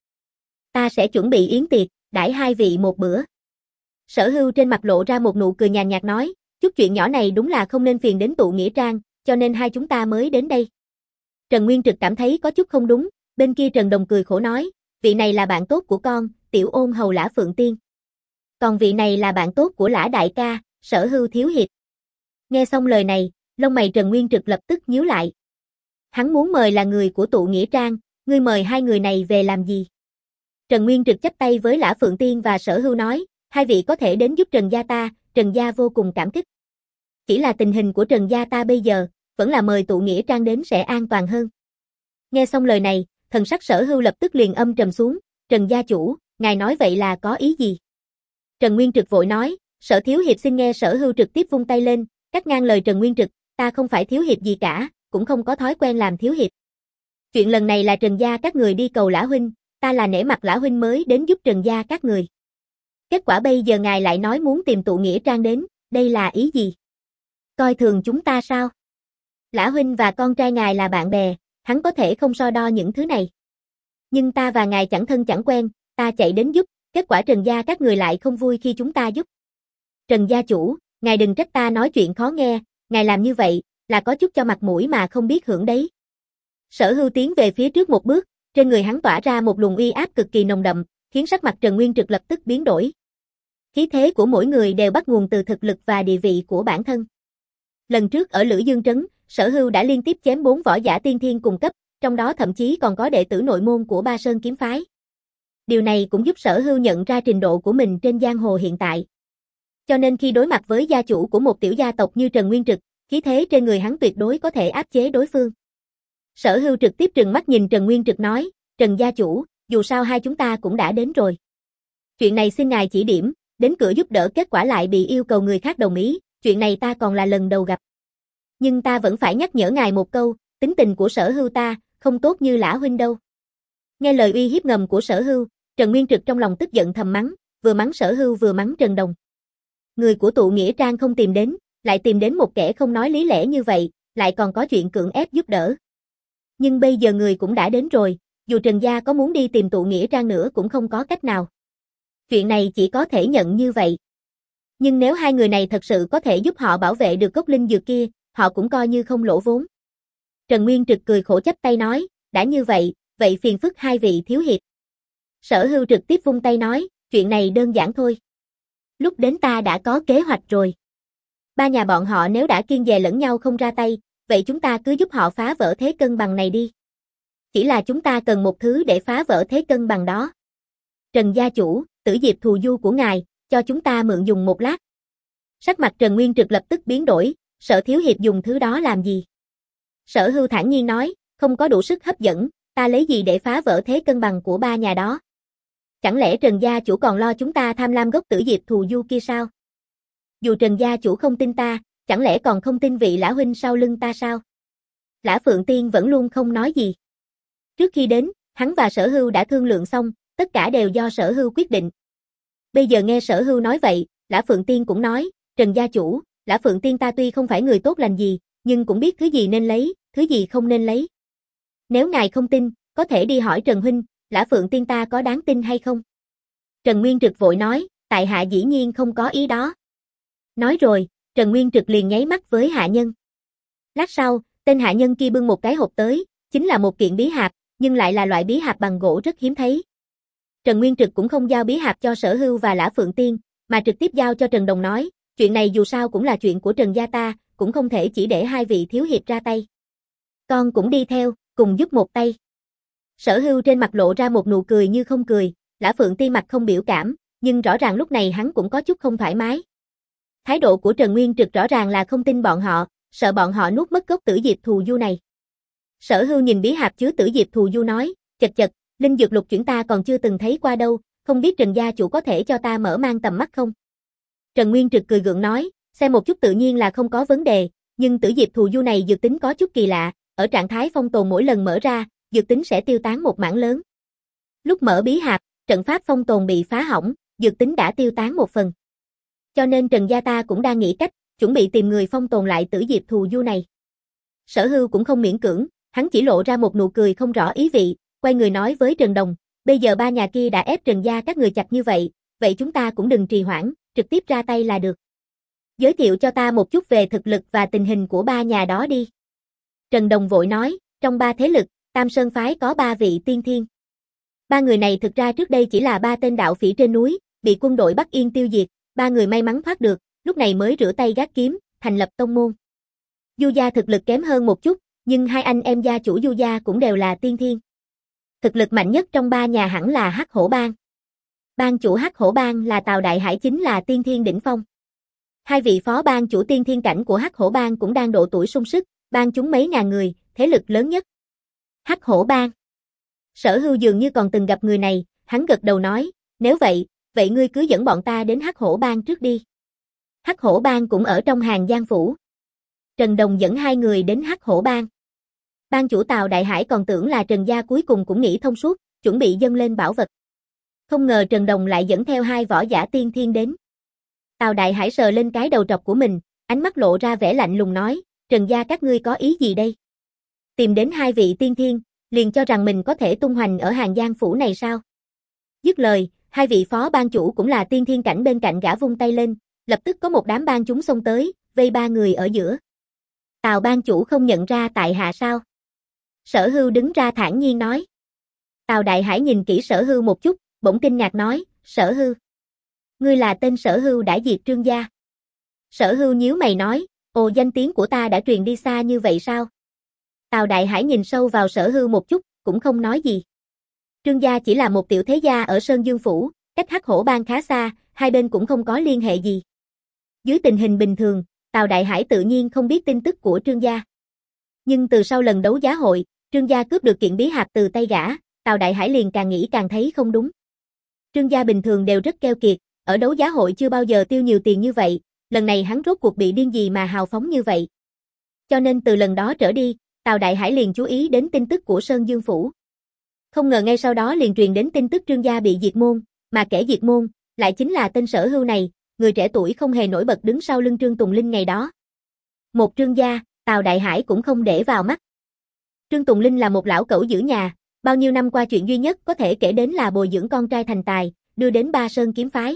Ta sẽ chuẩn bị yến tiệc, đãi hai vị một bữa. Sở Hưu trên mặt lộ ra một nụ cười nhàn nhạt nói, chút chuyện nhỏ này đúng là không nên phiền đến tụ nghĩa trang, cho nên hai chúng ta mới đến đây. Trần Nguyên Trực cảm thấy có chút không đúng, bên kia Trần Đồng cười khổ nói, vị này là bạn tốt của con, tiểu ôn hầu Lã Phượng Tiên. Còn vị này là bạn tốt của Lã đại ca, Sở Hưu thiếu hiệp. Nghe xong lời này, lông mày Trần Nguyên Trực lập tức nhíu lại. Hắn muốn mời là người của tụ nghĩa trang, ngươi mời hai người này về làm gì? Trần Nguyên Trực chắp tay với Lã Phượng Tiên và Sở Hưu nói, hai vị có thể đến giúp Trần gia ta, Trần gia vô cùng cảm kích. Chỉ là tình hình của Trần gia ta bây giờ, vẫn là mời tụ nghĩa trang đến sẽ an toàn hơn. Nghe xong lời này, thần sắc Sở Hưu lập tức liền âm trầm xuống, Trần gia chủ, ngài nói vậy là có ý gì? Trần Nguyên Trực vội nói, Sở thiếu hiệp xin nghe. Sở Hưu trực tiếp vung tay lên, cắt ngang lời Trần Nguyên Trực, ta không phải thiếu hiệp gì cả, cũng không có thói quen làm thiếu hiệp. Chuyện lần này là Trần gia các người đi cầu Lã huynh, ta là nể mặt Lã huynh mới đến giúp Trần gia các người. Kết quả bây giờ ngài lại nói muốn tìm tụ nghĩa trang đến, đây là ý gì? Coi thường chúng ta sao? Lã huynh và con trai ngài là bạn bè, hắn có thể không so đo những thứ này. Nhưng ta và ngài chẳng thân chẳng quen, ta chạy đến giúp, kết quả Trần gia các người lại không vui khi chúng ta giúp. Trần gia chủ, ngài đừng trách ta nói chuyện khó nghe, ngài làm như vậy, là có chút cho mặt mũi mà không biết hưởng đấy. Sở Hưu tiến về phía trước một bước, trên người hắn tỏa ra một luồng uy áp cực kỳ nồng đậm, khiến sắc mặt Trần Nguyên Trực lập tức biến đổi. Khí thế của mỗi người đều bắt nguồn từ thực lực và địa vị của bản thân. Lần trước ở Lữ Dương Trấn, Sở Hưu đã liên tiếp chém bốn võ giả tiên thiên cùng cấp, trong đó thậm chí còn có đệ tử nội môn của Ba Sơn kiếm phái. Điều này cũng giúp Sở Hưu nhận ra trình độ của mình trên giang hồ hiện tại. Cho nên khi đối mặt với gia chủ của một tiểu gia tộc như Trần Nguyên Trực, khí thế trên người hắn tuyệt đối có thể áp chế đối phương. Sở Hưu trực tiếp trừng mắt nhìn Trần Nguyên Trực nói, Trần gia chủ, dù sao hai chúng ta cũng đã đến rồi. Chuyện này xin ngài chỉ điểm, đến cửa giúp đỡ kết quả lại bị yêu cầu người khác đồng ý, chuyện này ta còn là lần đầu gặp. Nhưng ta vẫn phải nhắc nhở ngài một câu, tính tình của Sở Hưu ta, không tốt như Lã huynh đâu. Nghe lời uy hiếp ngầm của Sở Hưu, Trần Nguyên Trực trong lòng tức giận thầm mắng, vừa mắng Sở Hưu vừa mắng Trần Đồng. Người của tụ nghĩa trang không tìm đến, lại tìm đến một kẻ không nói lý lẽ như vậy, lại còn có chuyện cưỡng ép giúp đỡ. Nhưng bây giờ người cũng đã đến rồi, dù Trần gia có muốn đi tìm tụ nghĩa trang nữa cũng không có cách nào. Chuyện này chỉ có thể nhận như vậy. Nhưng nếu hai người này thật sự có thể giúp họ bảo vệ được gốc linh dược kia, họ cũng coi như không lỗ vốn. Trần Nguyên Trực cười khổ chắp tay nói, đã như vậy, vậy phiền phức hai vị thiếu hiệp. Sở Hưu trực tiếp vung tay nói, chuyện này đơn giản thôi. Lúc đến ta đã có kế hoạch rồi. Ba nhà bọn họ nếu đã kiêng dè lẫn nhau không ra tay, vậy chúng ta cứ giúp họ phá vỡ thế cân bằng này đi. Chỉ là chúng ta cần một thứ để phá vỡ thế cân bằng đó. Trần gia chủ, tử diệp thù du của ngài, cho chúng ta mượn dùng một lát. Sắc mặt Trần Nguyên Trực lập tức biến đổi, Sở thiếu hiệp dùng thứ đó làm gì? Sở Hưu thản nhiên nói, không có đủ sức hấp dẫn, ta lấy gì để phá vỡ thế cân bằng của ba nhà đó? Chẳng lẽ Trần gia chủ còn lo chúng ta tham lam gốc tử diệp thù du kia sao? Dù Trần gia chủ không tin ta, chẳng lẽ còn không tin vị Lã huynh sau lưng ta sao? Lã Phượng Tiên vẫn luôn không nói gì. Trước khi đến, hắn và Sở Hưu đã thương lượng xong, tất cả đều do Sở Hưu quyết định. Bây giờ nghe Sở Hưu nói vậy, Lã Phượng Tiên cũng nói, Trần gia chủ, Lã Phượng Tiên ta tuy không phải người tốt lành gì, nhưng cũng biết thứ gì nên lấy, thứ gì không nên lấy. Nếu ngài không tin, có thể đi hỏi Trần huynh, Lã Phượng Tiên ta có đáng tin hay không? Trần Nguyên Trực vội nói, tại hạ dĩ nhiên không có ý đó. Nói rồi, Trần Nguyên Trực liền nháy mắt với hạ nhân. Lát sau, tên hạ nhân kia bưng một cái hộp tới, chính là một kiện bí hạp, nhưng lại là loại bí hạp bằng gỗ rất hiếm thấy. Trần Nguyên Trực cũng không giao bí hạp cho Sở Hưu và Lã Phượng Tiên, mà trực tiếp giao cho Trần Đồng nói, chuyện này dù sao cũng là chuyện của Trần gia ta, cũng không thể chỉ để hai vị thiếu hiệp ra tay. Con cũng đi theo, cùng giúp một tay. Sở Hưu trên mặt lộ ra một nụ cười như không cười, Lã Phượng Tiên mặt không biểu cảm, nhưng rõ ràng lúc này hắn cũng có chút không thoải mái. Thái độ của Trần Nguyên Trực rõ ràng là không tin bọn họ, sợ bọn họ nuốt mất gốc tử diệp thù du này. Sở Hưu nhìn bí hạp chứa tử diệp thù du nói, chật chật, linh dược lục chuyển ta còn chưa từng thấy qua đâu, không biết Trần gia chủ có thể cho ta mở mang tầm mắt không? Trần Nguyên Trực cười gượng nói, xem một chút tự nhiên là không có vấn đề, nhưng tử diệp thù du này dược tính có chút kỳ lạ, ở trạng thái phong tồn mỗi lần mở ra, dược tính sẽ tiêu tán một mảng lớn. Lúc mở bí hạp, trận pháp phong tồn bị phá hỏng, dược tính đã tiêu tán một phần. Cho nên Trần gia ta cũng đang nghĩ cách, chuẩn bị tìm người phong tồn lại tử diệp thù du này. Sở Hưu cũng không miễn cưỡng, hắn chỉ lộ ra một nụ cười không rõ ý vị, quay người nói với Trần Đồng, bây giờ ba nhà kia đã ép Trần gia các người chặt như vậy, vậy chúng ta cũng đừng trì hoãn, trực tiếp ra tay là được. Giới thiệu cho ta một chút về thực lực và tình hình của ba nhà đó đi. Trần Đồng vội nói, trong ba thế lực, Tam Sơn phái có ba vị tiên thiên. Ba người này thực ra trước đây chỉ là ba tên đạo phỉ trên núi, bị quân đội Bắc Yên tiêu diệt, ba người may mắn thoát được, lúc này mới rửa tay gác kiếm, thành lập tông môn. Du gia thực lực kém hơn một chút, nhưng hai anh em gia chủ Du gia cũng đều là tiên thiên. Thực lực mạnh nhất trong ba nhà hẳn là Hắc Hổ Bang. Bang chủ Hắc Hổ Bang là Tào Đại Hải chính là tiên thiên đỉnh phong. Hai vị phó bang chủ tiên thiên cảnh của Hắc Hổ Bang cũng đang độ tuổi sung sức, bang chúng mấy ngàn người, thế lực lớn nhất. Hắc Hổ Bang. Sở Hưu dường như còn từng gặp người này, hắn gật đầu nói, nếu vậy, vậy ngươi cứ dẫn bọn ta đến Hắc Hổ Bang trước đi. Hắc Hổ Bang cũng ở trong Hàng Giang phủ. Trần Đồng dẫn hai người đến Hắc Hổ Bang. Bang chủ Tào Đại Hải còn tưởng là Trần gia cuối cùng cũng nghĩ thông suốt, chuẩn bị dâng lên bảo vật. Không ngờ Trần Đồng lại dẫn theo hai võ giả tiên thiên đến. Tào Đại Hải sờ lên cái đầu trọc của mình, ánh mắt lộ ra vẻ lạnh lùng nói, Trần gia các ngươi có ý gì đây? Tìm đến hai vị tiên thiên, liền cho rằng mình có thể tung hoành ở Hàng Giang phủ này sao? Dứt lời, hai vị phó ban chủ cũng là tiên thiên cảnh bên cạnh gã vung tay lên, lập tức có một đám ban chúng xông tới, vây ba người ở giữa. Tào ban chủ không nhận ra tại hạ sao? Sở Hưu đứng ra thản nhiên nói. Tào Đại Hải nhìn kỹ Sở Hưu một chút, bỗng kinh ngạc nói, Sở Hưu. Ngươi là tên Sở Hưu đã diệt Trương gia. Sở Hưu nhíu mày nói, ồ, danh tiếng của ta đã truyền đi xa như vậy sao? Tào Đại Hải nhìn sâu vào Sở Hưu một chút, cũng không nói gì. Trương gia chỉ là một tiểu thế gia ở Sơn Dương Phủ, cách Hắc Hổ Bang khá xa, hai bên cũng không có liên hệ gì. Dưới tình hình bình thường, Tào Đại Hải tự nhiên không biết tin tức của Trương gia. Nhưng từ sau lần đấu giá hội, Trương gia cướp được kiện bí hạp từ tay gã, Tào Đại Hải liền càng nghĩ càng thấy không đúng. Trương gia bình thường đều rất keo kiệt, ở đấu giá hội chưa bao giờ tiêu nhiều tiền như vậy, lần này hắn rốt cuộc bị điên gì mà hào phóng như vậy. Cho nên từ lần đó trở đi, Tào Đại Hải liền chú ý đến tin tức của Sơn Dương Phủ. Không ngờ ngay sau đó liền truyền đến tin tức Trương gia bị diệt môn, mà kẻ diệt môn lại chính là tên Sở Hưu này, người trẻ tuổi không hề nổi bật đứng sau lưng Trương Tùng Linh ngày đó. Một Trương gia, Tào Đại Hải cũng không để vào mắt. Trương Tùng Linh là một lão cẩu giữ nhà, bao nhiêu năm qua chuyện duy nhất có thể kể đến là bồi dưỡng con trai thành tài, đưa đến Ba Sơn kiếm phái.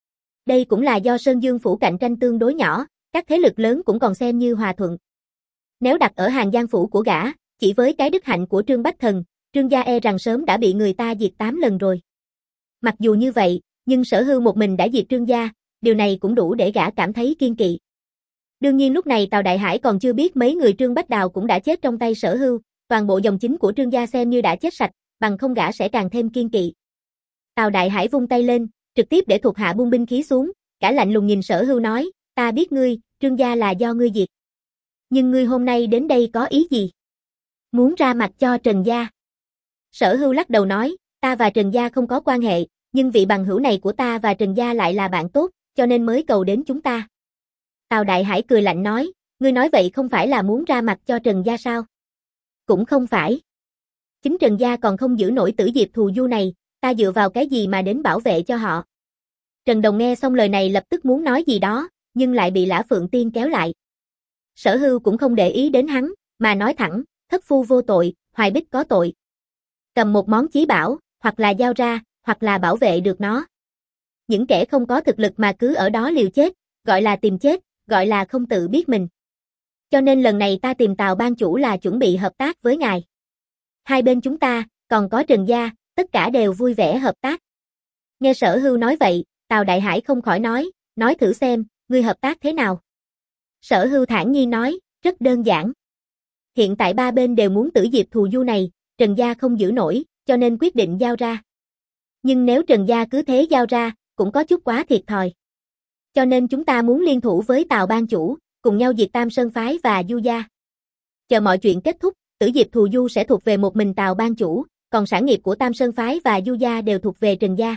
Đây cũng là do Sơn Dương Phủ cạnh tranh tương đối nhỏ, các thế lực lớn cũng còn xem như hòa thuận. Nếu đặt ở hàng Giang Phủ của gã, chỉ với cái đức hạnh của Trương Bách Thần, Trương gia e rằng sớm đã bị người ta diệt tám lần rồi. Mặc dù như vậy, nhưng Sở Hưu một mình đã diệt Trương gia, điều này cũng đủ để gã cảm thấy kiên kỵ. Đương nhiên lúc này Tào Đại Hải còn chưa biết mấy người Trương Bách Đào cũng đã chết trong tay Sở Hưu, toàn bộ dòng chính của Trương gia xem như đã chết sạch, bằng không gã sẽ càng thêm kiên kỵ. Tào Đại Hải vung tay lên, trực tiếp để thuộc hạ buông binh khí xuống, cả lạnh lùng nhìn Sở Hưu nói, ta biết ngươi, Trương gia là do ngươi diệt. Nhưng ngươi hôm nay đến đây có ý gì? Muốn ra mặt cho Trần gia? Sở Hưu lắc đầu nói, ta và Trần gia không có quan hệ, nhưng vị bằng hữu này của ta và Trần gia lại là bạn tốt, cho nên mới cầu đến chúng ta. Tào Đại Hải cười lạnh nói, ngươi nói vậy không phải là muốn ra mặt cho Trần gia sao? Cũng không phải. Chính Trần gia còn không giữ nổi Tử Diệp thù du này, ta dựa vào cái gì mà đến bảo vệ cho họ? Trần Đồng nghe xong lời này lập tức muốn nói gì đó, nhưng lại bị Lã Phượng Tiên kéo lại. Sở Hưu cũng không để ý đến hắn, mà nói thẳng, thất phu vô tội, Hoài Bích có tội. Cầm một món chí bảo, hoặc là giao ra, hoặc là bảo vệ được nó. Những kẻ không có thực lực mà cứ ở đó liều chết, gọi là tìm chết, gọi là không tự biết mình. Cho nên lần này ta tìm Tào ban chủ là chuẩn bị hợp tác với ngài. Hai bên chúng ta, còn có Trần gia, tất cả đều vui vẻ hợp tác. Nghe Sở Hưu nói vậy, Tào Đại Hải không khỏi nói, nói thử xem, ngươi hợp tác thế nào? Sở Hưu thản nhiên nói, rất đơn giản. Hiện tại ba bên đều muốn Tử Diệp thù du này, Trần gia không giữ nổi, cho nên quyết định giao ra. Nhưng nếu Trần gia cứ thế giao ra, cũng có chút quá thiệt thòi. Cho nên chúng ta muốn liên thủ với Tào ban chủ, cùng nhau diệt Tam Sơn phái và Du gia. Chờ mọi chuyện kết thúc, Tử Diệp thù du sẽ thuộc về một mình Tào ban chủ, còn sản nghiệp của Tam Sơn phái và Du gia đều thuộc về Trần gia.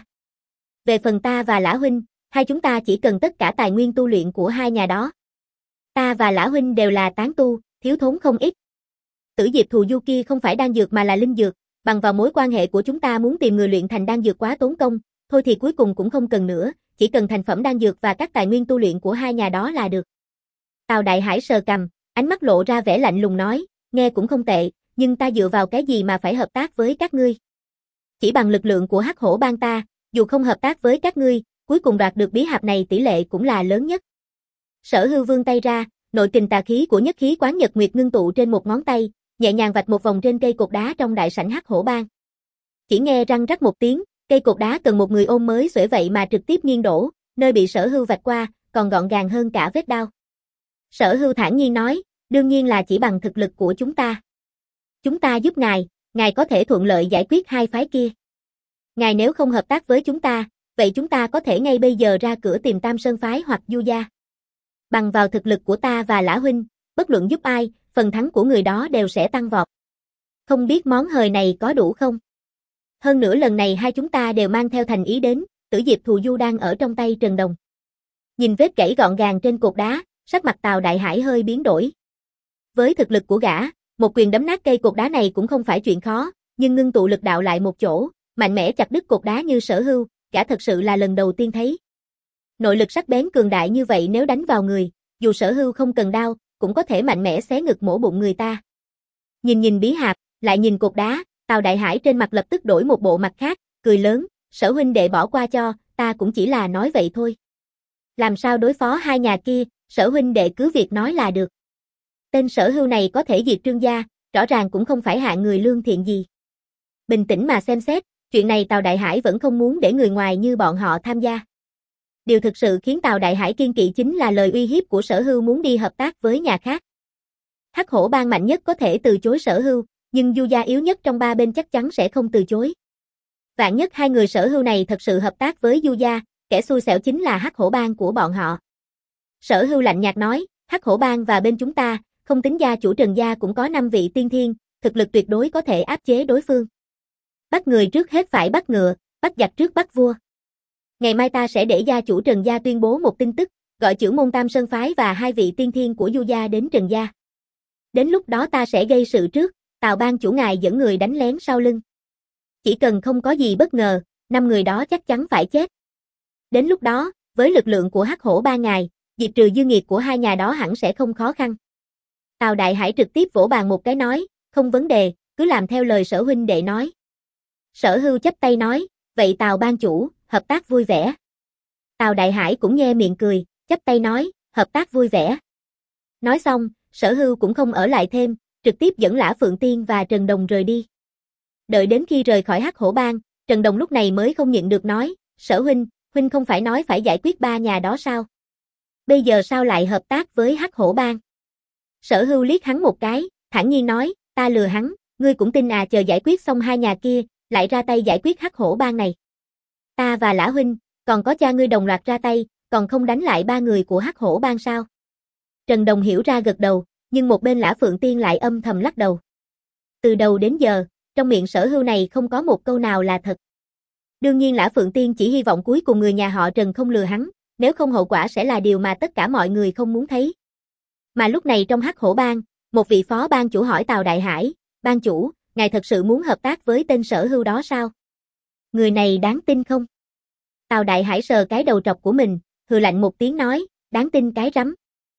Về phần ta và Lã huynh, hai chúng ta chỉ cần tất cả tài nguyên tu luyện của hai nhà đó. Ta và Lã huynh đều là tán tu, thiếu thốn không ít. Tử Diệp thù du kia không phải đan dược mà là linh dược, bằng vào mối quan hệ của chúng ta muốn tìm người luyện thành đan dược quá tốn công, thôi thì cuối cùng cũng không cần nữa, chỉ cần thành phẩm đan dược và các tài nguyên tu luyện của hai nhà đó là được. Tào Đại Hải sờ cằm, ánh mắt lộ ra vẻ lạnh lùng nói, nghe cũng không tệ, nhưng ta dựa vào cái gì mà phải hợp tác với các ngươi? Chỉ bằng lực lượng của Hắc Hổ Bang ta, dù không hợp tác với các ngươi, cuối cùng đoạt được bí hạp này tỷ lệ cũng là lớn nhất. Sở Hưu vươn tay ra, nội kình tà khí của nhất khí quán nhật nguyệt ngưng tụ trên một ngón tay, nhẹ nhàng vạch một vòng trên cây cột đá trong đại sảnh Hắc Hổ Bang. Chỉ nghe răng rắc một tiếng, cây cột đá cần một người ôm mới xuể vậy mà trực tiếp nghiêng đổ, nơi bị Sở Hưu vạch qua, còn gọn gàng hơn cả vết đao. Sở Hưu thản nhiên nói, đương nhiên là chỉ bằng thực lực của chúng ta. Chúng ta giúp ngài, ngài có thể thuận lợi giải quyết hai phái kia. Ngài nếu không hợp tác với chúng ta, vậy chúng ta có thể ngay bây giờ ra cửa tìm Tam Sơn phái hoặc Du gia. Bằng vào thực lực của ta và Lã huynh, bất luận giúp ai, phần thắng của người đó đều sẽ tăng vọt. Không biết món hời này có đủ không? Hơn nữa lần này hai chúng ta đều mang theo thành ý đến, Tử Diệp thù du đang ở trong tay Trần Đồng. Nhìn vết gãy gọn gàng trên cột đá, sắc mặt Tào Đại Hải hơi biến đổi. Với thực lực của gã, một quyền đấm nát cây cột đá này cũng không phải chuyện khó, nhưng ngưng tụ lực đạo lại một chỗ, mạnh mẽ chặt đứt cột đá như Sở Hưu, gã thật sự là lần đầu tiên thấy. Nội lực sắc bén cường đại như vậy nếu đánh vào người, dù Sở Hưu không cần đao, cũng có thể mạnh mẽ xé ngực mổ bụng người ta. Nhìn nhìn bí hạp, lại nhìn cột đá, Tào Đại Hải trên mặt lập tức đổi một bộ mặt khác, cười lớn, Sở huynh đệ bỏ qua cho, ta cũng chỉ là nói vậy thôi. Làm sao đối phó hai nhà kia, Sở huynh đệ cứ việc nói là được. Tên Sở Hưu này có thể diệt Trương gia, rõ ràng cũng không phải hạng người lương thiện gì. Bình tĩnh mà xem xét, chuyện này Tào Đại Hải vẫn không muốn để người ngoài như bọn họ tham gia. Điều thực sự khiến Tào Đại Hải kiêng kỵ chính là lời uy hiếp của Sở Hưu muốn đi hợp tác với nhà khác. Hắc Hổ Bang mạnh nhất có thể từ chối Sở Hưu, nhưng Du gia yếu nhất trong ba bên chắc chắn sẽ không từ chối. Vạn nhất hai người Sở Hưu này thật sự hợp tác với Du gia, kẻ xui xẻo chính là Hắc Hổ Bang của bọn họ. Sở Hưu lạnh nhạt nói, Hắc Hổ Bang và bên chúng ta, không tính gia chủ Trần gia cũng có năm vị tiên thiên, thực lực tuyệt đối có thể áp chế đối phương. Bắt người trước hết phải bắt ngựa, bắt giặc trước bắt vua. Ngày mai ta sẽ để gia chủ Trần gia tuyên bố một tin tức, gọi chưởng môn Tam Sơn phái và hai vị tiên thiên của Du gia đến Trần gia. Đến lúc đó ta sẽ gây sự trước, Tào bang chủ ngài dẫn người đánh lén sau lưng. Chỉ cần không có gì bất ngờ, năm người đó chắc chắn phải chết. Đến lúc đó, với lực lượng của Hắc Hổ Bang ngài, diệt trừ dư nghiệt của hai nhà đó hẳn sẽ không khó khăn. Tào Đại Hải trực tiếp vỗ bàn một cái nói, không vấn đề, cứ làm theo lời Sở huynh đệ nói. Sở Hưu chắp tay nói, vậy Tào bang chủ, hợp tác vui vẻ. Tào Đại Hải cũng nhe miệng cười, chắp tay nói, hợp tác vui vẻ. Nói xong, Sở Hưu cũng không ở lại thêm, trực tiếp dẫn Lã Phượng Tiên và Trần Đồng rời đi. Đợi đến khi rời khỏi Hắc Hổ Bang, Trần Đồng lúc này mới không nhịn được nói, Sở huynh, huynh không phải nói phải giải quyết ba nhà đó sao? Bây giờ sao lại hợp tác với Hắc Hổ Bang? Sở Hưu liếc hắn một cái, thản nhiên nói, ta lừa hắn, ngươi cũng tin à, chờ giải quyết xong hai nhà kia, lại ra tay giải quyết Hắc Hổ Bang này. Ta và Lã huynh, còn có cha ngươi đồng loạt ra tay, còn không đánh lại ba người của Hắc Hổ Bang sao? Trần Đồng hiểu ra gật đầu, nhưng một bên Lã Phượng Tiên lại âm thầm lắc đầu. Từ đầu đến giờ, trong miệng Sở Hưu này không có một câu nào là thật. Đương nhiên Lã Phượng Tiên chỉ hy vọng cuối cùng người nhà họ Trần không lừa hắn, nếu không hậu quả sẽ là điều mà tất cả mọi người không muốn thấy. Mà lúc này trong Hắc Hổ Bang, một vị phó bang chủ hỏi Tào Đại Hải, bang chủ, ngài thật sự muốn hợp tác với tên Sở Hưu đó sao? Người này đáng tin không? Tào Đại Hải sờ cái đầu trọc của mình, hừ lạnh một tiếng nói, đáng tin cái rắm.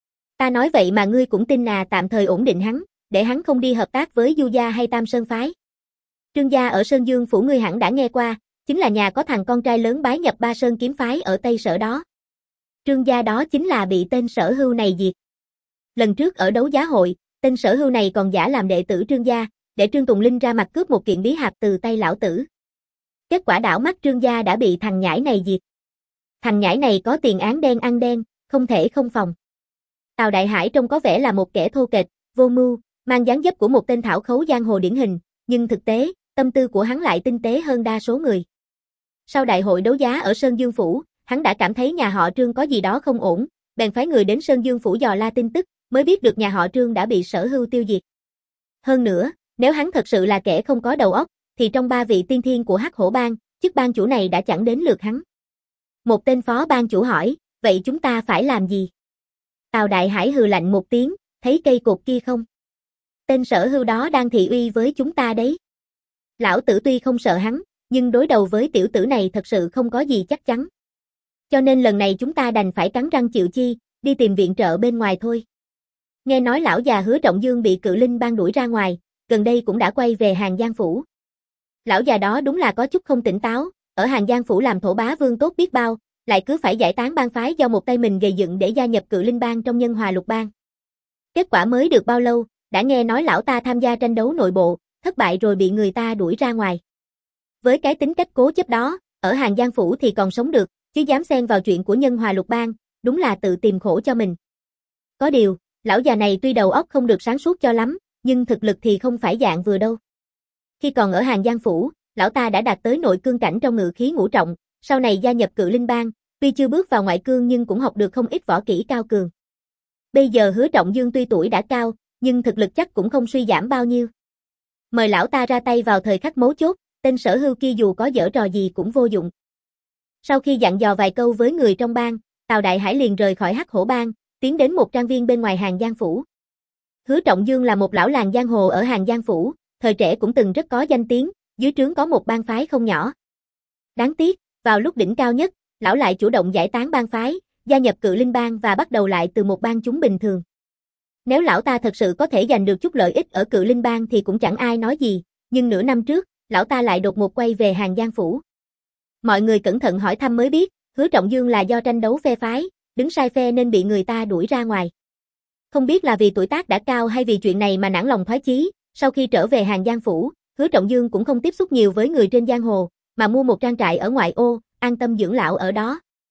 Ta nói vậy mà ngươi cũng tin à, tạm thời ổn định hắn, để hắn không đi hợp tác với Du gia hay Tam Sơn phái. Trương gia ở Sơn Dương phủ ngươi hẳn đã nghe qua, chính là nhà có thằng con trai lớn bái nhập Ba Sơn kiếm phái ở Tây Sở đó. Trương gia đó chính là bị tên Sở Hưu này diệt. Lần trước ở đấu giá hội, tên Sở Hưu này còn giả làm đệ tử Trương gia, để Trương Tùng Linh ra mặt cướp một kiện bí hạp từ tay lão tử. Kết quả đảo mắt Trương gia đã bị thằng nhãi này diệt. Thằng nhãi này có tiền án đen ăn đen, không thể không phòng. Tào Đại Hải trông có vẻ là một kẻ thô kệch, vô mưu, mang dáng dấp của một tên thảo khấu giang hồ điển hình, nhưng thực tế, tâm tư của hắn lại tinh tế hơn đa số người. Sau đại hội đấu giá ở Sơn Dương phủ, hắn đã cảm thấy nhà họ Trương có gì đó không ổn, bèn phái người đến Sơn Dương phủ dò la tin tức, mới biết được nhà họ Trương đã bị Sở Hưu tiêu diệt. Hơn nữa, nếu hắn thật sự là kẻ không có đầu óc, thì trong ba vị tiên thiên của Hắc Hổ Bang, chức bang chủ này đã chẳng đến lượt hắn. Một tên phó bang chủ hỏi, vậy chúng ta phải làm gì? Tào Đại Hải hừ lạnh một tiếng, thấy cây cột kia không? Tên Sở Hưu đó đang thị uy với chúng ta đấy. Lão tử tuy không sợ hắn, nhưng đối đầu với tiểu tử này thật sự không có gì chắc chắn. Cho nên lần này chúng ta đành phải cắn răng chịu chi, đi tìm viện trợ bên ngoài thôi. Nghe nói lão già Hứa Trọng Dương bị Cự Linh Bang đuổi ra ngoài, gần đây cũng đã quay về Hàng Giang phủ. Lão già đó đúng là có chút không tỉnh táo, ở Hàng Giang phủ làm thổ bá vương tốt biết bao, lại cứ phải giải tán bang phái do một tay mình gây dựng để gia nhập Cự Linh Bang trong Nhân Hòa Lục Bang. Kết quả mới được bao lâu, đã nghe nói lão ta tham gia tranh đấu nội bộ, thất bại rồi bị người ta đuổi ra ngoài. Với cái tính cách cố chấp đó, ở Hàng Giang phủ thì còn sống được, chứ dám xen vào chuyện của Nhân Hòa Lục Bang, đúng là tự tìm khổ cho mình. Có điều, lão già này tuy đầu óc không được sáng suốt cho lắm, nhưng thực lực thì không phải dạng vừa đâu. Khi còn ở Hàng Giang phủ, lão ta đã đạt tới nội cương cảnh trong ngự khí ngũ trọng, sau này gia nhập Cự Linh Bang, tuy chưa bước vào ngoại cương nhưng cũng học được không ít võ kỹ cao cường. Bây giờ Hứa Trọng Dương tuy tuổi đã cao, nhưng thực lực chắc cũng không suy giảm bao nhiêu. Mời lão ta ra tay vào thời khắc mấu chốt, tên Sở Hưu kia dù có giở trò gì cũng vô dụng. Sau khi dặn dò vài câu với người trong bang, Tào Đại Hải liền rời khỏi Hắc Hổ Bang, tiến đến một trang viên bên ngoài Hàng Giang phủ. Hứa Trọng Dương là một lão làng giang hồ ở Hàng Giang phủ, thời trẻ cũng từng rất có danh tiếng, dưới trướng có một bang phái không nhỏ. Đáng tiếc, vào lúc đỉnh cao nhất, lão lại chủ động giải tán bang phái, gia nhập Cự Linh Bang và bắt đầu lại từ một bang chúng bình thường. Nếu lão ta thật sự có thể giành được chút lợi ích ở Cự Linh Bang thì cũng chẳng ai nói gì, nhưng nửa năm trước, lão ta lại đột ngột quay về Hàng Giang phủ. Mọi người cẩn thận hỏi thăm mới biết, Hứa Trọng Dương là do tranh đấu phe phái, đứng sai phe nên bị người ta đuổi ra ngoài. Không biết là vì tuổi tác đã cao hay vì chuyện này mà nản lòng thoái chí, sau khi trở về Hàng Giang phủ, Hứa Trọng Dương cũng không tiếp xúc nhiều với người trên giang hồ, mà mua một trang trại ở ngoại ô, an tâm dưỡng lão ở đó.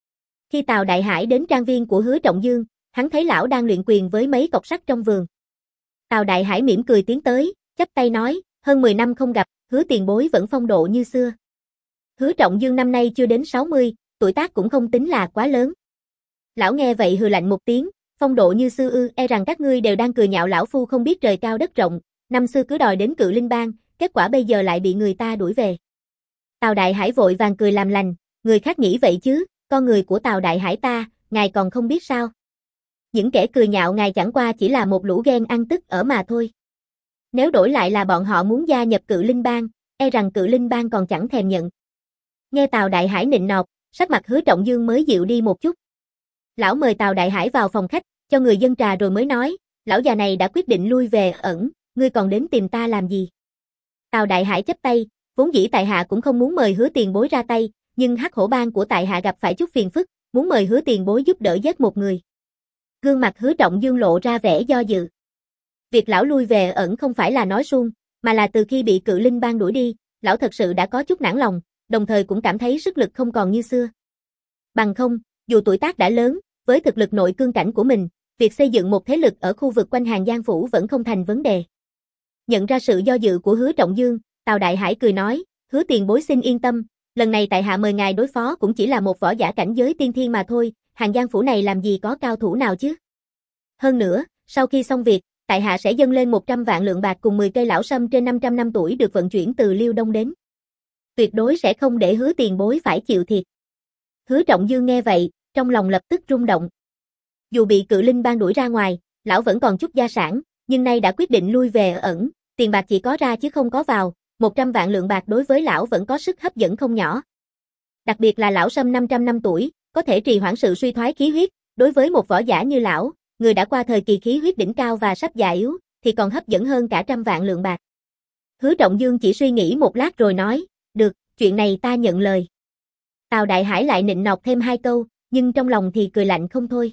Khi Tào Đại Hải đến trang viên của Hứa Trọng Dương, hắn thấy lão đang luyện quyền với mấy cọc sắt trong vườn. Tào Đại Hải mỉm cười tiến tới, chắp tay nói, hơn mười năm không gặp, Hứa tiền bối vẫn phong độ như xưa. Hứa Trọng Dương năm nay chưa đến sáu mươi, tuổi tác cũng không tính là quá lớn. Lão nghe vậy hừ lạnh một tiếng, phong độ như xưa ư, e rằng các ngươi đều đang cười nhạo lão phu không biết trời cao đất rộng, năm xưa cứ đòi đến Cự Linh Bang, kết quả bây giờ lại bị người ta đuổi về. Tào Đại Hải vội vàng cười làm lành, người khác nghĩ vậy chứ, con người của Tào Đại Hải ta, ngài còn không biết sao. Những kẻ cười nhạo ngài chẳng qua chỉ là một lũ ghen ăn tức ở mà thôi. Nếu đổi lại là bọn họ muốn gia nhập Cự Linh Bang, e rằng Cự Linh Bang còn chẳng thèm nhận. Nghe Tào Đại Hải nịnh nọt, sắc mặt Hứa Trọng Dương mới dịu đi một chút. Lão mời Tào Đại Hải vào phòng khách, cho người dâng trà rồi mới nói, lão già này đã quyết định lui về ẩn, ngươi còn đến tìm ta làm gì? Tào Đại Hải chắp tay, vốn dĩ tại hạ cũng không muốn mời Hứa tiền bối ra tay, nhưng Hắc Hổ Bang của tại hạ gặp phải chút phiền phức, muốn mời Hứa tiền bối giúp đỡ giết một người. Gương mặt Hứa Trọng Dương lộ ra vẻ do dự. Việc lão lui về ẩn không phải là nói suông, mà là từ khi bị Cự Linh Bang đuổi đi, lão thật sự đã có chút nản lòng, đồng thời cũng cảm thấy sức lực không còn như xưa. Bằng không, dù tuổi tác đã lớn, với thực lực nội cương cảnh của mình, việc xây dựng một thế lực ở khu vực quanh Hàng Giang Phủ vẫn không thành vấn đề. Nhận ra sự do dự của Hứa Trọng Dương, Tào Đại Hải cười nói, Hứa tiền bối xin yên tâm, lần này tại hạ mời ngài đối phó cũng chỉ là một võ giả cảnh giới tiên thiên mà thôi, Hàng Giang Phủ này làm gì có cao thủ nào chứ. Hơn nữa, sau khi xong việc, tại hạ sẽ dâng lên một trăm vạn lượng bạc cùng mười cây lão sâm trên năm trăm năm tuổi được vận chuyển từ Liêu Đông đến. Tuyệt đối sẽ không để Hứa tiền bối phải chịu thiệt. Hứa Trọng Dương nghe vậy, trong lòng lập tức rung động. Dù bị Cự Linh Bang đuổi ra ngoài, lão vẫn còn chút gia sản, nhưng nay đã quyết định lui về ẩn, tiền bạc chỉ có ra chứ không có vào, một trăm vạn lượng bạc đối với lão vẫn có sức hấp dẫn không nhỏ. Đặc biệt là lão sâm năm trăm năm tuổi, có thể trì hoãn sự suy thoái khí huyết, đối với một võ giả như lão, người đã qua thời kỳ khí huyết đỉnh cao và sắp già yếu, thì còn hấp dẫn hơn cả trăm vạn lượng bạc. Hứa Trọng Dương chỉ suy nghĩ một lát rồi nói, được, chuyện này ta nhận lời. Tào Đại Hải lại nịnh nọt thêm hai câu, nhưng trong lòng thì cười lạnh không thôi.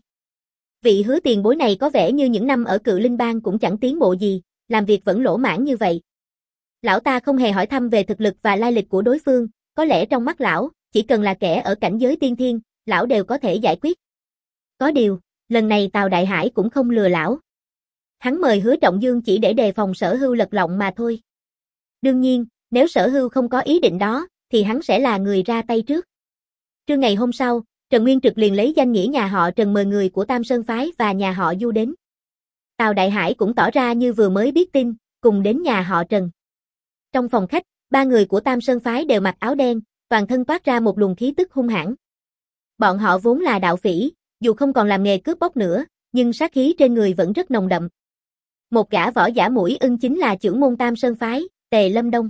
Vị Hứa tiền bối này có vẻ như những năm ở Cự Linh Bang cũng chẳng tiến bộ gì, làm việc vẫn lỗ mãn như vậy. Lão ta không hề hỏi thăm về thực lực và lai lịch của đối phương, có lẽ trong mắt lão, chỉ cần là kẻ ở cảnh giới tiên thiên, lão đều có thể giải quyết. Có điều, lần này Tào Đại Hải cũng không lừa lão. Hắn mời Hứa Trọng Dương chỉ để đề phòng Sở Hưu lật lọng mà thôi. Đương nhiên, nếu Sở Hưu không có ý định đó, thì hắn sẽ là người ra tay trước. Trưa ngày hôm sau, Trần Nguyên Trực liền lấy danh nghĩa nhà họ Trần mời người của Tam Sơn Phái và nhà họ Du đến. Tào Đại Hải cũng tỏ ra như vừa mới biết tin, cùng đến nhà họ Trần. Trong phòng khách, ba người của Tam Sơn Phái đều mặc áo đen, toàn thân toát ra một luồng khí tức hung hãn. Bọn họ vốn là đạo phỉ, dù không còn làm nghề cướp bóc nữa, nhưng sát khí trên người vẫn rất nồng đậm. Một gã võ giả mũi ưng chính là trưởng môn Tam Sơn Phái, Tề Lâm Đông.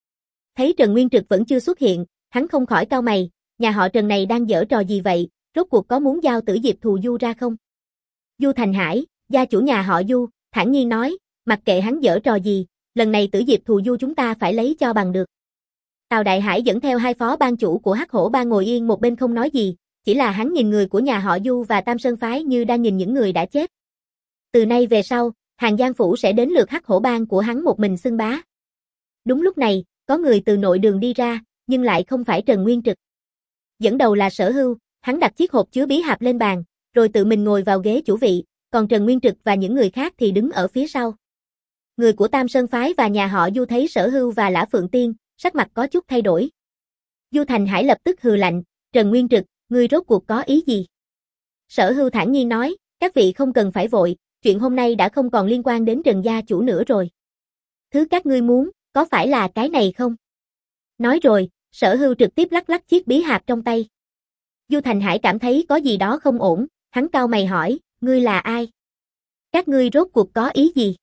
Thấy Trần Nguyên Trực vẫn chưa xuất hiện, hắn không khỏi cau mày, nhà họ Trần này đang giở trò gì vậy, rốt cuộc có muốn giao Tử Diệp Thù Du ra không? Du Thành Hải, gia chủ nhà họ Du, thản nhiên nói, mặc kệ hắn giở trò gì, lần này Tử Diệp Thù Du chúng ta phải lấy cho bằng được. Tào Đại Hải dẫn theo hai phó ban chủ của Hắc Hổ Bang ngồi yên một bên không nói gì, chỉ là hắn nhìn người của nhà họ Du và Tam Sơn Phái như đang nhìn những người đã chết. Từ nay về sau, Hàng Giang Phủ sẽ đến lượt Hắc Hổ Bang của hắn một mình xưng bá. Đúng lúc này, có người từ nội đường đi ra, nhưng lại không phải Trần Nguyên Trực. Dẫn đầu là Sở Hưu, hắn đặt chiếc hộp chứa bí hạp lên bàn, rồi tự mình ngồi vào ghế chủ vị, còn Trần Nguyên Trực và những người khác thì đứng ở phía sau. Người của Tam Sơn Phái và nhà họ Du thấy Sở Hưu và Lã Phượng Tiên, sắc mặt có chút thay đổi. Du Thành Hải lập tức hừ lạnh, Trần Nguyên Trực, ngươi rốt cuộc có ý gì? Sở Hưu thản nhiên nói, các vị không cần phải vội, chuyện hôm nay đã không còn liên quan đến Trần gia chủ nữa rồi. Thứ các ngươi muốn, có phải là cái này không? Nói rồi, Sở Hưu trực tiếp lắc lắc chiếc bí hạp trong tay. Du Thành Hải cảm thấy có gì đó không ổn, hắn cau mày hỏi, ngươi là ai? Các ngươi rốt cuộc có ý gì?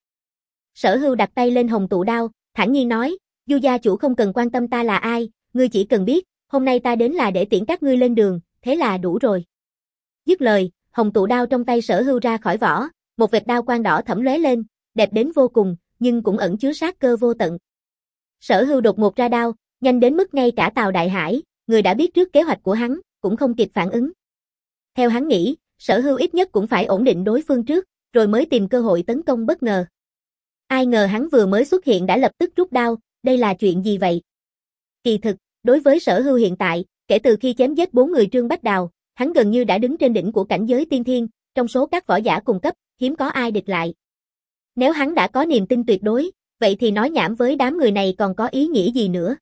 Sở Hưu đặt tay lên hồng tụ đao, thản nhiên nói, Du gia chủ không cần quan tâm ta là ai, ngươi chỉ cần biết, hôm nay ta đến là để tiễn các ngươi lên đường, thế là đủ rồi. Dứt lời, hồng tụ đao trong tay Sở Hưu ra khỏi vỏ, một vệt đao quang đỏ thẫm lóe lên, đẹp đến vô cùng, nhưng cũng ẩn chứa sát cơ vô tận. Sở Hưu đột ngột ra đao, nhanh đến mức ngay cả Tào Đại Hải, người đã biết trước kế hoạch của hắn, cũng không kịp phản ứng. Theo hắn nghĩ, Sở Hưu ít nhất cũng phải ổn định đối phương trước, rồi mới tìm cơ hội tấn công bất ngờ. Ai ngờ hắn vừa mới xuất hiện đã lập tức rút đao, đây là chuyện gì vậy? Kỳ thực, đối với Sở Hưu hiện tại, kể từ khi chém giết bốn người Trương Bách Đào, hắn gần như đã đứng trên đỉnh của cảnh giới tiên thiên, trong số các võ giả cùng cấp, hiếm có ai địch lại. Nếu hắn đã có niềm tin tuyệt đối, vậy thì nói nhảm với đám người này còn có ý nghĩa gì nữa.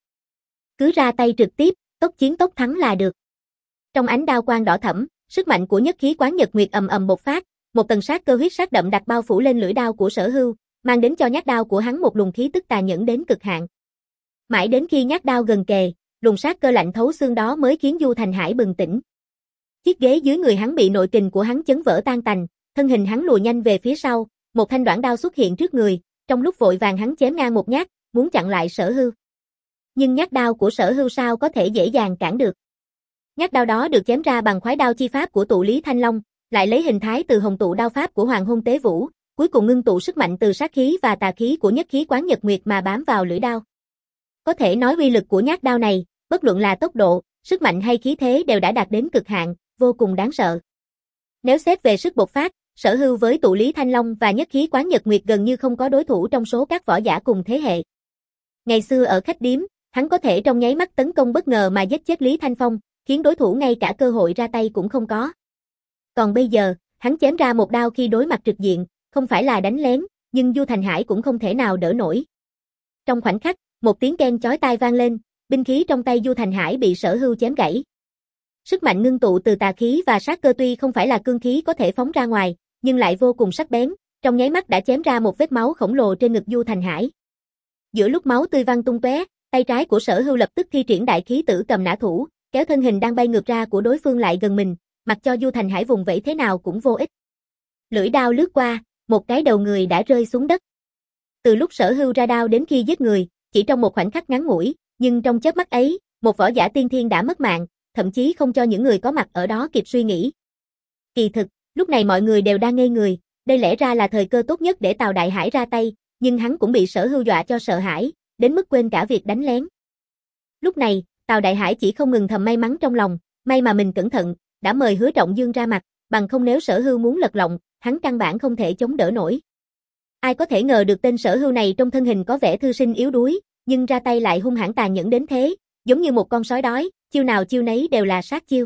Cứ ra tay trực tiếp, tốc chiến tốc thắng là được. Trong ánh đao quang đỏ thẫm, sức mạnh của nhất khí quán nhật nguyệt ầm ầm bộc phát, một tầng sát cơ huyết sắc đậm đặc bao phủ lên lưỡi đao của Sở Hưu, mang đến cho nhát đao của hắn một luồng khí tức tà nhẫn đến cực hạn. Mãi đến khi nhát đao gần kề, luồng sát cơ lạnh thấu xương đó mới khiến Du Thành Hải bừng tỉnh. Chiếc ghế dưới người hắn bị nội kình của hắn chấn vỡ tan tành, thân hình hắn lùi nhanh về phía sau, một thanh đoạn đao xuất hiện trước người, trong lúc vội vàng hắn chém ngang một nhát, muốn chặn lại Sở Hưu. Nhưng nhát đao của Sở Hưu sao có thể dễ dàng cản được. Nhát đao đó được chém ra bằng khoái đao chi pháp của tụ Lý Thanh Long, lại lấy hình thái từ hồng tụ đao pháp của Hoàng Hôn Tế Vũ, cuối cùng ngưng tụ sức mạnh từ sát khí và tà khí của nhất khí quán nhật nguyệt mà bám vào lưỡi đao. Có thể nói uy lực của nhát đao này, bất luận là tốc độ, sức mạnh hay khí thế đều đã đạt đến cực hạn, vô cùng đáng sợ. Nếu xét về sức bộc phát, Sở Hưu với tụ Lý Thanh Long và nhất khí quán nhật nguyệt gần như không có đối thủ trong số các võ giả cùng thế hệ. Ngày xưa ở khách điếm, hắn có thể trong nháy mắt tấn công bất ngờ mà giết chết Lý Thanh Phong, khiến đối thủ ngay cả cơ hội ra tay cũng không có. Còn bây giờ, hắn chém ra một đao khi đối mặt trực diện, không phải là đánh lén, nhưng Du Thành Hải cũng không thể nào đỡ nổi. Trong khoảnh khắc, một tiếng keng chói tai vang lên, binh khí trong tay Du Thành Hải bị Sở Hưu chém gãy. Sức mạnh ngưng tụ từ tà khí và sát cơ tuy không phải là cương khí có thể phóng ra ngoài, nhưng lại vô cùng sắc bén, trong nháy mắt đã chém ra một vết máu khổng lồ trên ngực Du Thành Hải. Giữa lúc máu tươi văng tung tóe, tay trái của Sở Hưu lập tức thi triển đại khí tử cầm nã thủ, kéo thân hình đang bay ngược ra của đối phương lại gần mình, mặc cho Du Thành Hải vùng vẫy thế nào cũng vô ích. Lưỡi đao lướt qua, một cái đầu người đã rơi xuống đất. Từ lúc Sở Hưu ra đao đến khi giết người, chỉ trong một khoảnh khắc ngắn ngủi, nhưng trong chớp mắt ấy, một võ giả tiên thiên đã mất mạng, thậm chí không cho những người có mặt ở đó kịp suy nghĩ. Kỳ thực, lúc này mọi người đều đang ngây người, đây lẽ ra là thời cơ tốt nhất để Tào Đại Hải ra tay, nhưng hắn cũng bị Sở Hưu dọa cho sợ hãi, đến mức quên cả việc đánh lén. Lúc này, Tào Đại Hải chỉ không ngừng thầm may mắn trong lòng, may mà mình cẩn thận, đã mời Hứa Trọng Dương ra mặt, bằng không nếu Sở Hưu muốn lật lọng, hắn căn bản không thể chống đỡ nổi. Ai có thể ngờ được tên Sở Hưu này trong thân hình có vẻ thư sinh yếu đuối, nhưng ra tay lại hung hãn tàn nhẫn đến thế, giống như một con sói đói, chiêu nào chiêu nấy đều là sát chiêu.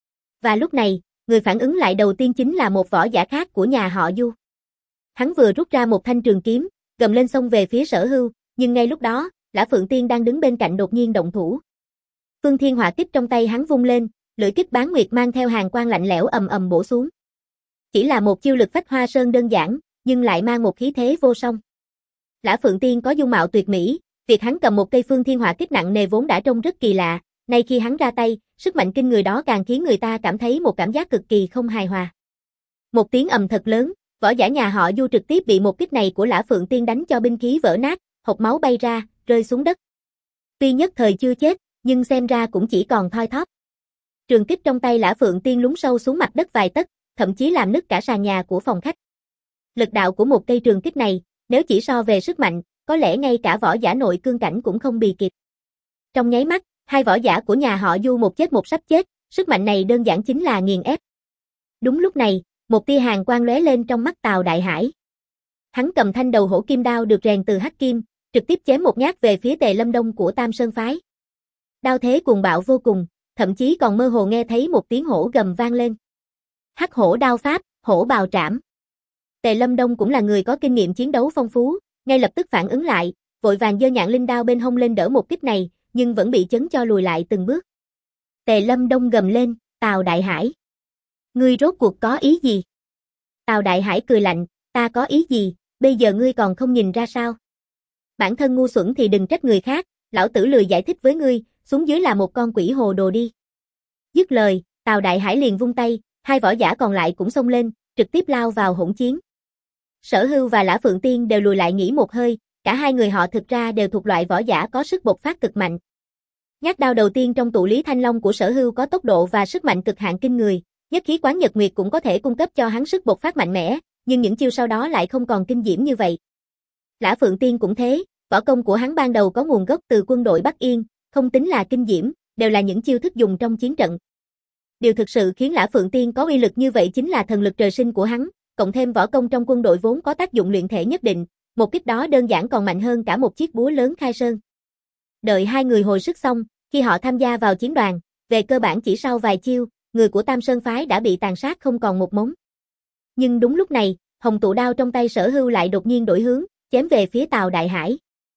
Và lúc này, người phản ứng lại đầu tiên chính là một võ giả khác của nhà họ Du. Hắn vừa rút ra một thanh trường kiếm, gầm lên xông về phía Sở Hưu, nhưng ngay lúc đó, Lã Phượng Tiên đang đứng bên cạnh đột nhiên động thủ. Phương Thiên Hỏa Kích trong tay hắn vung lên, lưỡi kích bán nguyệt mang theo hàng quang lạnh lẽo ầm ầm bổ xuống. Chỉ là một chiêu lực phách hoa sơn đơn giản, nhưng lại mang một khí thế vô song. Lã Phượng Tiên có dung mạo tuyệt mỹ, việc hắn cầm một cây Phương Thiên Hỏa Kích nặng nề vốn đã trông rất kỳ lạ, nay khi hắn ra tay, sức mạnh kinh người đó càng khiến người ta cảm thấy một cảm giác cực kỳ không hài hòa. Một tiếng ầm thật lớn, võ giả nhà họ Du trực tiếp bị một kích này của Lã Phượng Tiên đánh cho binh khí vỡ nát, hộc máu bay ra, rơi xuống đất. Tuy nhất thời chưa chết, nhưng xem ra cũng chỉ còn thoi thóp. Trường kích trong tay Lã Phượng Tiên lún sâu xuống mặt đất vài tấc, thậm chí làm nứt cả sàn nhà của phòng khách. Lực đạo của một cây trường kích này, nếu chỉ so về sức mạnh, có lẽ ngay cả võ giả nội cương cảnh cũng không bì kịp. Trong nháy mắt, hai võ giả của nhà họ Du một chết một sắp chết, sức mạnh này đơn giản chính là nghiền ép. Đúng lúc này, một tia hàn quang lóe lên trong mắt Tào Đại Hải. Hắn cầm thanh đầu hổ kim đao được rèn từ hắc kim, trực tiếp chém một nhát về phía Tề Lâm Đông của Tam Sơn phái. Đao thế cuồng bạo vô cùng, thậm chí còn mơ hồ nghe thấy một tiếng hổ gầm vang lên. Hắc hổ đao pháp, hổ bào trảm. Tề Lâm Đông cũng là người có kinh nghiệm chiến đấu phong phú, ngay lập tức phản ứng lại, vội vàng giơ nhạn linh đao bên hông lên đỡ một kích này, nhưng vẫn bị chấn cho lùi lại từng bước. Tề Lâm Đông gầm lên, Tào Đại Hải. Ngươi rốt cuộc có ý gì? Tào Đại Hải cười lạnh, ta có ý gì, bây giờ ngươi còn không nhìn ra sao? Bản thân ngu xuẩn thì đừng trách người khác, lão tử lười giải thích với ngươi, xuống dưới là một con quỷ hồ đồ đi. Dứt lời, Tào Đại Hải liền vung tay, hai võ giả còn lại cũng xông lên, trực tiếp lao vào hỗn chiến. Sở Hưu và Lã Phượng Tiên đều lùi lại nghỉ một hơi, cả hai người họ thực ra đều thuộc loại võ giả có sức bộc phát cực mạnh. Nhát đao đầu tiên trong tụ Lý Thanh Long của Sở Hưu có tốc độ và sức mạnh cực hạn kinh người, nhất khí quán nhật nguyệt cũng có thể cung cấp cho hắn sức bộc phát mạnh mẽ, nhưng những chiêu sau đó lại không còn kinh diễm như vậy. Lã Phượng Tiên cũng thế, võ công của hắn ban đầu có nguồn gốc từ quân đội Bắc Yên, không tính là kinh diễm, đều là những chiêu thức dùng trong chiến trận. Điều thực sự khiến Lã Phượng Tiên có uy lực như vậy chính là thần lực trời sinh của hắn, cộng thêm võ công trong quân đội vốn có tác dụng luyện thể nhất định, một kích đó đơn giản còn mạnh hơn cả một chiếc búa lớn khai sơn. Đợi hai người hồi sức xong, khi họ tham gia vào chiến đoàn, về cơ bản chỉ sau vài chiêu, người của Tam Sơn phái đã bị tàn sát không còn một mống. Nhưng đúng lúc này, hồng tụ đao trong tay Sở Hưu lại đột nhiên đổi hướng, chém về phía Tào Đại Hải.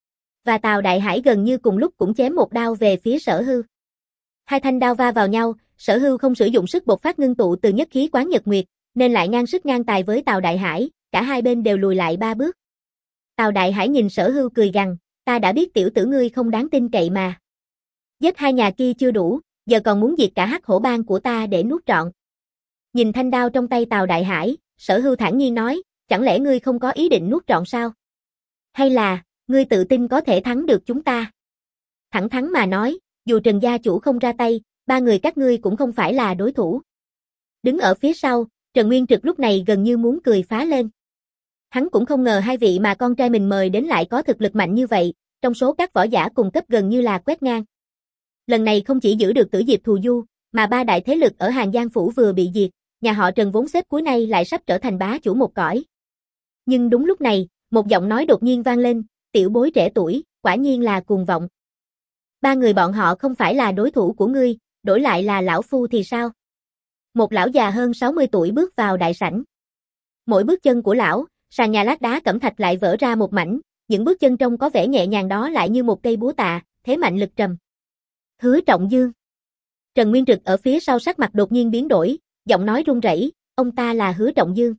Và Tào Đại Hải gần như cùng lúc cũng chém một đao về phía Sở Hưu. Hai thanh đao va vào nhau, Sở Hưu không sử dụng sức bộc phát ngưng tụ từ nhất khí quán nhật nguyệt, nên lại ngang sức ngang tài với Tào Đại Hải, cả hai bên đều lùi lại ba bước. Tào Đại Hải nhìn Sở Hưu cười gằn, ta đã biết tiểu tử ngươi không đáng tin cậy mà. Giết hai nhà kia chưa đủ, giờ còn muốn diệt cả Hắc Hổ bang của ta để nuốt trọn. Nhìn thanh đao trong tay Tào Đại Hải, Sở Hưu thản nhiên nói, chẳng lẽ ngươi không có ý định nuốt trọn sao? Hay là, ngươi tự tin có thể thắng được chúng ta? Thẳng thắn mà nói, dù Trần gia chủ không ra tay, ba người các ngươi cũng không phải là đối thủ. Đứng ở phía sau, Trần Nguyên Trực lúc này gần như muốn cười phá lên. Hắn cũng không ngờ hai vị mà con trai mình mời đến lại có thực lực mạnh như vậy, trong số các võ giả cùng cấp gần như là quét ngang. Lần này không chỉ giữ được Tử Diệp Thù Du, mà ba đại thế lực ở Hàng Giang Phủ vừa bị diệt, nhà họ Trần vốn xếp cuối nay lại sắp trở thành bá chủ một cõi. Nhưng đúng lúc này, một giọng nói đột nhiên vang lên, tiểu bối trẻ tuổi, quả nhiên là cuồng vọng. Ba người bọn họ không phải là đối thủ của ngươi, đổi lại là lão phu thì sao? Một lão già hơn sáu mươi tuổi bước vào đại sảnh. Mỗi bước chân của lão, sàn nhà lát đá cẩm thạch lại vỡ ra một mảnh, những bước chân trông có vẻ nhẹ nhàng đó lại như một cây búa tạ, thế mạnh lực trầm. Hứa Trọng Dương. Trần Nguyên Trực ở phía sau sắc mặt đột nhiên biến đổi, giọng nói run rẩy, ông ta là Hứa Trọng Dương.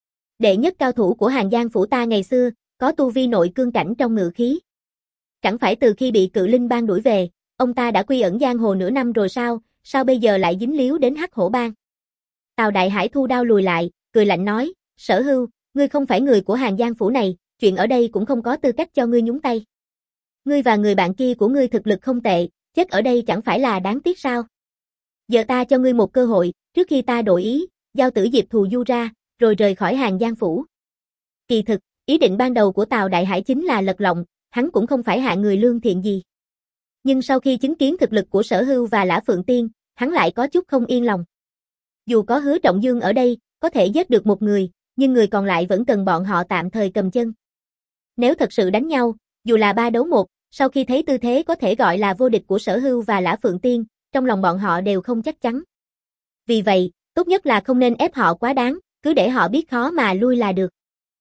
Đệ nhất cao thủ của Hàng Giang Phủ ta ngày xưa, có tu vi nội cương cảnh trong ngự khí. Chẳng phải từ khi bị Cự Linh bang đuổi về, ông ta đã quy ẩn giang hồ nửa năm rồi sao, sao bây giờ lại dính líu đến Hắc Hổ bang? Tào Đại Hải thu đao lùi lại, cười lạnh nói, Sở Hưu, ngươi không phải người của Hàng Giang Phủ này, chuyện ở đây cũng không có tư cách cho ngươi nhúng tay. Ngươi và người bạn kia của ngươi thực lực không tệ, chết ở đây chẳng phải là đáng tiếc sao? Giờ ta cho ngươi một cơ hội, trước khi ta đổi ý, giao Tử Diệp Thù Du ra, rồi rời khỏi Hàng Giang Phủ. Kỳ thực, ý định ban đầu của Tào Đại Hải chính là lật lọng, hắn cũng không phải hạng người lương thiện gì. Nhưng sau khi chứng kiến thực lực của Sở Hưu và Lã Phượng Tiên, hắn lại có chút không yên lòng. Dù có Hứa Trọng Dương ở đây, có thể giết được một người, nhưng người còn lại vẫn cần bọn họ tạm thời cầm chân. Nếu thật sự đánh nhau, dù là ba đấu một, sau khi thấy tư thế có thể gọi là vô địch của Sở Hưu và Lã Phượng Tiên, trong lòng bọn họ đều không chắc chắn. Vì vậy, tốt nhất là không nên ép họ quá đáng, cứ để họ biết khó mà lui là được.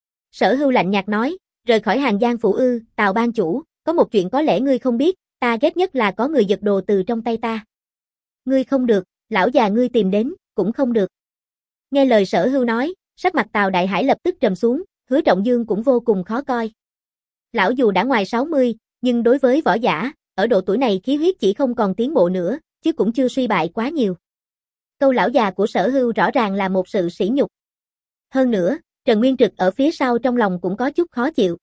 Sở Hưu lạnh nhạt nói, rời khỏi Hàng Giang Phủ ư, Tào ban chủ, có một chuyện có lẽ ngươi không biết, ta ghét nhất là có người giật đồ từ trong tay ta. Ngươi không được, lão già ngươi tìm đến, cũng không được. Nghe lời Sở Hưu nói, sắc mặt Tào Đại Hải lập tức trầm xuống, Hứa Trọng Dương cũng vô cùng khó coi. Lão dù đã ngoài sáu mươi, nhưng đối với võ giả, ở độ tuổi này khí huyết chỉ không còn tiến bộ nữa, chứ cũng chưa suy bại quá nhiều. Câu lão già của Sở Hưu rõ ràng là một sự sỉ nhục. Hơn nữa, Trần Nguyên Trực ở phía sau trong lòng cũng có chút khó chịu.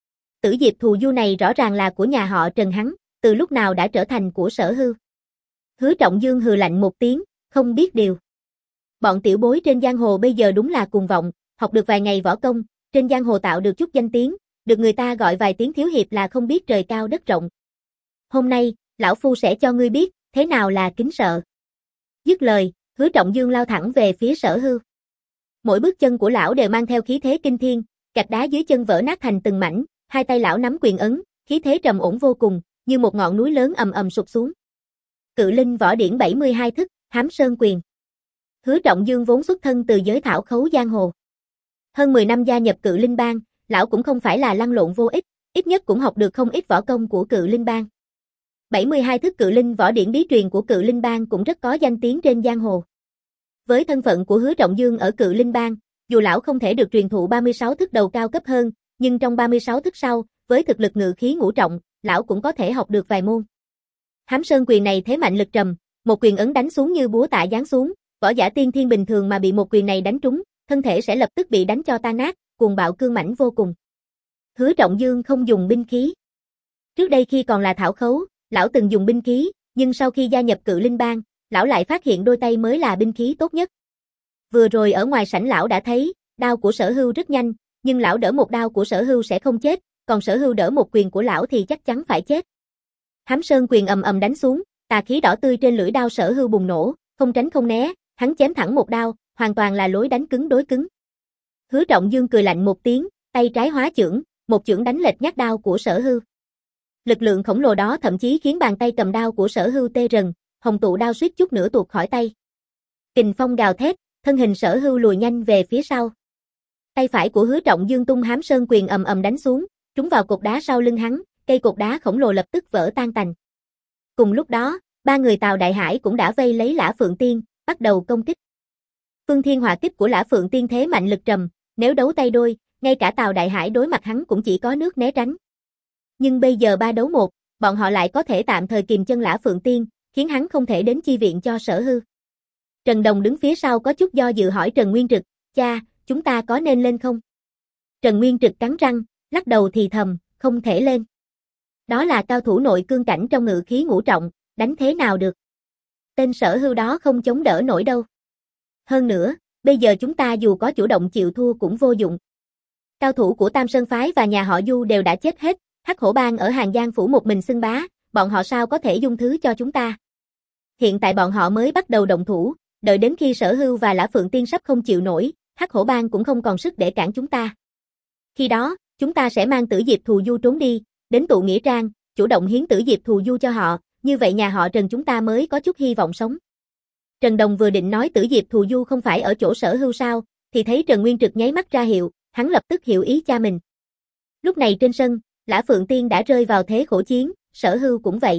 Tử Diệp Thù Du này rõ ràng là của nhà họ Trần hắn, từ lúc nào đã trở thành của Sở Hưu. Hứa Trọng Dương hừ lạnh một tiếng, không biết điều. Bọn tiểu bối trên giang hồ bây giờ đúng là cuồng vọng, học được vài ngày võ công, trên giang hồ tạo được chút danh tiếng, được người ta gọi vài tiếng thiếu hiệp là không biết trời cao đất rộng. Hôm nay, lão phu sẽ cho ngươi biết, thế nào là kính sợ. Dứt lời, Hứa Trọng Dương lao thẳng về phía Sở Hưu. Mỗi bước chân của lão đều mang theo khí thế kinh thiên, gạch đá dưới chân vỡ nát thành từng mảnh, hai tay lão nắm quyền ấn, khí thế trầm ổn vô cùng, như một ngọn núi lớn ầm ầm sụp xuống. Cự Linh võ điển bảy mươi hai thức, Hám Sơn quyền. Hứa Trọng Dương vốn xuất thân từ giới thảo khấu giang hồ. Hơn mười năm gia nhập Cự Linh bang, lão cũng không phải là lăn lộn vô ích, ít nhất cũng học được không ít võ công của Cự Linh bang. bảy mươi hai thức Cự Linh võ điển bí truyền của Cự Linh bang cũng rất có danh tiếng trên giang hồ. Với thân phận của Hứa Trọng Dương ở Cự Linh bang, dù lão không thể được truyền thụ ba mươi sáu thức đầu cao cấp hơn, nhưng trong ba mươi sáu thức sau, với thực lực ngự khí ngũ trọng, lão cũng có thể học được vài môn. Hám Sơn quyền này thế mạnh lực trầm, một quyền ấn đánh xuống như búa tạ giáng xuống, võ giả tiên thiên bình thường mà bị một quyền này đánh trúng, thân thể sẽ lập tức bị đánh cho tan nát, cuồng bạo cương mãnh vô cùng. Hứa Trọng Dương không dùng binh khí. Trước đây khi còn là thảo khấu, lão từng dùng binh khí, nhưng sau khi gia nhập Cự Linh bang, lão lại phát hiện đôi tay mới là binh khí tốt nhất. Vừa rồi ở ngoài sảnh lão đã thấy, đao của Sở Hưu rất nhanh, nhưng lão đỡ một đao của Sở Hưu sẽ không chết, còn Sở Hưu đỡ một quyền của lão thì chắc chắn phải chết. Hám Sơn quyền ầm ầm đánh xuống, tà khí đỏ tươi trên lưỡi đao Sở Hưu bùng nổ, không tránh không né, hắn chém thẳng một đao, hoàn toàn là lối đánh cứng đối cứng. Hứa Trọng Dương cười lạnh một tiếng, tay trái hóa chưởng, một chưởng đánh lệch nhát đao của Sở Hưu. Lực lượng khổng lồ đó thậm chí khiến bàn tay cầm đao của Sở Hưu tê rần, hồng tụ đao suýt chút nữa tuột khỏi tay. Kình phong gào thét, thân hình Sở Hưu lùi nhanh về phía sau. Tay phải của Hứa Trọng Dương tung Hám Sơn quyền ầm ầm đánh xuống, trúng vào cột đá sau lưng hắn, cây cột đá khổng lồ lập tức vỡ tan tành. Cùng lúc đó, ba người Tào Đại Hải cũng đã vây lấy Lã Phượng Tiên, bắt đầu công kích. Phương Thiên Hỏa kích của Lã Phượng Tiên thế mạnh lực trầm, nếu đấu tay đôi, ngay cả Tào Đại Hải đối mặt hắn cũng chỉ có nước né tránh. Nhưng bây giờ ba đấu một, bọn họ lại có thể tạm thời kìm chân Lã Phượng Tiên, khiến hắn không thể đến chi viện cho Sở Hưu. Trần Đồng đứng phía sau có chút do dự hỏi Trần Nguyên Trực, cha, chúng ta có nên lên không? Trần Nguyên Trực cắn răng, lắc đầu thì thầm, không thể lên. Đó là cao thủ nội cương cảnh trong ngự khí ngũ trọng, đánh thế nào được? Tên Sở Hưu đó không chống đỡ nổi đâu. Hơn nữa, bây giờ chúng ta dù có chủ động chịu thua cũng vô dụng. Cao thủ của Tam Sơn Phái và nhà họ Du đều đã chết hết, Hắc Hổ Bang ở Hàng Giang Phủ một mình xưng bá, bọn họ sao có thể dung thứ cho chúng ta? Hiện tại bọn họ mới bắt đầu động thủ, đợi đến khi Sở Hưu và Lã Phượng Tiên sắp không chịu nổi, Hắc Hổ Bang cũng không còn sức để cản chúng ta. Khi đó, chúng ta sẽ mang Tử Diệp Thù Du trốn đi, đến tụ nghĩa trang, chủ động hiến Tử Diệp Thù Du cho họ, như vậy nhà họ Trần chúng ta mới có chút hy vọng sống. Trần Đồng vừa định nói Tử Diệp Thù Du không phải ở chỗ Sở Hưu sao, thì thấy Trần Nguyên Trực nháy mắt ra hiệu, hắn lập tức hiểu ý cha mình. Lúc này trên sân, Lã Phượng Tiên đã rơi vào thế khổ chiến, Sở Hưu cũng vậy.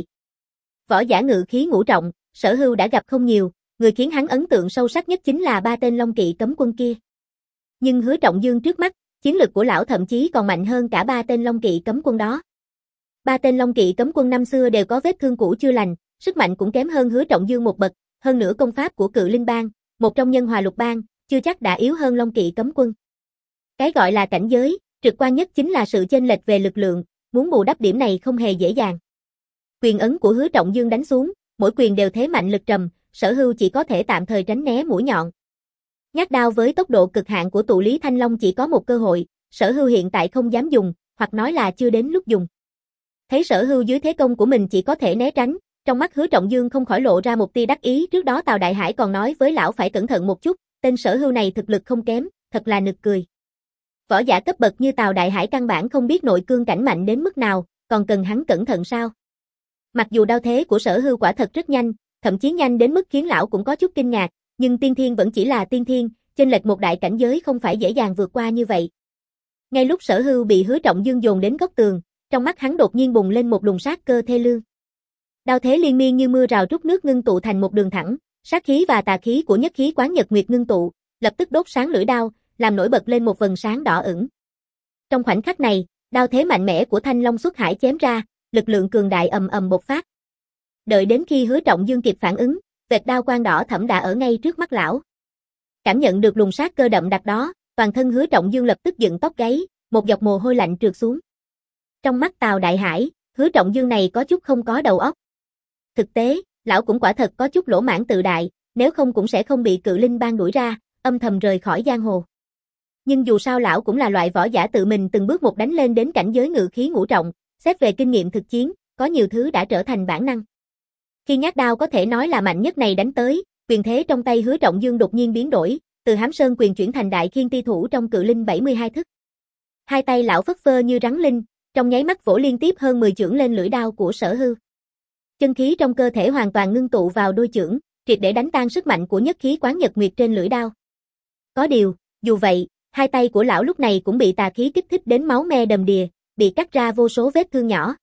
Võ giả ngự khí ngũ trọng, Sở Hưu đã gặp không nhiều, người khiến hắn ấn tượng sâu sắc nhất chính là ba tên Long Kỵ cấm quân kia. Nhưng Hứa Trọng Dương trước mắt, chiến lực của lão thậm chí còn mạnh hơn cả ba tên Long Kỵ cấm quân đó. Ba tên Long Kỵ cấm quân năm xưa đều có vết thương cũ chưa lành, sức mạnh cũng kém hơn Hứa Trọng Dương một bậc, hơn nữa công pháp của Cự Linh Bang, một trong nhân hòa lục bang, chưa chắc đã yếu hơn Long Kỵ cấm quân. Cái gọi là cảnh giới, trực quan nhất chính là sự chênh lệch về lực lượng, muốn bù đắp điểm này không hề dễ dàng. Quyền ấn của Hứa Trọng Dương đánh xuống, mỗi quyền đều thế mạnh lực trầm, Sở Hưu chỉ có thể tạm thời tránh né mũi nhọn. Nhát đao với tốc độ cực hạn của tụ lý Thanh Long chỉ có một cơ hội, Sở Hưu hiện tại không dám dùng, hoặc nói là chưa đến lúc dùng. Thấy Sở Hưu dưới thế công của mình chỉ có thể né tránh, trong mắt Hứa Trọng Dương không khỏi lộ ra một tia đắc ý, trước đó Tào Đại Hải còn nói với lão phải cẩn thận một chút, tên Sở Hưu này thực lực không kém, thật là nực cười. Võ giả cấp bậc như Tào Đại Hải căn bản không biết nội cương cảnh mạnh đến mức nào, còn cần hắn cẩn thận sao? Mặc dù đao thế của Sở Hưu quả thật rất nhanh, thậm chí nhanh đến mức khiến lão cũng có chút kinh ngạc, nhưng tiên thiên vẫn chỉ là tiên thiên, chênh lệch một đại cảnh giới không phải dễ dàng vượt qua như vậy. Ngay lúc Sở Hưu bị Hứa Trọng Dương dồn đến góc tường, trong mắt hắn đột nhiên bùng lên một luồng sát cơ thê lương. Đao thế liên miên như mưa rào trút nước ngưng tụ thành một đường thẳng, sát khí và tà khí của nhất khí Quán Nhật Nguyệt ngưng tụ, lập tức đốt sáng lưỡi đao, làm nổi bật lên một vầng sáng đỏ ửng. Trong khoảnh khắc này, đao thế mạnh mẽ của Thanh Long xuất hải chém ra, lực lượng cường đại ầm ầm bộc phát. Đợi đến khi Hứa Trọng Dương kịp phản ứng, vệt đao quang đỏ thẫm đã ở ngay trước mắt lão. Cảm nhận được luồng sát cơ đậm đặc đó, toàn thân Hứa Trọng Dương lập tức dựng tóc gáy, một giọt mồ hôi lạnh trượt xuống. Trong mắt Tào Đại Hải, Hứa Trọng Dương này có chút không có đầu óc. Thực tế, lão cũng quả thật có chút lỗ mãn tự đại, nếu không cũng sẽ không bị Cự Linh Bang đuổi ra, âm thầm rời khỏi giang hồ. Nhưng dù sao lão cũng là loại võ giả tự mình từng bước một đánh lên đến cảnh giới ngự khí ngũ trọng, xét về kinh nghiệm thực chiến, có nhiều thứ đã trở thành bản năng. Khi nhát đao có thể nói là mạnh nhất này đánh tới, quyền thế trong tay Hứa Trọng Dương đột nhiên biến đổi, từ Hám Sơn quyền chuyển thành Đại Khiên Ti thủ trong Cự Linh bảy mươi hai thức. Hai tay lão phất phơ như rắn linh, trong nháy mắt vỗ liên tiếp hơn mười chưởng lên lưỡi đao của Sở Hưu. Chân khí trong cơ thể hoàn toàn ngưng tụ vào đôi chưởng, triệt để đánh tan sức mạnh của nhất khí Quán Nhật Nguyệt trên lưỡi đao. Có điều, dù vậy, hai tay của lão lúc này cũng bị tà khí kích thích đến máu me đầm đìa, bị cắt ra vô số vết thương nhỏ.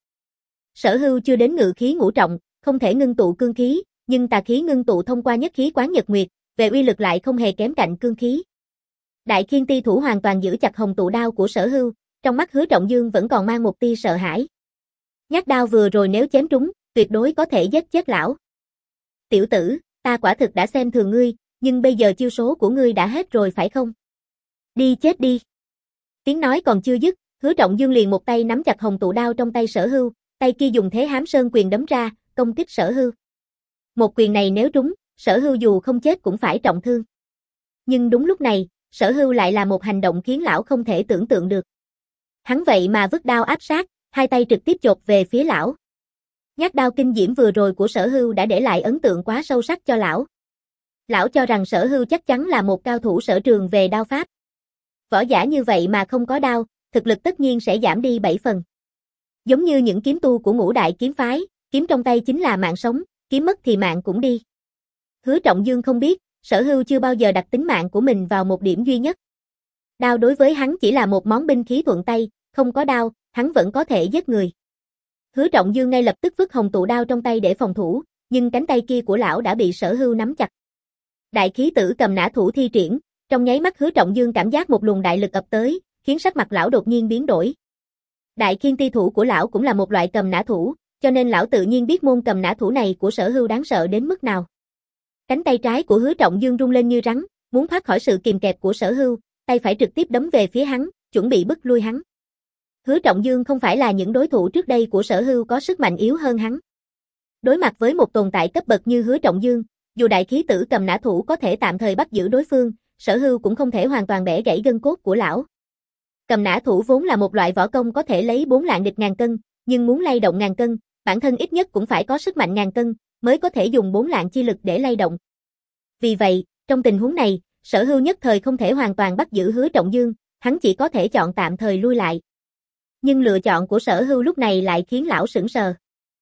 Sở Hưu chưa đến ngự khí ngũ trọng, không thể ngưng tụ cương khí, nhưng tà khí ngưng tụ thông qua nhất khí Quán Nhật Nguyệt, về uy lực lại không hề kém cạnh cương khí. Đại Khiên Ti thủ hoàn toàn giữ chặt hồng tụ đao của Sở Hưu, trong mắt Hứa Trọng Dương vẫn còn mang một tia sợ hãi. Nhát đao vừa rồi nếu chém trúng, tuyệt đối có thể giết chết lão. Tiểu tử, ta quả thực đã xem thường ngươi, nhưng bây giờ chiêu số của ngươi đã hết rồi phải không? Đi chết đi. Tiếng nói còn chưa dứt, Hứa Trọng Dương liền một tay nắm chặt hồng tụ đao trong tay Sở Hưu, tay kia dùng thế Hám Sơn quyền đấm ra, công kích Sở Hưu. Một quyền này nếu trúng, Sở Hưu dù không chết cũng phải trọng thương. Nhưng đúng lúc này, Sở Hưu lại là một hành động khiến lão không thể tưởng tượng được. Hắn vậy mà vứt đao áp sát, hai tay trực tiếp chộp về phía lão. Nhát đao kinh diễm vừa rồi của Sở Hưu đã để lại ấn tượng quá sâu sắc cho lão. Lão cho rằng Sở Hưu chắc chắn là một cao thủ sở trường về đao pháp. Võ giả như vậy mà không có đao, thực lực tất nhiên sẽ giảm đi bảy phần. Giống như những kiếm tu của ngũ đại kiếm phái, kiếm trong tay chính là mạng sống, kiếm mất thì mạng cũng đi. Hứa Trọng Dương không biết, Sở Hưu chưa bao giờ đặt tính mạng của mình vào một điểm duy nhất. Đao đối với hắn chỉ là một món binh khí thuận tay, không có đao, hắn vẫn có thể giết người. Hứa Trọng Dương ngay lập tức vứt hồng tụ đao trong tay để phòng thủ, nhưng cánh tay kia của lão đã bị Sở Hưu nắm chặt. Đại khí tử cầm nã thủ thi triển, trong nháy mắt Hứa Trọng Dương cảm giác một luồng đại lực ập tới, khiến sắc mặt lão đột nhiên biến đổi. Đại khiên ti thủ của lão cũng là một loại cầm nã thủ, cho nên lão tự nhiên biết môn cầm nã thủ này của Sở Hưu đáng sợ đến mức nào. Cánh tay trái của Hứa Trọng Dương rung lên như rắn, muốn thoát khỏi sự kìm kẹp của Sở Hưu, tay phải trực tiếp đấm về phía hắn, chuẩn bị bức lui hắn. Hứa Trọng Dương không phải là những đối thủ trước đây của Sở Hưu có sức mạnh yếu hơn hắn. Đối mặt với một tồn tại cấp bậc như Hứa Trọng Dương, dù đại khí tử cầm nã thủ có thể tạm thời bắt giữ đối phương, Sở Hưu cũng không thể hoàn toàn bẻ gãy gân cốt của lão. Cầm nã thủ vốn là một loại võ công có thể lấy bốn lạng địch ngàn cân, nhưng muốn lay động ngàn cân, bản thân ít nhất cũng phải có sức mạnh ngàn cân, mới có thể dùng bốn lạng chi lực để lay động. Vì vậy, trong tình huống này, Sở Hưu nhất thời không thể hoàn toàn bắt giữ Hứa Trọng Dương, hắn chỉ có thể chọn tạm thời lui lại. Nhưng lựa chọn của Sở Hưu lúc này lại khiến lão sững sờ.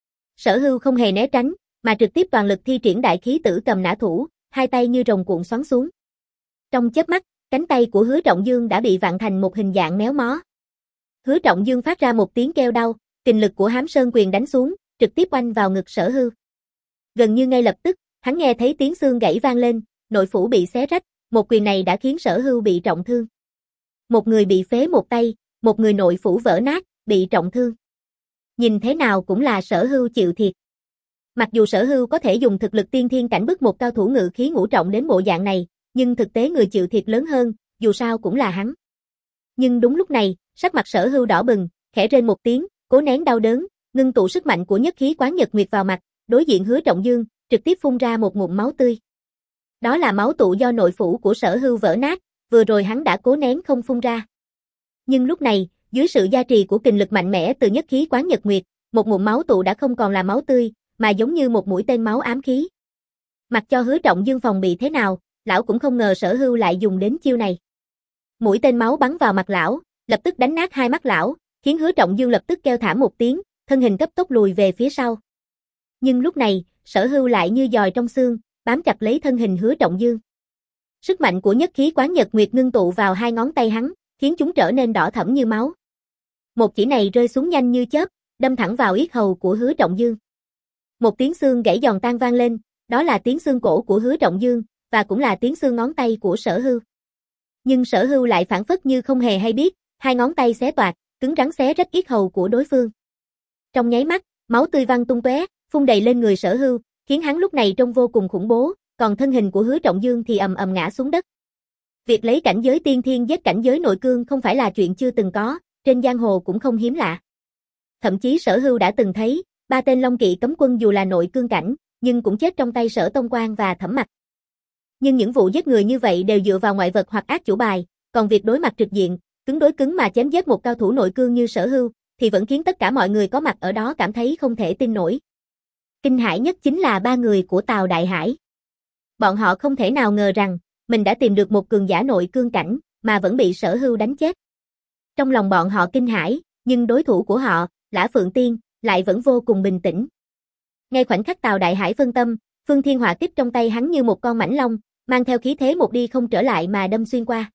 Sở Hưu không hề né tránh, mà trực tiếp toàn lực thi triển đại khí tử cầm nã thủ, hai tay như rồng cuộn xoắn xuống. Trong chớp mắt, cánh tay của Hứa Trọng Dương đã bị vặn thành một hình dạng méo mó. Hứa Trọng Dương phát ra một tiếng kêu đau, kình lực của Hám Sơn quyền đánh xuống, trực tiếp oanh vào ngực Sở Hưu. Gần như ngay lập tức, hắn nghe thấy tiếng xương gãy vang lên, nội phủ bị xé rách, một quyền này đã khiến Sở Hưu bị trọng thương. Một người bị phế một tay, một người nội phủ vỡ nát, bị trọng thương. Nhìn thế nào cũng là Sở Hưu chịu thiệt. Mặc dù Sở Hưu có thể dùng thực lực tiên thiên cảnh bức một cao thủ ngự khí ngũ trọng đến bộ dạng này, nhưng thực tế người chịu thiệt lớn hơn, dù sao cũng là hắn. Nhưng đúng lúc này, sắc mặt Sở Hưu đỏ bừng, khẽ rên một tiếng, cố nén đau đớn, ngưng tụ sức mạnh của nhất khí quán nhật nguyệt vào mặt, đối diện Hứa Trọng Dương, trực tiếp phun ra một ngụm máu tươi. Đó là máu tụ do nội phủ của Sở Hưu vỡ nát, vừa rồi hắn đã cố nén không phun ra. Nhưng lúc này, dưới sự gia trì của kình lực mạnh mẽ từ nhất khí quán nhật nguyệt, một ngụm máu tụ đã không còn là máu tươi, mà giống như một mũi tên máu ám khí. Mặc cho Hứa Trọng Dương phòng bị thế nào, lão cũng không ngờ Sở Hưu lại dùng đến chiêu này. Mũi tên máu bắn vào mặt lão, lập tức đánh nát hai mắt lão, khiến Hứa Trọng Dương lập tức kêu thảm một tiếng, thân hình cấp tốc lùi về phía sau. Nhưng lúc này, Sở Hưu lại như giòi trong xương, bám chặt lấy thân hình Hứa Trọng Dương. Sức mạnh của nhất khí quán nhật nguyệt ngưng tụ vào hai ngón tay hắn, khiến chúng trở nên đỏ thẫm như máu. Một chỉ này rơi xuống nhanh như chớp, đâm thẳng vào yết hầu của Hứa Trọng Dương. Một tiếng xương gãy giòn tan vang lên, đó là tiếng xương cổ của Hứa Trọng Dương, và cũng là tiếng xương ngón tay của Sở Hưu. Nhưng Sở Hưu lại phản phất như không hề hay biết, hai ngón tay xé toạc, cứng rắn xé rách yết hầu của đối phương. Trong nháy mắt, máu tươi văng tung tóe, phun đầy lên người Sở Hưu, khiến hắn lúc này trông vô cùng khủng bố, còn thân hình của Hứa Trọng Dương thì ầm ầm ngã xuống đất. Việc lấy cảnh giới tiên thiên giết cảnh giới nội cương không phải là chuyện chưa từng có, trên giang hồ cũng không hiếm lạ. Thậm chí Sở Hưu đã từng thấy, ba tên Long Kỵ cấm quân dù là nội cương cảnh, nhưng cũng chết trong tay Sở Tông Quan và Thẩm Mặc. Nhưng những vụ giết người như vậy đều dựa vào ngoại vật hoặc ác chủ bài, còn việc đối mặt trực diện, cứng đối cứng mà chém giết một cao thủ nội cương như Sở Hưu, thì vẫn khiến tất cả mọi người có mặt ở đó cảm thấy không thể tin nổi. Kinh hãi nhất chính là ba người của Tào Đại Hải. Bọn họ không thể nào ngờ rằng, mình đã tìm được một cường giả nội cương cảnh, mà vẫn bị Sở Hưu đánh chết. Trong lòng bọn họ kinh hãi, nhưng đối thủ của họ, Lã Phượng Tiên, lại vẫn vô cùng bình tĩnh. Ngay khoảnh khắc Tào Đại Hải phân tâm, Phương Thiên Họa Kích trong tay hắn như một con mãnh long, mang theo khí thế một đi không trở lại mà đâm xuyên qua.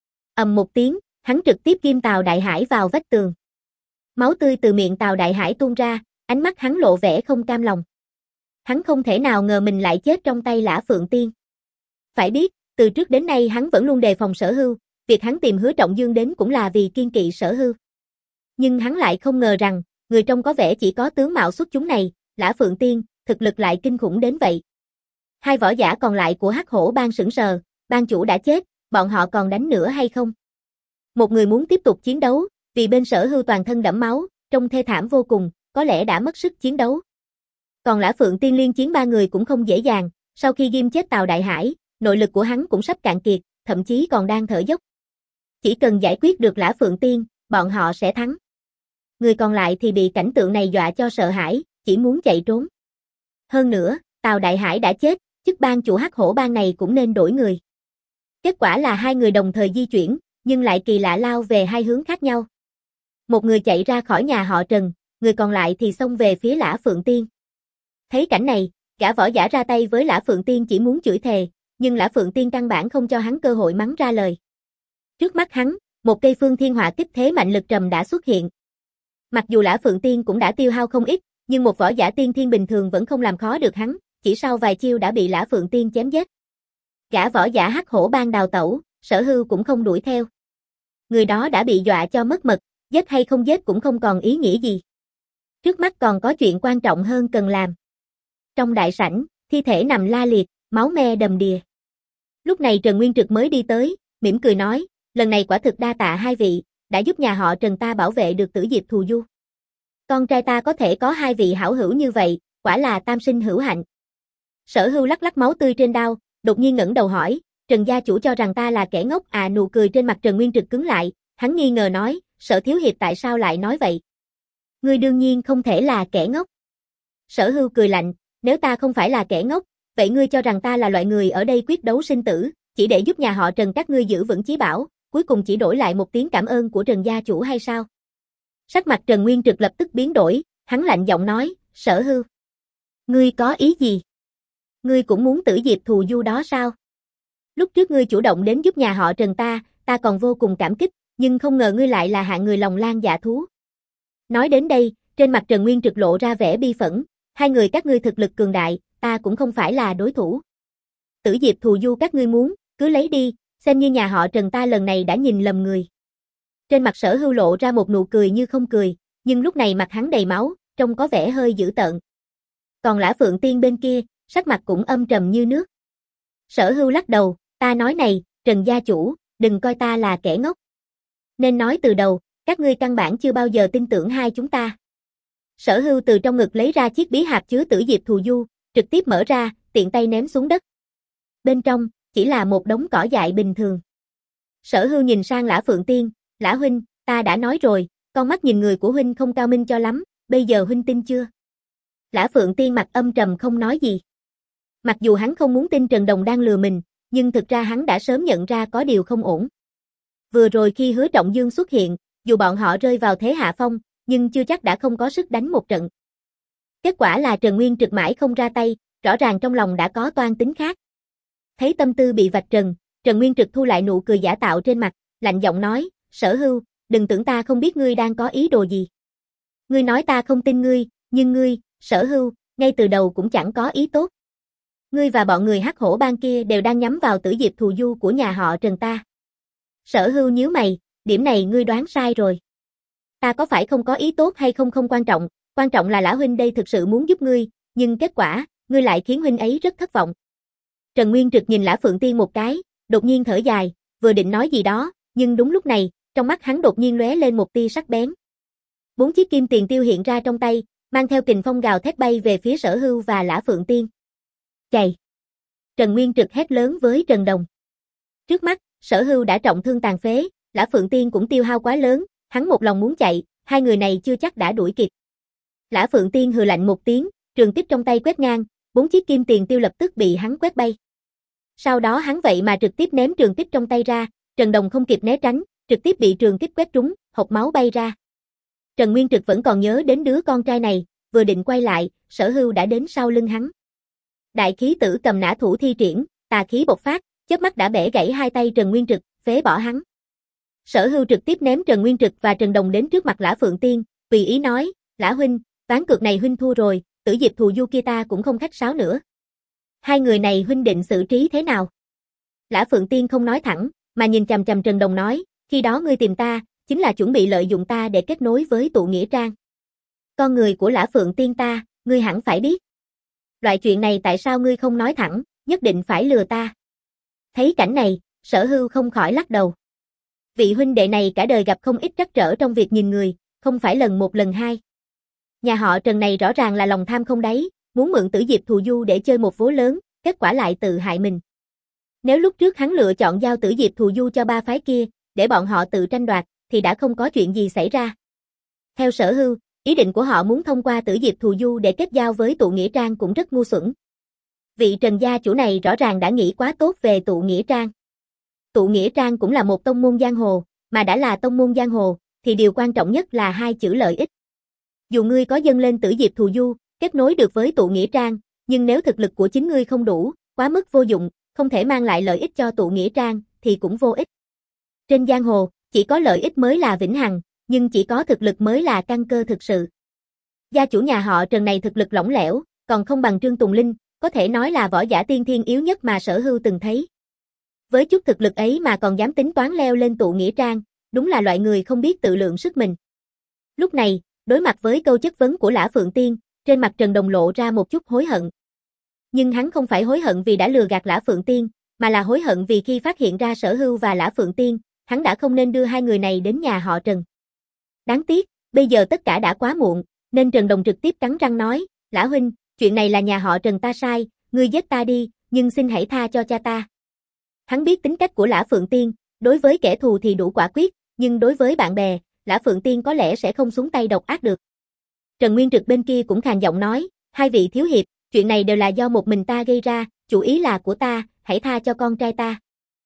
Ầm một tiếng, hắn trực tiếp ghim Tào Đại Hải vào vách tường. Máu tươi từ miệng Tào Đại Hải tuôn ra, ánh mắt hắn lộ vẻ không cam lòng. Hắn không thể nào ngờ mình lại chết trong tay Lã Phượng Tiên. Phải biết, từ trước đến nay hắn vẫn luôn đề phòng Sở Hưu, việc hắn tìm Hứa Trọng Dương đến cũng là vì kiên kỵ Sở Hưu. Nhưng hắn lại không ngờ rằng, người trông có vẻ chỉ có tướng mạo xuất chúng này, Lã Phượng Tiên, thực lực lại kinh khủng đến vậy. Hai võ giả còn lại của Hắc Hổ Bang sững sờ, bang chủ đã chết, bọn họ còn đánh nữa hay không? Một người muốn tiếp tục chiến đấu, vì bên Sở Hưu toàn thân đẫm máu, trông thê thảm vô cùng, có lẽ đã mất sức chiến đấu. Còn Lã Phượng Tiên liên chiến ba người cũng không dễ dàng, sau khi ghim chết Tào Đại Hải, nội lực của hắn cũng sắp cạn kiệt, thậm chí còn đang thở dốc. Chỉ cần giải quyết được Lã Phượng Tiên, bọn họ sẽ thắng. Người còn lại thì bị cảnh tượng này dọa cho sợ hãi, chỉ muốn chạy trốn. Hơn nữa, Tào Đại Hải đã chết, chức bang chủ Hắc Hổ Bang này cũng nên đổi người. Kết quả là hai người đồng thời di chuyển, nhưng lại kỳ lạ lao về hai hướng khác nhau. Một người chạy ra khỏi nhà họ Trần, người còn lại thì xông về phía Lã Phượng Tiên. Thấy cảnh này, gã võ giả ra tay với Lã Phượng Tiên chỉ muốn chửi thề, nhưng Lã Phượng Tiên căn bản không cho hắn cơ hội mắng ra lời. Trước mắt hắn, một cây phương thiên hỏa kích thế mạnh lực trầm đã xuất hiện. Mặc dù Lã Phượng Tiên cũng đã tiêu hao không ít, nhưng một võ giả tiên thiên bình thường vẫn không làm khó được hắn, chỉ sau vài chiêu đã bị Lã Phượng Tiên chém giết. Gã võ giả Hắc Hổ Bang đào tẩu, Sở Hưu cũng không đuổi theo. Người đó đã bị dọa cho mất mật, giết hay không giết cũng không còn ý nghĩa gì. Trước mắt còn có chuyện quan trọng hơn cần làm. Trong đại sảnh, thi thể nằm la liệt, máu me đầm đìa. Lúc này Trần Nguyên Trực mới đi tới, mỉm cười nói, lần này quả thực đa tạ hai vị, đã giúp nhà họ Trần ta bảo vệ được Tử Diệp Thù Du. Con trai ta có thể có hai vị hảo hữu như vậy, quả là tam sinh hữu hạnh. Sở Hưu lắc lắc máu tươi trên đao, đột nhiên ngẩng đầu hỏi, Trần gia chủ cho rằng ta là kẻ ngốc à? Nụ cười trên mặt Trần Nguyên Trực cứng lại, hắn nghi ngờ nói, Sở thiếu hiệp tại sao lại nói vậy? Ngươi đương nhiên không thể là kẻ ngốc. Sở Hưu cười lạnh, nếu ta không phải là kẻ ngốc, vậy ngươi cho rằng ta là loại người ở đây quyết đấu sinh tử, chỉ để giúp nhà họ Trần các ngươi giữ vững chí bảo, cuối cùng chỉ đổi lại một tiếng cảm ơn của Trần gia chủ hay sao? Sắc mặt Trần Nguyên Trực lập tức biến đổi, hắn lạnh giọng nói, Sở Hưu, ngươi có ý gì? Ngươi cũng muốn Tử Diệp Thù Du đó sao? Lúc trước ngươi chủ động đến giúp nhà họ Trần ta, ta còn vô cùng cảm kích, nhưng không ngờ ngươi lại là hạng người lòng lang dạ thú. Nói đến đây, trên mặt Trần Nguyên Trực lộ ra vẻ bi phẫn, hai người các ngươi thực lực cường đại, ta cũng không phải là đối thủ. Tử Diệp Thù Du các ngươi muốn, cứ lấy đi, xem như nhà họ Trần ta lần này đã nhìn lầm người. Trên mặt Sở Hưu lộ ra một nụ cười như không cười, nhưng lúc này mặt hắn đầy máu, trông có vẻ hơi dữ tợn. Còn Lã Phượng Tiên bên kia, sắc mặt cũng âm trầm như nước. Sở Hưu lắc đầu, ta nói này, Trần gia chủ, đừng coi ta là kẻ ngốc. Nên nói từ đầu, các ngươi căn bản chưa bao giờ tin tưởng hai chúng ta. Sở Hưu từ trong ngực lấy ra chiếc bí hạt chứa Tử Diệp Thù Du, trực tiếp mở ra, tiện tay ném xuống đất. Bên trong, chỉ là một đống cỏ dại bình thường. Sở Hưu nhìn sang Lã Phượng Tiên, Lã huynh, ta đã nói rồi, con mắt nhìn người của huynh không cao minh cho lắm, bây giờ huynh tin chưa? Lã Phượng Tiên mặt âm trầm không nói gì. Mặc dù hắn không muốn tin Trần Đồng đang lừa mình, nhưng thực ra hắn đã sớm nhận ra có điều không ổn. Vừa rồi khi Hứa Trọng Dương xuất hiện, dù bọn họ rơi vào thế hạ phong, nhưng chưa chắc đã không có sức đánh một trận. Kết quả là Trần Nguyên Trực mãi không ra tay, rõ ràng trong lòng đã có toan tính khác. Thấy tâm tư bị vạch trần, Trần Nguyên Trực thu lại nụ cười giả tạo trên mặt, lạnh giọng nói, Sở Hưu, đừng tưởng ta không biết ngươi đang có ý đồ gì. Ngươi nói ta không tin ngươi, nhưng ngươi, Sở Hưu, ngay từ đầu cũng chẳng có ý tốt. Ngươi và bọn người Hắc Hổ Bang kia đều đang nhắm vào Tử Diệp Thù Du của nhà họ Trần ta. Sở Hưu nhíu mày, điểm này ngươi đoán sai rồi. Ta có phải không có ý tốt hay không không quan trọng, quan trọng là Lã huynh đây thực sự muốn giúp ngươi, nhưng kết quả, ngươi lại khiến huynh ấy rất thất vọng. Trần Nguyên Trực nhìn Lã Phượng Tiên một cái, đột nhiên thở dài, vừa định nói gì đó, nhưng đúng lúc này, trong mắt hắn đột nhiên lóe lên một tia sắc bén. Bốn chiếc kim tiền tiêu hiện ra trong tay, mang theo kình phong gào thét bay về phía Sở Hưu và Lã Phượng Tiên. Chạy! Trần Nguyên Trực hét lớn với Trần Đồng. Trước mắt, Sở Hưu đã trọng thương tàn phế, Lã Phượng Tiên cũng tiêu hao quá lớn, hắn một lòng muốn chạy, hai người này chưa chắc đã đuổi kịp. Lã Phượng Tiên hừ lạnh một tiếng, trường kích trong tay quét ngang, bốn chiếc kim tiền tiêu lập tức bị hắn quét bay. Sau đó hắn vậy mà trực tiếp ném trường kích trong tay ra, Trần Đồng không kịp né tránh, trực tiếp bị trường kích quét trúng, hộc máu bay ra. Trần Nguyên Trực vẫn còn nhớ đến đứa con trai này, vừa định quay lại, Sở Hưu đã đến sau lưng hắn. Đại khí tử cầm nã thủ thi triển, tà khí bộc phát, chớp mắt đã bẻ gãy hai tay Trần Nguyên Trực, phế bỏ hắn. Sở Hưu trực tiếp ném Trần Nguyên Trực và Trần Đồng đến trước mặt Lã Phượng Tiên, tùy ý nói, Lã huynh, ván cược này huynh thua rồi, Tử Diệp Thù Du kia ta cũng không khách sáo nữa. Hai người này huynh định xử trí thế nào? Lã Phượng Tiên không nói thẳng, mà nhìn chằm chằm Trần Đồng nói, khi đó ngươi tìm ta, chính là chuẩn bị lợi dụng ta để kết nối với tụ nghĩa trang. Con người của Lã Phượng Tiên ta, ngươi hẳn phải biết. Loại chuyện này tại sao ngươi không nói thẳng, nhất định phải lừa ta? Thấy cảnh này, Sở Hưu không khỏi lắc đầu. Vị huynh đệ này cả đời gặp không ít trắc trở trong việc nhìn người, không phải lần một lần hai. Nhà họ Trần này rõ ràng là lòng tham không đáy, muốn mượn Tử Diệp Thù Du để chơi một vố lớn, kết quả lại tự hại mình. Nếu lúc trước hắn lựa chọn giao Tử Diệp Thù Du cho ba phái kia, để bọn họ tự tranh đoạt, thì đã không có chuyện gì xảy ra. Theo Sở Hưu, ý định của họ muốn thông qua Tử Diệp Thù Du để kết giao với tụ nghĩa trang cũng rất ngu xuẩn. Vị Trần gia chủ này rõ ràng đã nghĩ quá tốt về tụ nghĩa trang. Tụ nghĩa trang cũng là một tông môn giang hồ, mà đã là tông môn giang hồ, thì điều quan trọng nhất là hai chữ lợi ích. Dù ngươi có dâng lên Tử Diệp Thù Du, kết nối được với tụ nghĩa trang, nhưng nếu thực lực của chính ngươi không đủ, quá mức vô dụng, không thể mang lại lợi ích cho tụ nghĩa trang, thì cũng vô ích. Trên giang hồ, chỉ có lợi ích mới là vĩnh hằng, nhưng chỉ có thực lực mới là căn cơ thực sự. Gia chủ nhà họ Trần này thực lực lỏng lẻo, còn không bằng Trương Tùng Linh, có thể nói là võ giả tiên thiên yếu nhất mà Sở Hưu từng thấy. Với chút thực lực ấy mà còn dám tính toán leo lên tụ nghĩa trang, đúng là loại người không biết tự lượng sức mình. Lúc này, đối mặt với câu chất vấn của Lã Phượng Tiên, trên mặt Trần Đồng lộ ra một chút hối hận. Nhưng hắn không phải hối hận vì đã lừa gạt Lã Phượng Tiên, mà là hối hận vì khi phát hiện ra Sở Hưu và Lã Phượng Tiên, hắn đã không nên đưa hai người này đến nhà họ Trần. Đáng tiếc, bây giờ tất cả đã quá muộn, nên Trần Đồng trực tiếp cắn răng nói, Lã huynh, chuyện này là nhà họ Trần ta sai, ngươi giết ta đi, nhưng xin hãy tha cho cha ta. Hắn biết tính cách của Lã Phượng Tiên, đối với kẻ thù thì đủ quả quyết, nhưng đối với bạn bè, Lã Phượng Tiên có lẽ sẽ không xuống tay độc ác được. Trần Nguyên Trực bên kia cũng khàn giọng nói, hai vị thiếu hiệp, chuyện này đều là do một mình ta gây ra, chủ ý là của ta, hãy tha cho con trai ta.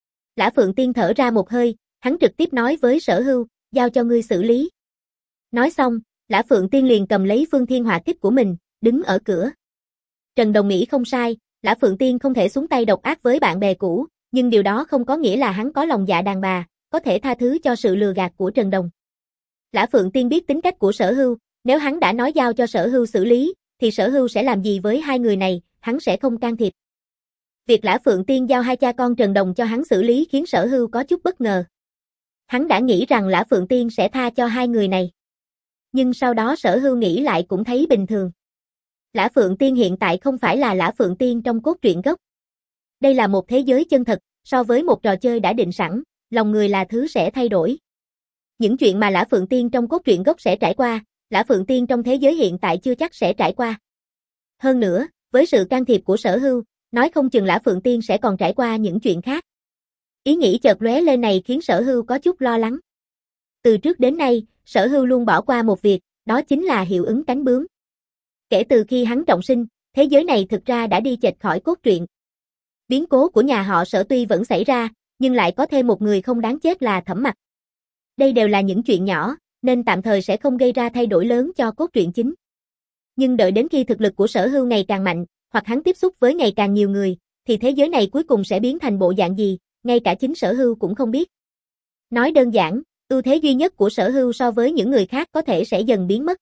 Lã Phượng Tiên thở ra một hơi, hắn trực tiếp nói với Sở Hưu, giao cho ngươi xử lý. Nói xong, Lã Phượng Tiên liền cầm lấy Phương Thiên Hỏa Kích của mình, đứng ở cửa. Trần Đồng nghĩ không sai, Lã Phượng Tiên không thể xuống tay độc ác với bạn bè cũ, nhưng điều đó không có nghĩa là hắn có lòng dạ đàn bà, có thể tha thứ cho sự lừa gạt của Trần Đồng. Lã Phượng Tiên biết tính cách của Sở Hưu, nếu hắn đã nói giao cho Sở Hưu xử lý, thì Sở Hưu sẽ làm gì với hai người này, hắn sẽ không can thiệp. Việc Lã Phượng Tiên giao hai cha con Trần Đồng cho hắn xử lý khiến Sở Hưu có chút bất ngờ. Hắn đã nghĩ rằng Lã Phượng Tiên sẽ tha cho hai người này. Nhưng sau đó Sở Hưu nghĩ lại cũng thấy bình thường. Lã Phượng Tiên hiện tại không phải là Lã Phượng Tiên trong cốt truyện gốc. Đây là một thế giới chân thật, so với một trò chơi đã định sẵn, lòng người là thứ sẽ thay đổi. Những chuyện mà Lã Phượng Tiên trong cốt truyện gốc sẽ trải qua, Lã Phượng Tiên trong thế giới hiện tại chưa chắc sẽ trải qua. Hơn nữa, với sự can thiệp của Sở Hưu, nói không chừng Lã Phượng Tiên sẽ còn trải qua những chuyện khác. Ý nghĩ chợt lóe lên này khiến Sở Hưu có chút lo lắng. Từ trước đến nay, Sở Hưu luôn bỏ qua một việc, đó chính là hiệu ứng cánh bướm. Kể từ khi hắn trọng sinh, thế giới này thực ra đã đi chệch khỏi cốt truyện. Biến cố của nhà họ Sở tuy vẫn xảy ra, nhưng lại có thêm một người không đáng chết là Thẩm Mặc. Đây đều là những chuyện nhỏ, nên tạm thời sẽ không gây ra thay đổi lớn cho cốt truyện chính. Nhưng đợi đến khi thực lực của Sở Hưu ngày càng mạnh, hoặc hắn tiếp xúc với ngày càng nhiều người, thì thế giới này cuối cùng sẽ biến thành bộ dạng gì, ngay cả chính Sở Hưu cũng không biết. Nói đơn giản, ưu thế duy nhất của Sở Hưu so với những người khác có thể sẽ dần biến mất.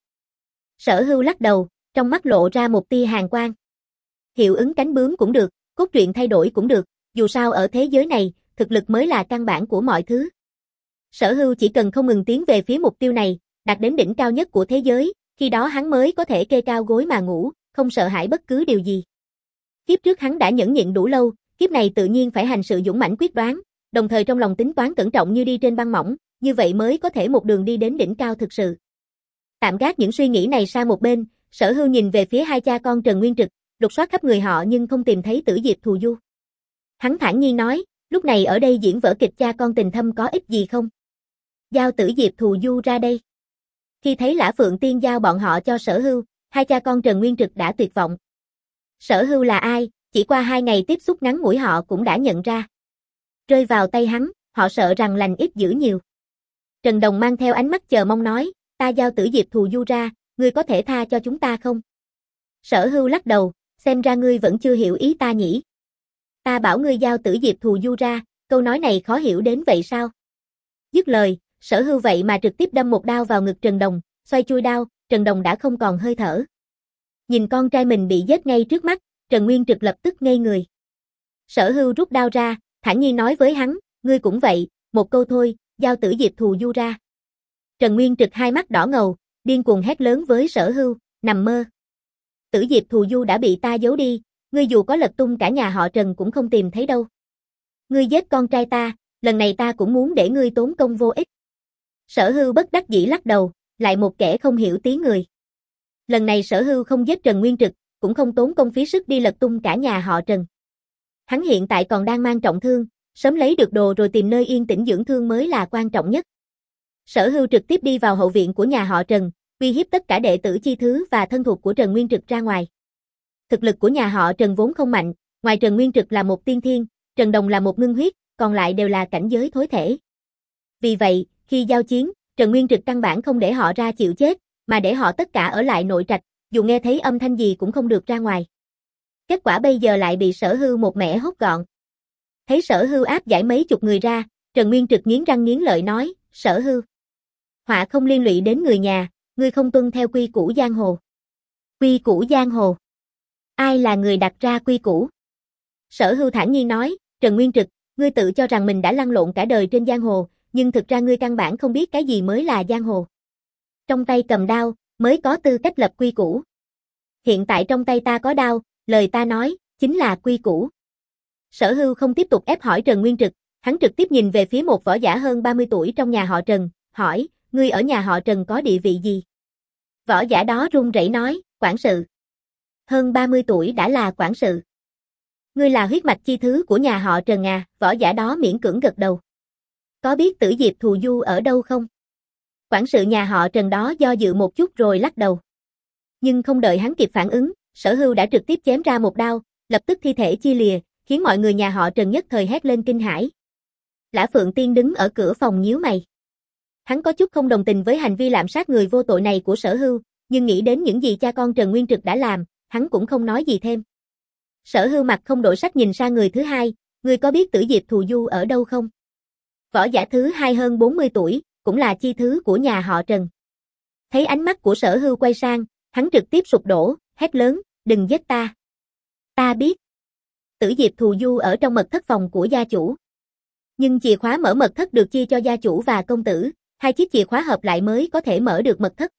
Sở Hưu lắc đầu, trong mắt lộ ra một tia hàn quang. Hiệu ứng cánh bướm cũng được, cốt truyện thay đổi cũng được, dù sao ở thế giới này, thực lực mới là căn bản của mọi thứ. Sở Hưu chỉ cần không ngừng tiến về phía mục tiêu này, đạt đến đỉnh cao nhất của thế giới, khi đó hắn mới có thể kê cao gối mà ngủ, không sợ hãi bất cứ điều gì. Kiếp trước hắn đã nhẫn nhịn đủ lâu, kiếp này tự nhiên phải hành sự dũng mãnh quyết đoán, đồng thời trong lòng tính toán cẩn trọng như đi trên băng mỏng, như vậy mới có thể một đường đi đến đỉnh cao thực sự. Tạm gác những suy nghĩ này sang một bên, Sở Hưu nhìn về phía hai cha con Trần Nguyên Trực, lục soát khắp người họ nhưng không tìm thấy Tử Diệp Thù Du. Hắn thản nhiên nói, lúc này ở đây diễn vở kịch cha con tình thâm có ích gì không? Giao Tử Diệp Thù Du ra đây. Khi thấy Lã Phượng Tiên giao bọn họ cho Sở Hưu, hai cha con Trần Nguyên Trực đã tuyệt vọng. Sở Hưu là ai, chỉ qua hai ngày tiếp xúc ngắn ngủi họ cũng đã nhận ra. Rơi vào tay hắn, họ sợ rằng lành ít dữ nhiều. Trần Đồng mang theo ánh mắt chờ mong nói, ta giao Tử Diệp Thù Du ra, ngươi có thể tha cho chúng ta không? Sở Hưu lắc đầu, xem ra ngươi vẫn chưa hiểu ý ta nhỉ. Ta bảo ngươi giao Tử Diệp Thù Du ra, câu nói này khó hiểu đến vậy sao? Dứt lời, Sở Hưu vậy mà trực tiếp đâm một đao vào ngực Trần Đồng, xoay chui đao, Trần Đồng đã không còn hơi thở. Nhìn con trai mình bị giết ngay trước mắt, Trần Nguyên Trực lập tức ngây người. Sở Hưu rút đao ra, thản nhiên nói với hắn, ngươi cũng vậy, một câu thôi, giao Tử Diệp Thù Du ra. Trần Nguyên Trực hai mắt đỏ ngầu, điên cuồng hét lớn với Sở Hưu, nằm mơ. Tử Diệp Thù Du đã bị ta giấu đi, ngươi dù có lật tung cả nhà họ Trần cũng không tìm thấy đâu. Ngươi giết con trai ta, lần này ta cũng muốn để ngươi tốn công vô ích. Sở Hưu bất đắc dĩ lắc đầu, lại một kẻ không hiểu tiếng người. Lần này Sở Hưu không giết Trần Nguyên Trực, cũng không tốn công phí sức đi lật tung cả nhà họ Trần. Hắn hiện tại còn đang mang trọng thương, sớm lấy được đồ rồi tìm nơi yên tĩnh dưỡng thương mới là quan trọng nhất. Sở Hưu trực tiếp đi vào hậu viện của nhà họ Trần, uy hiếp tất cả đệ tử chi thứ và thân thuộc của Trần Nguyên Trực ra ngoài. Thực lực của nhà họ Trần vốn không mạnh, ngoài Trần Nguyên Trực là một tiên thiên, Trần Đồng là một ngưng huyết, còn lại đều là cảnh giới thối thể. Vì vậy, khi giao chiến, Trần Nguyên Trực căn bản không để họ ra chịu chết, mà để họ tất cả ở lại nội trạch, dù nghe thấy âm thanh gì cũng không được ra ngoài. Kết quả bây giờ lại bị Sở Hưu một mẻ hốt gọn. Thấy Sở Hưu áp giải mấy chục người ra, Trần Nguyên Trực nghiến răng nghiến lợi nói, Sở Hưu. Họa không liên lụy đến người nhà, ngươi không tuân theo quy củ giang hồ. Quy củ giang hồ. Ai là người đặt ra quy củ? Sở Hưu thản nhiên nói, Trần Nguyên Trực, ngươi tự cho rằng mình đã lăn lộn cả đời trên giang hồ, nhưng thực ra ngươi căn bản không biết cái gì mới là giang hồ. Trong tay cầm đao, mới có tư cách lập quy củ. Hiện tại trong tay ta có đao, lời ta nói, chính là quy củ. Sở Hưu không tiếp tục ép hỏi Trần Nguyên Trực, hắn trực tiếp nhìn về phía một võ giả hơn ba mươi tuổi trong nhà họ Trần, hỏi, ngươi ở nhà họ Trần có địa vị gì? Võ giả đó run rẩy nói, quản sự. Hơn ba mươi tuổi đã là quản sự. Ngươi là huyết mạch chi thứ của nhà họ Trần à, võ giả đó miễn cưỡng gật đầu. Có biết Tử Diệp Thù Du ở đâu không? Quản sự nhà họ Trần đó do dự một chút rồi lắc đầu. Nhưng không đợi hắn kịp phản ứng, Sở Hưu đã trực tiếp chém ra một đao, lập tức thi thể chia lìa, khiến mọi người nhà họ Trần nhất thời hét lên kinh hãi. Lã Phượng Tiên đứng ở cửa phòng nhíu mày. Hắn có chút không đồng tình với hành vi lạm sát người vô tội này của Sở Hưu, nhưng nghĩ đến những gì cha con Trần Nguyên Trực đã làm, hắn cũng không nói gì thêm. Sở Hưu mặt không đổi sắc nhìn sang người thứ hai, ngươi có biết Tử Diệp Thù Du ở đâu không? Võ giả thứ hai hơn bốn mươi tuổi, cũng là chi thứ của nhà họ Trần. Thấy ánh mắt của Sở Hưu quay sang, hắn trực tiếp sụp đổ, hét lớn, đừng giết ta. Ta biết. Tử Diệp Thù Du ở trong mật thất phòng của gia chủ. Nhưng chìa khóa mở mật thất được chia cho gia chủ và công tử, hai chiếc chìa khóa hợp lại mới có thể mở được mật thất.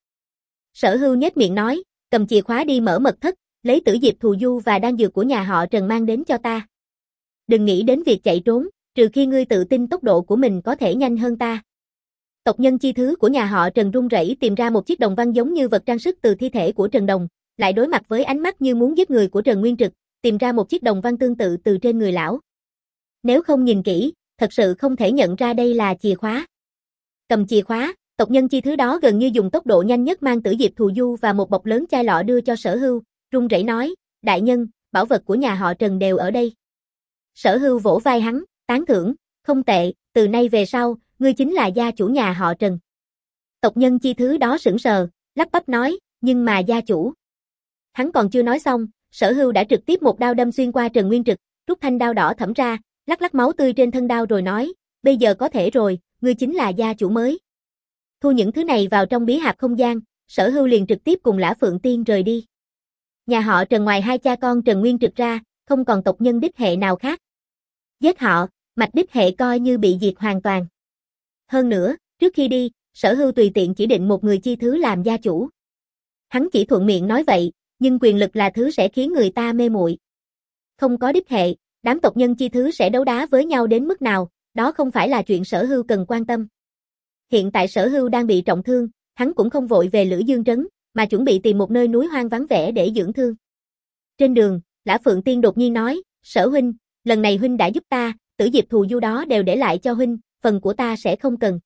Sở Hưu nhếch miệng nói, cầm chìa khóa đi mở mật thất, lấy Tử Diệp Thù Du và đan dược của nhà họ Trần mang đến cho ta. Đừng nghĩ đến việc chạy trốn, trừ khi ngươi tự tin tốc độ của mình có thể nhanh hơn ta. Tộc nhân chi thứ của nhà họ Trần run rẩy tìm ra một chiếc đồng văn giống như vật trang sức từ thi thể của Trần Đồng, lại đối mặt với ánh mắt như muốn giết người của Trần Nguyên Trực, tìm ra một chiếc đồng văn tương tự từ trên người lão. Nếu không nhìn kỹ, thật sự không thể nhận ra đây là chìa khóa. Cầm chìa khóa, tộc nhân chi thứ đó gần như dùng tốc độ nhanh nhất mang Tử Diệp Thù Du và một bọc lớn chai lọ đưa cho Sở Hưu, run rẩy nói, đại nhân, bảo vật của nhà họ Trần đều ở đây. Sở Hưu vỗ vai hắn, tán thưởng, không tệ, từ nay về sau, ngươi chính là gia chủ nhà họ Trần. Tộc nhân chi thứ đó sững sờ, lắp bắp nói, nhưng mà gia chủ. Hắn còn chưa nói xong, Sở Hưu đã trực tiếp một đao đâm xuyên qua Trần Nguyên Trực, rút thanh đao đỏ thẫm ra, lắc lắc máu tươi trên thân đao rồi nói, bây giờ có thể rồi, ngươi chính là gia chủ mới. Thu những thứ này vào trong bí hạp không gian, Sở Hưu liền trực tiếp cùng Lã Phượng Tiên rời đi. Nhà họ Trần ngoài hai cha con Trần Nguyên Trực ra, không còn tộc nhân đích hệ nào khác. Giết họ, mạch đích hệ coi như bị diệt hoàn toàn. Hơn nữa, trước khi đi, Sở Hưu tùy tiện chỉ định một người chi thứ làm gia chủ. Hắn chỉ thuận miệng nói vậy, nhưng quyền lực là thứ sẽ khiến người ta mê muội. Không có đích hệ, đám tộc nhân chi thứ sẽ đấu đá với nhau đến mức nào, đó không phải là chuyện Sở Hưu cần quan tâm. Hiện tại Sở Hưu đang bị trọng thương, hắn cũng không vội về Lữ Dương Trấn, mà chuẩn bị tìm một nơi núi hoang vắng vẻ để dưỡng thương. Trên đường, Lã Phượng Tiên đột nhiên nói, Sở huynh, lần này huynh đã giúp ta, Tử Diệp Thù Du đó đều để lại cho huynh, phần của ta sẽ không cần.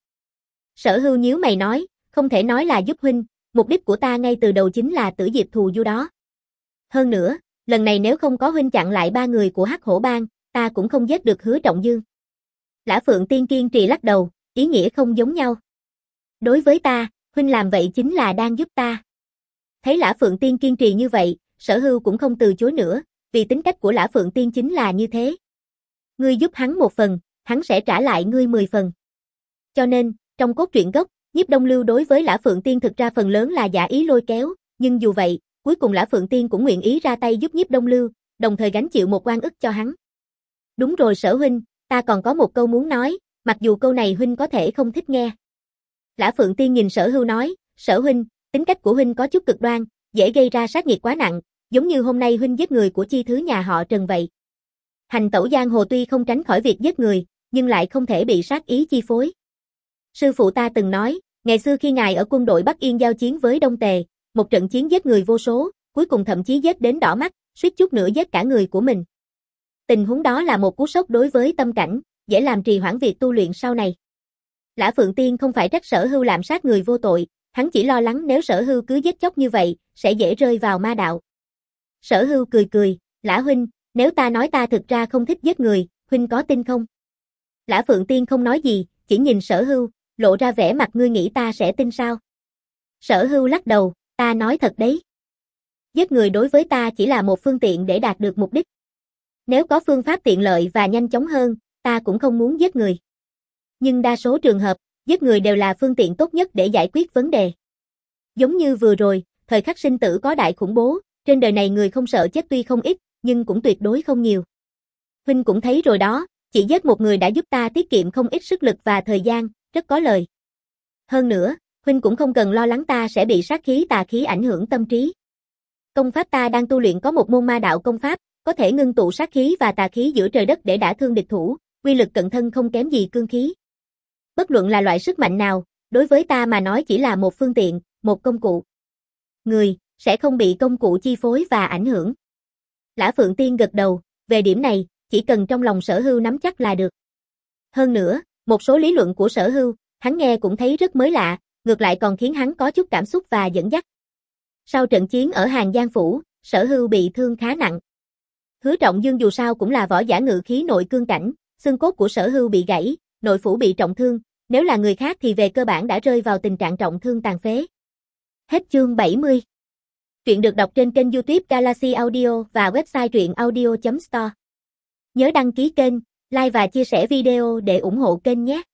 Sở Hưu nhíu mày nói, không thể nói là giúp huynh, mục đích của ta ngay từ đầu chính là Tử Diệp Thù Du đó. Hơn nữa, lần này nếu không có huynh chặn lại ba người của Hắc Hổ Bang, ta cũng không giết được Hứa Trọng Dương. Lã Phượng Tiên kiên trì lắc đầu, ý nghĩa không giống nhau. Đối với ta, huynh làm vậy chính là đang giúp ta. Thấy Lã Phượng Tiên kiên trì như vậy, Sở Hưu cũng không từ chối nữa, vì tính cách của Lã Phượng Tiên chính là như thế. Ngươi giúp hắn một phần, hắn sẽ trả lại ngươi mười phần. Cho nên, trong cốt truyện gốc, Nhiếp Đông Lưu đối với Lã Phượng Tiên thực ra phần lớn là giả ý lôi kéo, nhưng dù vậy, cuối cùng Lã Phượng Tiên cũng nguyện ý ra tay giúp Nhiếp Đông Lưu, đồng thời gánh chịu một oan ức cho hắn. Đúng rồi Sở huynh, ta còn có một câu muốn nói, mặc dù câu này huynh có thể không thích nghe. Lã Phượng Tiên nhìn Sở Hưu nói, Sở huynh, tính cách của huynh có chút cực đoan, dễ gây ra sát nghiệt quá nặng, giống như hôm nay huynh giết người của chi thứ nhà họ Trần vậy. Hành tẩu giang hồ tuy không tránh khỏi việc giết người, nhưng lại không thể bị sát ý chi phối. Sư phụ ta từng nói, ngày xưa khi ngài ở quân đội Bắc Yên giao chiến với Đông Tề, một trận chiến giết người vô số, cuối cùng thậm chí giết đến đỏ mắt, suýt chút nữa giết cả người của mình. Tình huống đó là một cú sốc đối với tâm cảnh, dễ làm trì hoãn việc tu luyện sau này. Lã Phượng Tiên không phải trách Sở Hưu lạm sát người vô tội, hắn chỉ lo lắng nếu Sở Hưu cứ giết chóc như vậy, sẽ dễ rơi vào ma đạo. Sở Hưu cười cười, Lã huynh, nếu ta nói ta thực ra không thích giết người, huynh có tin không? Lã Phượng Tiên không nói gì, chỉ nhìn Sở Hưu, lộ ra vẻ mặt ngươi nghĩ ta sẽ tin sao? Sở Hưu lắc đầu, ta nói thật đấy. Giết người đối với ta chỉ là một phương tiện để đạt được mục đích. Nếu có phương pháp tiện lợi và nhanh chóng hơn, ta cũng không muốn giết người. Nhưng đa số trường hợp, giết người đều là phương tiện tốt nhất để giải quyết vấn đề. Giống như vừa rồi, thời khắc sinh tử có đại khủng bố, trên đời này người không sợ chết tuy không ít, nhưng cũng tuyệt đối không nhiều. Huynh cũng thấy rồi đó, chỉ giết một người đã giúp ta tiết kiệm không ít sức lực và thời gian, rất có lời. Hơn nữa, Huynh cũng không cần lo lắng ta sẽ bị sát khí tà khí ảnh hưởng tâm trí. Công pháp ta đang tu luyện có một môn ma đạo công pháp, có thể ngưng tụ sát khí và tà khí giữa trời đất để đả thương địch thủ, uy lực cận thân không kém gì cương khí. Bất luận là loại sức mạnh nào, đối với ta mà nói chỉ là một phương tiện, một công cụ. Người, sẽ không bị công cụ chi phối và ảnh hưởng. Lã Phượng Tiên gật đầu, về điểm này, chỉ cần trong lòng Sở Hưu nắm chắc là được. Hơn nữa, một số lý luận của Sở Hưu, hắn nghe cũng thấy rất mới lạ, ngược lại còn khiến hắn có chút cảm xúc và dẫn dắt. Sau trận chiến ở Hàng Giang Phủ, Sở Hưu bị thương khá nặng. Hứa Trọng Dương dù sao cũng là võ giả ngự khí nội cương cảnh, xương cốt của Sở Hưu bị gãy, nội phủ bị trọng thương, nếu là người khác thì về cơ bản đã rơi vào tình trạng trọng thương tàn phế. Hết chương bảy mươi. Truyện được đọc trên kênh YouTube Galaxy Audio và website truyện audio chấm store. Nhớ đăng ký kênh, like và chia sẻ video để ủng hộ kênh nhé.